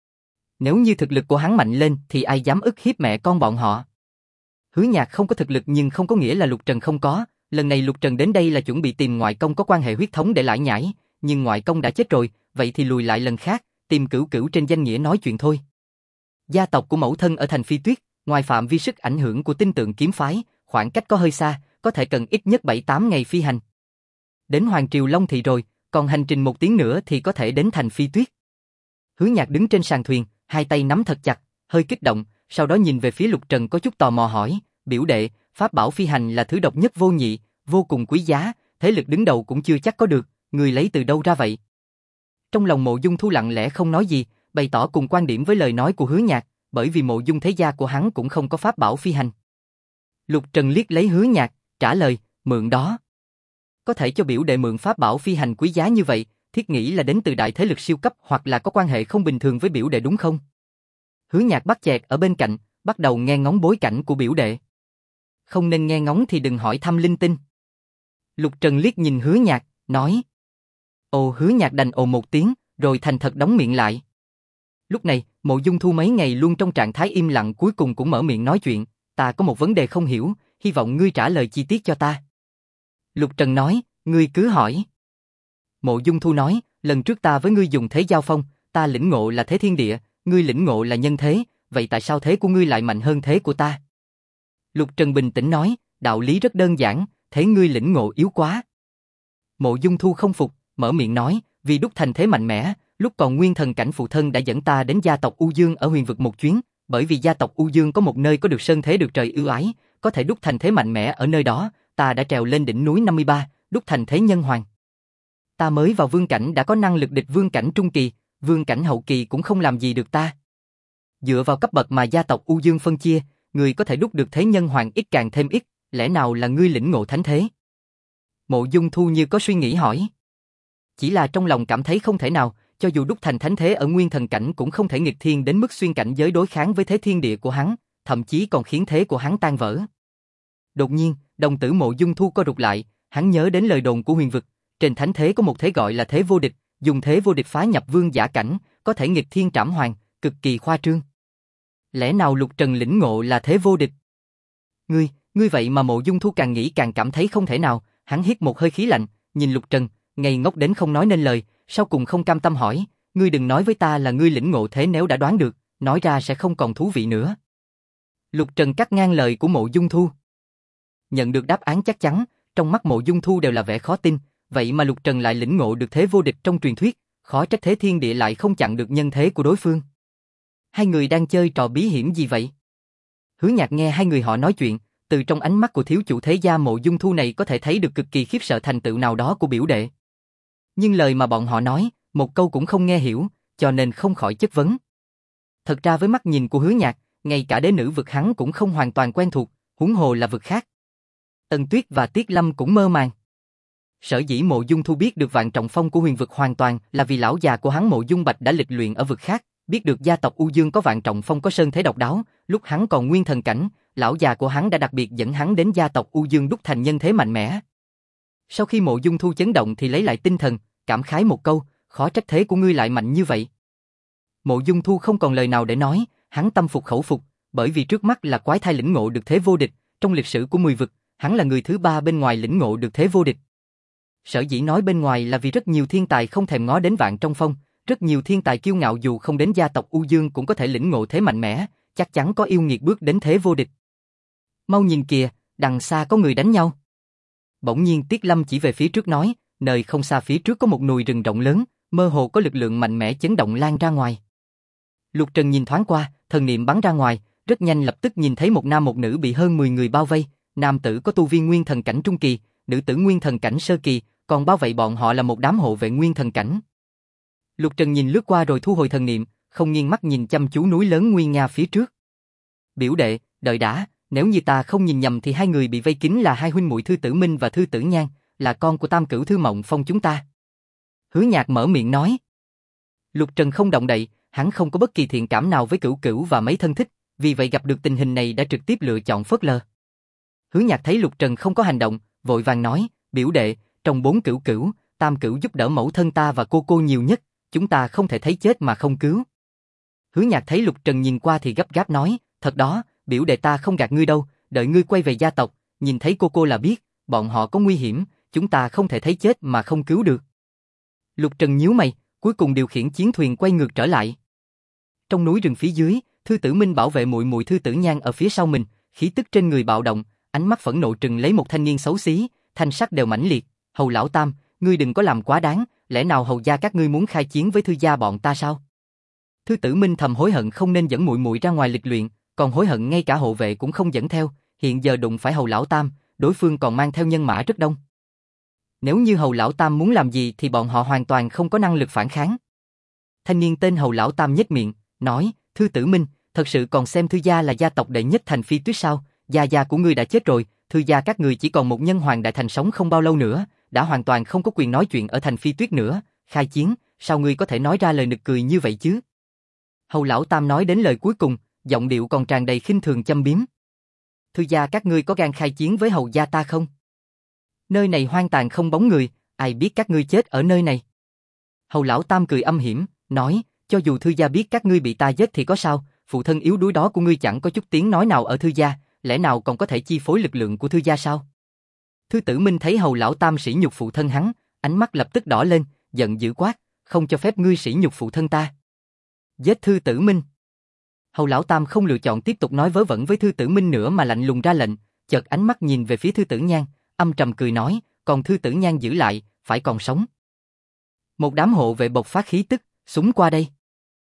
Nếu như thực lực của hắn mạnh lên thì ai dám ức hiếp mẹ con bọn họ. Hứa Nhạc không có thực lực nhưng không có nghĩa là Lục Trần không có, lần này Lục Trần đến đây là chuẩn bị tìm ngoại công có quan hệ huyết thống để lải nhải, nhưng ngoại công đã chết rồi, vậy thì lùi lại lần khác, tìm Cửu Cửu trên danh nghĩa nói chuyện thôi. Gia tộc của mẫu thân ở thành Phi Tuyết, ngoài phạm vi sức ảnh hưởng của tinh tượng kiếm phái, khoảng cách có hơi xa, có thể cần ít nhất 7-8 ngày phi hành. Đến Hoàng Triều Long Thị rồi, còn hành trình 1 tiếng nữa thì có thể đến thành Phi Tuyết. Hứa Nhạc đứng trên sàn thuyền, hai tay nắm thật chặt, hơi kích động, sau đó nhìn về phía Lục Trần có chút tò mò hỏi, biểu đệ, pháp bảo phi hành là thứ độc nhất vô nhị, vô cùng quý giá, thế lực đứng đầu cũng chưa chắc có được, người lấy từ đâu ra vậy? Trong lòng Mộ Dung Thu lặng lẽ không nói gì, bày tỏ cùng quan điểm với lời nói của Hứa Nhạc, bởi vì Mộ Dung thế gia của hắn cũng không có pháp bảo phi hành. Lục Trần liếc lấy Hứa Nhạc, trả lời, mượn đó. Có thể cho biểu đệ mượn pháp bảo phi hành quý giá như vậy, thiết nghĩ là đến từ đại thế lực siêu cấp hoặc là có quan hệ không bình thường với biểu đệ đúng không? Hứa Nhạc bắt chẹt ở bên cạnh, bắt đầu nghe ngóng bối cảnh của biểu đệ. Không nên nghe ngóng thì đừng hỏi thăm linh tinh. Lục Trần liếc nhìn Hứa Nhạc, nói. Ồ, Hứa Nhạc đành ồ một tiếng, rồi thành thật đóng miệng lại. Lúc này, Mộ Dung Thu mấy ngày luôn trong trạng thái im lặng cuối cùng cũng mở miệng nói chuyện, ta có một vấn đề không hiểu, hy vọng ngươi trả lời chi tiết cho ta. Lục Trần nói, ngươi cứ hỏi. Mộ Dung Thu nói, lần trước ta với ngươi dùng thế giao phong, ta lĩnh ngộ là thế thiên địa, ngươi lĩnh ngộ là nhân thế, vậy tại sao thế của ngươi lại mạnh hơn thế của ta? Lục Trần bình tĩnh nói, đạo lý rất đơn giản, thế ngươi lĩnh ngộ yếu quá. Mộ Dung Thu không phục, mở miệng nói, vì đúc thành thế mạnh mẽ, lúc còn nguyên thần cảnh phụ thân đã dẫn ta đến gia tộc U Dương ở huyền vực một chuyến, bởi vì gia tộc U Dương có một nơi có được sơn thế được trời ưu ái, có thể đúc thành thế mạnh mẽ ở nơi đó, ta đã trèo lên đỉnh núi 53, đúc thành thế nhân hoàng. Ta mới vào vương cảnh đã có năng lực địch vương cảnh trung kỳ, vương cảnh hậu kỳ cũng không làm gì được ta. Dựa vào cấp bậc mà gia tộc U Dương phân chia, người có thể đúc được thế nhân hoàng ít càng thêm ít, lẽ nào là ngươi lĩnh ngộ thánh thế? Mộ Dung Thu như có suy nghĩ hỏi. Chỉ là trong lòng cảm thấy không thể nào, cho dù đúc thành thánh thế ở nguyên thần cảnh cũng không thể nghịch thiên đến mức xuyên cảnh giới đối kháng với thế thiên địa của hắn, thậm chí còn khiến thế của hắn tan vỡ. Đột nhiên, đồng tử Mộ Dung Thu co rụt lại, hắn nhớ đến lời đồn của huyền vực, trên thánh thế có một thế gọi là thế vô địch, dùng thế vô địch phá nhập vương giả cảnh, có thể nghịch thiên trảm hoàng, cực kỳ khoa trương. Lẽ nào Lục Trần lĩnh ngộ là thế vô địch? Ngươi vậy mà Mộ Dung Thu càng nghĩ càng cảm thấy không thể nào, hắn hít một hơi khí lạnh, nhìn Lục Trần, ngây ngốc đến không nói nên lời, sau cùng không cam tâm hỏi, ngươi đừng nói với ta là ngươi lĩnh ngộ thế, nếu đã đoán được, nói ra sẽ không còn thú vị nữa. Lục Trần cắt ngang lời của Mộ Dung Thu. Nhận được đáp án chắc chắn, trong mắt Mộ Dung Thu đều là vẻ khó tin, vậy mà Lục Trần lại lĩnh ngộ được thế vô địch trong truyền thuyết, khó trách thế thiên địa lại không chặn được nhân thế của đối phương. Hai người đang chơi trò bí hiểm gì vậy? Hứa Nhạc nghe hai người họ nói chuyện, từ trong ánh mắt của thiếu chủ thế gia Mộ Dung Thu này có thể thấy được cực kỳ khiếp sợ thành tựu nào đó của biểu đệ. Nhưng lời mà bọn họ nói, một câu cũng không nghe hiểu, cho nên không khỏi chất vấn. Thật ra với mắt nhìn của Hứa Nhạc, ngay cả đế nữ vực hắn cũng không hoàn toàn quen thuộc, huống hồ là vực khác. Tần Tuyết và Tiết Lâm cũng mơ màng. Sở dĩ Mộ Dung Thu biết được vạn trọng phong của huyền vực hoàn toàn là vì lão già của hắn Mộ Dung Bạch đã lịch luyện ở vực khác, biết được gia tộc U Dương có vạn trọng phong có sơn thế độc đáo, lúc hắn còn nguyên thần cảnh, lão già của hắn đã đặc biệt dẫn hắn đến gia tộc U Dương đúc thành nhân thế mạnh mẽ. Sau khi Mộ Dung Thu chấn động thì lấy lại tinh thần, cảm khái một câu, khó trách thế của ngươi lại mạnh như vậy. Mộ Dung Thu không còn lời nào để nói, hắn tâm phục khẩu phục, bởi vì trước mắt là quái thai lĩnh ngộ được thế vô địch, trong lịch sử của 10 vực, hắn là người thứ 3 bên ngoài lĩnh ngộ được thế vô địch. Sở dĩ nói bên ngoài là vì rất nhiều thiên tài không thèm ngó đến vạn trong phong, rất nhiều thiên tài kiêu ngạo dù không đến gia tộc U Dương cũng có thể lĩnh ngộ thế mạnh mẽ, chắc chắn có yêu nghiệt bước đến thế vô địch. Mau nhìn kìa, đằng xa có người đánh nhau. Bỗng nhiên Tiết Lâm chỉ về phía trước nói, nơi không xa phía trước có một núi rừng rộng lớn, mơ hồ có lực lượng mạnh mẽ chấn động lan ra ngoài. Lục Trần nhìn thoáng qua, thần niệm bắn ra ngoài, rất nhanh lập tức nhìn thấy một nam một nữ bị hơn 10 người bao vây, nam tử có tu vi nguyên thần cảnh trung kỳ, nữ tử nguyên thần cảnh sơ kỳ, còn bao vây bọn họ là một đám hộ vệ nguyên thần cảnh. Lục Trần nhìn lướt qua rồi thu hồi thần niệm, không nghiêng mắt nhìn chăm chú núi lớn nguy nga phía trước. Biểu đệ, đợi đã, nếu như ta không nhìn nhầm thì hai người bị vây kín là hai huynh muội Thư Tử Minh và Thư Tử Nhan, là con của Tam Cửu Thư Mộng Phong chúng ta. Hứa Nhạc mở miệng nói. Lục Trần không động đậy, hắn không có bất kỳ thiện cảm nào với Cửu Cửu và mấy thân thích, vì vậy gặp được tình hình này đã trực tiếp lựa chọn phớt lờ. Hứa Nhạc thấy Lục Trần không có hành động, vội vàng nói, biểu đệ, trong 4 Cửu Cửu, Tam Cửu giúp đỡ mẫu thân ta và cô nhiều nhất, chúng ta không thể thấy chết mà không cứu. Hứa Nhạc thấy Lục Trần nhìn qua thì gấp gáp nói, thật đó, biểu đệ ta không gạt ngươi đâu, đợi ngươi quay về gia tộc, nhìn thấy cô là biết, bọn họ có nguy hiểm, chúng ta không thể thấy chết mà không cứu được. Lục Trần nhíu mày, cuối cùng điều khiển chiến thuyền quay ngược trở lại. Trong núi rừng phía dưới, Thư Tử Minh bảo vệ muội muội Thư Tử Nhan ở phía sau mình, khí tức trên người bạo động, ánh mắt phẫn nộ trừng lấy một thanh niên xấu xí, thanh sắc đều mãnh liệt, "Hầu lão tam, ngươi đừng có làm quá đáng, lẽ nào hầu gia các ngươi muốn khai chiến với Thư gia bọn ta sao?" Thư Tử Minh thầm hối hận không nên dẫn muội muội ra ngoài lịch luyện, còn hối hận ngay cả hộ vệ cũng không dẫn theo, hiện giờ đụng phải Hầu lão tam, đối phương còn mang theo nhân mã rất đông. Nếu như Hầu lão tam muốn làm gì thì bọn họ hoàn toàn không có năng lực phản kháng. Thanh niên tên Hầu lão tam nhếch miệng, nói, Thư Tử Minh, thật sự còn xem Thư gia là gia tộc đệ nhất thành Phi Tuyết sao? Gia của ngươi đã chết rồi, Thư gia các ngươi chỉ còn một nhân hoàng đại thành sống không bao lâu nữa, đã hoàn toàn không có quyền nói chuyện ở thành Phi Tuyết nữa, khai chiến, sao ngươi có thể nói ra lời nực cười như vậy chứ? Hầu lão tam nói đến lời cuối cùng, giọng điệu còn tràn đầy khinh thường châm biếm. Thư gia các ngươi có gan khai chiến với hầu gia ta không? Nơi này hoang tàn không bóng người, ai biết các ngươi chết ở nơi này? Hầu lão tam cười âm hiểm, nói, cho dù Thư gia biết các ngươi bị ta giết thì có sao, phụ thân yếu đuối đó của ngươi chẳng có chút tiếng nói nào ở Thư gia, lẽ nào còn có thể chi phối lực lượng của Thư gia sao? Thư Tử Minh thấy Hầu lão tam sỉ nhục phụ thân hắn, ánh mắt lập tức đỏ lên, giận dữ quát, không cho phép ngươi sỉ nhục phụ thân ta. Giết Thư Tử Minh. Hầu lão tam không lựa chọn tiếp tục nói vớ vẩn với Thư Tử Minh nữa mà lạnh lùng ra lệnh, chợt ánh mắt nhìn về phía Thư Tử Nhan, âm trầm cười nói, còn Thư Tử Nhan giữ lại, phải còn sống. Một đám hộ vệ bộc phát khí tức, súng qua đây.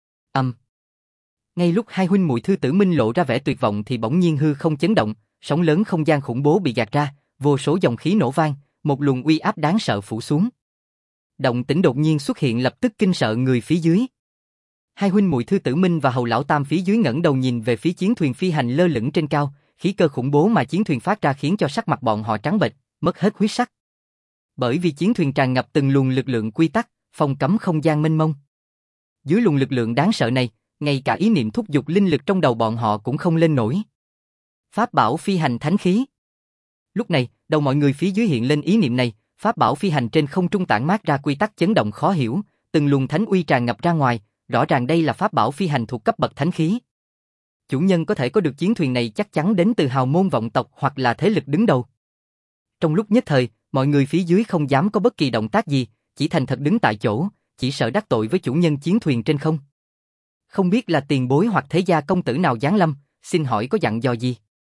Ngay lúc hai huynh muội Thư Tử Minh lộ ra vẻ tuyệt vọng thì bỗng nhiên hư không chấn động, sóng lớn không gian khủng bố bị gạt ra, vô số dòng khí nổ vang, một luồng uy áp đáng sợ phủ xuống. Động tĩnh đột nhiên xuất hiện lập tức kinh sợ người phía dưới. Hai huynh muội Thư Tử Minh và Hầu lão tam phía dưới ngẩng đầu nhìn về phía chiến thuyền phi hành lơ lửng trên cao, khí cơ khủng bố mà chiến thuyền phát ra khiến cho sắc mặt bọn họ trắng bệch, mất hết huyết sắc. Bởi vì chiến thuyền tràn ngập từng luồng lực lượng quy tắc, phong cấm không gian mênh mông. Dưới luồng lực lượng đáng sợ này, ngay cả ý niệm thúc giục linh lực trong đầu bọn họ cũng không lên nổi. Pháp bảo phi hành thánh khí. Lúc này, đầu mọi người phía dưới hiện lên ý niệm này, pháp bảo phi hành trên không trung tản mát ra quy tắc chấn động khó hiểu, từng luồng thánh uy tràn ngập ra ngoài, rõ ràng đây là pháp bảo phi hành thuộc cấp bậc thánh khí. Chủ nhân có thể có được chiến thuyền này chắc chắn đến từ hào môn vọng tộc hoặc là thế lực đứng đầu. Trong lúc nhất thời, mọi người phía dưới không dám có bất kỳ động tác gì, chỉ thành thật đứng tại chỗ, chỉ sợ đắc tội với chủ nhân chiến thuyền trên không. Không biết là tiền bối hoặc thế gia công tử nào giáng lâm, xin hỏi có dặn dò gì?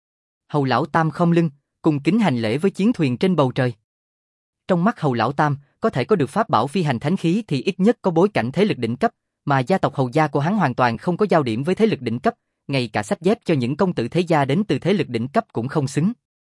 Hầu lão tam khom lưng, cùng kính hành lễ với chiến thuyền trên bầu trời. Trong mắt Hầu lão tam, có thể có được pháp bảo phi hành thánh khí thì ít nhất có bối cảnh thế lực đỉnh cấp, mà gia tộc Hầu gia của hắn hoàn toàn không có giao điểm với thế lực đỉnh cấp, ngay cả sách dép cho những công tử thế gia đến từ thế lực đỉnh cấp cũng không xứng.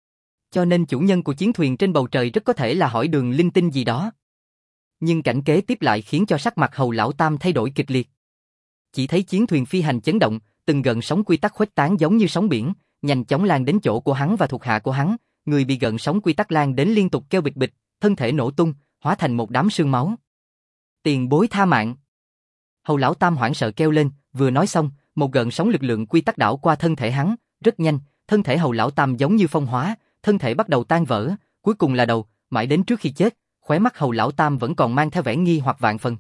Cho nên chủ nhân của chiến thuyền trên bầu trời rất có thể là hỏi đường linh tinh gì đó. Nhưng cảnh kế tiếp lại khiến cho sắc mặt Hầu lão tam thay đổi kịch liệt. Chỉ thấy chiến thuyền phi hành chấn động, từng gợn sóng quy tắc khuếch tán giống như sóng biển, nhanh chóng lan đến chỗ của hắn và thuộc hạ của hắn, người bị gợn sóng quy tắc lan đến liên tục kêu bịch bịch, thân thể nổ tung, hóa thành một đám sương máu. Tiền bối tha mạng. Hầu lão tam hoảng sợ kêu lên, vừa nói xong, một gợn sóng lực lượng quy tắc đảo qua thân thể hắn, rất nhanh, thân thể Hầu lão tam giống như phong hóa, thân thể bắt đầu tan vỡ, cuối cùng là đầu, mãi đến trước khi chết, khóe mắt Hầu lão tam vẫn còn mang theo vẻ nghi hoặc vạn phần.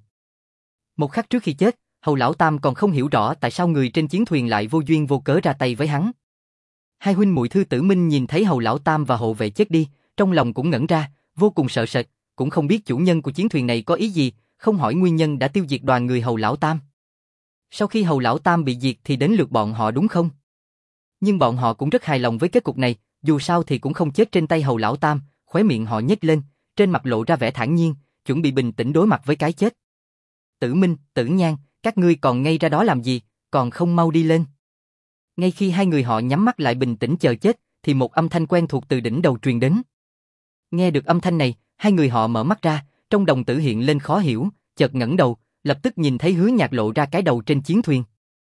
Một khắc trước khi chết, Hầu lão tam còn không hiểu rõ tại sao người trên chiến thuyền lại vô duyên vô cớ ra tay với hắn. Hai huynh muội Thư Tử Minh nhìn thấy Hầu lão tam và hộ vệ chết đi, trong lòng cũng ngẩn ra, vô cùng sợ sệt, cũng không biết chủ nhân của chiến thuyền này có ý gì, không hỏi nguyên nhân đã tiêu diệt đoàn người Hầu lão tam. Sau khi Hầu lão tam bị diệt thì đến lượt bọn họ đúng không? Nhưng bọn họ cũng rất hài lòng với kết cục này, dù sao thì cũng không chết trên tay Hầu lão tam, khóe miệng họ nhếch lên, trên mặt lộ ra vẻ thản nhiên, chuẩn bị bình tĩnh đối mặt với cái chết. Tử Minh, Tử Nhan, các ngươi còn ngây ra đó làm gì, còn không mau đi lên. Ngay khi hai người họ nhắm mắt lại bình tĩnh chờ chết, thì một âm thanh quen thuộc từ đỉnh đầu truyền đến. Nghe được âm thanh này, hai người họ mở mắt ra, trong đồng tử hiện lên khó hiểu, chợt ngẩng đầu, lập tức nhìn thấy Hứa Nhạc lộ ra cái đầu trên chiến thuyền.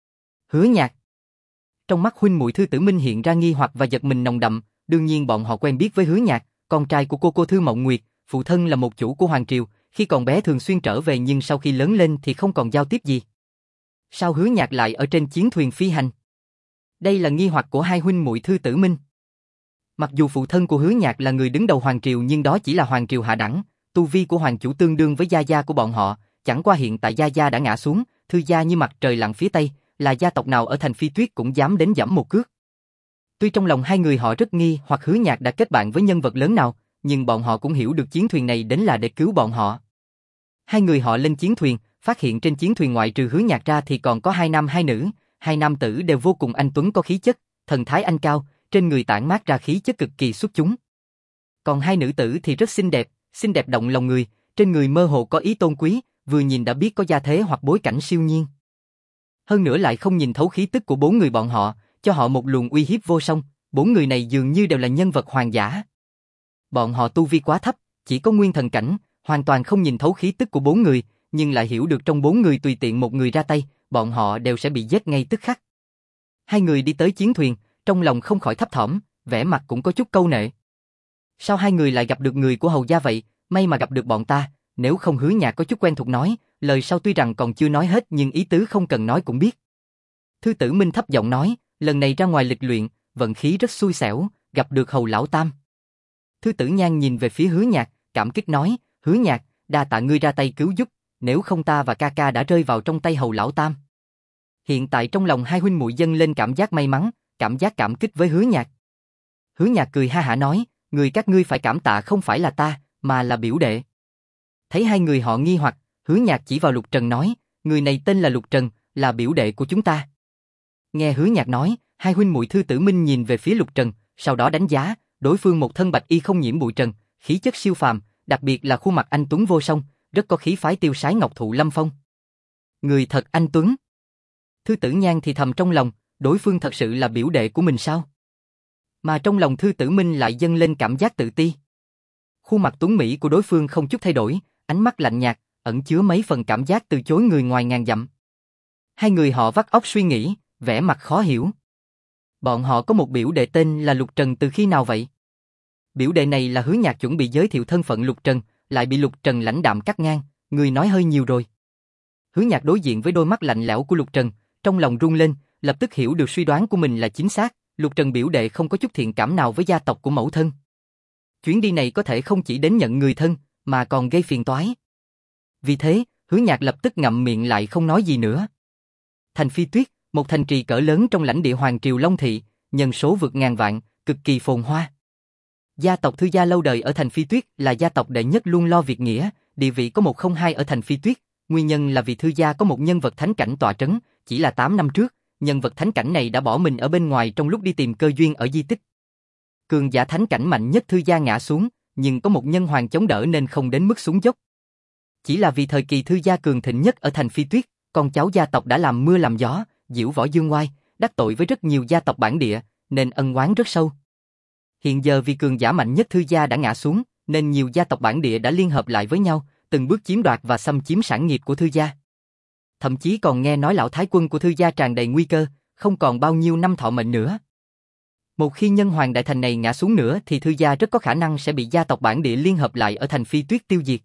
Hứa Nhạc. Trong mắt huynh muội Thư Tử Minh hiện ra nghi hoặc và giật mình nồng đậm, đương nhiên bọn họ quen biết với Hứa Nhạc, con trai của cô Thư Mộng Nguyệt, phụ thân là một chủ của hoàng triều, khi còn bé thường xuyên trở về nhưng sau khi lớn lên thì không còn giao tiếp gì. Sao Hứa Nhạc lại ở trên chiến thuyền phi hành? Đây là nghi hoặc của hai huynh muội Thư Tử Minh. Mặc dù phụ thân của Hứa Nhạc là người đứng đầu hoàng triều nhưng đó chỉ là hoàng triều hạ đẳng, tu vi của hoàng chủ tương đương với gia gia của bọn họ, chẳng qua hiện tại gia gia đã ngã xuống, Thư gia như mặt trời lặn phía tây, là gia tộc nào ở thành Phi Tuyết cũng dám đến giẫm một cước. Tuy trong lòng hai người họ rất nghi hoặc Hứa Nhạc đã kết bạn với nhân vật lớn nào, nhưng bọn họ cũng hiểu được chiến thuyền này đến là để cứu bọn họ. Hai người họ lên chiến thuyền, phát hiện trên chiến thuyền ngoại trừ Hứa Nhạc ra thì còn có hai nam hai nữ, hai nam tử đều vô cùng anh tuấn có khí chất, thần thái anh cao, trên người tản mát ra khí chất cực kỳ xuất chúng. Còn hai nữ tử thì rất xinh đẹp động lòng người, trên người mơ hồ có ý tôn quý, vừa nhìn đã biết có gia thế hoặc bối cảnh siêu nhiên. Hơn nữa lại không nhìn thấu khí tức của bốn người bọn họ, cho họ một luồng uy hiếp vô song, bốn người này dường như đều là nhân vật hoàng giả. Bọn họ tu vi quá thấp, chỉ có nguyên thần cảnh, hoàn toàn không nhìn thấu khí tức của bốn người, nhưng lại hiểu được trong bốn người tùy tiện một người ra tay, bọn họ đều sẽ bị giết ngay tức khắc. Hai người đi tới chiến thuyền, trong lòng không khỏi thấp thỏm, vẻ mặt cũng có chút câu nệ. Sao hai người lại gặp được người của Hầu gia vậy, may mà gặp được bọn ta, nếu không Hứa Nhạc có chút quen thuộc nói, lời sau tuy rằng còn chưa nói hết nhưng ý tứ không cần nói cũng biết. Thư Tử Minh thấp giọng nói, lần này ra ngoài lịch luyện, vận khí rất xui xẻo, gặp được Hầu lão tam. Thư Tử Nhan nhìn về phía Hứa Nhạc, cảm kích nói, Hứa Nhạc, đa tạ ngươi ra tay cứu giúp, nếu không ta và ca ca đã rơi vào trong tay Hầu lão tam. Hiện tại trong lòng hai huynh muội dâng lên cảm giác may mắn, cảm giác cảm kích với Hứa Nhạc. Hứa Nhạc cười ha hả nói, người các ngươi phải cảm tạ không phải là ta, mà là biểu đệ. Thấy hai người họ nghi hoặc, Hứa Nhạc chỉ vào Lục Trần nói, người này tên là Lục Trần, là biểu đệ của chúng ta. Nghe Hứa Nhạc nói, hai huynh muội Thư Tử Minh nhìn về phía Lục Trần, sau đó đánh giá, đối phương một thân bạch y không nhiễm bụi trần, khí chất siêu phàm, đặc biệt là khuôn mặt anh tuấn vô song, rất có khí phái tiêu sái ngọc thụ lâm phong. Người thật anh tuấn. Thư Tử Nhan thì thầm trong lòng, đối phương thật sự là biểu đệ của mình sao? Mà trong lòng Thư Tử Minh lại dâng lên cảm giác tự ti. Khuôn mặt tuấn mỹ của đối phương không chút thay đổi, ánh mắt lạnh nhạt, ẩn chứa mấy phần cảm giác từ chối người ngoài ngàn dặm. Hai người họ vắt óc suy nghĩ, vẻ mặt khó hiểu. Bọn họ có một biểu đệ tên là Lục Trần từ khi nào vậy? Biểu đệ này là Hứa Nhạc chuẩn bị giới thiệu thân phận Lục Trần, lại bị Lục Trần lãnh đạm cắt ngang, người nói hơi nhiều rồi. Hứa Nhạc đối diện với đôi mắt lạnh lẽo của Lục Trần, trong lòng run lên, lập tức hiểu được suy đoán của mình là chính xác, Lục Trần biểu đệ không có chút thiện cảm nào với gia tộc của mẫu thân. Chuyến đi này có thể không chỉ đến nhận người thân, mà còn gây phiền toái. Vì thế, Hứa Nhạc lập tức ngậm miệng lại không nói gì nữa. Thành Phi Tuyết, một thành trì cỡ lớn trong lãnh địa Hoàng triều Long Thị, nhân số vượt ngàn vạn, cực kỳ phồn hoa. Gia tộc Thư gia lâu đời ở thành Phi Tuyết là gia tộc đệ nhất luôn lo việc nghĩa, địa vị có một không hai ở thành Phi Tuyết, nguyên nhân là vì Thư gia có một nhân vật thánh cảnh tọa trấn, chỉ là 8 năm trước, nhân vật thánh cảnh này đã bỏ mình ở bên ngoài trong lúc đi tìm cơ duyên ở di tích. Cường giả thánh cảnh mạnh nhất Thư gia ngã xuống, nhưng có một nhân hoàng chống đỡ nên không đến mức xuống dốc. Chỉ là vì thời kỳ Thư gia cường thịnh nhất ở thành Phi Tuyết, con cháu gia tộc đã làm mưa làm gió, diễu võ dương oai, đắc tội với rất nhiều gia tộc bản địa, nên ân oán rất sâu. Hiện giờ vì cường giả mạnh nhất Thư gia đã ngã xuống, nên nhiều gia tộc bản địa đã liên hợp lại với nhau, từng bước chiếm đoạt và xâm chiếm sản nghiệp của Thư gia. Thậm chí còn nghe nói lão thái quân của Thư gia tràn đầy nguy cơ, không còn bao nhiêu năm thọ mệnh nữa. Một khi nhân hoàng đại thành này ngã xuống nữa thì Thư gia rất có khả năng sẽ bị gia tộc bản địa liên hợp lại ở thành Phi Tuyết tiêu diệt.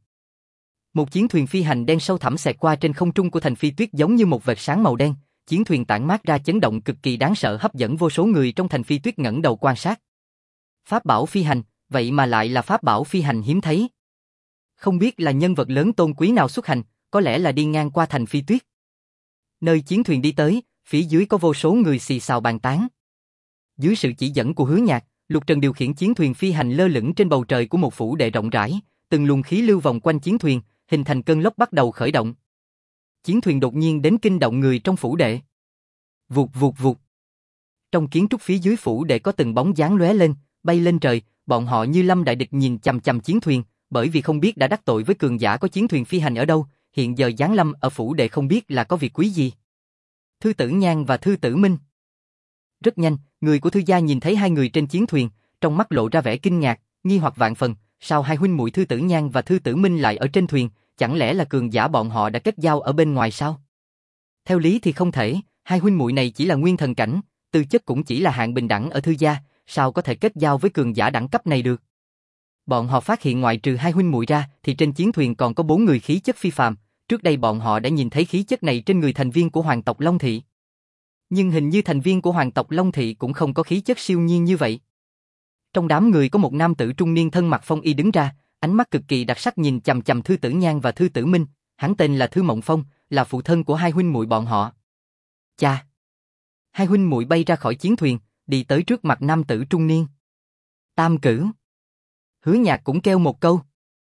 Một chiến thuyền phi hành đen sâu thẳm xẹt qua trên không trung của thành Phi Tuyết giống như một vệt sáng màu đen, chiến thuyền tản mát ra chấn động cực kỳ đáng sợ hấp dẫn vô số người trong thành Phi Tuyết ngẩng đầu quan sát. Pháp bảo phi hành, vậy mà lại là pháp bảo phi hành hiếm thấy. Không biết là nhân vật lớn tôn quý nào xuất hành, có lẽ là đi ngang qua thành Phi Tuyết. Nơi chiến thuyền đi tới, phía dưới có vô số người xì xào bàn tán. Dưới sự chỉ dẫn của Hứa Nhạc, Lục Trần điều khiển chiến thuyền phi hành lơ lửng trên bầu trời của một phủ đệ rộng rãi, từng luồng khí lưu vòng quanh chiến thuyền, hình thành cơn lốc bắt đầu khởi động. Chiến thuyền đột nhiên đến kinh động người trong phủ đệ. Vụt vụt vụt. Trong kiến trúc phía dưới phủ đệ có từng bóng dáng lóe lên, bay lên trời, bọn họ như lâm đại địch nhìn chằm chằm chiến thuyền, bởi vì không biết đã đắc tội với cường giả có chiến thuyền phi hành ở đâu, hiện giờ giáng lâm ở phủ đệ không biết là có việc quý gì. Thư Tử Nhan và Thư Tử Minh. Rất nhanh, người của Thư gia nhìn thấy hai người trên chiến thuyền, trong mắt lộ ra vẻ kinh ngạc, nghi hoặc vạn phần, sao hai huynh muội Thư Tử Nhan và Thư Tử Minh lại ở trên thuyền, chẳng lẽ là cường giả bọn họ đã kết giao ở bên ngoài sao? Theo lý thì không thể, hai huynh muội này chỉ là nguyên thần cảnh, tư chất cũng chỉ là hạng bình đẳng ở Thư gia, sao có thể kết giao với cường giả đẳng cấp này được? Bọn họ phát hiện ngoại trừ hai huynh muội ra thì trên chiến thuyền còn có 4 người khí chất phi phàm, trước đây bọn họ đã nhìn thấy khí chất này trên người thành viên của hoàng tộc Long Thị. Nhưng hình như thành viên của hoàng tộc Long Thị cũng không có khí chất siêu nhiên như vậy. Trong đám người có một nam tử trung niên thân mặc phong y đứng ra, ánh mắt cực kỳ đặc sắc nhìn chằm chằm Thư Tử Nhan và Thư Tử Minh, hắn tên là Thư Mộng Phong, là phụ thân của hai huynh muội bọn họ. Cha! Hai huynh muội bay ra khỏi chiến thuyền, đi tới trước mặt nam tử trung niên. Tam Cửu. Hứa Nhạc cũng kêu một câu.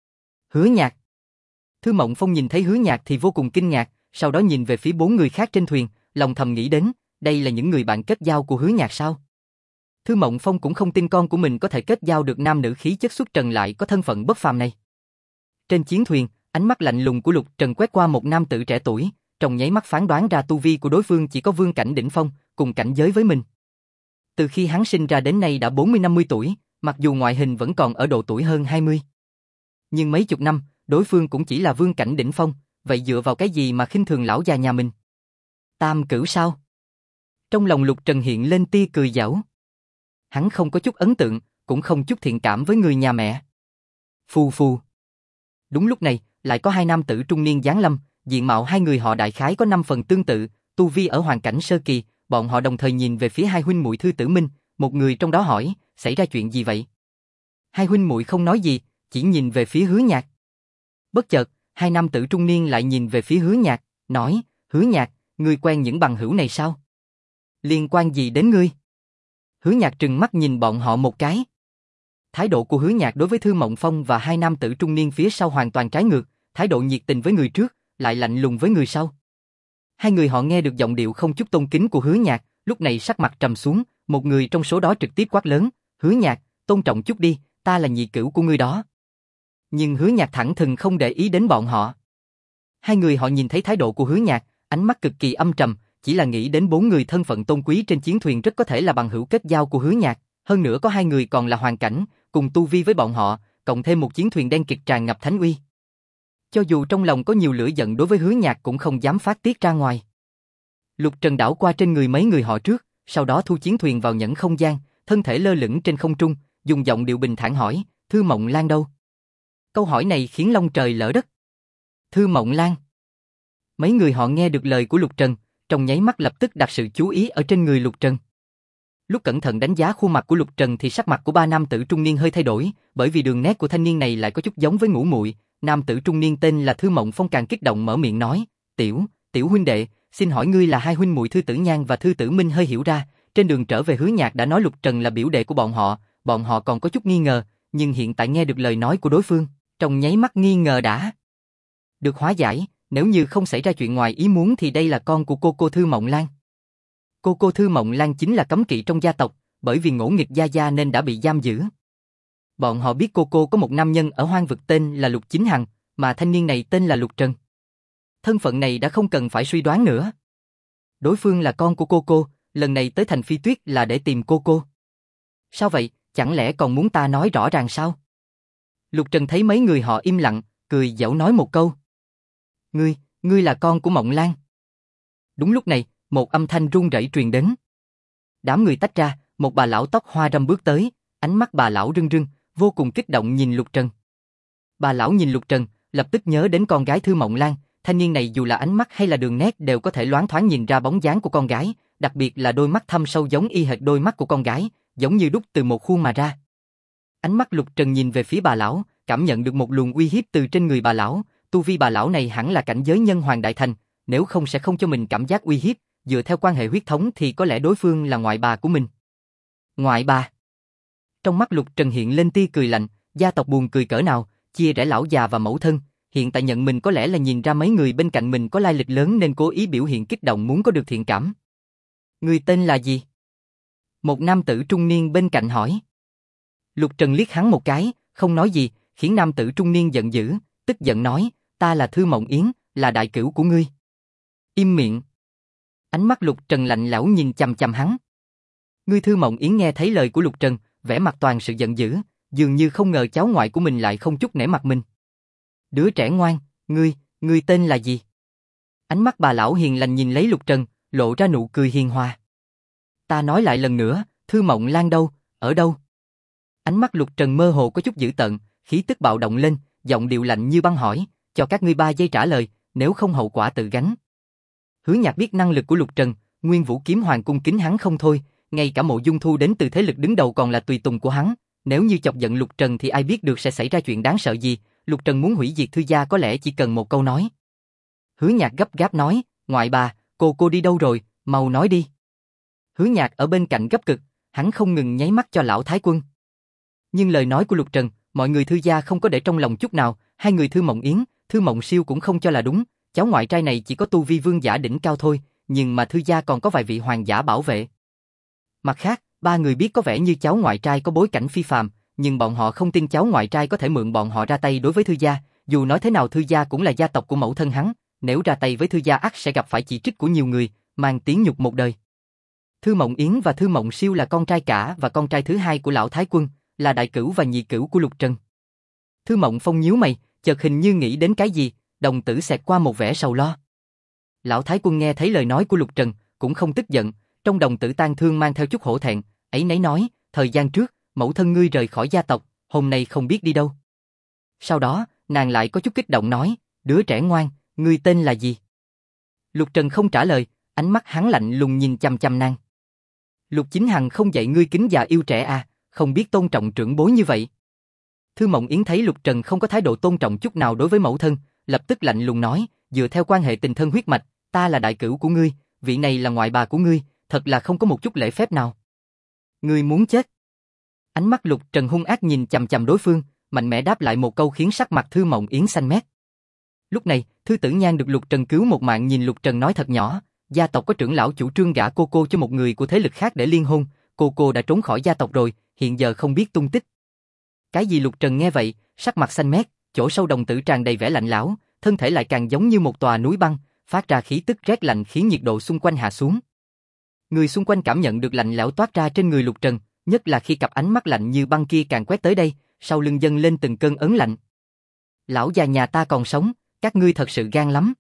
Hứa Nhạc. Thư Mộng Phong nhìn thấy Hứa Nhạc thì vô cùng kinh ngạc, sau đó nhìn về phía 4 người khác trên thuyền, lòng thầm nghĩ đến, đây là những người bạn kết giao của Hứa Nhạc sao? Thư Mộng Phong cũng không tin con của mình có thể kết giao được nam nữ khí chất xuất trần lại có thân phận bất phàm này. Trên chiến thuyền, ánh mắt lạnh lùng của Lục Trần quét qua một nam tử trẻ tuổi, trong nháy mắt phán đoán ra tu vi của đối phương chỉ có vương cảnh đỉnh phong, cùng cảnh giới với mình. Từ khi hắn sinh ra đến nay đã 40-50 tuổi, mặc dù ngoại hình vẫn còn ở độ tuổi hơn 20. Nhưng mấy chục năm, đối phương cũng chỉ là vương cảnh đỉnh phong, vậy dựa vào cái gì mà khinh thường lão già nhà mình? Tam Cửu sao? Trong lòng Lục Trần hiện lên tia cười giảo. Hắn không có chút ấn tượng, cũng không chút thiện cảm với người nhà mẹ. Phù phù. Đúng lúc này, lại có hai nam tử trung niên giáng lâm, diện mạo hai người họ đại khái có 5 phần tương tự, tu vi ở hoàn cảnh sơ kỳ, bọn họ đồng thời nhìn về phía hai huynh muội Thư Tử Minh, một người trong đó hỏi, xảy ra chuyện gì vậy? Hai huynh muội không nói gì, chỉ nhìn về phía Hứa Nhạc. Bất chợt, hai nam tử trung niên lại nhìn về phía Hứa Nhạc, nói, Hứa Nhạc, ngươi quen những bằng hữu này sao? Liên quan gì đến ngươi? Hứa Nhạc trừng mắt nhìn bọn họ một cái. Thái độ của Hứa Nhạc đối với Thư Mộng Phong và hai nam tử trung niên phía sau hoàn toàn trái ngược, thái độ nhiệt tình với người trước, lại lạnh lùng với người sau. Hai người họ nghe được giọng điệu không chút tôn kính của Hứa Nhạc, lúc này sắc mặt trầm xuống, một người trong số đó trực tiếp quát lớn, Hứa Nhạc, tôn trọng chút đi, ta là nhị cửu của ngươi đó. Nhưng Hứa Nhạc thẳng thừng không để ý đến bọn họ. Hai người họ nhìn thấy thái độ của Hứa Nhạc, ánh mắt cực kỳ âm trầm, chỉ là nghĩ đến 4 người thân phận tôn quý trên chiến thuyền rất có thể là bằng hữu kết giao của Hứa Nhạc, hơn nữa có 2 người còn là hoàn cảnh, cùng tu vi với bọn họ, cộng thêm một chiến thuyền đen kịt tràn ngập thánh uy. Cho dù trong lòng có nhiều lửa giận đối với Hứa Nhạc cũng không dám phát tiết ra ngoài. Lục Trần đảo qua trên người mấy người họ trước, sau đó thu chiến thuyền vào nhẫn không gian, thân thể lơ lửng trên không trung, dùng giọng điệu bình thản hỏi, Thư Mộng Lan đâu? Câu hỏi này khiến long trời lỡ đất. Thư Mộng Lan. Mấy người họ nghe được lời của Lục Trần, trong nháy mắt lập tức đặt sự chú ý ở trên người Lục Trần. Lúc cẩn thận đánh giá khuôn mặt của Lục Trần thì sắc mặt của ba nam tử trung niên hơi thay đổi, bởi vì đường nét của thanh niên này lại có chút giống với Ngũ Muội. Nam tử trung niên tên là Thư Mộng Phong càng kích động mở miệng nói, tiểu huynh đệ, xin hỏi ngươi là hai huynh muội Thư Tử Nhan và Thư Tử Minh hơi hiểu ra, trên đường trở về Hứa Nhạc đã nói Lục Trần là biểu đệ của bọn họ còn có chút nghi ngờ, nhưng hiện tại nghe được lời nói của đối phương, trong nháy mắt nghi ngờ đã được hóa giải, nếu như không xảy ra chuyện ngoài ý muốn thì đây là con của cô Thư Mộng Lan. Cô Thư Mộng Lan chính là cấm kỵ trong gia tộc, bởi vì ngỗ nghịch gia gia nên đã bị giam giữ. Bọn họ biết cô có một nam nhân ở hoang vực tên là Lục Chính Hằng, mà thanh niên này tên là Lục Trần. Thân phận này đã không cần phải suy đoán nữa. Đối phương là con của cô, lần này tới thành Phi Tuyết là để tìm cô. Sao vậy, chẳng lẽ còn muốn ta nói rõ ràng sao? Lục Trần thấy mấy người họ im lặng, cười giễu nói một câu. Ngươi là con của Mộng Lan. Đúng lúc này, một âm thanh run rẩy truyền đến. Đám người tách ra, một bà lão tóc hoa râm bước tới, ánh mắt bà lão rưng rưng, vô cùng kích động nhìn Lục Trần. Bà lão nhìn Lục Trần, lập tức nhớ đến con gái Thư Mộng Lan, thanh niên này dù là ánh mắt hay là đường nét đều có thể loáng thoáng nhìn ra bóng dáng của con gái, đặc biệt là đôi mắt thâm sâu giống y hệt đôi mắt của con gái, giống như đúc từ một khuôn mà ra. Ánh mắt Lục Trần nhìn về phía bà lão, cảm nhận được một luồng uy hiếp từ trên người bà lão, tu vi bà lão này hẳn là cảnh giới nhân hoàng đại thành, nếu không sẽ không cho mình cảm giác uy hiếp, dựa theo quan hệ huyết thống thì có lẽ đối phương là ngoại bà của mình. Ngoại bà? Trong mắt Lục Trần hiện lên tia cười lạnh, gia tộc buồn cười cỡ nào, chia rẽ lão già và mẫu thân, hiện tại nhận mình có lẽ là nhìn ra mấy người bên cạnh mình có lai lịch lớn nên cố ý biểu hiện kích động muốn có được thiện cảm. Người tên là gì? Một nam tử trung niên bên cạnh hỏi. Lục Trần liếc hắn một cái, không nói gì, khiến nam tử trung niên giận dữ, tức giận nói, ta là Thư Mộng Yến, là đại cửu của ngươi. Im miệng. Ánh mắt Lục Trần lạnh lẽo nhìn chằm chằm hắn. Ngươi Thư Mộng Yến nghe thấy lời của Lục Trần, vẻ mặt toàn sự giận dữ, dường như không ngờ cháu ngoại của mình lại không chút nể mặt mình. Đứa trẻ ngoan, ngươi tên là gì? Ánh mắt bà lão hiền lành nhìn lấy Lục Trần, lộ ra nụ cười hiền hòa. Ta nói lại lần nữa, Thư Mộng Lan đâu, ở đâu? Ánh mắt Lục Trần mơ hồ có chút dữ tợn, khí tức bạo động lên, giọng điệu lạnh như băng hỏi, cho các ngươi 3 giây trả lời, nếu không hậu quả tự gánh. Hứa Nhạc biết năng lực của Lục Trần, Nguyên Vũ Kiếm Hoàng cung kính hắn không thôi, ngay cả Mộ Dung Thu đến từ thế lực đứng đầu còn là tùy tùng của hắn, nếu như chọc giận Lục Trần thì ai biết được sẽ xảy ra chuyện đáng sợ gì, Lục Trần muốn hủy diệt Thư gia có lẽ chỉ cần một câu nói. Hứa Nhạc gấp gáp nói, ngoại bà, cô đi đâu rồi, mau nói đi. Hứa Nhạc ở bên cạnh gấp cực, hắn không ngừng nháy mắt cho lão Thái Quân. Nhưng lời nói của Lục Trần, mọi người Thư gia không có để trong lòng chút nào, hai người Thư Mộng Yến, Thư Mộng Siêu cũng không cho là đúng, cháu ngoại trai này chỉ có tu vi vương giả đỉnh cao thôi, nhưng mà Thư gia còn có vài vị hoàng giả bảo vệ. Mặt khác, 3 người biết có vẻ như cháu ngoại trai có bối cảnh phi phàm, nhưng bọn họ không tin cháu ngoại trai có thể mượn bọn họ ra tay đối với Thư gia, dù nói thế nào Thư gia cũng là gia tộc của mẫu thân hắn, nếu ra tay với Thư gia ắt sẽ gặp phải chỉ trích của nhiều người, mang tiếng nhục một đời. Thư Mộng Yến và Thư Mộng Siêu là con trai cả và con trai thứ hai của lão Thái Quân, là đại cửu và nhị cửu của Lục Trần. Thư Mộng Phong nhíu mày, chợt hình như nghĩ đến cái gì, đồng tử xẹt qua một vẻ sầu lo. Lão Thái Quân nghe thấy lời nói của Lục Trần, cũng không tức giận, trong đồng tử tang thương mang theo chút hổ thẹn, ấy nấy nói, thời gian trước, mẫu thân ngươi rời khỏi gia tộc, hôm nay không biết đi đâu. Sau đó, nàng lại có chút kích động nói, đứa trẻ ngoan, ngươi tên là gì? Lục Trần không trả lời, ánh mắt hắn lạnh lùng nhìn chằm chằm nàng. Lục Chính Hằng không dạy ngươi kính già yêu trẻ à, không biết tôn trọng trưởng bối như vậy. Thư Mộng Yến thấy Lục Trần không có thái độ tôn trọng chút nào đối với mẫu thân, lập tức lạnh lùng nói, dựa theo quan hệ tình thân huyết mạch, ta là đại cửu của ngươi, vị này là ngoại bà của ngươi, thật là không có một chút lễ phép nào. Ngươi muốn chết. Ánh mắt Lục Trần hung ác nhìn chằm chằm đối phương, mạnh mẽ đáp lại một câu khiến sắc mặt Thư Mộng Yến xanh mét. Lúc này, Thư Tử Nhan được Lục Trần cứu một mạng nhìn Lục Trần nói thật nhỏ, gia tộc có trưởng lão chủ trương gả cô cho một người của thế lực khác để liên hôn, cô đã trốn khỏi gia tộc rồi, hiện giờ không biết tung tích. Cái gì? Lục Trần nghe vậy, sắc mặt xanh mét, chỗ sâu đồng tử tràn đầy vẻ lạnh lẽo, thân thể lại càng giống như một tòa núi băng, phát ra khí tức rét lạnh khiến nhiệt độ xung quanh hạ xuống. Người xung quanh cảm nhận được lạnh lẽo toát ra trên người Lục Trần, nhất là khi cặp ánh mắt lạnh như băng kia càng quét tới đây, sau lưng dâng lên từng cơn ớn lạnh. Lão già nhà ta còn sống, các ngươi thật sự gan lắm.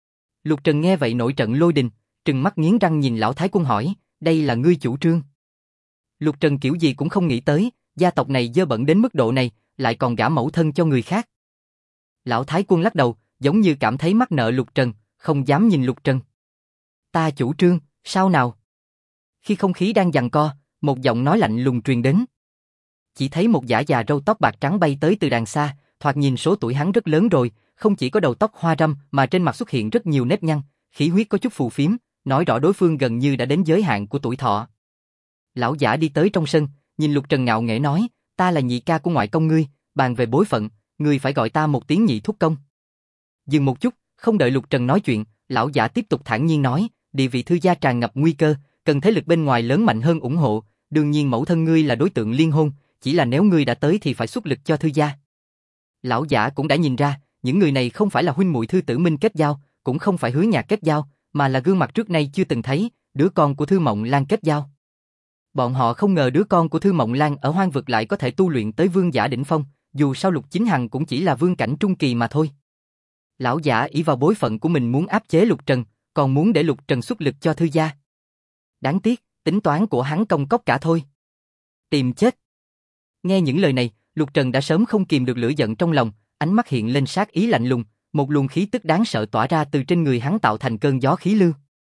Lục Trần nghe vậy nổi trận lôi đình, trừng mắt nghiến răng nhìn lão Thái Quân hỏi, đây là ngươi chủ trương? Lục Trần kiểu gì cũng không nghĩ tới, gia tộc này dơ bẩn đến mức độ này, lại còn gả mẫu thân cho người khác. Lão Thái Quân lắc đầu, giống như cảm thấy mắc nợ Lục Trần, không dám nhìn Lục Trần. Ta chủ trương, sao nào? Khi không khí đang giằng co, một giọng nói lạnh lùng truyền đến. Chỉ thấy một dã già râu tóc bạc trắng bay tới từ đàng xa, thoạt nhìn số tuổi hắn rất lớn rồi, không chỉ có đầu tóc hoa râm mà trên mặt xuất hiện rất nhiều nếp nhăn, khí huyết có chút phù phiếm, nói rõ đối phương gần như đã đến giới hạn của tuổi thọ. Lão giả đi tới trong sân, nhìn Lục Trần ngạo nghễ nói, ta là nhị ca của ngoại công ngươi, bàn về bối phận, ngươi phải gọi ta một tiếng nhị thúc công. Dừng một chút, không đợi Lục Trần nói chuyện, lão giả tiếp tục thản nhiên nói, địa vị Thư gia tràn ngập nguy cơ, cần thế lực bên ngoài lớn mạnh hơn ủng hộ, đương nhiên mẫu thân ngươi là đối tượng liên hôn, chỉ là nếu ngươi đã tới thì phải xuất lực cho Thư gia. Lão giả cũng đã nhìn ra, những người này không phải là huynh muội Thư Tử Minh kết giao, cũng không phải Hứa Nhạc kết giao, mà là gương mặt trước nay chưa từng thấy, đứa con của Thư Mộng Lan kết giao. Bọn họ không ngờ đứa con của Thư Mộng Lan ở hoang vực lại có thể tu luyện tới vương giả đỉnh phong, dù sao Lục Chính Hằng cũng chỉ là vương cảnh trung kỳ mà thôi. Lão giả ỷ vào bối phận của mình muốn áp chế Lục Trần, còn muốn để Lục Trần xuất lực cho Thư gia. Đáng tiếc, tính toán của hắn công cốc cả thôi. Tìm chết. Nghe những lời này, Lục Trần đã sớm không kìm được lửa giận trong lòng, ánh mắt hiện lên sát ý lạnh lùng, một luồng khí tức đáng sợ tỏa ra từ trên người hắn tạo thành cơn gió khí lưu.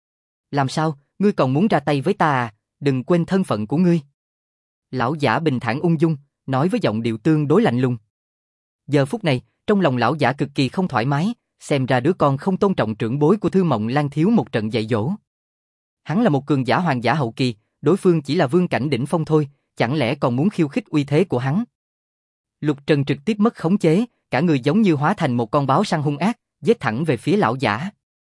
Làm sao, ngươi còn muốn ra tay với ta à? Đừng quên thân phận của ngươi. Lão giả bình thản ung dung, nói với giọng điệu tương đối lạnh lùng. Giờ phút này, trong lòng lão giả cực kỳ không thoải mái, xem ra đứa con không tôn trọng trưởng bối của Thư Mộng Lan thiếu một trận dạy dỗ. Hắn là một cường giả hoàng giả hậu kỳ, đối phương chỉ là vương cảnh đỉnh phong thôi, chẳng lẽ còn muốn khiêu khích uy thế của hắn? Lục Trần trực tiếp mất khống chế, cả người giống như hóa thành một con báo săn hung ác, giết thẳng về phía lão giả.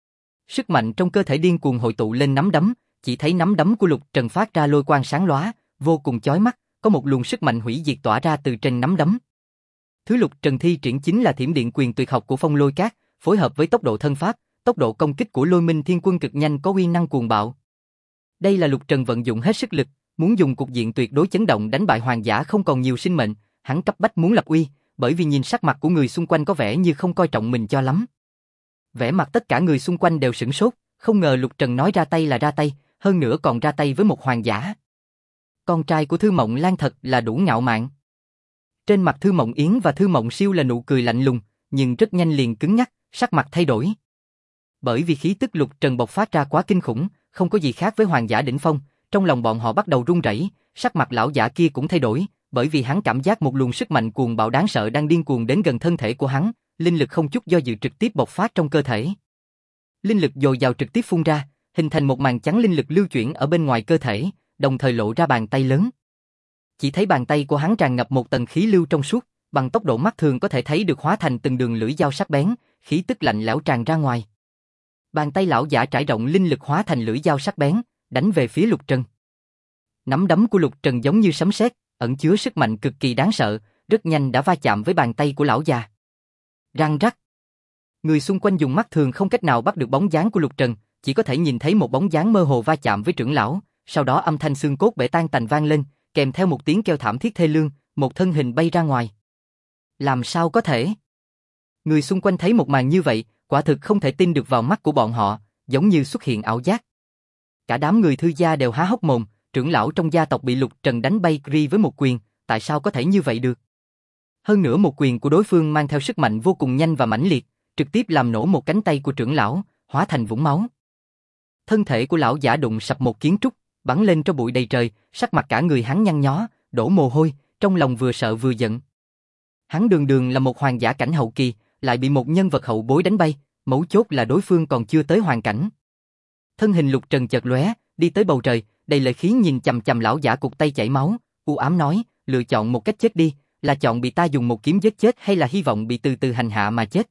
Sức mạnh trong cơ thể điên cuồng hội tụ lên nắm đấm, chỉ thấy nắm đấm của Lục Trần phát ra lôi quang sáng lóa, vô cùng chói mắt, có một luồng sức mạnh hủy diệt tỏa ra từ trên nắm đấm. Thứ Lục Trần thi triển chính là Thiểm Điện Quyền tuyệt học của Phong Lôi Cát, phối hợp với tốc độ thân pháp, tốc độ công kích của Lôi Minh Thiên Quân cực nhanh có uy năng cuồng bạo. Đây là Lục Trần vận dụng hết sức lực, muốn dùng cục diện tuyệt đối chấn động đánh bại hoàng giả không còn nhiều sinh mệnh, hắn cấp bách muốn lập uy, bởi vì nhìn sắc mặt của người xung quanh có vẻ như không coi trọng mình cho lắm. Vẻ mặt tất cả người xung quanh đều sửng sốt, không ngờ Lục Trần nói ra tay là ra tay, hơn nữa còn ra tay với một hoàng giả. Con trai của Thư Mộng Lan thật là đủ ngạo mạn. Trên mặt Thư Mộng Yến và Thư Mộng Siêu là nụ cười lạnh lùng, nhưng rất nhanh liền cứng nhắc, sắc mặt thay đổi. Bởi vì khí tức Lục Trần bộc phát ra quá kinh khủng, không có gì khác với hoàng giả đỉnh phong, trong lòng bọn họ bắt đầu run rẩy, sắc mặt lão giả kia cũng thay đổi, bởi vì hắn cảm giác một luồng sức mạnh cuồng bạo đáng sợ đang điên cuồng đến gần thân thể của hắn, linh lực không chút do dự trực tiếp bộc phát trong cơ thể. Linh lực dồi dào trực tiếp phun ra, hình thành một màn chắn linh lực lưu chuyển ở bên ngoài cơ thể, đồng thời lộ ra bàn tay lớn. Chỉ thấy bàn tay của hắn tràn ngập một tầng khí lưu trong suốt, bằng tốc độ mắt thường có thể thấy được hóa thành từng đường lưỡi dao sắc bén, khí tức lạnh lẽo tràn ra ngoài. Bàn tay lão giả trải rộng linh lực hóa thành lưỡi dao sắc bén, đánh về phía Lục Trần. Nắm đấm của Lục Trần giống như sấm sét, ẩn chứa sức mạnh cực kỳ đáng sợ, rất nhanh đã va chạm với bàn tay của lão già. Răng rắc. Người xung quanh dùng mắt thường không cách nào bắt được bóng dáng của Lục Trần, chỉ có thể nhìn thấy một bóng dáng mơ hồ va chạm với trưởng lão, sau đó âm thanh xương cốt bể tan tành vang lên, kèm theo một tiếng kêu thảm thiết thê lương, một thân hình bay ra ngoài. Làm sao có thể? Người xung quanh thấy một màn như vậy, quả thực không thể tin được vào mắt của bọn họ, giống như xuất hiện ảo giác. Cả đám người Thư gia đều há hốc mồm, trưởng lão trong gia tộc bị Lục Trần đánh bay ri với một quyền, tại sao có thể như vậy được? Hơn nữa một quyền của đối phương mang theo sức mạnh vô cùng nhanh và mãnh liệt, trực tiếp làm nổ một cánh tay của trưởng lão, hóa thành vũng máu. Thân thể của lão giả đụng sập một kiến trúc, bắn lên cho bụi đầy trời, sắc mặt cả người hắn nhăn nhó, đổ mồ hôi, trong lòng vừa sợ vừa giận. Hắn đường đường là một hoàng giả cảnh hậu kỳ, lại bị một nhân vật hậu bối đánh bay, mấu chốt là đối phương còn chưa tới hoàn cảnh. Thân hình Lục Trần chợt lóe, đi tới bầu trời, đầy lợi khí nhìn chằm chằm lão giả cụt tay chảy máu, u ám nói, lựa chọn một cách chết đi, là chọn bị ta dùng một kiếm giết chết hay là hy vọng bị từ từ hành hạ mà chết.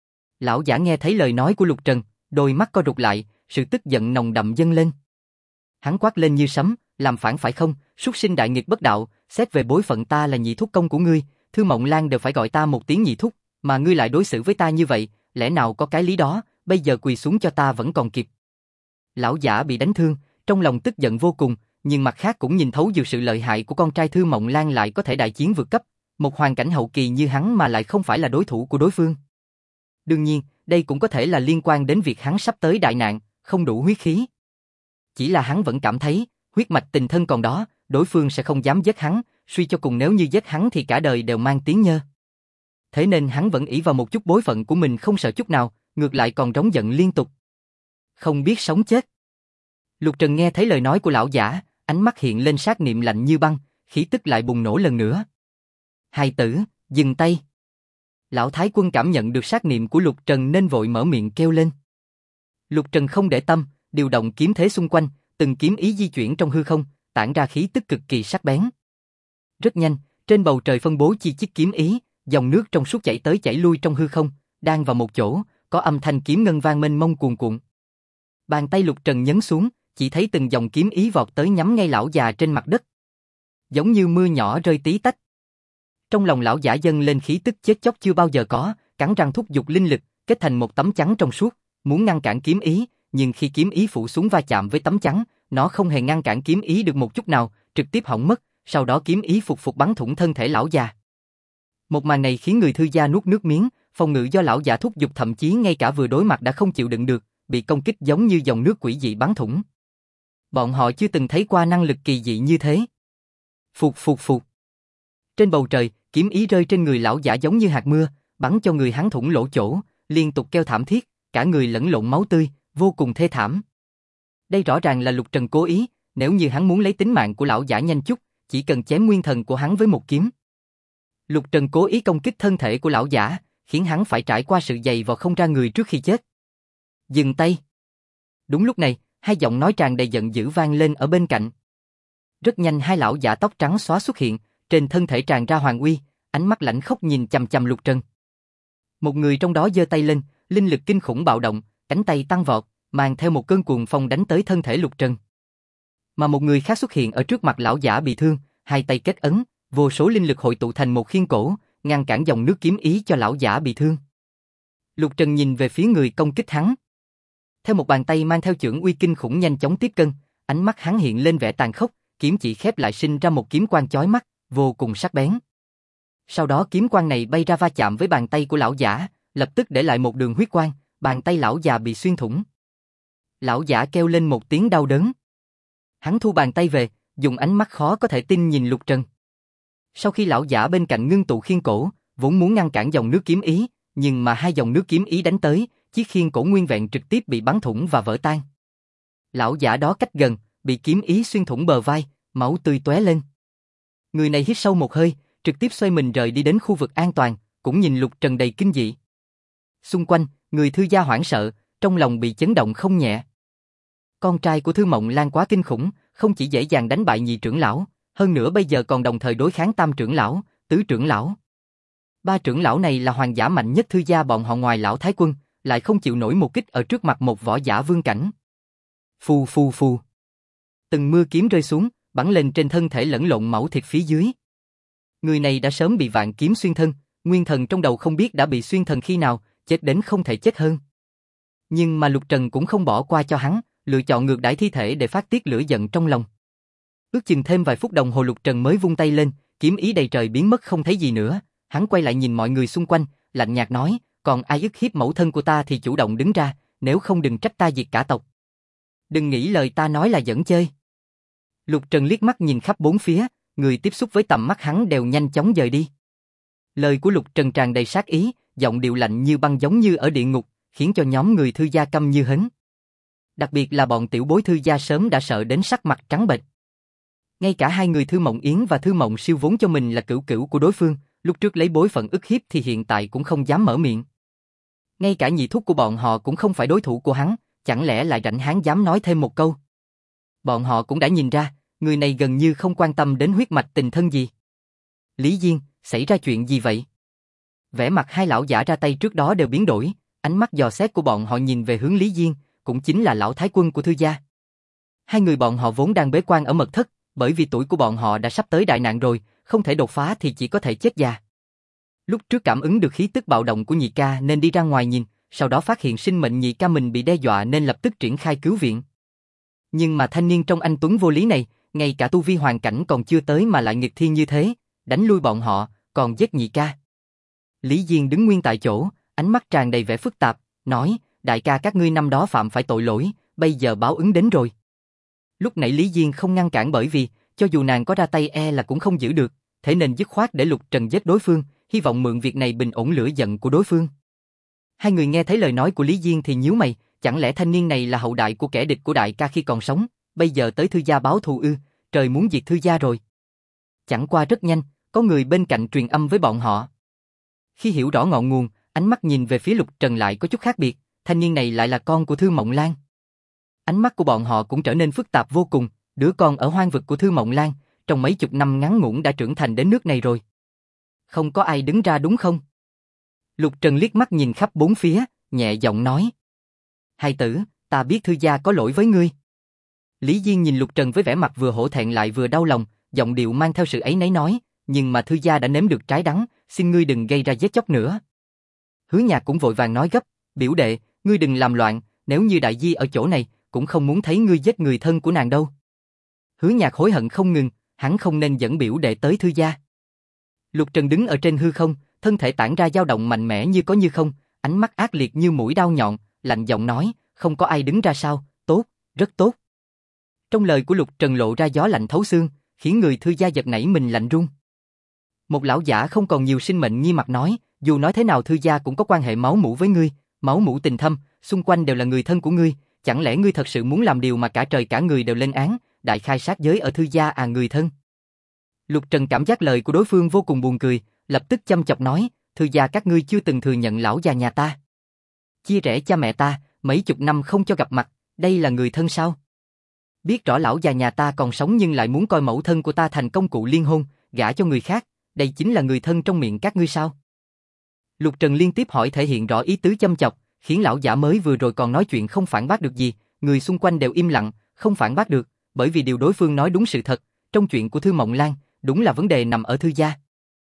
Lão giả nghe thấy lời nói của Lục Trần, đôi mắt co rụt lại, sự tức giận nồng đậm dâng lên. Hắn quát lên như sấm, làm phản phải không, súc sinh đại nghịch bất đạo, xét về bối phận ta là nhị thúc công của ngươi, Thư Mộng Lan đều phải gọi ta một tiếng nhị thúc, mà ngươi lại đối xử với ta như vậy, lẽ nào có cái lý đó, bây giờ quỳ xuống cho ta vẫn còn kịp. Lão giả bị đánh thương, trong lòng tức giận vô cùng, nhưng mặt khác cũng nhìn thấu được sự lợi hại của con trai Thư Mộng Lan lại có thể đại chiến vượt cấp, một hoàn cảnh hậu kỳ như hắn mà lại không phải là đối thủ của đối phương. Đương nhiên, đây cũng có thể là liên quan đến việc hắn sắp tới đại nạn, không đủ huyết khí. Chỉ là hắn vẫn cảm thấy, huyết mạch tình thân còn đó, đối phương sẽ không dám giết hắn, suy cho cùng nếu như giết hắn thì cả đời đều mang tiếng nhơ. Thế nên hắn vẫn ỷ vào một chút bối phận của mình không sợ chút nào, ngược lại còn rống giận liên tục. Không biết sống chết. Lục Trần nghe thấy lời nói của lão giả, ánh mắt hiện lên sát niệm lạnh như băng, khí tức lại bùng nổ lần nữa. Hài tử, dừng tay. Lão Thái Quân cảm nhận được sát niệm của Lục Trần nên vội mở miệng kêu lên. Lục Trần không để tâm, điều động kiếm thế xung quanh, từng kiếm ý di chuyển trong hư không, tản ra khí tức cực kỳ sắc bén. Rất nhanh, trên bầu trời phân bố chi chít kiếm ý, dòng nước trong suốt chảy tới chảy lui trong hư không, đang vào một chỗ, có âm thanh kiếm ngân vang mênh mông cuồn cuộn. Bàn tay Lục Trần nhấn xuống, chỉ thấy từng dòng kiếm ý vọt tới nhắm ngay lão già trên mặt đất. Giống như mưa nhỏ rơi tí tách. Trong lòng lão giả dâng lên khí tức chết chóc chưa bao giờ có, cắn răng thúc giục linh lực, kết thành một tấm chắn trong suốt, muốn ngăn cản kiếm ý, nhưng khi kiếm ý phủ xuống va chạm với tấm chắn, nó không hề ngăn cản kiếm ý được một chút nào, trực tiếp hỏng mất, sau đó kiếm ý phục bắn thủng thân thể lão già. Một màn này khiến người thư gia nuốt nước miếng, phòng ngự do lão giả thúc giục thậm chí ngay cả vừa đối mặt đã không chịu đựng được, bị công kích giống như dòng nước quỷ dị bắn thủng. Bọn họ chưa từng thấy qua năng lực kỳ dị như thế. Phụt. Trên bầu trời, kiếm ý rơi trên người lão giả giống như hạt mưa, bắn cho người hắn thủng lỗ chỗ, liên tục kêu thảm thiết, cả người lẫn lộn máu tươi, vô cùng thê thảm. Đây rõ ràng là Lục Trần cố ý, nếu như hắn muốn lấy tính mạng của lão giả nhanh chút, chỉ cần chém nguyên thần của hắn với một kiếm. Lục Trần cố ý công kích thân thể của lão giả, khiến hắn phải trải qua sự dày vò không ra người trước khi chết. Dừng tay. Đúng lúc này, hai giọng nói tràn đầy giận dữ vang lên ở bên cạnh. Rất nhanh hai lão giả tóc trắng xóa xuất hiện, trên thân thể tràn ra hoàng uy, ánh mắt lạnh khốc nhìn chằm chằm Lục Trần. Một người trong đó giơ tay lên, linh lực kinh khủng bạo động, cánh tay tăng vọt, mang theo một cơn cuồng phong đánh tới thân thể Lục Trần. Mà một người khác xuất hiện ở trước mặt lão giả bị thương, hai tay kết ấn, vô số linh lực hội tụ thành một khiên cổ, ngăn cản dòng nước kiếm ý cho lão giả bị thương. Lục Trần nhìn về phía người công kích hắn. Theo một bàn tay mang theo chưởng uy kinh khủng nhanh chóng tiếp cận, ánh mắt hắn hiện lên vẻ tàn khốc, kiếm chỉ khép lại sinh ra một kiếm quang chói mắt, vô cùng sắc bén. Sau đó kiếm quang này bay ra va chạm với bàn tay của lão giả, lập tức để lại một đường huyết quang, bàn tay lão già bị xuyên thủng. Lão giả kêu lên một tiếng đau đớn. Hắn thu bàn tay về, dùng ánh mắt khó có thể tin nhìn Lục Trần. Sau khi lão giả bên cạnh ngưng tụ khiên cổ, vốn muốn ngăn cản dòng nước kiếm ý, nhưng mà hai dòng nước kiếm ý đánh tới, chiếc khiên cổ nguyên vẹn trực tiếp bị bắn thủng và vỡ tan. Lão giả đó cách gần, bị kiếm ý xuyên thủng bờ vai, máu tươi tóe lên. Người này hít sâu một hơi, trực tiếp xoay mình rời đi đến khu vực an toàn, cũng nhìn Lục Trần đầy kinh dị. Xung quanh, người thư gia hoảng sợ, trong lòng bị chấn động không nhẹ. Con trai của Thư Mộng Lan quá kinh khủng, không chỉ dễ dàng đánh bại nhị trưởng lão, hơn nữa bây giờ còn đồng thời đối kháng tam trưởng lão, tứ trưởng lão. Ba trưởng lão này là hoàng giả mạnh nhất thư gia bọn họ ngoài lão Thái Quân, lại không chịu nổi một kích ở trước mặt một võ giả vương cảnh. Phù. Từng mưa kiếm rơi xuống, bắn lên trên thân thể lẫn lộn máu thịt phía dưới. Người này đã sớm bị vạn kiếm xuyên thân, nguyên thần trong đầu không biết đã bị xuyên thần khi nào, chết đến không thể chết hơn. Nhưng mà Lục Trần cũng không bỏ qua cho hắn, lựa chọn ngược đãi thi thể để phát tiết lửa giận trong lòng. Ước chừng thêm vài phút đồng hồ Lục Trần mới vung tay lên, kiếm ý đầy trời biến mất không thấy gì nữa. Hắn quay lại nhìn mọi người xung quanh, lạnh nhạt nói, còn ai ức hiếp mẫu thân của ta thì chủ động đứng ra, nếu không đừng trách ta diệt cả tộc. Đừng nghĩ lời ta nói là giỡn chơi. Lục Trần liếc mắt nhìn khắp bốn phía, người tiếp xúc với tầm mắt hắn đều nhanh chóng dời đi. Lời của Lục Trần tràn đầy sát ý, giọng điệu lạnh như băng giống như ở địa ngục, khiến cho nhóm người thư gia câm như hến. Đặc biệt là bọn tiểu bối thư gia sớm đã sợ đến sắc mặt trắng bệch. Ngay cả hai người Thư Mộng Yến và Thư Mộng Siêu vốn cho mình là cửu cửu của đối phương, lúc trước lấy bối phận ức hiếp thì hiện tại cũng không dám mở miệng. Ngay cả nhị thúc của bọn họ cũng không phải đối thủ của hắn, chẳng lẽ lại rảnh háng dám nói thêm một câu. Bọn họ cũng đã nhìn ra, người này gần như không quan tâm đến huyết mạch tình thân gì. Lý Diên, xảy ra chuyện gì vậy? Vẻ mặt hai lão giả ra tay trước đó đều biến đổi, ánh mắt dò xét của bọn họ nhìn về hướng Lý Diên, cũng chính là lão thái quân của thư gia. Hai người bọn họ vốn đang bế quan ở mật thất, bởi vì tuổi của bọn họ đã sắp tới đại nạn rồi, không thể đột phá thì chỉ có thể chết già. Lúc trước cảm ứng được khí tức bạo động của nhị ca nên đi ra ngoài nhìn, sau đó phát hiện sinh mệnh nhị ca mình bị đe dọa nên lập tức triển khai cứu viện. Nhưng mà thanh niên trong anh tuấn vô lý này, ngay cả tu vi hoàn cảnh còn chưa tới mà lại nghịch thiên như thế, đánh lui bọn họ, còn giết nhị ca. Lý Diên đứng nguyên tại chỗ, ánh mắt tràn đầy vẻ phức tạp, nói, đại ca các ngươi năm đó phạm phải tội lỗi, bây giờ báo ứng đến rồi. Lúc nãy Lý Diên không ngăn cản bởi vì, cho dù nàng có ra tay là cũng không giữ được, thế nên dứt khoát để Lục Trần giết đối phương, hy vọng mượn việc này bình ổn lửa giận của đối phương. Hai người nghe thấy lời nói của Lý Diên thì nhíu mày, chẳng lẽ thanh niên này là hậu đại của kẻ địch của đại ca khi còn sống, bây giờ tới thư gia báo thù ư, trời muốn diệt thư gia rồi. Chẳng qua rất nhanh, có người bên cạnh truyền âm với bọn họ. Khi hiểu rõ ngọn nguồn, ánh mắt nhìn về phía Lục Trần lại có chút khác biệt, thanh niên này lại là con của Thư Mộng Lan. Ánh mắt của bọn họ cũng trở nên phức tạp vô cùng, đứa con ở hoang vực của Thư Mộng Lan, trong mấy chục năm ngắn ngủn đã trưởng thành đến nước này rồi. Không có ai đứng ra đúng không? Lục Trần liếc mắt nhìn khắp bốn phía, nhẹ giọng nói. Hai tử, ta biết thư gia có lỗi với ngươi. Lý Diên nhìn Lục Trần với vẻ mặt vừa hổ thẹn lại vừa đau lòng, giọng điệu mang theo sự áy náy nói, nhưng mà thư gia đã nếm được trái đắng, xin ngươi đừng gây ra giết chóc nữa. Hứa Nhạc cũng vội vàng nói gấp, biểu đệ, ngươi đừng làm loạn, nếu như Đại Di ở chỗ này, cũng không muốn thấy ngươi giết người thân của nàng đâu. Hứa Nhạc hối hận không ngừng, hắn không nên dẫn biểu đệ tới thư gia. Lục Trần đứng ở trên hư không, thân thể tản ra dao động mạnh mẽ như có như không, ánh mắt ác liệt như mũi đao nhọn, lạnh giọng nói, không có ai đứng ra sao, tốt, rất tốt. Trong lời của Lục Trần lộ ra gió lạnh thấu xương, khiến người thư gia giật nảy mình lạnh run. Một lão giả không còn nhiều sinh mệnh nghiêm mặt nói, dù nói thế nào thư gia cũng có quan hệ máu mủ với ngươi, máu mủ tình thâm, xung quanh đều là người thân của ngươi, chẳng lẽ ngươi thật sự muốn làm điều mà cả trời cả người đều lên án, đại khai sát giới ở thư gia à người thân? Lục Trần cảm giác lời của đối phương vô cùng buồn cười, lập tức châm chọc nói, thư gia các ngươi chưa từng thừa nhận lão già nhà ta. Chia rẽ cha mẹ ta, mấy chục năm không cho gặp mặt, đây là người thân sao? Biết rõ lão già nhà ta còn sống nhưng lại muốn coi mẫu thân của ta thành công cụ liên hôn, gả cho người khác, đây chính là người thân trong miệng các ngươi sao? Lục Trần liên tiếp hỏi thể hiện rõ ý tứ châm chọc, khiến lão giả mới vừa rồi còn nói chuyện không phản bác được gì, người xung quanh đều im lặng, không phản bác được, bởi vì điều đối phương nói đúng sự thật, trong chuyện của Thư Mộng Lan, đúng là vấn đề nằm ở thư gia.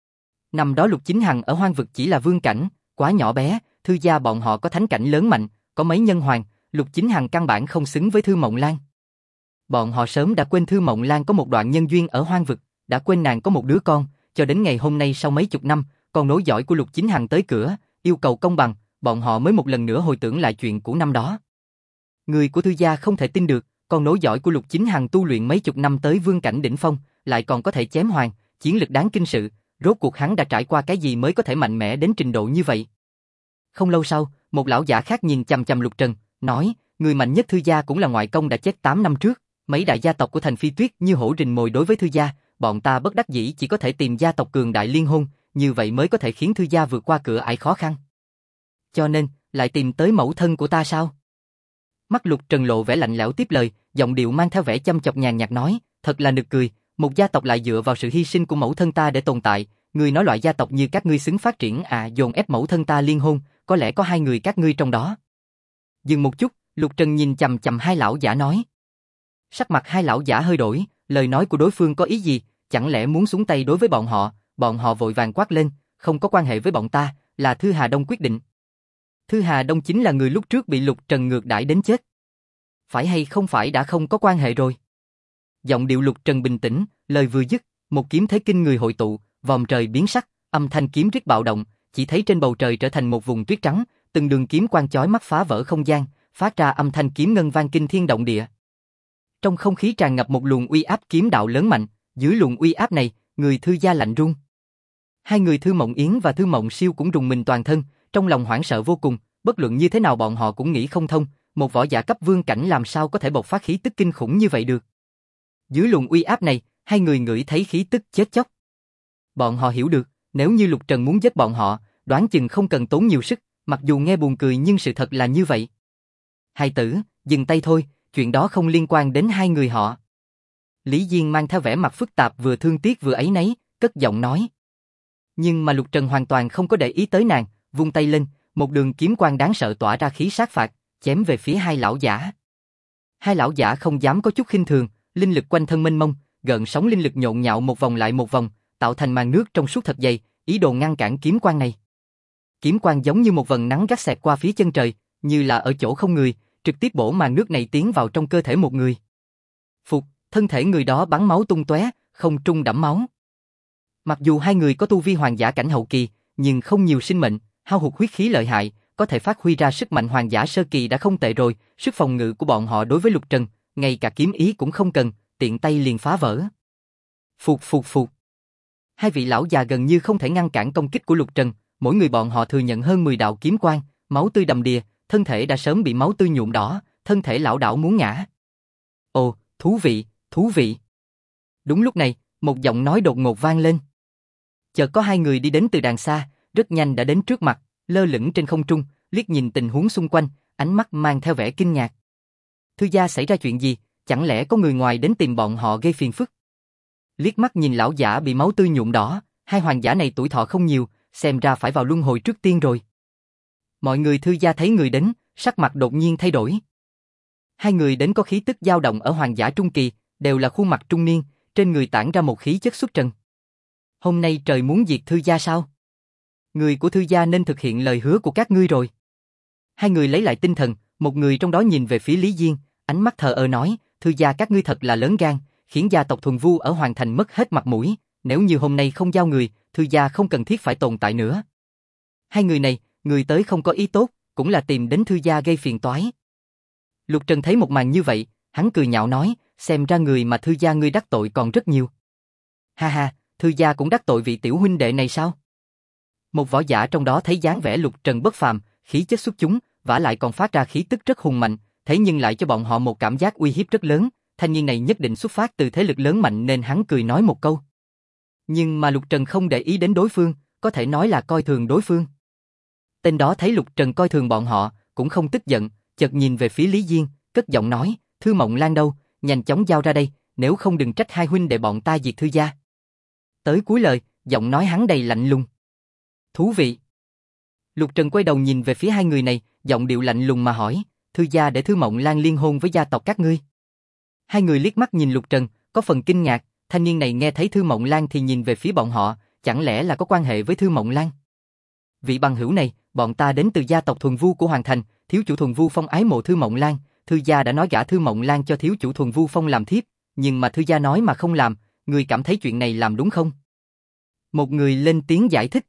Năm đó Lục Chính Hằng ở hoang vực chỉ là vương cảnh, quá nhỏ bé, thư gia bọn họ có thánh cảnh lớn mạnh, có mấy nhân hoàng, Lục Chính Hằng căn bản không xứng với Thư Mộng Lan. Bọn họ sớm đã quên Thư Mộng Lan có một đoạn nhân duyên ở hoang vực, đã quên nàng có một đứa con, cho đến ngày hôm nay sau mấy chục năm, con nối dõi của Lục Chính Hằng tới cửa, yêu cầu công bằng, bọn họ mới một lần nữa hồi tưởng lại chuyện của năm đó. Người của thư gia không thể tin được, con nối dõi của Lục Chính Hằng tu luyện mấy chục năm tới vương cảnh đỉnh phong, lại còn có thể chém hoàng, chiến lực đáng kinh sự, rốt cuộc hắn đã trải qua cái gì mới có thể mạnh mẽ đến trình độ như vậy. Không lâu sau, một lão giả khác nhìn chằm chằm Lục Trần, nói, người mạnh nhất thư gia cũng là ngoại công đã chết 8 năm trước, mấy đại gia tộc của thành Phi Tuyết như hổ rình mồi đối với thư gia, bọn ta bất đắc dĩ chỉ có thể tìm gia tộc cường đại liên hôn, như vậy mới có thể khiến thư gia vượt qua cửa ải khó khăn. Cho nên, lại tìm tới mẫu thân của ta sao? Mắt Lục Trần lộ vẻ lạnh lẽo tiếp lời, giọng điệu mang theo vẻ châm chọc nhàn nhạt nói, thật là nực cười, một gia tộc lại dựa vào sự hy sinh của mẫu thân ta để tồn tại, người nói loại gia tộc như các ngươi xứng phát triển à, dồn ép mẫu thân ta liên hôn, có lẽ có hai người các ngươi trong đó. Dừng một chút, Lục Trần nhìn chằm chằm hai lão giả nói. Sắc mặt hai lão giả hơi đổi, lời nói của đối phương có ý gì, chẳng lẽ muốn xuống tay đối với bọn họ vội vàng quát lên, không có quan hệ với bọn ta, là Thư Hà Đông quyết định. Thư Hà Đông chính là người lúc trước bị Lục Trần ngược đãi đến chết. Phải hay không phải đã không có quan hệ rồi? Giọng điệu Lục Trần bình tĩnh, lời vừa dứt, một kiếm thế kinh người hội tụ, vòm trời biến sắc, âm thanh kiếm rít bạo động, chỉ thấy trên bầu trời trở thành một vùng tuyết trắng, từng đường kiếm quang chói mắt phá vỡ không gian, phát ra âm thanh kiếm ngân vang kinh thiên động địa. Trong không khí tràn ngập một luồng uy áp kiếm đạo lớn mạnh, dưới luồng uy áp này, người Thư gia lạnh run. Hai người Thư Mộng Yến và Thư Mộng Siêu cũng rùng mình toàn thân, trong lòng hoảng sợ vô cùng, bất luận như thế nào bọn họ cũng nghĩ không thông, một võ giả cấp vương cảnh làm sao có thể bộc phát khí tức kinh khủng như vậy được. Dưới luồng uy áp này, hai người ngửi thấy khí tức chết chóc. Bọn họ hiểu được, nếu như Lục Trần muốn giết bọn họ, đoán chừng không cần tốn nhiều sức, mặc dù nghe buồn cười nhưng sự thật là như vậy. Hai tử, dừng tay thôi, chuyện đó không liên quan đến hai người họ. Lý Diên mang theo vẻ mặt phức tạp vừa thương tiếc vừa áy náy, cất giọng nói. Nhưng mà Lục Trần hoàn toàn không có để ý tới nàng, vung tay lên, một đường kiếm quang đáng sợ tỏa ra khí sát phạt, chém về phía hai lão giả. Hai lão giả không dám có chút khinh thường, linh lực quanh thân mênh mông, gợn sóng linh lực nhộn nhạo một vòng lại một vòng, tạo thành màn nước trong suốt thật dày, ý đồ ngăn cản kiếm quang này. Kiếm quang giống như một vầng nắng gắt xẹt qua phía chân trời, như là ở chỗ không người, trực tiếp bổ màn nước này tiến vào trong cơ thể một người. Phục, thân thể người đó bắn máu tung tóe, không trung đẫm máu. Mặc dù hai người có tu vi hoàng giả cảnh hậu kỳ, nhưng không nhiều sinh mệnh, hao hụt huyết khí lợi hại, có thể phát huy ra sức mạnh hoàng giả sơ kỳ đã không tệ rồi, sức phòng ngự của bọn họ đối với Lục Trần, ngay cả kiếm ý cũng không cần, tiện tay liền phá vỡ. Phục phục phục. Hai vị lão già gần như không thể ngăn cản công kích của Lục Trần, mỗi người bọn họ thừa nhận hơn 10 đạo kiếm quang, máu tươi đầm đìa, thân thể đã sớm bị máu tươi nhuộm đỏ, thân thể lão đảo muốn ngã. Ồ, thú vị, thú vị. Đúng lúc này, một giọng nói đột ngột vang lên. Chợt có hai người đi đến từ đàng xa, rất nhanh đã đến trước mặt, lơ lửng trên không trung, liếc nhìn tình huống xung quanh, ánh mắt mang theo vẻ kinh ngạc. Thư gia xảy ra chuyện gì, chẳng lẽ có người ngoài đến tìm bọn họ gây phiền phức? Liếc mắt nhìn lão giả bị máu tươi nhuộm đỏ, hai hoàng giả này tuổi thọ không nhiều, xem ra phải vào luân hồi trước tiên rồi. Mọi người Thư gia thấy người đến, sắc mặt đột nhiên thay đổi. Hai người đến có khí tức dao động ở hoàng giả trung kỳ, đều là khuôn mặt trung niên, trên người tản ra một khí chất xuất trần. Hôm nay trời muốn diệt Thư gia sao? Người của Thư gia nên thực hiện lời hứa của các ngươi rồi. Hai người lấy lại tinh thần, một người trong đó nhìn về phía Lý Diên, ánh mắt thờ ơ nói, Thư gia các ngươi thật là lớn gan, khiến gia tộc Thuần Vu ở Hoàng Thành mất hết mặt mũi, nếu như hôm nay không giao người, Thư gia không cần thiết phải tồn tại nữa. Hai người này, người tới không có ý tốt, cũng là tìm đến Thư gia gây phiền toái. Lục Trần thấy một màn như vậy, hắn cười nhạo nói, xem ra người mà Thư gia ngươi đắc tội còn rất nhiều. Ha ha, Thư gia cũng đắc tội vị tiểu huynh đệ này sao? Một võ giả trong đó thấy dáng vẻ Lục Trần bất phàm, khí chất xuất chúng, vả lại còn phát ra khí tức rất hùng mạnh, thế nhưng lại cho bọn họ một cảm giác uy hiếp rất lớn, thanh niên này nhất định xuất phát từ thế lực lớn mạnh nên hắn cười nói một câu. Nhưng mà Lục Trần không để ý đến đối phương, có thể nói là coi thường đối phương. Tên đó thấy Lục Trần coi thường bọn họ, cũng không tức giận, chợt nhìn về phía Lý Diên, cất giọng nói, Thư Mộng Lan đâu, nhanh chóng giao ra đây, nếu không đừng trách hai huynh đệ bọn ta diệt Thư gia. Tới cuối lời, giọng nói hắn đầy lạnh lùng. Thú vị. Lục Trần quay đầu nhìn về phía hai người này, giọng điệu lạnh lùng mà hỏi, Thư gia để Thư Mộng Lan liên hôn với gia tộc các ngươi. Hai người liếc mắt nhìn Lục Trần, có phần kinh ngạc, thanh niên này nghe thấy Thư Mộng Lan thì nhìn về phía bọn họ, chẳng lẽ là có quan hệ với Thư Mộng Lan? Vị bằng hữu này, bọn ta đến từ gia tộc Thuần Vu của Hoàng Thành, thiếu chủ Thuần Vu Phong ái mộ Thư Mộng Lan, Thư gia đã nói gả Thư Mộng Lan cho thiếu chủ Thuần Vu Phong làm thiếp, nhưng mà Thư gia nói mà không làm, người cảm thấy chuyện này làm đúng không? Một người lên tiếng giải thích.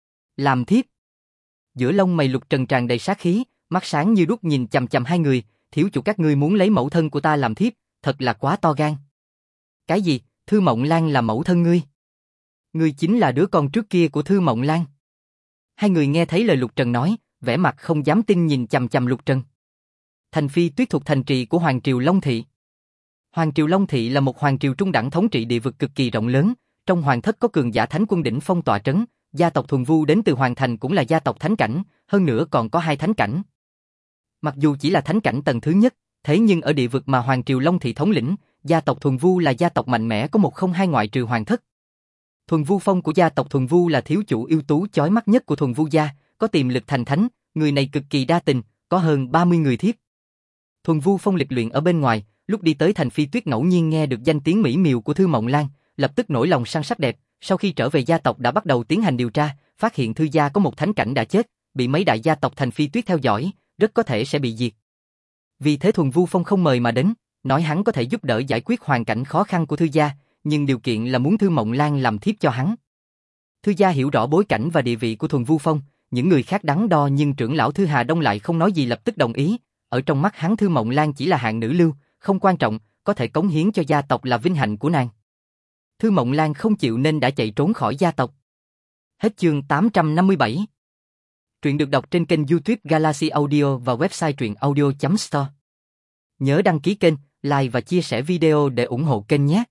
Làm thiếp. Giữa lông mày Lục Trần tràn đầy sát khí, mắt sáng như đuốc nhìn chằm chằm hai người, thiếu chủ các ngươi muốn lấy mẫu thân của ta làm thiếp, thật là quá to gan. Cái gì, Thư Mộng Lan là mẫu thân ngươi? Ngươi chính là đứa con trước kia của Thư Mộng Lan. Hai người nghe thấy lời Lục Trần nói, vẻ mặt không dám tin nhìn chằm chằm Lục Trần. Thành Phi Tuyết thuộc thành trì của Hoàng triều Long Thị. Hoàng triều Long Thị là một hoàng triều trung đẳng thống trị địa vực cực kỳ rộng lớn, trong hoàng thất có cường giả thánh quân đỉnh phong tọa trấn, gia tộc Thuần Vu đến từ Hoàng Thành cũng là gia tộc thánh cảnh, hơn nữa còn có hai thánh cảnh. Mặc dù chỉ là thánh cảnh tầng thứ nhất, thế nhưng ở địa vực mà Hoàng triều Long Thị thống lĩnh, gia tộc Thuần Vu là gia tộc mạnh mẽ có một không hai ngoại trừ hoàng thất. Thuần Vu Phong của gia tộc Thuần Vu là thiếu chủ ưu tú chói mắt nhất của Thuần Vu gia, có tiềm lực thành thánh, người này cực kỳ đa tình, có hơn 30 người thiếp. Thuần Vu Phong lịch luyện ở bên ngoài, lúc đi tới Thành Phi Tuyết ngẫu nhiên nghe được danh tiếng mỹ miều của Thư Mộng Lan, lập tức nổi lòng săn sắc đẹp, sau khi trở về gia tộc đã bắt đầu tiến hành điều tra, phát hiện Thư gia có một thánh cảnh đã chết, bị mấy đại gia tộc Thành Phi Tuyết theo dõi, rất có thể sẽ bị diệt. Vì thế Thuần Vu Phong không mời mà đến, nói hắn có thể giúp đỡ giải quyết hoàn cảnh khó khăn của Thư gia, nhưng điều kiện là muốn Thư Mộng Lan làm thiếp cho hắn. Thư gia hiểu rõ bối cảnh và địa vị của Thuần Vu Phong, những người khác đắn đo nhưng trưởng lão Thư Hà Đông lại không nói gì lập tức đồng ý, ở trong mắt hắn Thư Mộng Lan chỉ là hạng nữ lưu, không quan trọng, có thể cống hiến cho gia tộc là vinh hạnh của nàng. Thư Mộng Lan không chịu nên đã chạy trốn khỏi gia tộc. Hết chương 857. Truyện được đọc trên kênh YouTube Galaxy Audio và website truyệnaudio.store. Nhớ đăng ký kênh, like và chia sẻ video để ủng hộ kênh nhé.